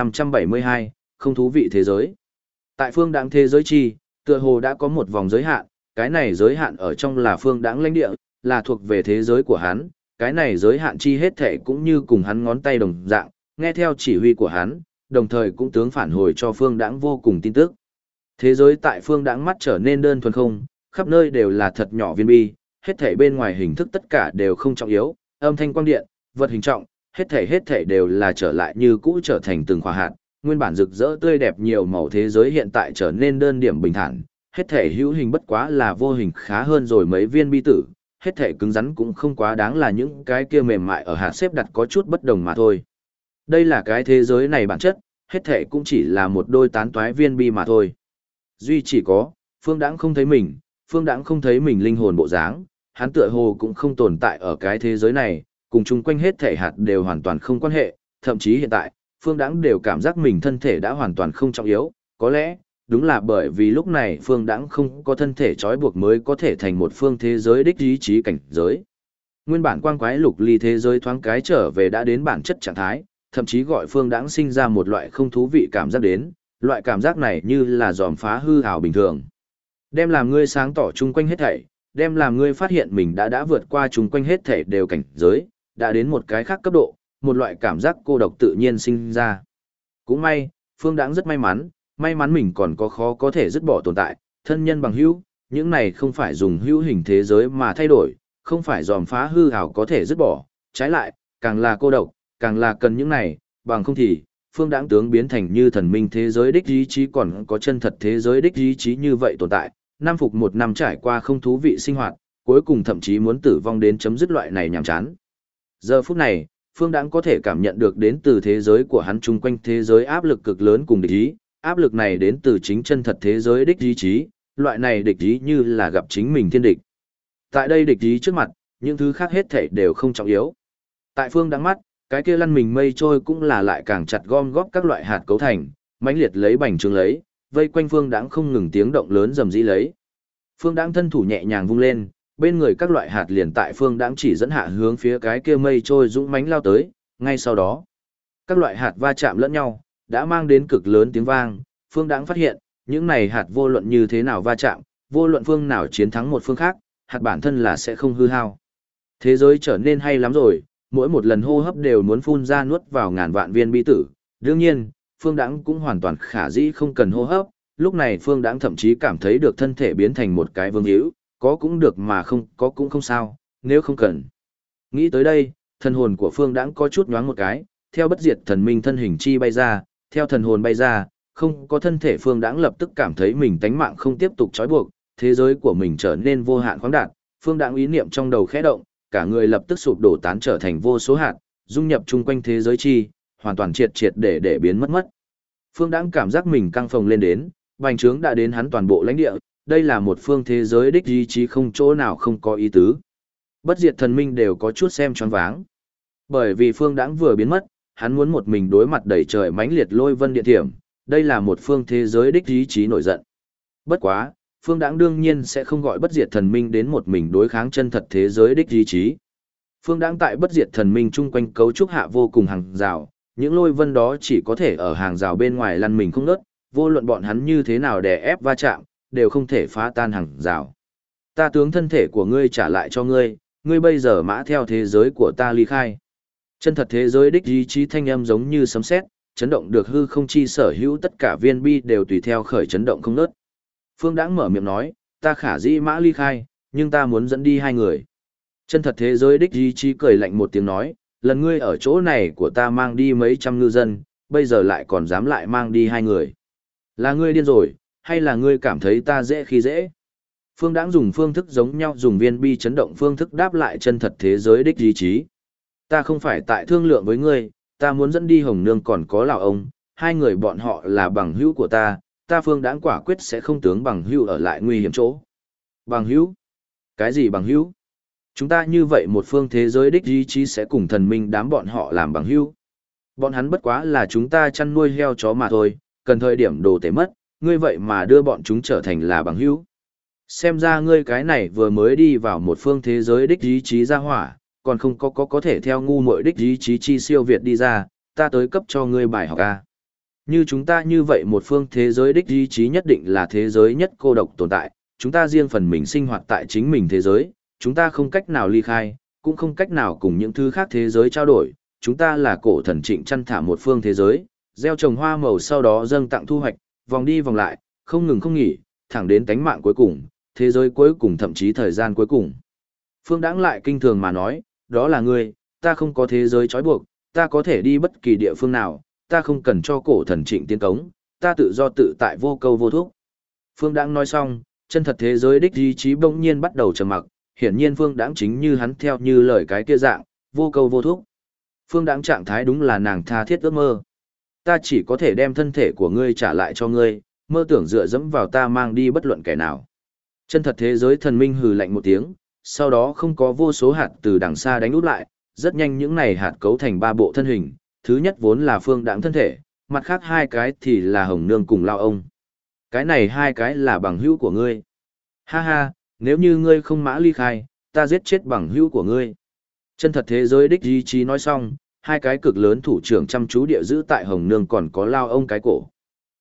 1572, không thú vị thế giới. Tại Phương Đãng thế giới chi, tựa hồ đã có một vòng giới hạn, cái này giới hạn ở trong là Phương Đãng lãnh địa, là thuộc về thế giới của hắn, cái này giới hạn chi hết thể cũng như cùng hắn ngón tay đồng dạng, nghe theo chỉ huy của hắn, đồng thời cũng tướng phản hồi cho Phương Đãng vô cùng tin tức. Thế giới tại Phương Đãng mắt trở nên đơn thuần không, khắp nơi đều là thật nhỏ viên bi, hết thảy bên ngoài hình thức tất cả đều không trọng yếu, âm thanh quang điện, vật hình trọng, hết thảy đều là trở lại như cũ trở thành từng khỏa hạt, nguyên bản rực rỡ tươi đẹp nhiều màu thế giới hiện tại trở nên đơn điểm bình thản, hết thảy hữu hình bất quá là vô hình khá hơn rồi mấy viên bi tử, hết thảy cứng rắn cũng không quá đáng là những cái kia mềm mại ở hạt xếp đặt có chút bất đồng mà thôi. Đây là cái thế giới này bản chất, hết thảy cũng chỉ là một đôi tán toái viên bi mà thôi. Duy chỉ có, Phương Đãng không thấy mình, Phương Đãng không thấy mình linh hồn bộ dáng, hắn tựa hồ cũng không tồn tại ở cái thế giới này, cùng chung quanh hết thảy hạt đều hoàn toàn không quan hệ, thậm chí hiện tại, Phương Đãng đều cảm giác mình thân thể đã hoàn toàn không trọng yếu, có lẽ, đúng là bởi vì lúc này Phương Đãng không có thân thể trói buộc mới có thể thành một phương thế giới đích ý chí cảnh giới. Nguyên bản quang quái lục ly thế giới thoáng cái trở về đã đến bản chất trạng thái, thậm chí gọi Phương Đãng sinh ra một loại không thú vị cảm giác đến, loại cảm giác này như là dòm phá hư ảo bình thường. Đem làm ngươi sáng tỏ chung quanh hết thảy, đem làm ngươi phát hiện mình đã vượt qua chung quanh hết thảy đều cảnh giới, đã đến một cái khác cấp độ, một loại cảm giác cô độc tự nhiên sinh ra. Cũng may, Phương Đãng rất may mắn mình còn có khó có thể dứt bỏ tồn tại, thân nhân bằng hữu, những này không phải dùng hữu hình thế giới mà thay đổi, không phải dòm phá hư ảo có thể dứt bỏ, trái lại, càng là cô độc, càng là cần những này, bằng không thì, Phương Đãng tướng biến thành như thần minh thế giới đích ý chí còn có chân thật thế giới đích ý chí như vậy tồn tại, năm phục một năm trải qua không thú vị sinh hoạt, cuối cùng thậm chí muốn tử vong đến chấm dứt loại này nhàm chán. Giờ phút này, Phương Đãng có thể cảm nhận được đến từ thế giới của hắn chung quanh thế giới áp lực cực lớn cùng địch ý, áp lực này đến từ chính chân thật thế giới đích ý chí, loại này địch ý như là gặp chính mình thiên địch. Tại đây địch ý trước mặt, những thứ khác hết thảy đều không trọng yếu. Tại Phương Đãng mắt, cái kia lăn mình mây trôi cũng là lại càng chặt gom góp các loại hạt cấu thành, mãnh liệt lấy bành trướng lấy, vây quanh Phương Đãng không ngừng tiếng động lớn rầm rĩ lấy. Phương Đãng thân thủ nhẹ nhàng vung lên, bên người các loại hạt liền tại Phương Đãng chỉ dẫn hạ hướng phía cái kia mây trôi dũng mãnh lao tới, ngay sau đó, các loại hạt va chạm lẫn nhau, đã mang đến cực lớn tiếng vang, Phương Đãng phát hiện, những này hạt vô luận như thế nào va chạm, vô luận phương nào chiến thắng một phương khác, hạt bản thân là sẽ không hư hao. Thế giới trở nên hay lắm rồi, mỗi một lần hô hấp đều muốn phun ra nuốt vào ngàn vạn viên bi tử. Đương nhiên, Phương Đãng cũng hoàn toàn khả dĩ không cần hô hấp, lúc này Phương Đãng thậm chí cảm thấy được thân thể biến thành một cái vương hữu, có cũng được mà không có cũng không sao, nếu không cần. Nghĩ tới đây, thần hồn của Phương Đãng có chút nhoáng một cái, theo bất diệt thần minh thân hình chi bay ra, theo thần hồn bay ra, không có thân thể Phương Đãng lập tức cảm thấy mình tánh mạng không tiếp tục trói buộc, thế giới của mình trở nên vô hạn khoáng đạt, Phương Đãng ý niệm trong đầu khẽ động, cả người lập tức sụp đổ tán trở thành vô số hạt, dung nhập chung quanh thế giới chi, hoàn toàn triệt triệt để biến mất. Phương Đãng cảm giác mình căng phồng lên đến, bành trướng đã đến hắn toàn bộ lãnh địa, đây là một phương thế giới đích ý chí không chỗ nào không có ý tứ. Bất diệt thần minh đều có chút xem choáng váng. Bởi vì Phương Đãng vừa biến mất, hắn muốn một mình đối mặt đầy trời mãnh liệt lôi vân điện thiểm, đây là một phương thế giới đích ý chí nổi giận. Bất quá, Phương Đãng đương nhiên sẽ không gọi bất diệt thần minh đến một mình đối kháng chân thật thế giới đích ý chí. Phương Đãng tại bất diệt thần minh chung quanh cấu trúc hạ vô cùng hàng rào, những lôi vân đó chỉ có thể ở hàng rào bên ngoài lăn mình không ngớt, vô luận bọn hắn như thế nào đè ép va chạm, đều không thể phá tan hàng rào. Ta tướng thân thể của ngươi trả lại cho ngươi, ngươi bây giờ mã theo thế giới của ta ly khai. Chân thật thế giới đích ý chí thanh âm giống như sấm sét, chấn động được hư không chi sở hữu tất cả viên bi đều tùy theo khởi chấn động không ngớt. Phương Đãng mở miệng nói, ta khả dĩ mã ly khai, nhưng ta muốn dẫn đi hai người. Chân thật thế giới đích ý chí cười lạnh một tiếng nói, lần ngươi ở chỗ này của ta mang đi mấy trăm ngư dân, bây giờ lại còn dám lại mang đi hai người. Là ngươi điên rồi, hay là ngươi cảm thấy ta dễ khi dễ? Phương Đãng dùng phương thức giống nhau dùng viên bi chấn động phương thức đáp lại chân thật thế giới đích ý chí. Ta không phải tại thương lượng với ngươi, ta muốn dẫn đi Hồng Nương còn có lão ông, hai người bọn họ là bằng hữu của ta Phương Đãng quả quyết sẽ không tướng bằng hữu ở lại nguy hiểm chỗ. Bằng hữu? Cái gì bằng hữu? Chúng ta như vậy một phương thế giới đích ý chí sẽ cùng thần minh đám bọn họ làm bằng hữu. Bọn hắn bất quá là chúng ta chăn nuôi heo chó mà thôi, cần thời điểm đồ tể mất, ngươi vậy mà đưa bọn chúng trở thành là bằng hữu. Xem ra ngươi cái này vừa mới đi vào một phương thế giới đích ý chí ra hỏa, còn không có thể theo ngu muội đích ý chí chi siêu việt đi ra, ta tới cấp cho ngươi bài học a. Như chúng ta như vậy một phương thế giới đích ý chí nhất định là thế giới nhất cô độc tồn tại, chúng ta riêng phần mình sinh hoạt tại chính mình thế giới, chúng ta không cách nào ly khai, cũng không cách nào cùng những thứ khác thế giới trao đổi, chúng ta là cổ thần trịnh chăn thả một phương thế giới, gieo trồng hoa màu sau đó dâng tặng thu hoạch, vòng đi vòng lại, không ngừng không nghỉ, thẳng đến tánh mạng cuối cùng, thế giới cuối cùng thậm chí thời gian cuối cùng. Phương Đãng lại kinh thường mà nói, đó là ngươi, ta không có thế giới trói buộc, ta có thể đi bất kỳ địa phương nào, ta không cần cho cổ thần trịnh tiến cống, ta tự do tự tại vô câu vô thúc. Phương Đãng nói xong, chân thật thế giới đích ý chí bỗng nhiên bắt đầu trầm mặc, hiển nhiên Phương Đãng chính như hắn theo như lời cái kia dạng, vô câu vô thúc. Phương Đãng trạng thái đúng là nàng tha thiết ước mơ. Ta chỉ có thể đem thân thể của ngươi trả lại cho ngươi, mơ tưởng dựa dẫm vào ta mang đi bất luận kẻ nào. Chân thật thế giới thần minh hừ lạnh một tiếng, sau đó không có vô số hạt từ đằng xa đánh úp lại, rất nhanh những này hạt cấu thành ba bộ thân hình, thứ nhất vốn là Phương Đãng thân thể, mặt khác hai cái thì là Hồng Nương cùng Lao ông. Cái này hai cái là bằng hữu của ngươi. Ha ha, nếu như ngươi không mã ly khai, ta giết chết bằng hữu của ngươi. Chân thật thế giới đích ý chí nói xong, hai cái cực lớn thủ trưởng chăm chú địa giữ tại Hồng Nương còn có Lao ông cái cổ.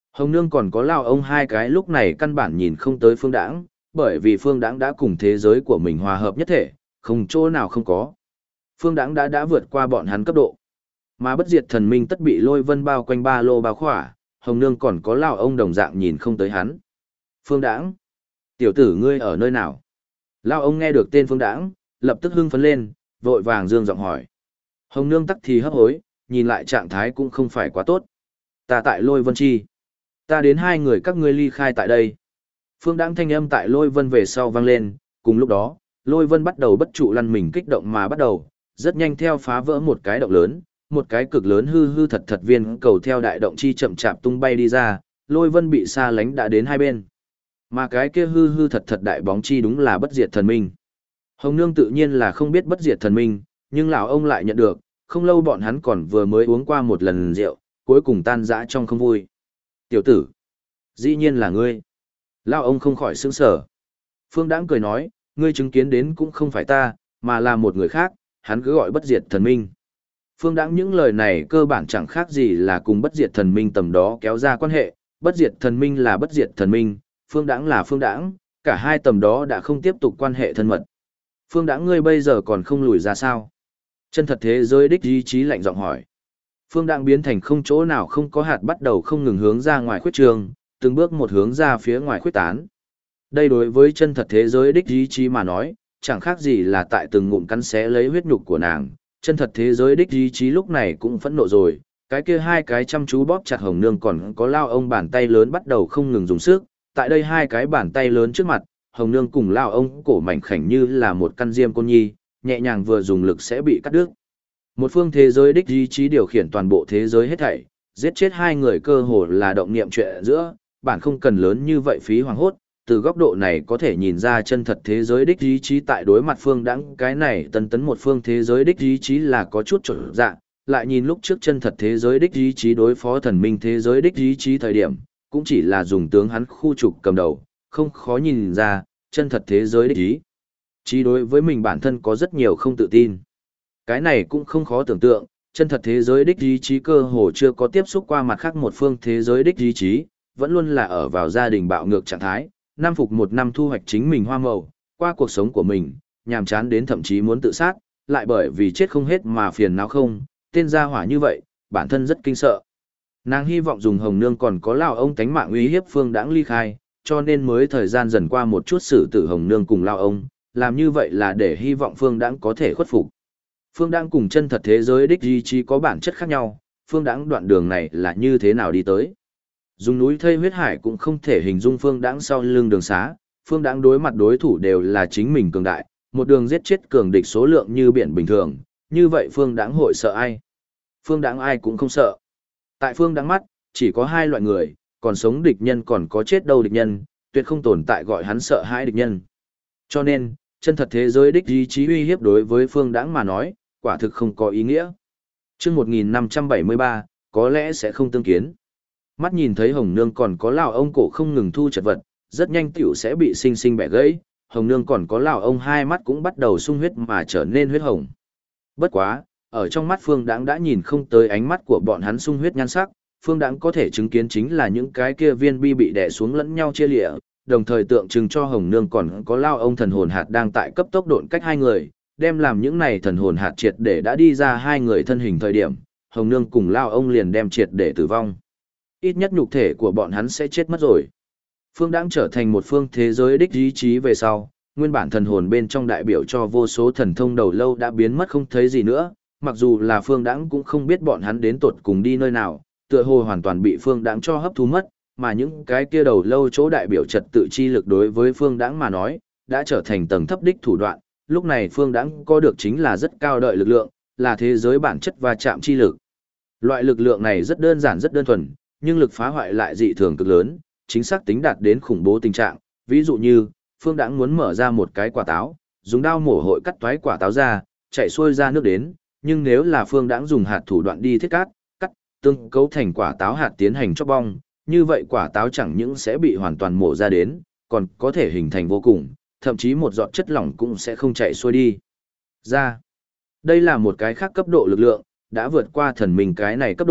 Hồng Nương còn có Lao ông hai cái lúc này căn bản nhìn không tới Phương Đãng, bởi vì Phương Đãng đã cùng thế giới của mình hòa hợp nhất thể, không chỗ nào không có. Phương Đãng đã vượt qua bọn hắn cấp độ. Mà bất diệt thần minh tất bị lôi vân bao quanh ba lô bao khỏa, Hồng Nương còn có Lao ông đồng dạng nhìn không tới hắn. Phương Đãng, tiểu tử ngươi ở nơi nào? Lao ông nghe được tên Phương Đãng, lập tức hưng phấn lên, vội vàng dương giọng hỏi. Hồng Nương tắc thì hấp hối, nhìn lại trạng thái cũng không phải quá tốt. Ta tại lôi vân chi. Ta đến hai người các ngươi ly khai tại đây. Phương Đãng thanh âm tại lôi vân về sau vang lên, cùng lúc đó, lôi vân bắt đầu bất trụ lăn mình kích động mà bắt đầu, rất nhanh theo phá vỡ một cái động lớn, một cái cực lớn hư hư thật thật viên cầu theo đại động chi chậm chạp tung bay đi ra, lôi vân bị xa lánh đã đến hai bên. Mà cái kia hư hư thật thật đại bóng chi đúng là bất diệt thần minh. Hồng Nương tự nhiên là không biết bất diệt thần minh, nhưng lão ông lại nhận được, không lâu bọn hắn còn vừa mới uống qua một lần rượu, cuối cùng tan rã trong không vui. Tiểu tử, dĩ nhiên là ngươi. Lão ông không khỏi sững sờ. Phương Đãng cười nói, ngươi chứng kiến đến cũng không phải ta, mà là một người khác, hắn cứ gọi bất diệt thần minh. Phương Đãng những lời này cơ bản chẳng khác gì là cùng bất diệt thần minh tầm đó kéo ra quan hệ, bất diệt thần minh là bất diệt thần minh, Phương Đãng là Phương Đãng, cả hai tầm đó đã không tiếp tục quan hệ thân mật. Phương Đãng ngươi bây giờ còn không lùi ra sao? Chân thật thế giới đích ý chí lạnh giọng hỏi. Phương Đãng biến thành không chỗ nào không có hạt bắt đầu không ngừng hướng ra ngoài khuyết trường, từng bước một hướng ra phía ngoài khuyết tán. Đây đối với chân thật thế giới đích ý chí mà nói, chẳng khác gì là tại từng ngụm cắn xé lấy huyết nhục của nàng. Chân thật thế giới đích ý chí lúc này cũng phẫn nộ rồi, cái kia hai cái chăm chú bóp chặt Hồng Nương còn có Lao ông bàn tay lớn bắt đầu không ngừng dùng sức. Tại đây hai cái bàn tay lớn trước mặt, Hồng Nương cùng Lao ông cổ mảnh khảnh như là một căn diêm côn nhi, nhẹ nhàng vừa dùng lực sẽ bị cắt đứt. Một phương thế giới đích ý chí điều khiển toàn bộ thế giới hết thảy, giết chết hai người cơ hồ là động niệm chuyện giữa, bản không cần lớn như vậy phí hoàng hốt. Từ góc độ này có thể nhìn ra chân thật thế giới đích ý chí tại đối mặt Phương Đãng cái này tân tấn một phương thế giới đích ý chí là có chút trở dạng, lại nhìn lúc trước chân thật thế giới đích ý chí đối phó thần minh thế giới đích ý chí thời điểm, cũng chỉ là dùng tướng hắn khu trục cầm đầu, không khó nhìn ra, chân thật thế giới đích ý chí đối với mình bản thân có rất nhiều không tự tin. Cái này cũng không khó tưởng tượng, chân thật thế giới đích ý chí cơ hồ chưa có tiếp xúc qua mặt khác một phương thế giới đích ý chí, vẫn luôn là ở vào gia đình bạo ngược trạng thái, năm phục một năm thu hoạch chính mình hoa màu, qua cuộc sống của mình, nhàm chán đến thậm chí muốn tự sát, lại bởi vì chết không hết mà phiền não không, tên gia hỏa như vậy, bản thân rất kinh sợ. Nàng hy vọng dùng Hồng Nương còn có Lao ông tánh mạng uy hiếp Phương Đãng ly khai, cho nên mới thời gian dần qua một chút xử tử Hồng Nương cùng Lao ông, làm như vậy là để hy vọng Phương Đãng có thể khuất phục. Phương Đãng cùng chân thật thế giới đích ý chí có bản chất khác nhau, Phương Đãng đoạn đường này là như thế nào đi tới. Dùng núi thây huyết hải cũng không thể hình dung Phương Đãng sau lưng đường xá, Phương Đãng đối mặt đối thủ đều là chính mình cường đại, một đường giết chết cường địch số lượng như biển bình thường, như vậy Phương Đãng hội sợ ai? Phương Đãng ai cũng không sợ. Tại Phương Đãng mắt, chỉ có hai loại người, còn sống địch nhân còn có chết đâu địch nhân, tuyệt không tồn tại gọi hắn sợ hãi địch nhân. Cho nên, chân thật thế giới đích ý chí uy hiếp đối với Phương Đãng mà nói, quả thực không có ý nghĩa. Chương 1573, có lẽ sẽ không tương kiến. Mắt nhìn thấy Hồng Nương còn có Lão ông cổ không ngừng thu chật vật, rất nhanh tiểu sẽ bị sinh sinh bẻ gãy, Hồng Nương còn có Lão ông hai mắt cũng bắt đầu sung huyết mà trở nên huyết hồng. Bất quá, ở trong mắt Phương Đãng đã nhìn không tới ánh mắt của bọn hắn sung huyết nhan sắc, Phương Đãng có thể chứng kiến chính là những cái kia viên bi bị đè xuống lẫn nhau chia lịa, đồng thời tượng trưng cho Hồng Nương còn có Lão ông thần hồn hạt đang tại cấp tốc độn cách hai người, đem làm những này thần hồn hạt triệt để đã đi ra hai người thân hình thời điểm, Hồng Nương cùng Lão ông liền đem triệt để tử vong. Ít nhất nhục thể của bọn hắn sẽ chết mất rồi. Phương Đãng trở thành một phương thế giới đích ý chí về sau, nguyên bản thần hồn bên trong đại biểu cho vô số thần thông đầu lâu đã biến mất không thấy gì nữa, mặc dù là Phương Đãng cũng không biết bọn hắn đến tột cùng đi nơi nào, tựa hồ hoàn toàn bị Phương Đãng cho hấp thu mất, mà những cái kia đầu lâu chỗ đại biểu trật tự chi lực đối với Phương Đãng mà nói, đã trở thành tầng thấp đích thủ đoạn, lúc này Phương Đãng có được chính là rất cao đợi lực lượng, là thế giới bản chất và chạm chi lực. Loại lực lượng này rất đơn giản rất đơn thuần, nhưng lực phá hoại lại dị thường cực lớn, chính xác tính đạt đến khủng bố tình trạng, ví dụ như, Phương Đãng muốn mở ra một cái quả táo, dùng đao mổ hội cắt toái quả táo ra, chạy xuôi ra nước đến, nhưng nếu là Phương Đãng dùng hạt thủ đoạn đi thiết cắt, tương cấu thành quả táo hạt tiến hành chop bong, như vậy quả táo chẳng những sẽ bị hoàn toàn mổ ra đến, còn có thể hình thành vô cùng, thậm chí một giọt chất lỏng cũng sẽ không chạy xuôi đi ra. Đây là một cái khác cấp độ lực lượng, đã vượt qua thần minh cái này cấp độ,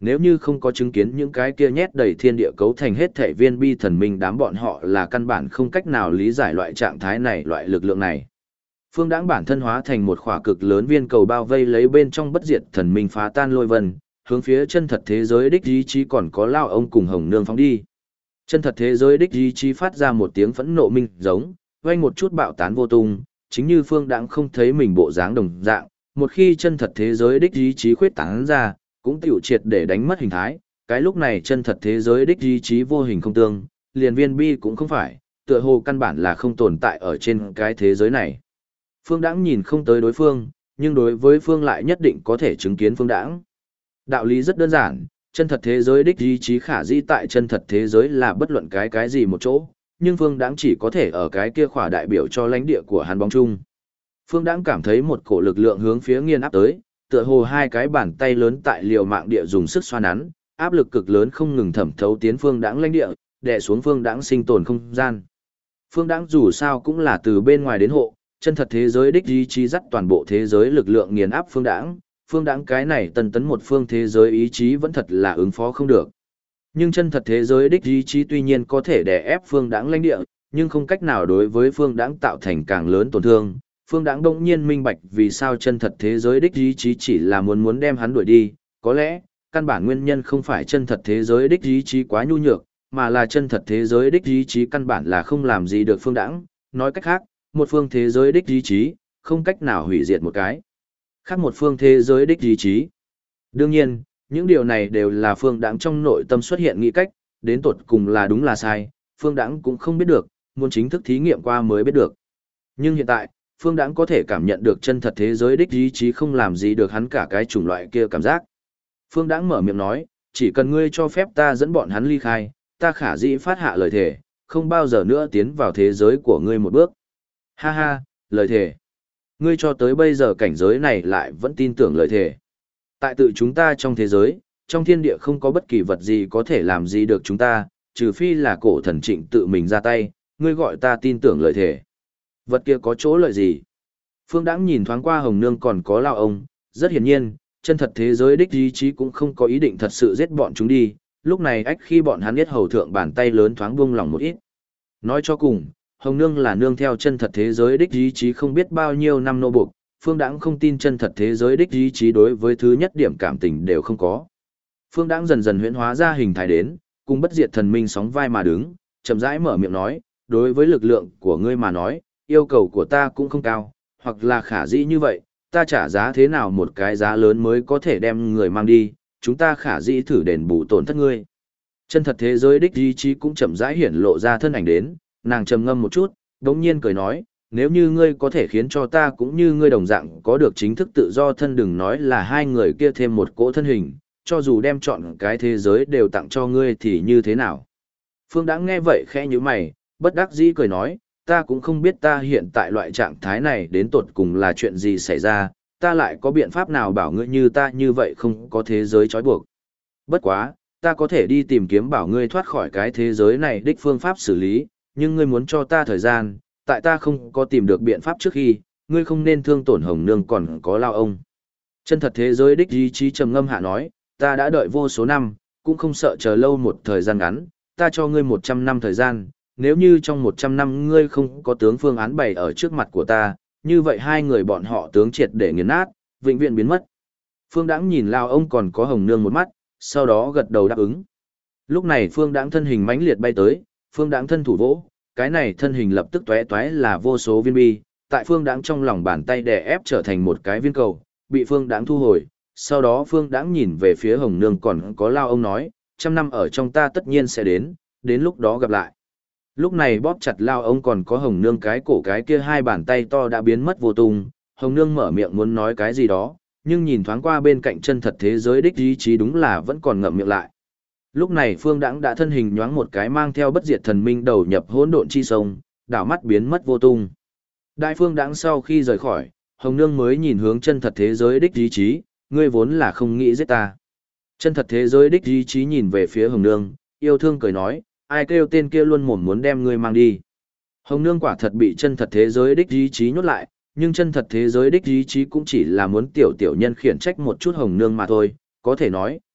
nếu như không có chứng kiến những cái kia nhét đầy thiên địa cấu thành hết thể viên bi thần minh đám bọn họ là căn bản không cách nào lý giải loại trạng thái này, loại lực lượng này. Phương Đãng bản thân hóa thành một khỏa cực lớn viên cầu bao vây lấy bên trong bất diệt thần minh phá tan lôi vân, hướng phía chân thật thế giới đích ý chí còn có Lao ông cùng Hồng Nương phóng đi. Chân thật thế giới đích ý chí phát ra một tiếng phẫn nộ minh giống, vang một chút bạo tán vô tung, chính như Phương Đãng không thấy mình bộ dáng đồng dạng, một khi chân thật thế giới đích ý chí khuyết tán ra, cũng tiểu triệt để đánh mất hình thái, cái lúc này chân thật thế giới đích ý chí vô hình không tương, liền viên bi cũng không phải, tựa hồ căn bản là không tồn tại ở trên cái thế giới này. Phương Đãng nhìn không tới đối phương, nhưng đối với Phương lại nhất định có thể chứng kiến Phương Đãng. Đạo lý rất đơn giản, chân thật thế giới đích ý chí khả dĩ tại chân thật thế giới là bất luận cái gì một chỗ, nhưng Phương Đãng chỉ có thể ở cái kia khỏa đại biểu cho lãnh địa của hắn bóng chung. Phương Đãng cảm thấy một cổ lực lượng hướng phía nghiền áp tới, tựa hồ hai cái bàn tay lớn tại liều mạng địa dùng sức xoa nắn, áp lực cực lớn không ngừng thẩm thấu tiến Phương Đãng lãnh địa, đè xuống Phương Đãng sinh tồn không gian. Phương Đãng dù sao cũng là từ bên ngoài đến hộ, chân thật thế giới đích ý chí dắt toàn bộ thế giới lực lượng nghiền áp Phương Đãng. Phương Đãng cái này tần tấn một phương thế giới ý chí vẫn thật là ứng phó không được. Nhưng chân thật thế giới đích ý chí tuy nhiên có thể đè ép Phương Đãng lãnh địa, nhưng không cách nào đối với Phương Đãng tạo thành càng lớn tổn thương. Phương Đãng đông nhiên minh bạch vì sao chân thật thế giới đích ý chí chỉ là muốn đem hắn đuổi đi, có lẽ, căn bản nguyên nhân không phải chân thật thế giới đích ý chí quá nhu nhược, mà là chân thật thế giới đích ý chí căn bản là không làm gì được Phương Đãng. Nói cách khác, một phương thế giới đích ý chí, không cách nào hủy diệt một cái khác một phương thế giới đích ý chí. Đương nhiên, những điều này đều là Phương Đãng trong nội tâm xuất hiện nghĩ cách, đến tột cùng là đúng là sai, Phương Đãng cũng không biết được, muốn chính thức thí nghiệm qua mới biết được. Nhưng hiện tại, Phương Đãng có thể cảm nhận được chân thật thế giới đích ý chí không làm gì được hắn cả cái chủng loại kia cảm giác. Phương Đãng mở miệng nói, chỉ cần ngươi cho phép ta dẫn bọn hắn ly khai, ta khả dĩ phát hạ lời thề, không bao giờ nữa tiến vào thế giới của ngươi một bước. Ha ha, lời thề. Ngươi cho tới bây giờ cảnh giới này lại vẫn tin tưởng lời thề. Tại tự chúng ta trong thế giới, trong thiên địa không có bất kỳ vật gì có thể làm gì được chúng ta, trừ phi là cổ thần Trịnh tự mình ra tay, ngươi gọi ta tin tưởng lời thề. Vật kia có chỗ lợi gì? Phương Đãng nhìn thoáng qua Hồng Nương còn có Lao ông, rất hiển nhiên, chân thật thế giới đích ý chí cũng không có ý định thật sự giết bọn chúng đi, lúc này ách khi bọn hắn biết hầu thượng bàn tay lớn thoáng buông lỏng một ít. Nói cho cùng, Hồng Nương là nương theo chân thật thế giới đích ý chí không biết bao nhiêu năm nô buộc, Phương Đãng không tin chân thật thế giới đích ý chí đối với thứ nhất điểm cảm tình đều không có. Phương Đãng dần dần huyễn hóa ra hình thái đến, cùng bất diệt thần minh sóng vai mà đứng, chậm rãi mở miệng nói, đối với lực lượng của ngươi mà nói, yêu cầu của ta cũng không cao, hoặc là khả dĩ như vậy, ta trả giá thế nào một cái giá lớn mới có thể đem người mang đi, chúng ta khả dĩ thử đền bù tổn thất ngươi. Chân thật thế giới đích ý chí cũng chậm rãi hiển lộ ra thân ảnh đến, nàng trầm ngâm một chút, đống nhiên cười nói, nếu như ngươi có thể khiến cho ta cũng như ngươi đồng dạng có được chính thức tự do thân, đừng nói là hai người kia thêm một cỗ thân hình, cho dù đem chọn cái thế giới đều tặng cho ngươi thì như thế nào. Phương Đãng nghe vậy khẽ nhíu mày, bất đắc dĩ cười nói, ta cũng không biết ta hiện tại loại trạng thái này đến tột cùng là chuyện gì xảy ra, ta lại có biện pháp nào bảo ngươi như ta như vậy không có thế giới trói buộc. Bất quá, ta có thể đi tìm kiếm bảo ngươi thoát khỏi cái thế giới này đích phương pháp xử lý, nhưng ngươi muốn cho ta thời gian, tại ta không có tìm được biện pháp trước khi, ngươi không nên thương tổn Hồng Nương còn có Lao ông. Chân thật thế giới đích ý chí trầm ngâm hạ nói, ta đã đợi vô số năm, cũng không sợ chờ lâu một thời gian ngắn, ta cho ngươi 100 năm thời gian, nếu như trong 100 năm ngươi không có tướng phương án bày ở trước mặt của ta, như vậy hai người bọn họ tướng triệt để nghiền nát, vĩnh viễn biến mất. Phương Đãng nhìn Lao ông còn có Hồng Nương một mắt, sau đó gật đầu đáp ứng. Lúc này Phương Đãng thân hình mãnh liệt bay tới, Phương Đãng thân thủ vỗ, cái này thân hình lập tức tóe toé là vô số viên bi, tại Phương Đãng trong lòng bàn tay đè ép trở thành một cái viên cầu, bị Phương Đãng thu hồi. Sau đó Phương Đãng nhìn về phía Hồng Nương còn có Lao ông nói, 100 năm ở trong ta tất nhiên sẽ đến lúc đó gặp lại. Lúc này bóp chặt Lao ông còn có Hồng Nương cái cổ cái kia hai bàn tay to đã biến mất vô tung, Hồng Nương mở miệng muốn nói cái gì đó, nhưng nhìn thoáng qua bên cạnh chân thật thế giới đích ý chí đúng là vẫn còn ngậm miệng lại. Lúc này Phương Đãng đã thân hình nhoáng một cái mang theo bất diệt thần minh đầu nhập hỗn độn chi sông, đảo mắt biến mất vô tung. Đại Phương Đãng sau khi rời khỏi, Hồng Nương mới nhìn hướng chân thật thế giới đích ý chí, ngươi vốn là không nghĩ giết ta. Chân thật thế giới đích ý chí nhìn về phía Hồng Nương, yêu thương cười nói, ai kêu tên kia luôn mồm muốn đem ngươi mang đi. Hồng Nương quả thật bị chân thật thế giới đích ý chí nhốt lại, nhưng chân thật thế giới đích ý chí cũng chỉ là muốn tiểu nhân khiển trách một chút Hồng Nương mà thôi, có thể nói,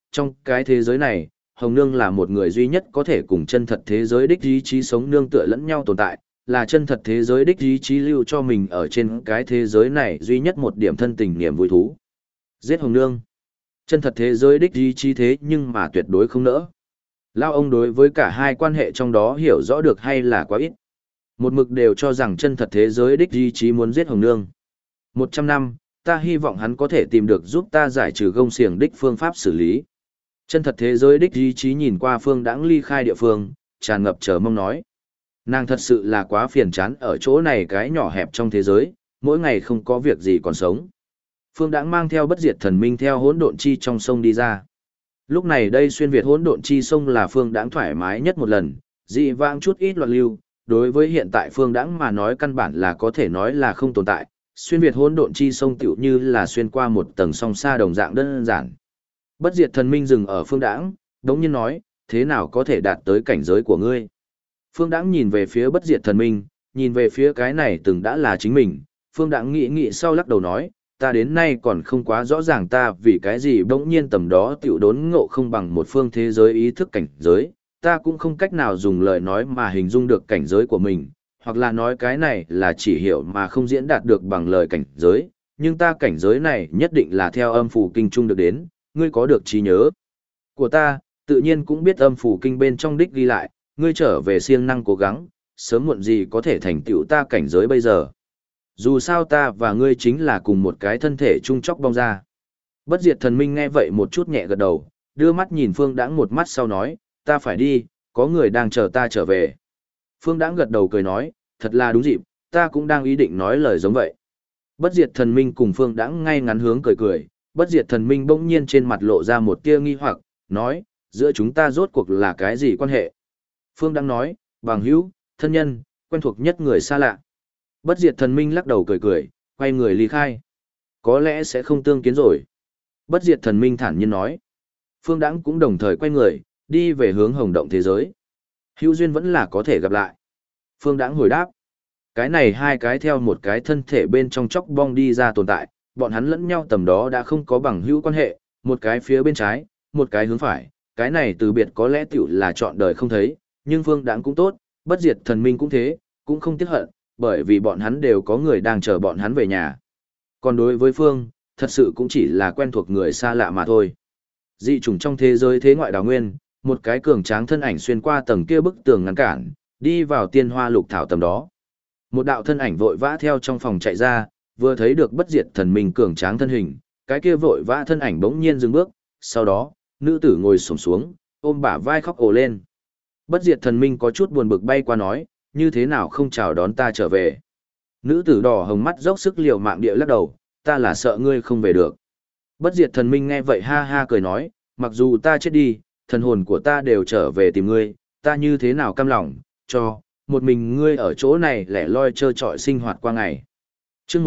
trong cái thế giới này, Hồng Nương là một người duy nhất có thể cùng chân thật thế giới đích ý chí sống nương tựa lẫn nhau tồn tại, là chân thật thế giới đích ý chí lưu cho mình ở trên cái thế giới này duy nhất một điểm thân tình niềm vui thú. Giết Hồng Nương. Chân thật thế giới đích ý chí thế nhưng mà tuyệt đối không nỡ. Lao ông đối với cả hai quan hệ trong đó hiểu rõ được hay là quá ít. Một mực đều cho rằng chân thật thế giới đích ý chí muốn giết Hồng Nương. 100 năm, ta hy vọng hắn có thể tìm được giúp ta giải trừ gông xiềng đích phương pháp xử lý. Chân thật thế giới đích ý chí nhìn qua Phương Đãng ly khai địa phương, tràn ngập chờ mong nói. Nàng thật sự là quá phiền chán ở chỗ này cái nhỏ hẹp trong thế giới, mỗi ngày không có việc gì còn sống. Phương Đãng mang theo bất diệt thần minh theo hỗn độn chi trong sông đi ra. Lúc này đây xuyên việt hỗn độn chi sông là Phương Đãng thoải mái nhất một lần, dị vãng chút ít loạn lưu, đối với hiện tại Phương Đãng mà nói căn bản là có thể nói là không tồn tại. Xuyên việt hỗn độn chi sông tựu như là xuyên qua một tầng song xa đồng dạng đơn giản. Bất diệt thần minh dừng ở Phương Đãng, đống nhiên nói, thế nào có thể đạt tới cảnh giới của ngươi? Phương Đãng nhìn về phía bất diệt thần minh, nhìn về phía cái này từng đã là chính mình. Phương Đãng nghĩ nghĩ sau lắc đầu nói, ta đến nay còn không quá rõ ràng ta vì cái gì bỗng nhiên tầm đó tiểu đốn ngộ không bằng một phương thế giới ý thức cảnh giới, ta cũng không cách nào dùng lời nói mà hình dung được cảnh giới của mình, hoặc là nói cái này là chỉ hiểu mà không diễn đạt được bằng lời cảnh giới, nhưng ta cảnh giới này nhất định là theo âm phủ kinh trung được đến, ngươi có được trí nhớ của ta, tự nhiên cũng biết âm phủ kinh bên trong đích ghi lại, ngươi trở về siêng năng cố gắng, sớm muộn gì có thể thành tựu ta cảnh giới bây giờ. Dù sao ta và ngươi chính là cùng một cái thân thể chung chóc bong ra. Bất diệt thần minh nghe vậy một chút nhẹ gật đầu, đưa mắt nhìn Phương Đãng một mắt sau nói, ta phải đi, có người đang chờ ta trở về. Phương Đãng gật đầu cười nói, thật là đúng dịp, ta cũng đang ý định nói lời giống vậy. Bất diệt thần minh cùng Phương Đãng ngay ngắn hướng cười cười, bất diệt thần minh bỗng nhiên trên mặt lộ ra một tia nghi hoặc, nói, giữa chúng ta rốt cuộc là cái gì quan hệ? Phương Đãng nói, bằng hữu, thân nhân, quen thuộc nhất người xa lạ. Bất diệt thần minh lắc đầu cười cười, quay người ly khai. Có lẽ sẽ không tương kiến rồi. Bất diệt thần minh thản nhiên nói. Phương Đãng cũng đồng thời quay người, đi về hướng hồng động thế giới. Hữu duyên vẫn là có thể gặp lại. Phương Đãng hồi đáp. Cái này hai cái theo một cái thân thể bên trong chóc bong đi ra tồn tại, bọn hắn lẫn nhau tầm đó đã không có bằng hữu quan hệ, một cái phía bên trái, một cái hướng phải, cái này từ biệt có lẽ tiểu là trọn đời không thấy, nhưng Phương Đãng cũng tốt, bất diệt thần minh cũng thế, cũng không tiếc hận, bởi vì bọn hắn đều có người đang chờ bọn hắn về nhà. Còn đối với Phương, thật sự cũng chỉ là quen thuộc người xa lạ mà thôi. Dị chủng trong thế giới thế ngoại đào nguyên, một cái cường tráng thân ảnh xuyên qua tầng kia bức tường ngăn cản, đi vào tiên hoa lục thảo tầm đó. Một đạo thân ảnh vội vã theo trong phòng chạy ra, vừa thấy được bất diệt thần minh cường tráng thân hình, cái kia vội vã thân ảnh bỗng nhiên dừng bước, sau đó, nữ tử ngồi xổm xuống, ôm bả vai khóc ồ lên. Bất diệt thần minh có chút buồn bực bay qua nói, như thế nào không chào đón ta trở về. Nữ tử đỏ hồng mắt dốc sức liều mạng địa lắc đầu, ta là sợ ngươi không về được. Bất diệt thần minh nghe vậy ha ha cười nói, mặc dù ta chết đi, thần hồn của ta đều trở về tìm ngươi, ta như thế nào cam lòng, cho, một mình ngươi ở chỗ này lẻ loi trơ trọi sinh hoạt qua ngày. Trước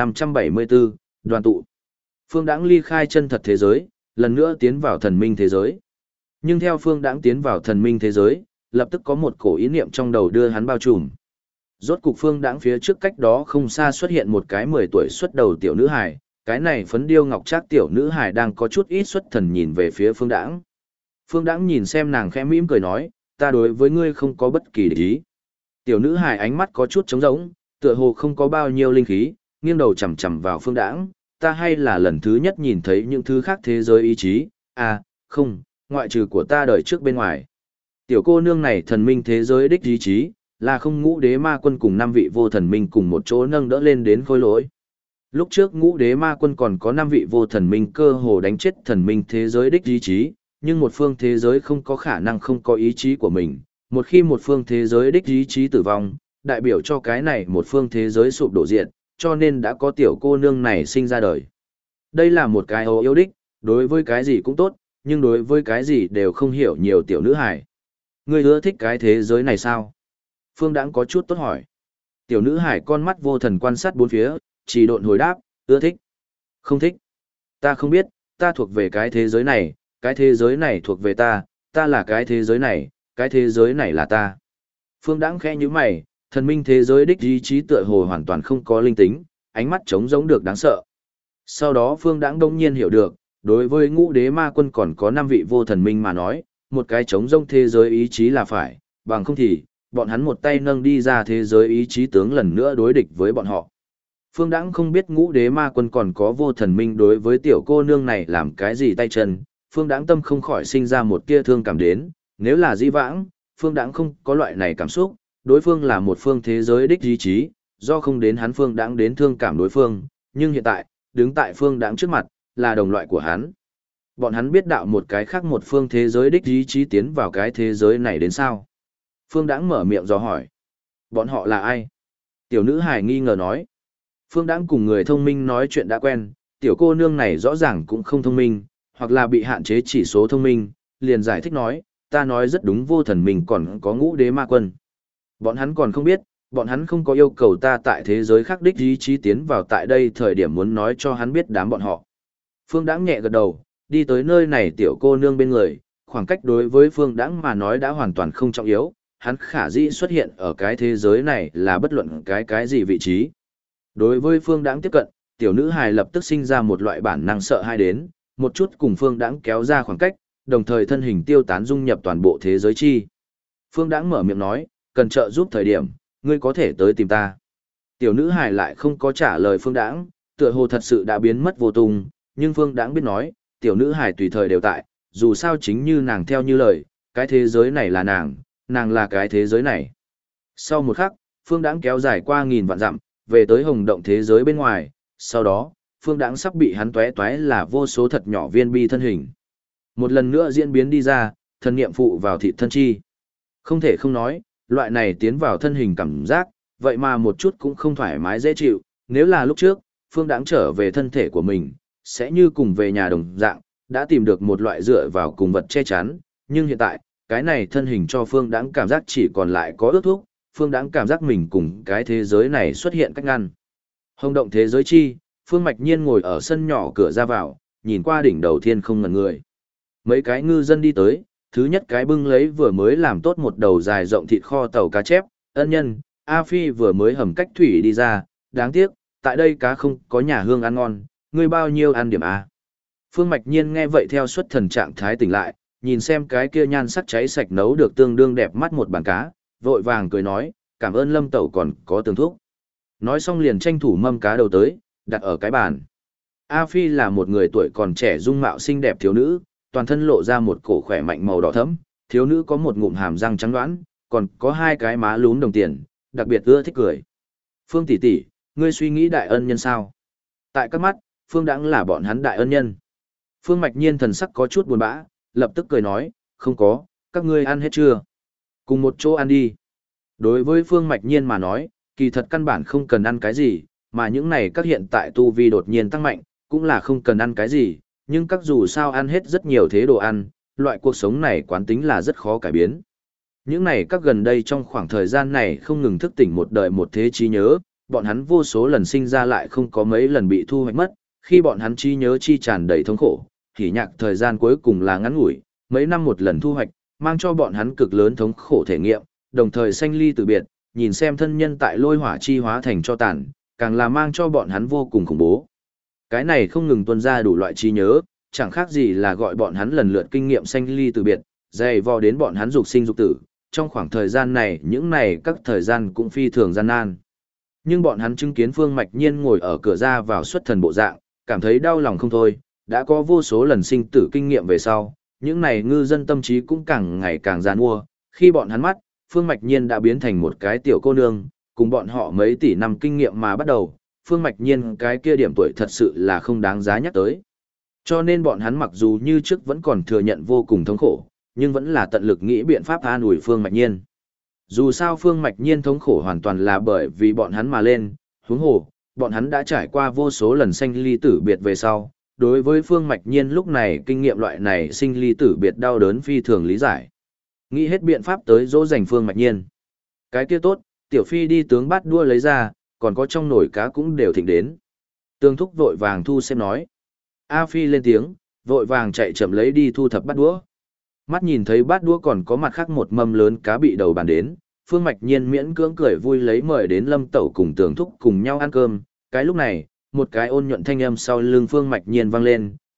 1574, đoàn tụ. Phương Đãng ly khai chân thật thế giới, lần nữa tiến vào thần minh thế giới. Nhưng theo Phương Đãng tiến vào thần minh thế giới, lập tức có một cổ ý niệm trong đầu đưa hắn bao trùm. Rốt cục Phương Đãng phía trước cách đó không xa xuất hiện một cái 10 tuổi xuất đầu tiểu nữ hài, cái này phấn điêu ngọc trác tiểu nữ hài đang có chút ít xuất thần nhìn về phía Phương Đãng. Phương Đãng nhìn xem nàng khẽ mỉm cười nói, ta đối với ngươi không có bất kỳ địch ý. Tiểu nữ hài ánh mắt có chút trống rỗng, tựa hồ không có bao nhiêu linh khí, nghiêng đầu chằm chằm vào Phương Đãng, ta hay là lần thứ nhất nhìn thấy những thứ khác thế giới ý chí, à, không, ngoại trừ của ta đời trước bên ngoài. Tiểu cô nương này thần minh thế giới đích ý chí, là không ngũ đế ma quân cùng 5 vị vô thần minh cùng một chỗ nâng đỡ lên đến khôi lỗi. Lúc trước ngũ đế ma quân còn có 5 vị vô thần minh cơ hồ đánh chết thần minh thế giới đích ý chí, nhưng một phương thế giới không có khả năng không có ý chí của mình. Một khi một phương thế giới đích ý chí tử vong, đại biểu cho cái này một phương thế giới sụp đổ diện, cho nên đã có tiểu cô nương này sinh ra đời. Đây là một cái ô yêu đích, đối với cái gì cũng tốt, nhưng đối với cái gì đều không hiểu nhiều tiểu nữ hài. Ngươi ưa thích cái thế giới này sao? Phương Đãng có chút tốt hỏi. Tiểu nữ hải con mắt vô thần quan sát bốn phía, chỉ độn hồi đáp, ưa thích. Không thích. Ta không biết, ta thuộc về cái thế giới này thuộc về ta là cái thế giới này là ta. Phương Đãng khẽ nhíu mày, thần minh thế giới đích ý chí tựa hồ hoàn toàn không có linh tính, ánh mắt trống rỗng được đáng sợ. Sau đó Phương Đãng đông nhiên hiểu được, Đối với ngũ đế ma quân còn có 5 vị vô thần minh mà nói, một cái chống rông thế giới ý chí là phải, bằng không thì, bọn hắn một tay nâng đi ra thế giới ý chí tướng lần nữa đối địch với bọn họ. Phương Đãng không biết ngũ đế ma quân còn có vô thần minh đối với tiểu cô nương này làm cái gì tay chân, Phương Đãng tâm không khỏi sinh ra một tia thương cảm đến, nếu là dĩ vãng, Phương Đãng không có loại này cảm xúc, đối phương là một phương thế giới đích ý chí, do không đến hắn Phương Đãng đến thương cảm đối phương, nhưng hiện tại, đứng tại Phương Đãng trước mặt, là đồng loại của hắn. Bọn hắn biết đạo một cái khác một phương thế giới đích ý chí tiến vào cái thế giới này đến sao? Phương Đãng mở miệng dò hỏi. Bọn họ là ai? Tiểu nữ hài nghi ngờ nói. Phương Đãng cùng người thông minh nói chuyện đã quen, tiểu cô nương này rõ ràng cũng không thông minh, hoặc là bị hạn chế chỉ số thông minh, liền giải thích nói, ta nói rất đúng vô thần mình còn có ngũ đế ma quân. Bọn hắn còn không biết, bọn hắn không có yêu cầu ta tại thế giới khác đích ý chí tiến vào tại đây thời điểm muốn nói cho hắn biết đám bọn họ. Phương Đãng nhẹ gật đầu, đi tới nơi này tiểu cô nương bên người, khoảng cách đối với Phương Đãng mà nói đã hoàn toàn không trọng yếu, hắn khả dĩ xuất hiện ở cái thế giới này là bất luận cái gì vị trí. Đối với Phương Đãng tiếp cận, tiểu nữ hài lập tức sinh ra một loại bản năng sợ hãi đến, một chút cùng Phương Đãng kéo ra khoảng cách, đồng thời thân hình tiêu tán dung nhập toàn bộ thế giới chi. Phương Đãng mở miệng nói, cần trợ giúp thời điểm, ngươi có thể tới tìm ta. Tiểu nữ hài lại không có trả lời Phương Đãng, tựa hồ thật sự đã biến mất vô tung, nhưng Phương Đãng biết nói, tiểu nữ hài tùy thời đều tại, dù sao chính như nàng theo như lời, cái thế giới này là nàng là cái thế giới này. Sau một khắc, Phương Đãng kéo dài qua 1000 vạn dặm, về tới hồng động thế giới bên ngoài, sau đó, Phương Đãng sắp bị hắn tóe toé là vô số thật nhỏ viên bi thân hình. Một lần nữa diễn biến đi ra, thân niệm phụ vào thịt thân chi. Không thể không nói, loại này tiến vào thân hình cảm giác, vậy mà một chút cũng không thoải mái dễ chịu, nếu là lúc trước, Phương Đãng trở về thân thể của mình, sẽ như cùng về nhà đồng dạng, đã tìm được một loại dựa vào cùng vật che chắn, nhưng hiện tại, cái này thân hình cho Phương Đãng cảm giác chỉ còn lại có ước thúc, Phương Đãng cảm giác mình cùng cái thế giới này xuất hiện cách ngăn. Hồng động thế giới chi, Phương Mạch Nhiên ngồi ở sân nhỏ cửa ra vào, nhìn qua đỉnh đầu thiên không ngẩn người. Mấy cái ngư dân đi tới, thứ nhất cái bưng lấy vừa mới làm tốt một đầu dài rộng thịt kho tàu cá chép, ân nhân, A Phi vừa mới hầm cách thủy đi ra, đáng tiếc, tại đây cá không có nhà hương ăn ngon, ngươi bao nhiêu ăn điểm A. Phương Mạch Nhiên nghe vậy theo xuất thần trạng thái tỉnh lại, nhìn xem cái kia nhan sắc cháy sạch nấu được tương đương đẹp mắt một bàn cá, vội vàng cười nói, cảm ơn Lâm Tẩu còn có tương thuốc. Nói xong liền tranh thủ mâm cá đầu tới, đặt ở cái bàn. A Phi là một người tuổi còn trẻ dung mạo xinh đẹp thiếu nữ, toàn thân lộ ra một cổ khỏe mạnh màu đỏ thẫm, thiếu nữ có một ngụm hàm răng trắng đoán, còn có hai cái má lúm đồng tiền, đặc biệt ưa thích cười. Phương tỷ tỷ, ngươi suy nghĩ đại ân nhân sao? Tại các mắt, Phương Đãng là bọn hắn đại ân nhân. Phương Mạch Nhiên thần sắc có chút buồn bã, lập tức cười nói, không có, các ngươi ăn hết chưa? Cùng một chỗ ăn đi. Đối với Phương Mạch Nhiên mà nói, kỳ thật căn bản không cần ăn cái gì, mà những này các hiện tại tu vi đột nhiên tăng mạnh, cũng là không cần ăn cái gì, nhưng các dù sao ăn hết rất nhiều thế đồ ăn, loại cuộc sống này quán tính là rất khó cải biến. Những này các gần đây trong khoảng thời gian này không ngừng thức tỉnh một đời một thế trí nhớ, bọn hắn vô số lần sinh ra lại không có mấy lần bị thu hoạch mất, khi bọn hắn trí nhớ chi tràn đầy thống khổ, thì nhạc thời gian cuối cùng là ngắn ngủi, mấy năm một lần thu hoạch, mang cho bọn hắn cực lớn thống khổ thể nghiệm, đồng thời sanh ly từ biệt, nhìn xem thân nhân tại lôi hỏa chi hóa thành cho tàn, càng là mang cho bọn hắn vô cùng khủng bố. Cái này không ngừng tuôn ra đủ loại trí nhớ, chẳng khác gì là gọi bọn hắn lần lượt kinh nghiệm sanh ly từ biệt, dày vò đến bọn hắn dục sinh dục tử. Trong khoảng thời gian này, những này các thời gian cũng phi thường gian nan. Nhưng bọn hắn chứng kiến Phương Mạch Nhiên ngồi ở cửa ra vào xuất thần bộ dạng, cảm thấy đau lòng không thôi, đã có vô số lần sinh tử kinh nghiệm về sau, những này ngư dân tâm trí cũng càng ngày càng gian mua, khi bọn hắn mắt, Phương Mạch Nhiên đã biến thành một cái tiểu cô nương, cùng bọn họ mấy tỷ năm kinh nghiệm mà bắt đầu, Phương Mạch Nhiên cái kia điểm tuổi thật sự là không đáng giá nhắc tới. Cho nên bọn hắn mặc dù như trước vẫn còn thừa nhận vô cùng thống khổ, nhưng vẫn là tận lực nghĩ biện pháp an ủi Phương Mạch Nhiên. Dù sao Phương Mạch Nhiên thống khổ hoàn toàn là bởi vì bọn hắn mà lên, huống hồ, bọn hắn đã trải qua vô số lần sanh ly tử biệt về sau, đối với Phương Mạch Nhiên lúc này kinh nghiệm loại này sinh ly tử biệt đau đớn phi thường lý giải. Nghĩ hết biện pháp tới dỗ dành Phương Mạch Nhiên. Cái kia tốt, Tiểu Phi đi tướng bát đua lấy ra, còn có trong nồi cá cũng đều thịnh đến. Tương Thúc vội vàng thu xem nói. A Phi lên tiếng, vội vàng chạy chậm lấy đi thu thập bát đũa. Mắt nhìn thấy bát đũa còn có mặt khác một mâm lớn cá bị đầu bàn đến, Phương Mạch Nhiên miễn cưỡng cười vui lấy mời đến Lâm Tẩu cùng Tường Thúc cùng nhau ăn cơm. Cái lúc này, một cái ôn nhuận thanh âm sau lưng Phương Mạch Nhiên vang lên,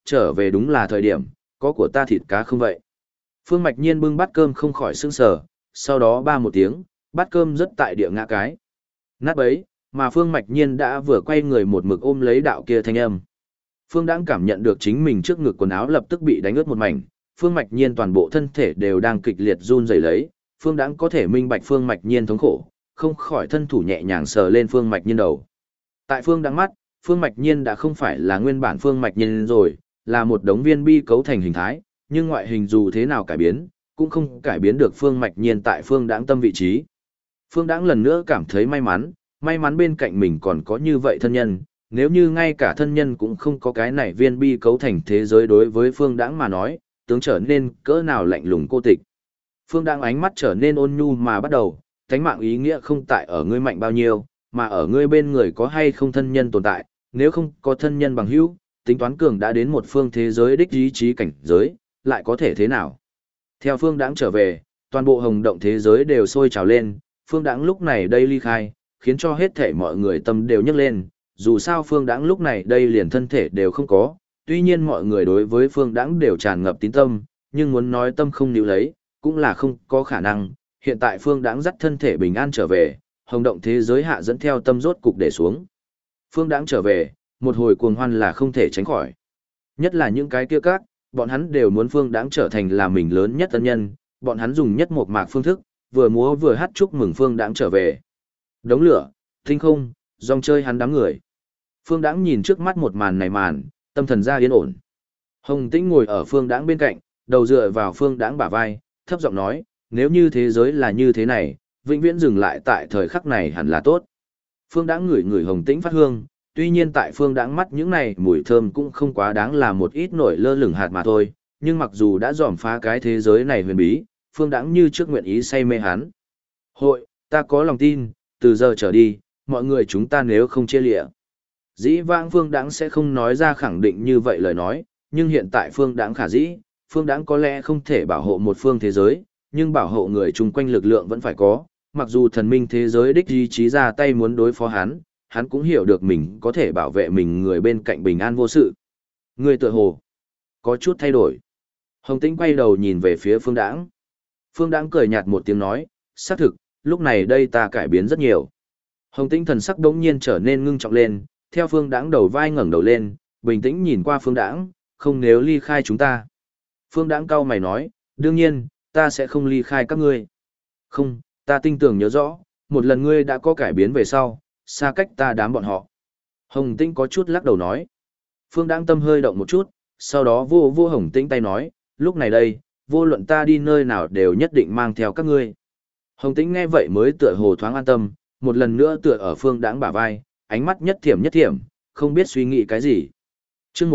trở về đúng là thời điểm, có của ta thịt cá không vậy? Phương Mạch Nhiên bưng bát cơm không khỏi sững sờ, sau đó ba một tiếng, bát cơm rất tại địa ngã cái. Nát bấy, mà Phương Mạch Nhiên đã vừa quay người một mực ôm lấy đạo kia thanh âm. Phương Đãng cảm nhận được chính mình trước ngực quần áo lập tức bị đánh ướt một mảnh, Phương Mạch Nhiên toàn bộ thân thể đều đang kịch liệt run rẩy lấy, Phương Đãng có thể minh bạch Phương Mạch Nhiên thống khổ, không khỏi thân thủ nhẹ nhàng sờ lên Phương Mạch Nhiên đầu. Tại Phương Đãng mắt, Phương Mạch Nhiên đã không phải là nguyên bản Phương Mạch Nhiên rồi, là một đống viên bi cấu thành hình thái, nhưng ngoại hình dù thế nào cải biến, cũng không cải biến được Phương Mạch Nhiên tại Phương Đãng tâm vị trí. Phương Đãng lần nữa cảm thấy may mắn bên cạnh mình còn có như vậy thân nhân, nếu như ngay cả thân nhân cũng không có cái này viên bi cấu thành thế giới đối với Phương Đãng mà nói, tướng trở nên cỡ nào lạnh lùng cô tịch. Phương Đãng ánh mắt trở nên ôn nhu mà bắt đầu, tánh mạng ý nghĩa không tại ở ngươi mạnh bao nhiêu, mà ở ngươi bên người có hay không thân nhân tồn tại, nếu không có thân nhân bằng hữu, tính toán cường đã đến một phương thế giới đích ý chí cảnh giới, lại có thể thế nào? Theo Phương Đãng trở về, toàn bộ hồng động thế giới đều sôi trào lên, Phương Đãng lúc này đây ly khai, khiến cho hết thể mọi người tâm đều nhấc lên, dù sao Phương Đãng lúc này đây liền thân thể đều không có, tuy nhiên mọi người đối với Phương Đãng đều tràn ngập tín tâm, nhưng muốn nói tâm không níu lấy, cũng là không có khả năng, hiện tại Phương Đãng dắt thân thể bình an trở về, hồng động thế giới hạ dẫn theo tâm rốt cục để xuống. Phương Đãng trở về, một hồi cuồng hoan là không thể tránh khỏi. Nhất là những cái kia các, bọn hắn đều muốn Phương Đãng trở thành là mình lớn nhất ân nhân, bọn hắn dùng nhất một mạc phương thức, vừa múa vừa hát chúc mừng Phương Đãng trở về. Đống lửa, tinh không, dòng chơi hắn đám người. Phương Đãng nhìn trước mắt một màn này tâm thần ra yên ổn. Hồng Tĩnh ngồi ở Phương Đãng bên cạnh, đầu dựa vào Phương Đãng bả vai, thấp giọng nói, nếu như thế giới là như thế này, vĩnh viễn dừng lại tại thời khắc này hẳn là tốt. Phương Đãng ngửi ngửi Hồng Tĩnh phát hương, tuy nhiên tại Phương Đãng mắt những này mùi thơm cũng không quá đáng là một ít nổi lơ lửng hạt mà thôi, nhưng mặc dù đã dòm phá cái thế giới này huyền bí, Phương Đãng như trước nguyện ý say mê hắn. Hội, ta có lòng tin, từ giờ trở đi, mọi người chúng ta nếu không chia lịa. Dĩ vãng Phương Đãng sẽ không nói ra khẳng định như vậy lời nói, nhưng hiện tại Phương Đãng khả dĩ, Phương Đãng có lẽ không thể bảo hộ một phương thế giới, nhưng bảo hộ người chung quanh lực lượng vẫn phải có, mặc dù thần minh thế giới đích ý chí ra tay muốn đối phó hắn, hắn cũng hiểu được mình có thể bảo vệ mình người bên cạnh bình an vô sự. Người tựa hồ có chút thay đổi. Hồng Tĩnh quay đầu nhìn về phía Phương Đãng. Phương Đãng cười nhạt một tiếng nói, xác thực, lúc này đây ta cải biến rất nhiều. Hồng Tĩnh thần sắc đống nhiên trở nên ngưng trọng lên, theo Phương Đãng đầu vai ngẩng đầu lên, bình tĩnh nhìn qua Phương Đãng, không nếu ly khai chúng ta. Phương Đãng cau mày nói, đương nhiên, ta sẽ không ly khai các ngươi. Không, ta tin tưởng nhớ rõ, một lần ngươi đã có cải biến về sau, xa cách ta đám bọn họ. Hồng Tĩnh có chút lắc đầu nói. Phương Đãng tâm hơi động một chút, sau đó vô Hồng Tĩnh tay nói, lúc này đây, vô luận ta đi nơi nào đều nhất định mang theo các ngươi. Hồng Tĩnh nghe vậy mới tựa hồ thoáng an tâm, một lần nữa tựa ở Phương Đãng bả vai, ánh mắt nhất thiểm, không biết suy nghĩ cái gì. Chương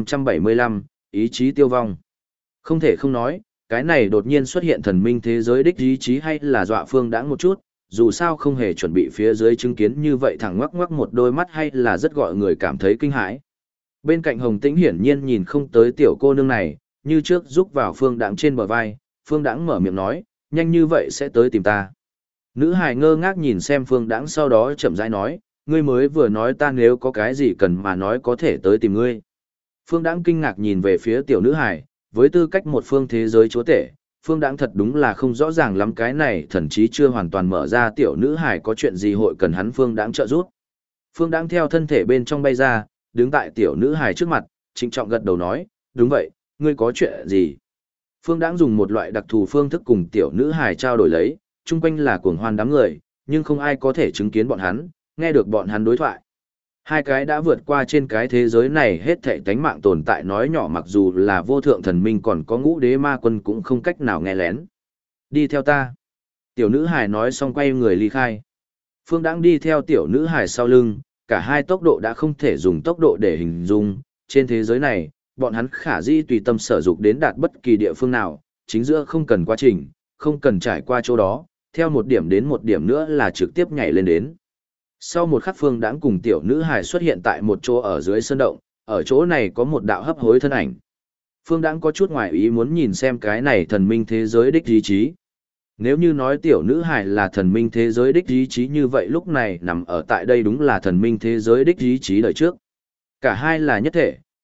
1575, ý chí tiêu vong. Không thể không nói, cái này đột nhiên xuất hiện thần minh thế giới đích ý chí hay là dọa Phương Đãng một chút, dù sao không hề chuẩn bị phía dưới chứng kiến như vậy thẳng ngoắc ngoắc một đôi mắt hay là rất gọi người cảm thấy kinh hãi. Bên cạnh Hồng Tĩnh hiển nhiên nhìn không tới tiểu cô nương này, như trước giúp vào Phương Đãng trên bờ vai, Phương Đãng mở miệng nói, nhanh như vậy sẽ tới tìm ta. Nữ hài ngơ ngác nhìn xem Phương Đãng sau đó chậm rãi nói, ngươi mới vừa nói ta nếu có cái gì cần mà nói có thể tới tìm ngươi. Phương Đãng kinh ngạc nhìn về phía tiểu nữ hài, với tư cách một phương thế giới chúa tể, Phương Đãng thật đúng là không rõ ràng lắm cái này thậm chí chưa hoàn toàn mở ra tiểu nữ hài có chuyện gì hội cần hắn Phương Đãng trợ giúp. Phương Đãng theo thân thể bên trong bay ra, đứng tại tiểu nữ hài trước mặt, trịnh trọng gật đầu nói, đúng vậy, ngươi có chuyện gì? Phương Đãng dùng một loại đặc thù phương thức cùng tiểu nữ hài trao đổi lấy, chung quanh là cuồng hoan đám người, nhưng không ai có thể chứng kiến bọn hắn, nghe được bọn hắn đối thoại. Hai cái đã vượt qua trên cái thế giới này hết thảy tánh mạng tồn tại nói nhỏ mặc dù là vô thượng thần minh còn có ngũ đế ma quân cũng không cách nào nghe lén. Đi theo ta. Tiểu nữ hài nói xong quay người ly khai. Phương Đãng đi theo tiểu nữ hài sau lưng, cả hai tốc độ đã không thể dùng tốc độ để hình dung. Trên thế giới này, bọn hắn khả dĩ tùy tâm sở dục đến đạt bất kỳ địa phương nào, chính giữa không cần quá trình, không cần trải qua chỗ đó, theo một điểm đến một điểm nữa là trực tiếp nhảy lên đến. Sau một khắc Phương Đãng cùng tiểu nữ hài xuất hiện tại một chỗ ở dưới sơn động, ở chỗ này có một đạo hấp hối thân ảnh. Phương Đãng có chút ngoài ý muốn nhìn xem cái này thần minh thế giới đích ý chí. Nếu như nói tiểu nữ hài là thần minh thế giới đích ý chí như vậy lúc này nằm ở tại đây đúng là thần minh thế giới đích ý chí đời trước. Cả hai là nhất thể,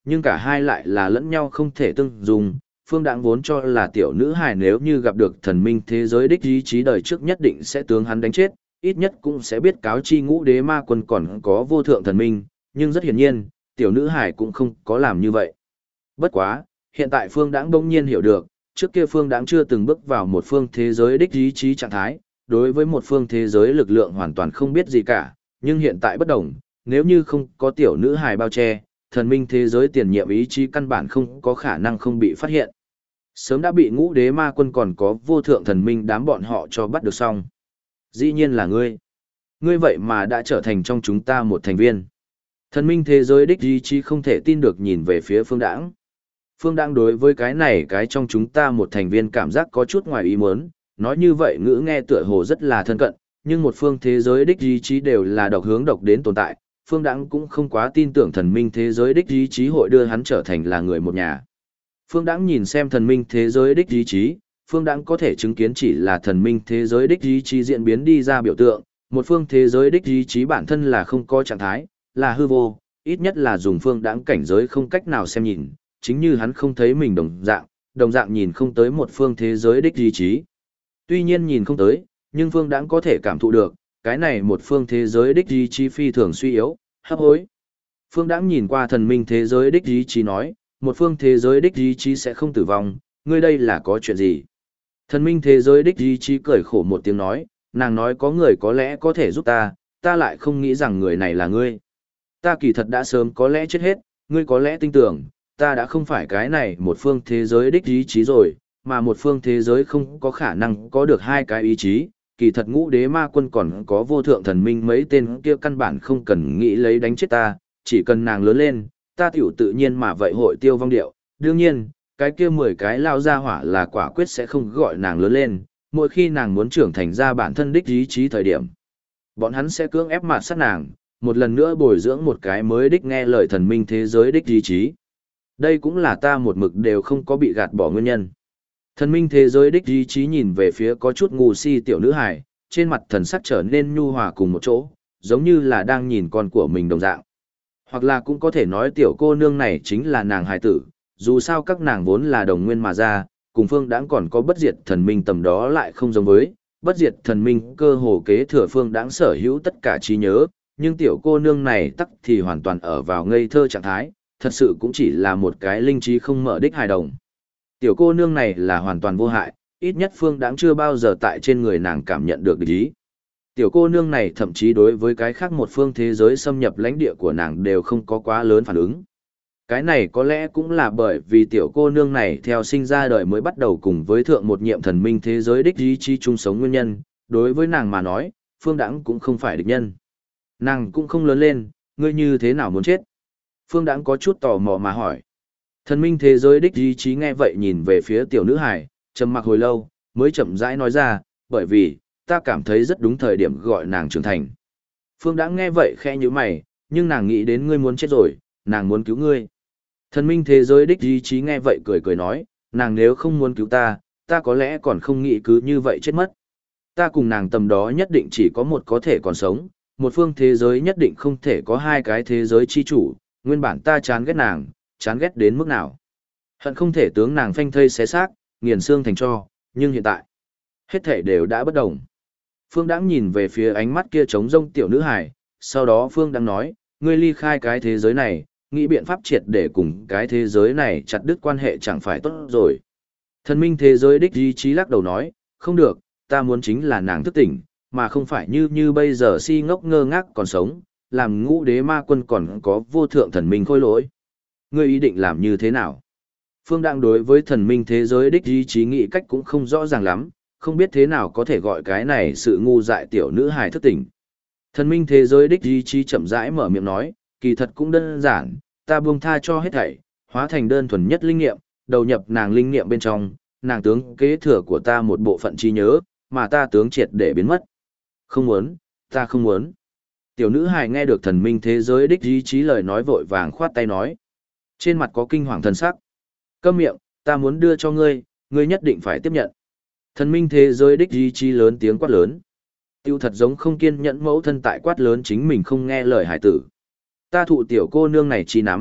nhưng cả hai lại là lẫn nhau không thể tương dùng. Phương Đãng vốn cho là tiểu nữ hài nếu như gặp được thần minh thế giới đích ý chí đời trước nhất định sẽ tướng hắn đánh chết, ít nhất cũng sẽ biết cáo chi ngũ đế ma quân còn có vô thượng thần minh, nhưng rất hiển nhiên, tiểu nữ hài cũng không có làm như vậy. Bất quá, hiện tại Phương Đãng bỗng nhiên hiểu được, trước kia Phương Đãng chưa từng bước vào một phương thế giới đích ý chí trạng thái, đối với một phương thế giới lực lượng hoàn toàn không biết gì cả, nhưng hiện tại bất đồng, nếu như không có tiểu nữ hài bao che, thần minh thế giới tiền nhiệm ý chí căn bản không có khả năng không bị phát hiện. Sớm đã bị ngũ đế ma quân còn có vô thượng thần minh đám bọn họ cho bắt được xong. Dĩ nhiên là ngươi. Ngươi vậy mà đã trở thành trong chúng ta một thành viên. Thần minh thế giới đích ý chí không thể tin được nhìn về phía Phương Đãng. Phương Đãng đối với cái này cái trong chúng ta một thành viên cảm giác có chút ngoài ý muốn, nói như vậy ngữ nghe tựa hồ rất là thân cận, nhưng một phương thế giới đích ý chí đều là độc hướng độc đến tồn tại, Phương Đãng cũng không quá tin tưởng thần minh thế giới đích ý chí hội đưa hắn trở thành là người một nhà. Phương Đãng nhìn xem thần minh thế giới đích ý chí, Phương Đãng có thể chứng kiến chỉ là thần minh thế giới đích ý chí diễn biến đi ra biểu tượng, một phương thế giới đích ý chí bản thân là không có trạng thái, là hư vô, ít nhất là dùng Phương Đãng cảnh giới không cách nào xem nhìn, chính như hắn không thấy mình đồng dạng nhìn không tới một phương thế giới đích ý chí. Tuy nhiên nhìn không tới, nhưng Phương Đãng có thể cảm thụ được, cái này một phương thế giới đích ý chí phi thường suy yếu, hấp hối. Phương Đãng nhìn qua thần minh thế giới đích ý chí nói, một phương thế giới đích ý chí sẽ không tử vong, ngươi đây là có chuyện gì? Thần minh thế giới đích ý chí cười khổ một tiếng nói, nàng nói có người có lẽ có thể giúp ta, ta lại không nghĩ rằng người này là ngươi. Ta kỳ thật đã sớm có lẽ chết hết, ngươi có lẽ tin tưởng, ta đã không phải cái này một phương thế giới đích ý chí rồi, mà một phương thế giới không có khả năng có được hai cái ý chí. Kỳ thật ngũ đế ma quân còn có vô thượng thần minh mấy tên kia căn bản không cần nghĩ lấy đánh chết ta, chỉ cần nàng lớn lên, ta tiểu tự nhiên mà vậy hội tiêu vong điệu. Đương nhiên, cái kia 10 cái lao ra hỏa là quả quyết sẽ không gọi nàng lớn lên, mỗi khi nàng muốn trưởng thành ra bản thân đích ý chí thời điểm. Bọn hắn sẽ cưỡng ép mạt sát nàng, một lần nữa bồi dưỡng một cái mới đích nghe lời thần minh thế giới đích ý chí. Đây cũng là ta một mực đều không có bị gạt bỏ nguyên nhân. Thần minh thế giới đích ý chí nhìn về phía có chút ngu si tiểu nữ hài, trên mặt thần sắc trở nên nhu hòa cùng một chỗ, giống như là đang nhìn con của mình đồng dạng. Hoặc là cũng có thể nói tiểu cô nương này chính là nàng hài tử, dù sao các nàng vốn là đồng nguyên mà ra, cùng Phương Đãng còn có bất diệt thần minh tầm đó lại không giống với, bất diệt thần minh cơ hồ kế thừa Phương Đãng sở hữu tất cả trí nhớ, nhưng tiểu cô nương này tắc thì hoàn toàn ở vào ngây thơ trạng thái, thật sự cũng chỉ là một cái linh trí không mở đích hài đồng. Tiểu cô nương này là hoàn toàn vô hại, ít nhất Phương Đãng chưa bao giờ tại trên người nàng cảm nhận được địch ý. Tiểu cô nương này thậm chí đối với cái khác một phương thế giới xâm nhập lãnh địa của nàng đều không có quá lớn phản ứng. Cái này có lẽ cũng là bởi vì tiểu cô nương này theo sinh ra đời mới bắt đầu cùng với thượng một nhiệm thần minh thế giới đích ý chí chung sống nguyên nhân, đối với nàng mà nói, Phương Đãng cũng không phải địch nhân. Nàng cũng không lớn lên, ngươi như thế nào muốn chết? Phương Đãng có chút tò mò mà hỏi. Thần minh thế giới đích ý chí nghe vậy nhìn về phía tiểu nữ hải, trầm mặc hồi lâu, mới chậm rãi nói ra, bởi vì, ta cảm thấy rất đúng thời điểm gọi nàng trưởng thành. Phương Đãng nghe vậy khẽ nhíu mày, nhưng nàng nghĩ đến ngươi muốn chết rồi, nàng muốn cứu ngươi. Thần minh thế giới đích ý chí nghe vậy cười cười nói, nàng nếu không muốn cứu ta, ta có lẽ còn không nghĩ cứ như vậy chết mất. Ta cùng nàng tầm đó nhất định chỉ có một có thể còn sống, một phương thế giới nhất định không thể có hai cái thế giới chi chủ, nguyên bản ta chán ghét nàng, chán ghét đến mức nào. Hận không thể tướng nàng phanh thây xé xác, nghiền xương thành tro, nhưng hiện tại, hết thể đều đã bất đồng. Phương Đãng nhìn về phía ánh mắt kia trống rông tiểu nữ hải, sau đó Phương Đãng nói, ngươi ly khai cái thế giới này, nghĩ biện pháp triệt để cùng cái thế giới này chặt đứt quan hệ chẳng phải tốt rồi. Thần minh thế giới đích ý chí lắc đầu nói, không được, ta muốn chính là nàng thức tỉnh, mà không phải như bây giờ si ngốc ngơ ngác còn sống, làm ngũ đế ma quân còn có vô thượng thần minh khôi lỗi. Ngươi ý định làm như thế nào? Phương Đãng đối với thần minh thế giới đích ý chí nghĩ cách cũng không rõ ràng lắm, không biết thế nào có thể gọi cái này sự ngu dại tiểu nữ hài thức tỉnh. Thần minh thế giới đích ý chí chậm rãi mở miệng nói, kỳ thật cũng đơn giản, ta buông tha cho hết thảy, hóa thành đơn thuần nhất linh nghiệm, đầu nhập nàng linh nghiệm bên trong, nàng tướng kế thừa của ta một bộ phận trí nhớ, mà ta tướng triệt để biến mất. Không muốn, ta không muốn. Tiểu nữ hài nghe được thần minh thế giới đích ý chí lời nói vội vàng khoát tay nói. Trên mặt có kinh hoàng thần sắc. Câm miệng, ta muốn đưa cho ngươi, ngươi nhất định phải tiếp nhận. Thần minh thế giới đích ý chí lớn tiếng quát lớn. Tiêu thật giống không kiên nhẫn mẫu thân tại quát lớn chính mình không nghe lời hải tử. Ta thụ tiểu cô nương này chi nắm,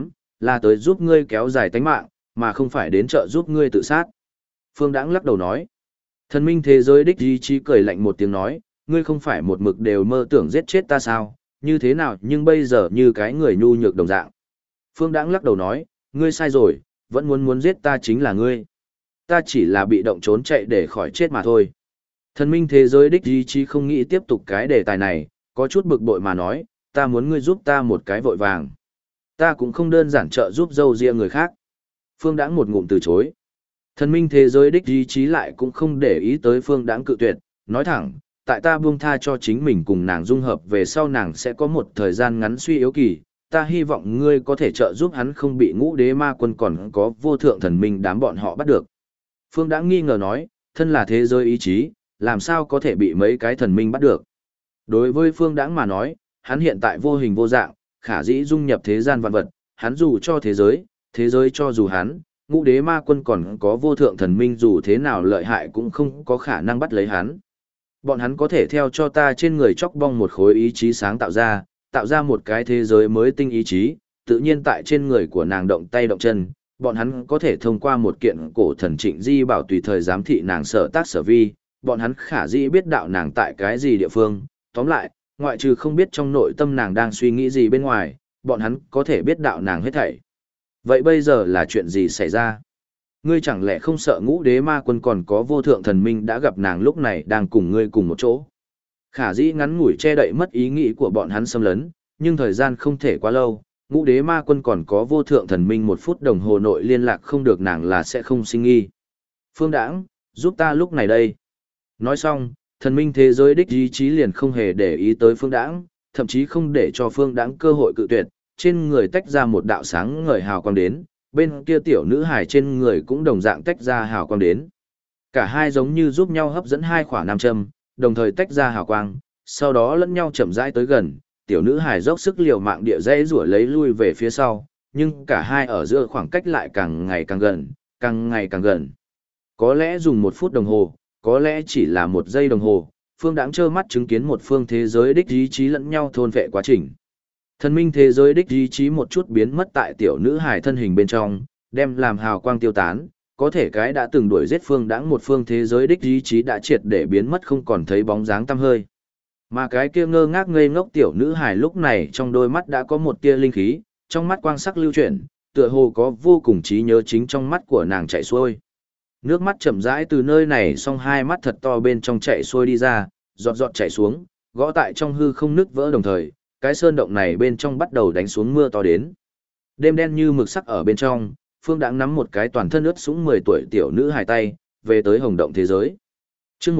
là tới giúp ngươi kéo dài tánh mạng, mà không phải đến trợ giúp ngươi tự sát. Phương Đãng lắc đầu nói. Thần minh thế giới đích ý chí cười lạnh một tiếng nói, ngươi không phải một mực đều mơ tưởng giết chết ta sao, như thế nào nhưng bây giờ như cái người nhu nhược đồng dạng. Phương Đãng lắc đầu nói, ngươi sai rồi, vẫn muốn giết ta chính là ngươi. Ta chỉ là bị động trốn chạy để khỏi chết mà thôi. Thần minh thế giới đích ý chí không nghĩ tiếp tục cái đề tài này, có chút bực bội mà nói, ta muốn ngươi giúp ta một cái vội vàng. Ta cũng không đơn giản trợ giúp dâu riêng người khác. Phương Đãng một ngụm từ chối. Thần minh thế giới đích ý chí lại cũng không để ý tới Phương Đãng cự tuyệt, nói thẳng, tại ta buông tha cho chính mình cùng nàng dung hợp về sau nàng sẽ có một thời gian ngắn suy yếu kỳ, ta hy vọng ngươi có thể trợ giúp hắn không bị ngũ đế ma quân còn có vô thượng thần minh đám bọn họ bắt được. Phương Đãng nghi ngờ nói, thân là thế giới ý chí, làm sao có thể bị mấy cái thần minh bắt được. Đối với Phương Đãng mà nói, hắn hiện tại vô hình vô dạng, khả dĩ dung nhập thế gian vạn vật, hắn dù cho thế giới cho dù hắn, ngũ đế ma quân còn có vô thượng thần minh dù thế nào lợi hại cũng không có khả năng bắt lấy hắn. Bọn hắn có thể theo cho ta trên người chóc bong một khối ý chí sáng tạo ra một cái thế giới mới tinh ý chí, tự nhiên tại trên người của nàng động tay động chân, bọn hắn có thể thông qua một kiện cổ thần trịnh di bảo tùy thời giám thị nàng sở tác sở vi, bọn hắn khả dĩ biết đạo nàng tại cái gì địa phương, tóm lại, ngoại trừ không biết trong nội tâm nàng đang suy nghĩ gì bên ngoài, bọn hắn có thể biết đạo nàng hết thảy. Vậy bây giờ là chuyện gì xảy ra? Ngươi chẳng lẽ không sợ ngũ đế ma quân còn có vô thượng thần minh đã gặp nàng lúc này đang cùng ngươi cùng một chỗ? Khả dĩ ngắn ngủi che đậy mất ý nghĩ của bọn hắn xâm lấn, nhưng thời gian không thể quá lâu, ngũ đế ma quân còn có vô thượng thần minh 1 phút đồng hồ nội liên lạc không được nàng là sẽ không sinh nghi. Phương Đãng, giúp ta lúc này đây. Nói xong, thần minh thế giới đích ý chí liền không hề để ý tới Phương Đãng, thậm chí không để cho Phương Đãng cơ hội cự tuyệt, trên người tách ra một đạo sáng ngời hào quang đến, bên kia tiểu nữ hài trên người cũng đồng dạng tách ra hào quang đến. Cả hai giống như giúp nhau hấp dẫn hai khỏa nam châm, đồng thời tách ra hào quang, sau đó lẫn nhau chậm rãi tới gần, tiểu nữ hài dốc sức liều mạng địa dãy rủa lấy lui về phía sau, nhưng cả hai ở giữa khoảng cách lại càng ngày càng gần, càng ngày càng gần. Có lẽ dùng 1 phút đồng hồ, có lẽ chỉ là 1 giây đồng hồ, Phương Đãng trơ mắt chứng kiến một phương thế giới đích ý chí lẫn nhau thôn vệ quá trình. Thần minh thế giới đích ý chí một chút biến mất tại tiểu nữ hài thân hình bên trong, đem làm hào quang tiêu tán, có thể cái đã từng đuổi giết Phương Đãng một phương thế giới đích ý chí đã triệt để biến mất không còn thấy bóng dáng tăm hơi. Mà cái kia ngơ ngác ngây ngốc tiểu nữ hài lúc này trong đôi mắt đã có một tia linh khí, trong mắt quang sắc lưu chuyển, tựa hồ có vô cùng trí nhớ chính trong mắt của nàng chảy xuôi. Nước mắt chậm rãi từ nơi này xong hai mắt thật to bên trong chảy xuôi đi ra, giọt giọt chảy xuống, gõ tại trong hư không nứt vỡ đồng thời, cái sơn động này bên trong bắt đầu đánh xuống mưa to đến. Đêm đen như mực sắc ở bên trong, Phương Đãng nắm một cái toàn thân ướt sũng 10 tuổi tiểu nữ hài tay, về tới hồng động thế giới. Chương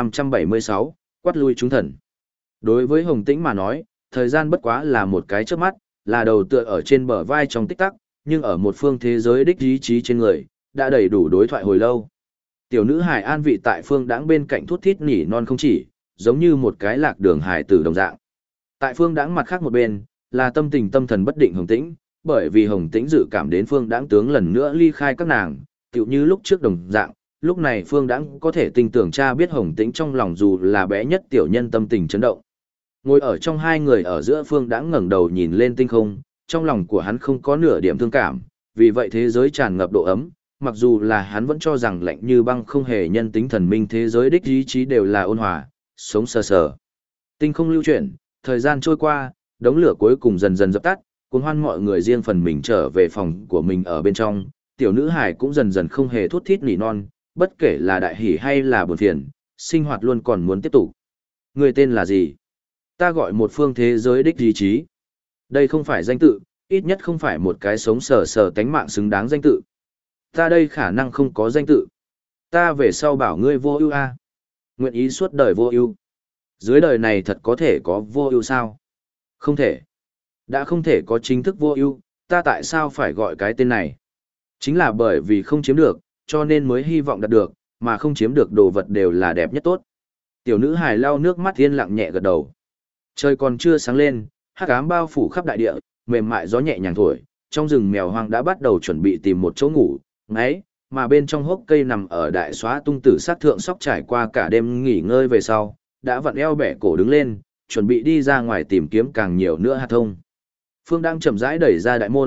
1576, quát lui chúng thần. Đối với Hồng Tĩnh mà nói, thời gian bất quá là một cái chớp mắt, là đầu tựa ở trên bờ vai trong tích tắc, nhưng ở một phương thế giới đích ý chí trên người, đã đầy đủ đối thoại hồi lâu. Tiểu nữ hài an vị tại Phương Đãng bên cạnh thút thít nỉ non không chỉ, giống như một cái lạc đường hài tử đồng dạng. Tại Phương Đãng mặt khác một bên, là tâm tình tâm thần bất định Hồng Tĩnh, bởi vì Hồng Tĩnh dự cảm đến Phương Đãng tướng lần nữa ly khai các nàng, tựu như lúc trước đồng dạng, lúc này Phương Đãng có thể tin tưởng cha biết Hồng Tĩnh trong lòng dù là bé nhất tiểu nhân tâm tình chấn động. Ngồi ở trong hai người ở giữa, Phương Đãng ngẩng đầu nhìn lên tinh không, trong lòng của hắn không có nửa điểm thương cảm, vì vậy thế giới tràn ngập độ ấm, mặc dù là hắn vẫn cho rằng lạnh như băng không hề nhân tính thần minh thế giới đích ý chí đều là ôn hòa, sống sờ sờ. Tinh không lưu chuyển, thời gian trôi qua, đống lửa cuối cùng dần dần dập tắt, cuốn hoan mọi người riêng phần mình trở về phòng của mình ở bên trong, tiểu nữ hài cũng dần dần không hề thút thít nỉ non, bất kể là đại hỉ hay là buồn phiền, sinh hoạt luôn còn muốn tiếp tục. Người tên là gì? Ta gọi một phương thế giới đích ý chí. Đây không phải danh tự, ít nhất không phải một cái sống sờ sờ tánh mạng xứng đáng danh tự. Ta đây khả năng không có danh tự. Ta về sau bảo ngươi vô ưu a. Nguyện ý suốt đời vô ưu. Dưới đời này thật có thể có vô ưu sao? Không thể. Đã không thể có chính thức vô ưu, ta tại sao phải gọi cái tên này? Chính là bởi vì không chiếm được, cho nên mới hy vọng đạt được, mà không chiếm được đồ vật đều là đẹp nhất tốt. Tiểu nữ hài lau nước mắt yên lặng nhẹ gật đầu. Trời còn chưa sáng lên, hắc ám bao phủ khắp đại địa, mềm mại gió nhẹ nhàng thổi, trong rừng mèo hoang đã bắt đầu chuẩn bị tìm một chỗ ngủ, ngáy, mà bên trong hốc cây nằm ở đại xóa tung tử sát thượng sóc trải qua cả đêm nghỉ ngơi về sau, đã vặn eo bẻ cổ đứng lên, chuẩn bị đi ra ngoài tìm kiếm càng nhiều nữa hạt thông. Phương đang chậm rãi đẩy ra đại môn,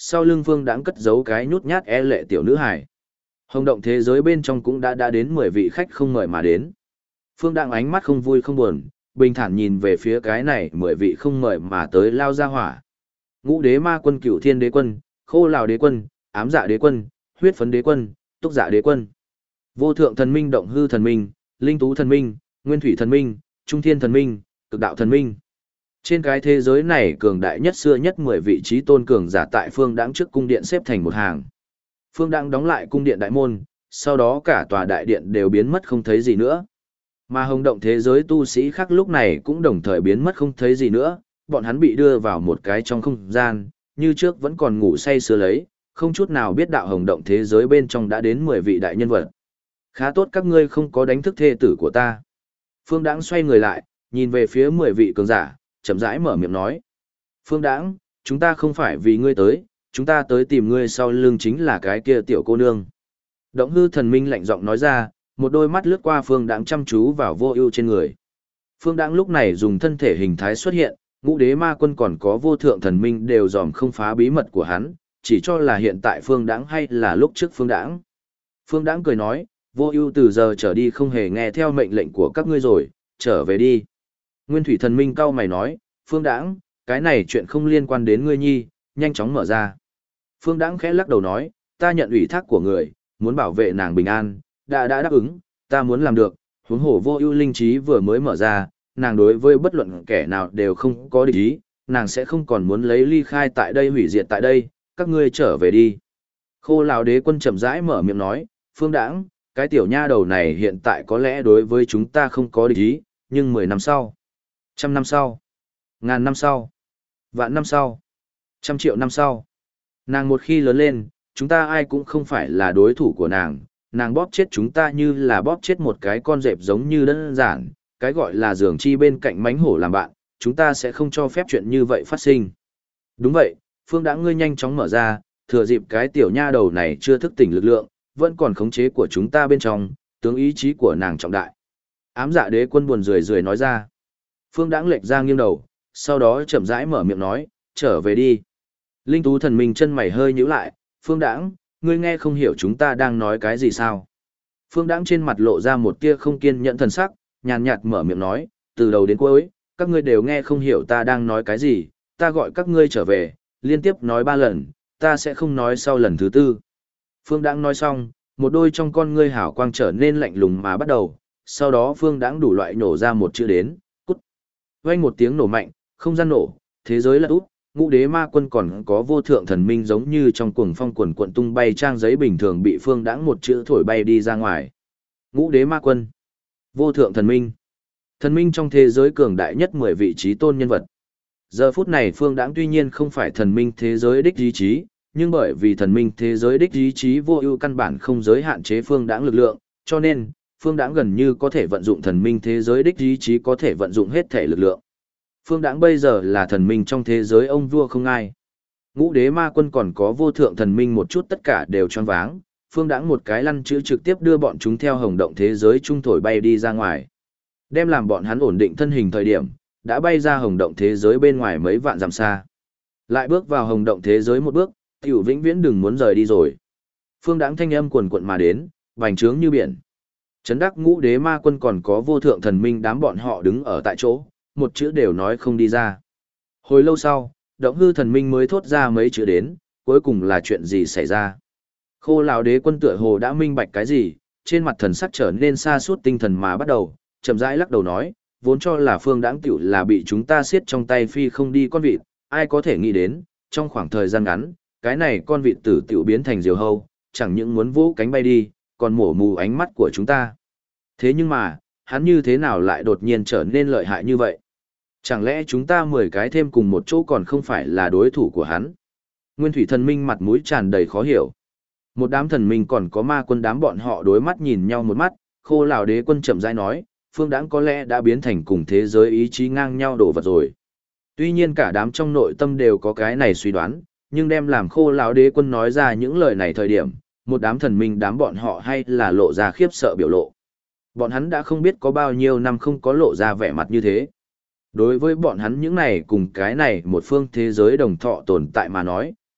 sau lưng Phương Đãng cất giấu cái nhút nhát e lệ tiểu nữ hài. Hồng động thế giới bên trong cũng đã đến 10 vị khách không mời mà đến. Phương Đãng ánh mắt không vui không buồn, bình thản nhìn về phía cái này 10 vị không mời mà tới lao ra hỏa. Ngũ đế ma quân, Cửu thiên đế quân, Khô Lào đế quân, Ám dạ đế quân, Huyết phấn đế quân, Túc dạ đế quân, Vô thượng thần minh, Động hư thần minh, Linh tú thần minh, Nguyên thủy thần minh, Trung thiên thần minh, Cực đạo thần minh. Trên cái thế giới này cường đại nhất xưa nhất 10 vị trí tôn cường giả tại Phương Đãng trước cung điện xếp thành một hàng. Phương Đãng đóng lại cung điện đại môn, sau đó cả tòa đại điện đều biến mất không thấy gì nữa. Mà hồng động thế giới tu sĩ khác lúc này cũng đồng thời biến mất không thấy gì nữa, bọn hắn bị đưa vào một cái trong không gian, như trước vẫn còn ngủ say sưa lấy, không chút nào biết đạo hồng động thế giới bên trong đã đến 10 vị đại nhân vật. Khá tốt các ngươi không có đánh thức thê tử của ta. Phương Đãng xoay người lại, nhìn về phía 10 vị cường giả, chậm rãi mở miệng nói. Phương Đãng, chúng ta không phải vì ngươi tới, chúng ta tới tìm ngươi sau lưng chính là cái kia tiểu cô nương. Động hư thần minh lạnh giọng nói ra, một đôi mắt lướt qua Phương Đãng chăm chú vào Vô Ưu trên người. Phương Đãng lúc này dùng thân thể hình thái xuất hiện, Ngũ đế ma quân còn có Vô thượng thần minh đều dòm không phá bí mật của hắn, chỉ cho là hiện tại Phương Đãng hay là lúc trước Phương Đãng. Phương Đãng cười nói, Vô Ưu từ giờ trở đi không hề nghe theo mệnh lệnh của các ngươi rồi, trở về đi. Nguyên thủy thần minh cau mày nói, Phương Đãng, cái này chuyện không liên quan đến ngươi nhi, nhanh chóng mở ra. Phương Đãng khẽ lắc đầu nói, ta nhận ủy thác của người, muốn bảo vệ nàng bình an, đã đáp ứng, ta muốn làm được, huống hồ Vô Ưu linh trí vừa mới mở ra, nàng đối với bất luận kẻ nào đều không có địch ý, nàng sẽ không còn muốn lấy ly khai tại đây hủy diệt tại đây, các ngươi trở về đi. Khô Lão đế quân chậm rãi mở miệng nói, Phương Đãng, cái tiểu nha đầu này hiện tại có lẽ đối với chúng ta không có địch ý, nhưng 10 năm sau, 100 năm sau, 1000 năm sau, vạn năm sau, 100 triệu năm sau, nàng một khi lớn lên, chúng ta ai cũng không phải là đối thủ của nàng bóp chết chúng ta như là bóp chết một cái con dẹp giống như đơn giản, cái gọi là giường chi bên cạnh mánh hổ làm bạn, chúng ta sẽ không cho phép chuyện như vậy phát sinh. Đúng vậy, Phương Đãng ngươi nhanh chóng mở ra, thừa dịp cái tiểu nha đầu này chưa thức tỉnh lực lượng, vẫn còn khống chế của chúng ta bên trong, tướng ý chí của nàng trọng đại. Ám dạ đế quân buồn rười nói ra. Phương Đãng lệch ra nghiêng đầu, sau đó chậm rãi mở miệng nói, trở về đi. Linh tú thần minh chân mày hơi nhíu lại, Phương Đãng, ngươi nghe không hiểu chúng ta đang nói cái gì sao? Phương Đãng trên mặt lộ ra một tia không kiên nhẫn thần sắc, nhàn nhạt mở miệng nói, từ đầu đến cuối, các ngươi đều nghe không hiểu ta đang nói cái gì, ta gọi các ngươi trở về, liên tiếp nói 3 lần, ta sẽ không nói sau lần thứ 4. Phương Đãng nói xong, một đôi trong con ngươi hào quang trở nên lạnh lùng mà bắt đầu, sau đó Phương Đãng đủ loại nổ ra một chữ đến, cút. Vang một tiếng nổ mạnh, không gian nổ, thế giới lật úp, Ngũ đế ma quân còn có Vô thượng thần minh giống như trong cuồng phong quần quận tung bay trang giấy bình thường bị Phương Đãng một chữ thổi bay đi ra ngoài. Ngũ đế ma quân, Vô thượng thần minh. Thần minh trong thế giới cường đại nhất 10 vị trí tôn nhân vật. Giờ phút này Phương Đãng tuy nhiên không phải thần minh thế giới đích ý chí, nhưng bởi vì thần minh thế giới đích ý chí Vô Ưu căn bản không giới hạn chế Phương Đãng lực lượng, cho nên Phương Đãng gần như có thể vận dụng thần minh thế giới đích ý chí có thể vận dụng hết thể lực lượng. Phương Đãng bây giờ là thần minh trong thế giới ông vua không ai. Ngũ đế ma quân còn có Vô thượng thần minh một chút tất cả đều choáng váng, Phương Đãng một cái lăn chữ trực tiếp đưa bọn chúng theo hồng động thế giới trung thổi bay đi ra ngoài. Đem làm bọn hắn ổn định thân hình thời điểm, đã bay ra hồng động thế giới bên ngoài mấy vạn dặm xa. Lại bước vào hồng động thế giới một bước, tiểu vĩnh viễn đừng muốn rời đi rồi. Phương Đãng thanh âm quần quận mà đến, bành trướng như biển. Chấn đắc Ngũ đế ma quân còn có Vô thượng thần minh đám bọn họ đứng ở tại chỗ, một chữ đều nói không đi ra. Hồi lâu sau, Động hư thần minh mới thốt ra mấy chữ đến, cuối cùng là chuyện gì xảy ra. Khô Lão đế quân tựa hồ đã minh bạch cái gì, trên mặt thần sắc trở nên sa sút tinh thần mà bắt đầu, chậm rãi lắc đầu nói, vốn cho là Phương Đãng tiểu là bị chúng ta siết trong tay phi không đi con vịt, ai có thể nghĩ đến, trong khoảng thời gian ngắn, cái này con vịt tử tiểu biến thành diều hâu, chẳng những muốn vỗ cánh bay đi, còn mổ mù ánh mắt của chúng ta. Thế nhưng mà, hắn như thế nào lại đột nhiên trở nên lợi hại như vậy? Chẳng lẽ chúng ta 10 cái thêm cùng một chỗ còn không phải là đối thủ của hắn? Nguyên thủy thần minh mặt mũi tràn đầy khó hiểu. Một đám thần minh còn có ma quân đám bọn họ đối mắt nhìn nhau một mắt, Khô Lão đế quân chậm rãi nói, Phương Đãng có lẽ đã biến thành cùng thế giới ý chí ngang nhau đồ vật rồi. Tuy nhiên cả đám trong nội tâm đều có cái này suy đoán, nhưng đem làm Khô Lão đế quân nói ra những lời này thời điểm, một đám thần minh đám bọn họ hay là lộ ra khiếp sợ biểu lộ. Bọn hắn đã không biết có bao nhiêu năm không có lộ ra vẻ mặt như thế. Đối với bọn hắn những này cùng cái này một phương thế giới đồng thọ tồn tại mà nói,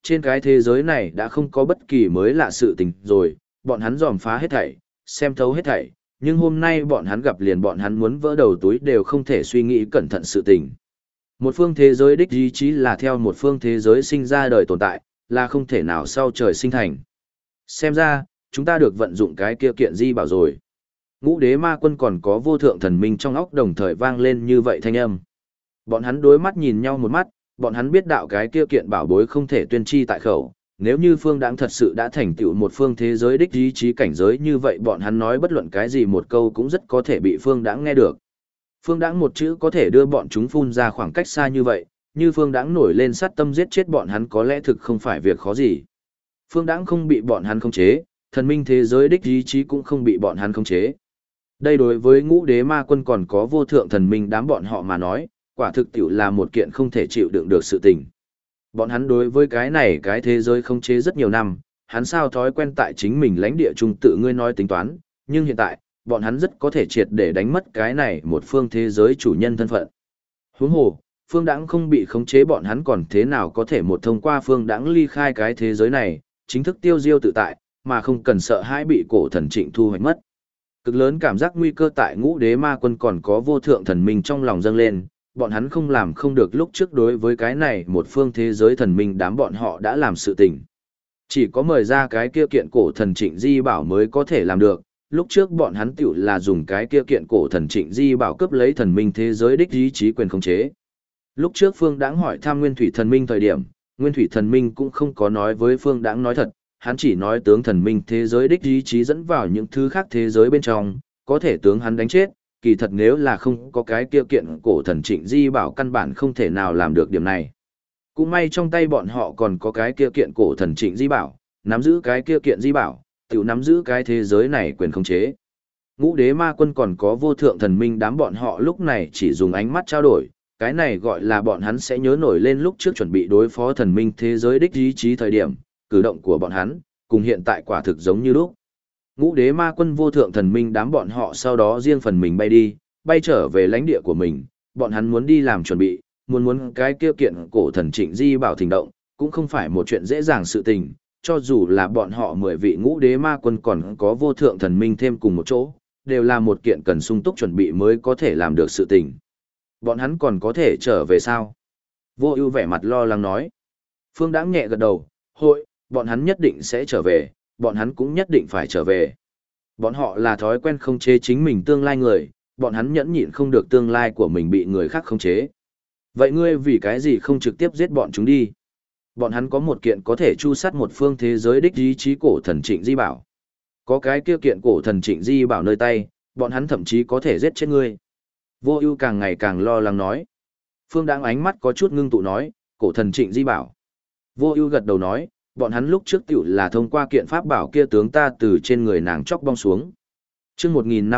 trên cái thế giới này đã không có bất kỳ mới lạ sự tình rồi, bọn hắn dòm phá hết thảy, xem thấu hết thảy, nhưng hôm nay bọn hắn gặp liền bọn hắn muốn vỡ đầu túi đều không thể suy nghĩ cẩn thận sự tình. Một phương thế giới đích ý chí là theo một phương thế giới sinh ra đời tồn tại, là không thể nào sau trời sinh thành. Xem ra, chúng ta được vận dụng cái kia kiện di bảo rồi. Ngũ đế ma quân còn có vô thượng thần minh trong óc đồng thời vang lên như vậy thanh âm. Bọn hắn đối mắt nhìn nhau một mắt, bọn hắn biết đạo cái kia kiện bảo bối không thể tuyên chi tại khẩu. Nếu như phương đãng thật sự đã thành tựu một phương thế giới đích ý chí cảnh giới như vậy bọn hắn nói bất luận cái gì một câu cũng rất có thể bị phương đãng nghe được. Phương đãng một chữ có thể đưa bọn chúng phun ra khoảng cách xa như vậy, như phương đãng nổi lên sát tâm giết chết bọn hắn có lẽ thực không phải việc khó gì. Phương đãng không bị bọn hắn khống chế, thần minh thế giới đích ý chí cũng không bị bọn hắn khống chế. Đây đối với ngũ đế ma quân còn có vô thượng thần minh đám bọn họ mà nói, quả thực tiểu là một kiện không thể chịu đựng được sự tình. Bọn hắn đối với cái này cái thế giới khống chế rất nhiều năm, hắn sao thói quen tại chính mình lãnh địa trung tự ngươi nói tính toán, nhưng hiện tại, bọn hắn rất có thể triệt để đánh mất cái này một phương thế giới chủ nhân thân phận. Huống hồ, phương đãng không bị khống chế bọn hắn còn thế nào có thể một thông qua phương đãng ly khai cái thế giới này, chính thức tiêu diêu tự tại, mà không cần sợ hãi bị cổ thần trịnh thu hoạch mất. Cực lớn cảm giác nguy cơ tại ngũ đế ma quân còn có vô thượng thần minh trong lòng dâng lên, bọn hắn không làm không được lúc trước đối với cái này một phương thế giới thần minh đám bọn họ đã làm sự tình. Chỉ có mời ra cái kia kiện cổ thần trịnh di bảo mới có thể làm được, lúc trước bọn hắn tiểu là dùng cái kia kiện cổ thần trịnh di bảo cướp lấy thần minh thế giới đích ý chí quyền khống chế. Lúc trước Phương Đãng hỏi thăm Nguyên Thủy Thần Minh thời điểm, Nguyên Thủy Thần Minh cũng không có nói với Phương Đãng nói thật, hắn chỉ nói tướng thần minh thế giới đích ý chí dẫn vào những thứ khác thế giới bên trong, có thể tướng hắn đánh chết, kỳ thật nếu là không có cái kia kiện cổ thần trịnh di bảo căn bản không thể nào làm được điểm này. Cũng may trong tay bọn họ còn có cái kia kiện cổ thần trịnh di bảo, nắm giữ cái kia kiện di bảo, tiểu nắm giữ cái thế giới này quyền khống chế. Ngũ đế ma quân còn có vô thượng thần minh đám bọn họ lúc này chỉ dùng ánh mắt trao đổi, cái này gọi là bọn hắn sẽ nhớ nổi lên lúc trước chuẩn bị đối phó thần minh thế giới đích ý chí thời điểm, cử động của bọn hắn, cùng hiện tại quả thực giống như lúc. Ngũ đế ma quân vô thượng thần minh đám bọn họ sau đó riêng phần mình bay đi, bay trở về lãnh địa của mình, bọn hắn muốn đi làm chuẩn bị, muốn cái kia kiện cổ thần trịnh di bảo thỉnh động, cũng không phải một chuyện dễ dàng sự tình, cho dù là bọn họ 10 vị ngũ đế ma quân còn có vô thượng thần minh thêm cùng một chỗ, đều là một kiện cần sung túc chuẩn bị mới có thể làm được sự tình. Bọn hắn còn có thể trở về sao? Vô Ưu vẻ mặt lo lắng nói. Phương Đãng nhẹ gật đầu, hội, bọn hắn nhất định sẽ trở về, bọn hắn cũng nhất định phải trở về. Bọn họ là thói quen khống chế chính mình tương lai người, bọn hắn nhẫn nhịn không được tương lai của mình bị người khác khống chế. Vậy ngươi vì cái gì không trực tiếp giết bọn chúng đi? Bọn hắn có một kiện có thể chu sát một phương thế giới đích ý chí cổ thần trịnh di bảo. Có cái kia kiện cổ thần trịnh di bảo nơi tay, bọn hắn thậm chí có thể giết chết ngươi. Vô Ưu càng ngày càng lo lắng nói. Phương Đãng ánh mắt có chút ngưng tụ nói, cổ thần trịnh di bảo. Vô Ưu gật đầu nói, bọn hắn lúc trước tiểu là thông qua kiện pháp bảo kia tướng ta từ trên người nàng chóc bong xuống. Chương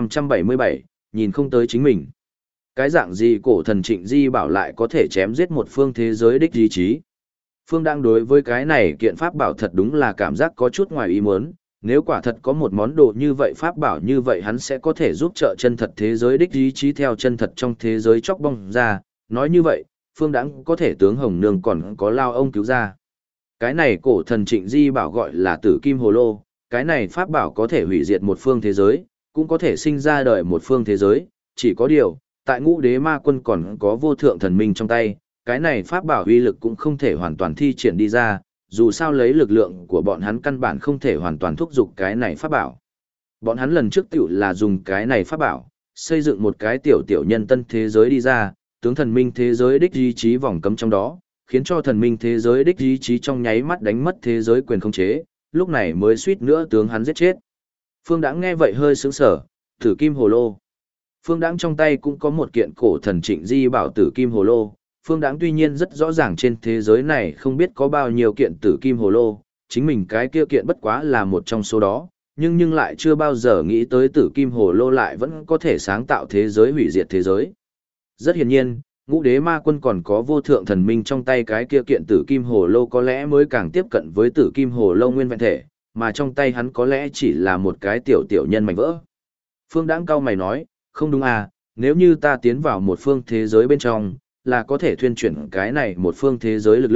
1577, nhìn không tới chính mình. Cái dạng gì cổ thần trịnh di bảo lại có thể chém giết một phương thế giới đích ý chí? Phương đang đối với cái này kiện pháp bảo thật đúng là cảm giác có chút ngoài ý muốn, nếu quả thật có một món đồ như vậy pháp bảo như vậy hắn sẽ có thể giúp trợ chân thật thế giới đích ý chí theo chân thật trong thế giới chóc bong ra, nói như vậy, Phương Đãng có thể tướng Hồng Nương còn có Lao ông cứu ra. Cái này cổ thần trịnh di bảo gọi là Tử Kim Hồ Lô, cái này pháp bảo có thể hủy diệt một phương thế giới, cũng có thể sinh ra đời một phương thế giới, chỉ có điều, tại Ngũ Đế Ma Quân còn có vô thượng thần minh trong tay, cái này pháp bảo uy lực cũng không thể hoàn toàn thi triển đi ra, dù sao lấy lực lượng của bọn hắn căn bản không thể hoàn toàn thúc giục cái này pháp bảo. Bọn hắn lần trước tiểu là dùng cái này pháp bảo, xây dựng một cái tiểu nhân tân thế giới đi ra, tướng thần minh thế giới đích ý chí vòng cấm trong đó, khiến cho thần minh thế giới đích ý chí trong nháy mắt đánh mất thế giới quyền khống chế, lúc này mới suýt nữa tướng hắn giết chết. Phương Đãng nghe vậy hơi sững sờ, Tử Kim Hồ Lô. Phương Đãng trong tay cũng có một kiện cổ thần trịnh di bảo Tử Kim Hồ Lô. Phương Đãng tuy nhiên rất rõ ràng trên thế giới này không biết có bao nhiêu kiện Tử Kim Hồ Lô, chính mình cái kia kiện bất quá là một trong số đó, nhưng lại chưa bao giờ nghĩ tới Tử Kim Hồ Lô lại vẫn có thể sáng tạo thế giới hủy diệt thế giới. Rất hiển nhiên, Ngũ Đế Ma Quân còn có vô thượng thần minh trong tay cái kia kiện Tử Kim Hồ Lô có lẽ mới càng tiếp cận với Tử Kim Hồ Lô nguyên vẹn thể, mà trong tay hắn có lẽ chỉ là một cái tiểu nhân mảnh vỡ. Phương Đãng cau mày nói, không đúng à, nếu như ta tiến vào một phương thế giới bên trong, là có thể thuyên chuyển cái này một phương thế giới lực lượng,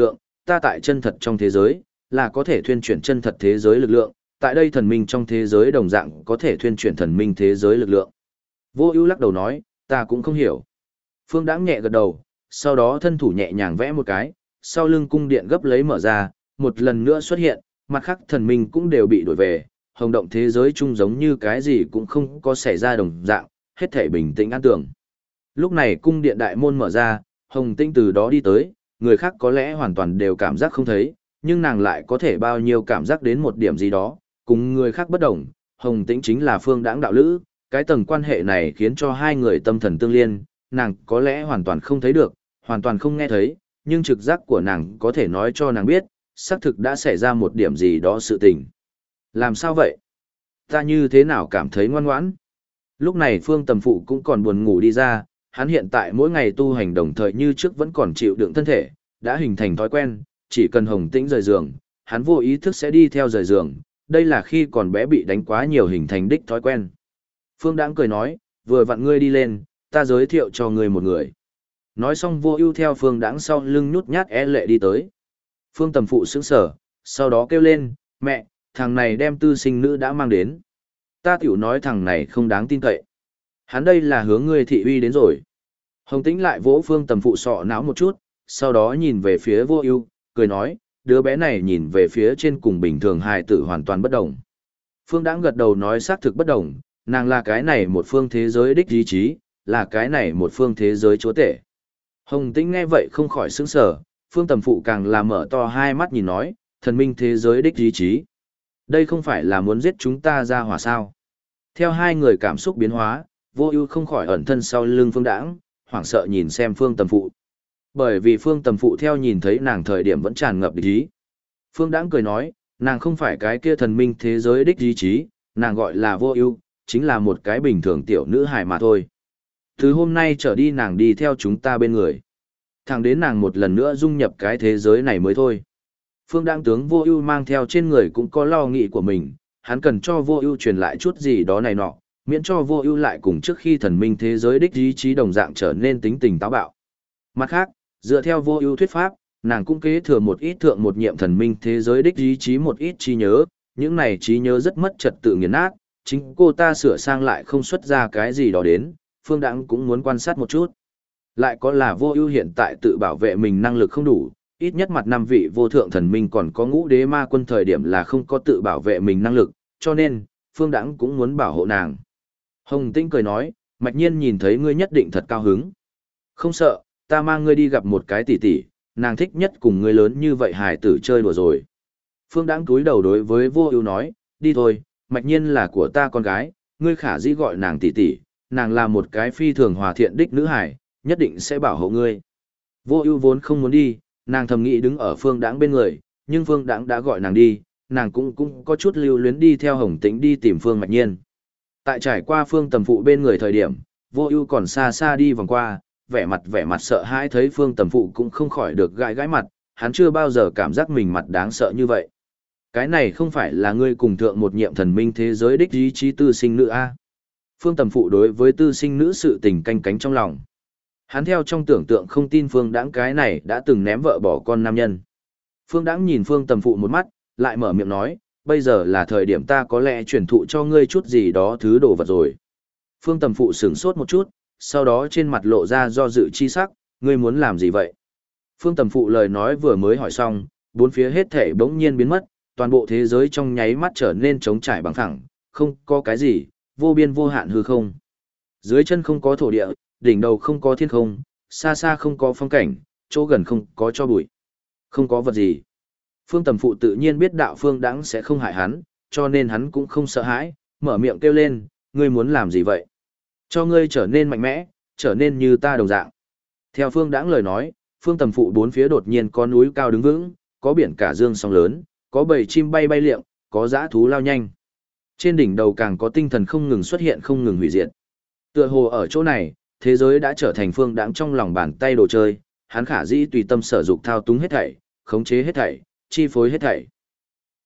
ta tại chân thật trong thế giới, là có thể thuyên chuyển chân thật thế giới lực lượng, tại đây thần minh trong thế giới đồng dạng có thể thuyên chuyển thần minh thế giới lực lượng. Vô Ưu lắc đầu nói, ta cũng không hiểu. Phương Đãng nhẹ gật đầu, sau đó thân thủ nhẹ nhàng vẽ một cái, sau lưng cung điện gấp lấy mở ra, một lần nữa xuất hiện, mặt khác thần minh cũng đều bị đổi về, hồng động thế giới chung giống như cái gì cũng không có xảy ra đồng dạng, hết thảy bình tĩnh an tưởng. Lúc này cung điện đại môn mở ra, Hồng Tĩnh từ đó đi tới, người khác có lẽ hoàn toàn đều cảm giác không thấy, nhưng nàng lại có thể bao nhiêu cảm giác đến một điểm gì đó, cùng người khác bất đồng. Hồng Tĩnh chính là Phương Đãng đạo lữ, cái tầng quan hệ này khiến cho hai người tâm thần tương liên, nàng có lẽ hoàn toàn không thấy được, hoàn toàn không nghe thấy, nhưng trực giác của nàng có thể nói cho nàng biết, xác thực đã xảy ra một điểm gì đó sự tình. Làm sao vậy? Ta như thế nào cảm thấy ngoan ngoãn? Lúc này Phương Tầm Phụ cũng còn buồn ngủ đi ra, hắn hiện tại mỗi ngày tu hành đồng thời như trước vẫn còn chịu đựng thân thể, đã hình thành thói quen, chỉ cần Hồng Tĩnh rời giường, hắn vô ý thức sẽ đi theo rời giường, đây là khi còn bé bị đánh quá nhiều hình thành đích thói quen. Phương Đãng cười nói, vừa vặn ngươi đi lên, ta giới thiệu cho ngươi một người. Nói xong Vô Ưu theo Phương Đãng sau lưng nhút nhát lệ đi tới. Phương Tầm Phụ sững sờ, sau đó kêu lên, mẹ, thằng này đem tư sinh nữ đã mang đến. Ta tiểu nói thằng này không đáng tin cậy. Hắn đây là hướng ngươi thị uy đến rồi. Hồng Tĩnh lại vỗ Phương Tầm Phụ sọ não một chút, sau đó nhìn về phía Vô Ưu, cười nói, đứa bé này nhìn về phía trên cùng bình thường hài tử hoàn toàn bất đồng. Phương Đãng gật đầu nói xác thực bất đồng, nàng là cái này một phương thế giới đích ý chí, là cái này một phương thế giới chúa tể. Hồng Tĩnh nghe vậy không khỏi sững sờ, Phương Tầm Phụ càng là mở to hai mắt nhìn nói, thần minh thế giới đích ý chí. Đây không phải là muốn giết chúng ta ra hỏa sao? Theo hai người cảm xúc biến hóa, Vô Ưu không khỏi ẩn thân sau lưng Phương Đãng, hoảng sợ nhìn xem Phương Tầm Phụ. Bởi vì Phương Tầm Phụ theo nhìn thấy nàng thời điểm vẫn tràn ngập địch ý. Phương Đãng cười nói, nàng không phải cái kia thần minh thế giới đích ý chí, nàng gọi là Vô Ưu, chính là một cái bình thường tiểu nữ hài mà thôi. Từ hôm nay trở đi nàng đi theo chúng ta bên người. Thẳng đến nàng một lần nữa dung nhập cái thế giới này mới thôi. Phương Đãng tướng Vô Ưu mang theo trên người cũng có lo nghĩ của mình, hắn cần cho Vô Ưu truyền lại chút gì đó này nọ, miễn cho Vô Ưu lại cùng trước khi thần minh thế giới đích ý chí đồng dạng trở nên tính tình táo bạo. Mặt khác, dựa theo Vô Ưu thuyết pháp, nàng cũng kế thừa một ít thượng một nhiệm thần minh thế giới đích ý chí một ít trí nhớ, những này trí nhớ rất mất trật tự nghiền nát, chính cô ta sửa sang lại không xuất ra cái gì đó đến, Phương Đãng cũng muốn quan sát một chút. Lại có là Vô Ưu hiện tại tự bảo vệ mình năng lực không đủ, ít nhất mặt năm vị vô thượng thần minh còn có ngũ đế ma quân thời điểm là không có tự bảo vệ mình năng lực, cho nên, Phương Đãng cũng muốn bảo hộ nàng. Hồng Tĩnh cười nói, Mạch Nhiên nhìn thấy ngươi nhất định thật cao hứng. Không sợ, ta mang ngươi đi gặp một cái tỷ tỷ, nàng thích nhất cùng ngươi lớn như vậy hài tử chơi đùa rồi. Phương Đãng cúi đầu đối với Vô Ưu nói, đi thôi, Mạch Nhiên là của ta con gái, ngươi khả dĩ gọi nàng tỷ tỷ, nàng là một cái phi thường hòa thiện đích nữ hài, nhất định sẽ bảo hộ ngươi. Vô Ưu vốn không muốn đi, nàng thầm nghĩ đứng ở Phương Đãng bên người, nhưng Phương Đãng đã gọi nàng đi, nàng cũng có chút lưu luyến đi theo Hồng Tĩnh đi tìm Phương Mạch Nhiên. Tại trải qua Phương Tầm Phụ bên người thời điểm, Vô Ưu còn xa xa đi vòng qua, vẻ mặt sợ hãi thấy Phương Tầm Phụ cũng không khỏi được gãi gãi mặt, hắn chưa bao giờ cảm giác mình mặt đáng sợ như vậy. Cái này không phải là ngươi cùng thượng một nhiệm thần minh thế giới đích ý chí tư sinh nữ a? Phương Tầm Phụ đối với tư sinh nữ sự tình canh cánh trong lòng. Hắn theo trong tưởng tượng không tin Phương Đãng cái này đã từng ném vợ bỏ con nam nhân. Phương Đãng nhìn Phương Tầm Phụ một mắt, lại mở miệng nói, bây giờ là thời điểm ta có lẽ truyền thụ cho ngươi chút gì đó thứ đồ vật rồi. Phương Tầm Phụ sửng sốt một chút, sau đó trên mặt lộ ra do dự chi sắc, ngươi muốn làm gì vậy? Phương Tầm Phụ lời nói vừa mới hỏi xong, bốn phía hết thảy bỗng nhiên biến mất, toàn bộ thế giới trong nháy mắt trở nên trống trải bằng phẳng, không có cái gì, vô biên vô hạn hư không. Dưới chân không có thổ địa, đỉnh đầu không có thiên không, xa xa không có phong cảnh, chỗ gần không có cho bụi. Không có vật gì. Phương Tầm Phụ tự nhiên biết đạo Phương Đãng sẽ không hại hắn, cho nên hắn cũng không sợ hãi, mở miệng kêu lên, ngươi muốn làm gì vậy? Cho ngươi trở nên mạnh mẽ, trở nên như ta đồng dạng. Theo Phương Đãng lời nói, Phương Tầm Phụ bốn phía đột nhiên có núi cao đứng vững, có biển cả dương sóng lớn, có bầy chim bay bay liệng, có dã thú lao nhanh. Trên đỉnh đầu càng có tinh thần không ngừng xuất hiện không ngừng hủy diệt. Tựa hồ ở chỗ này, thế giới đã trở thành Phương Đãng trong lòng bàn tay đồ chơi, hắn khả dĩ tùy tâm sở dục thao túng hết thảy, khống chế hết thảy, chi phối hết thảy.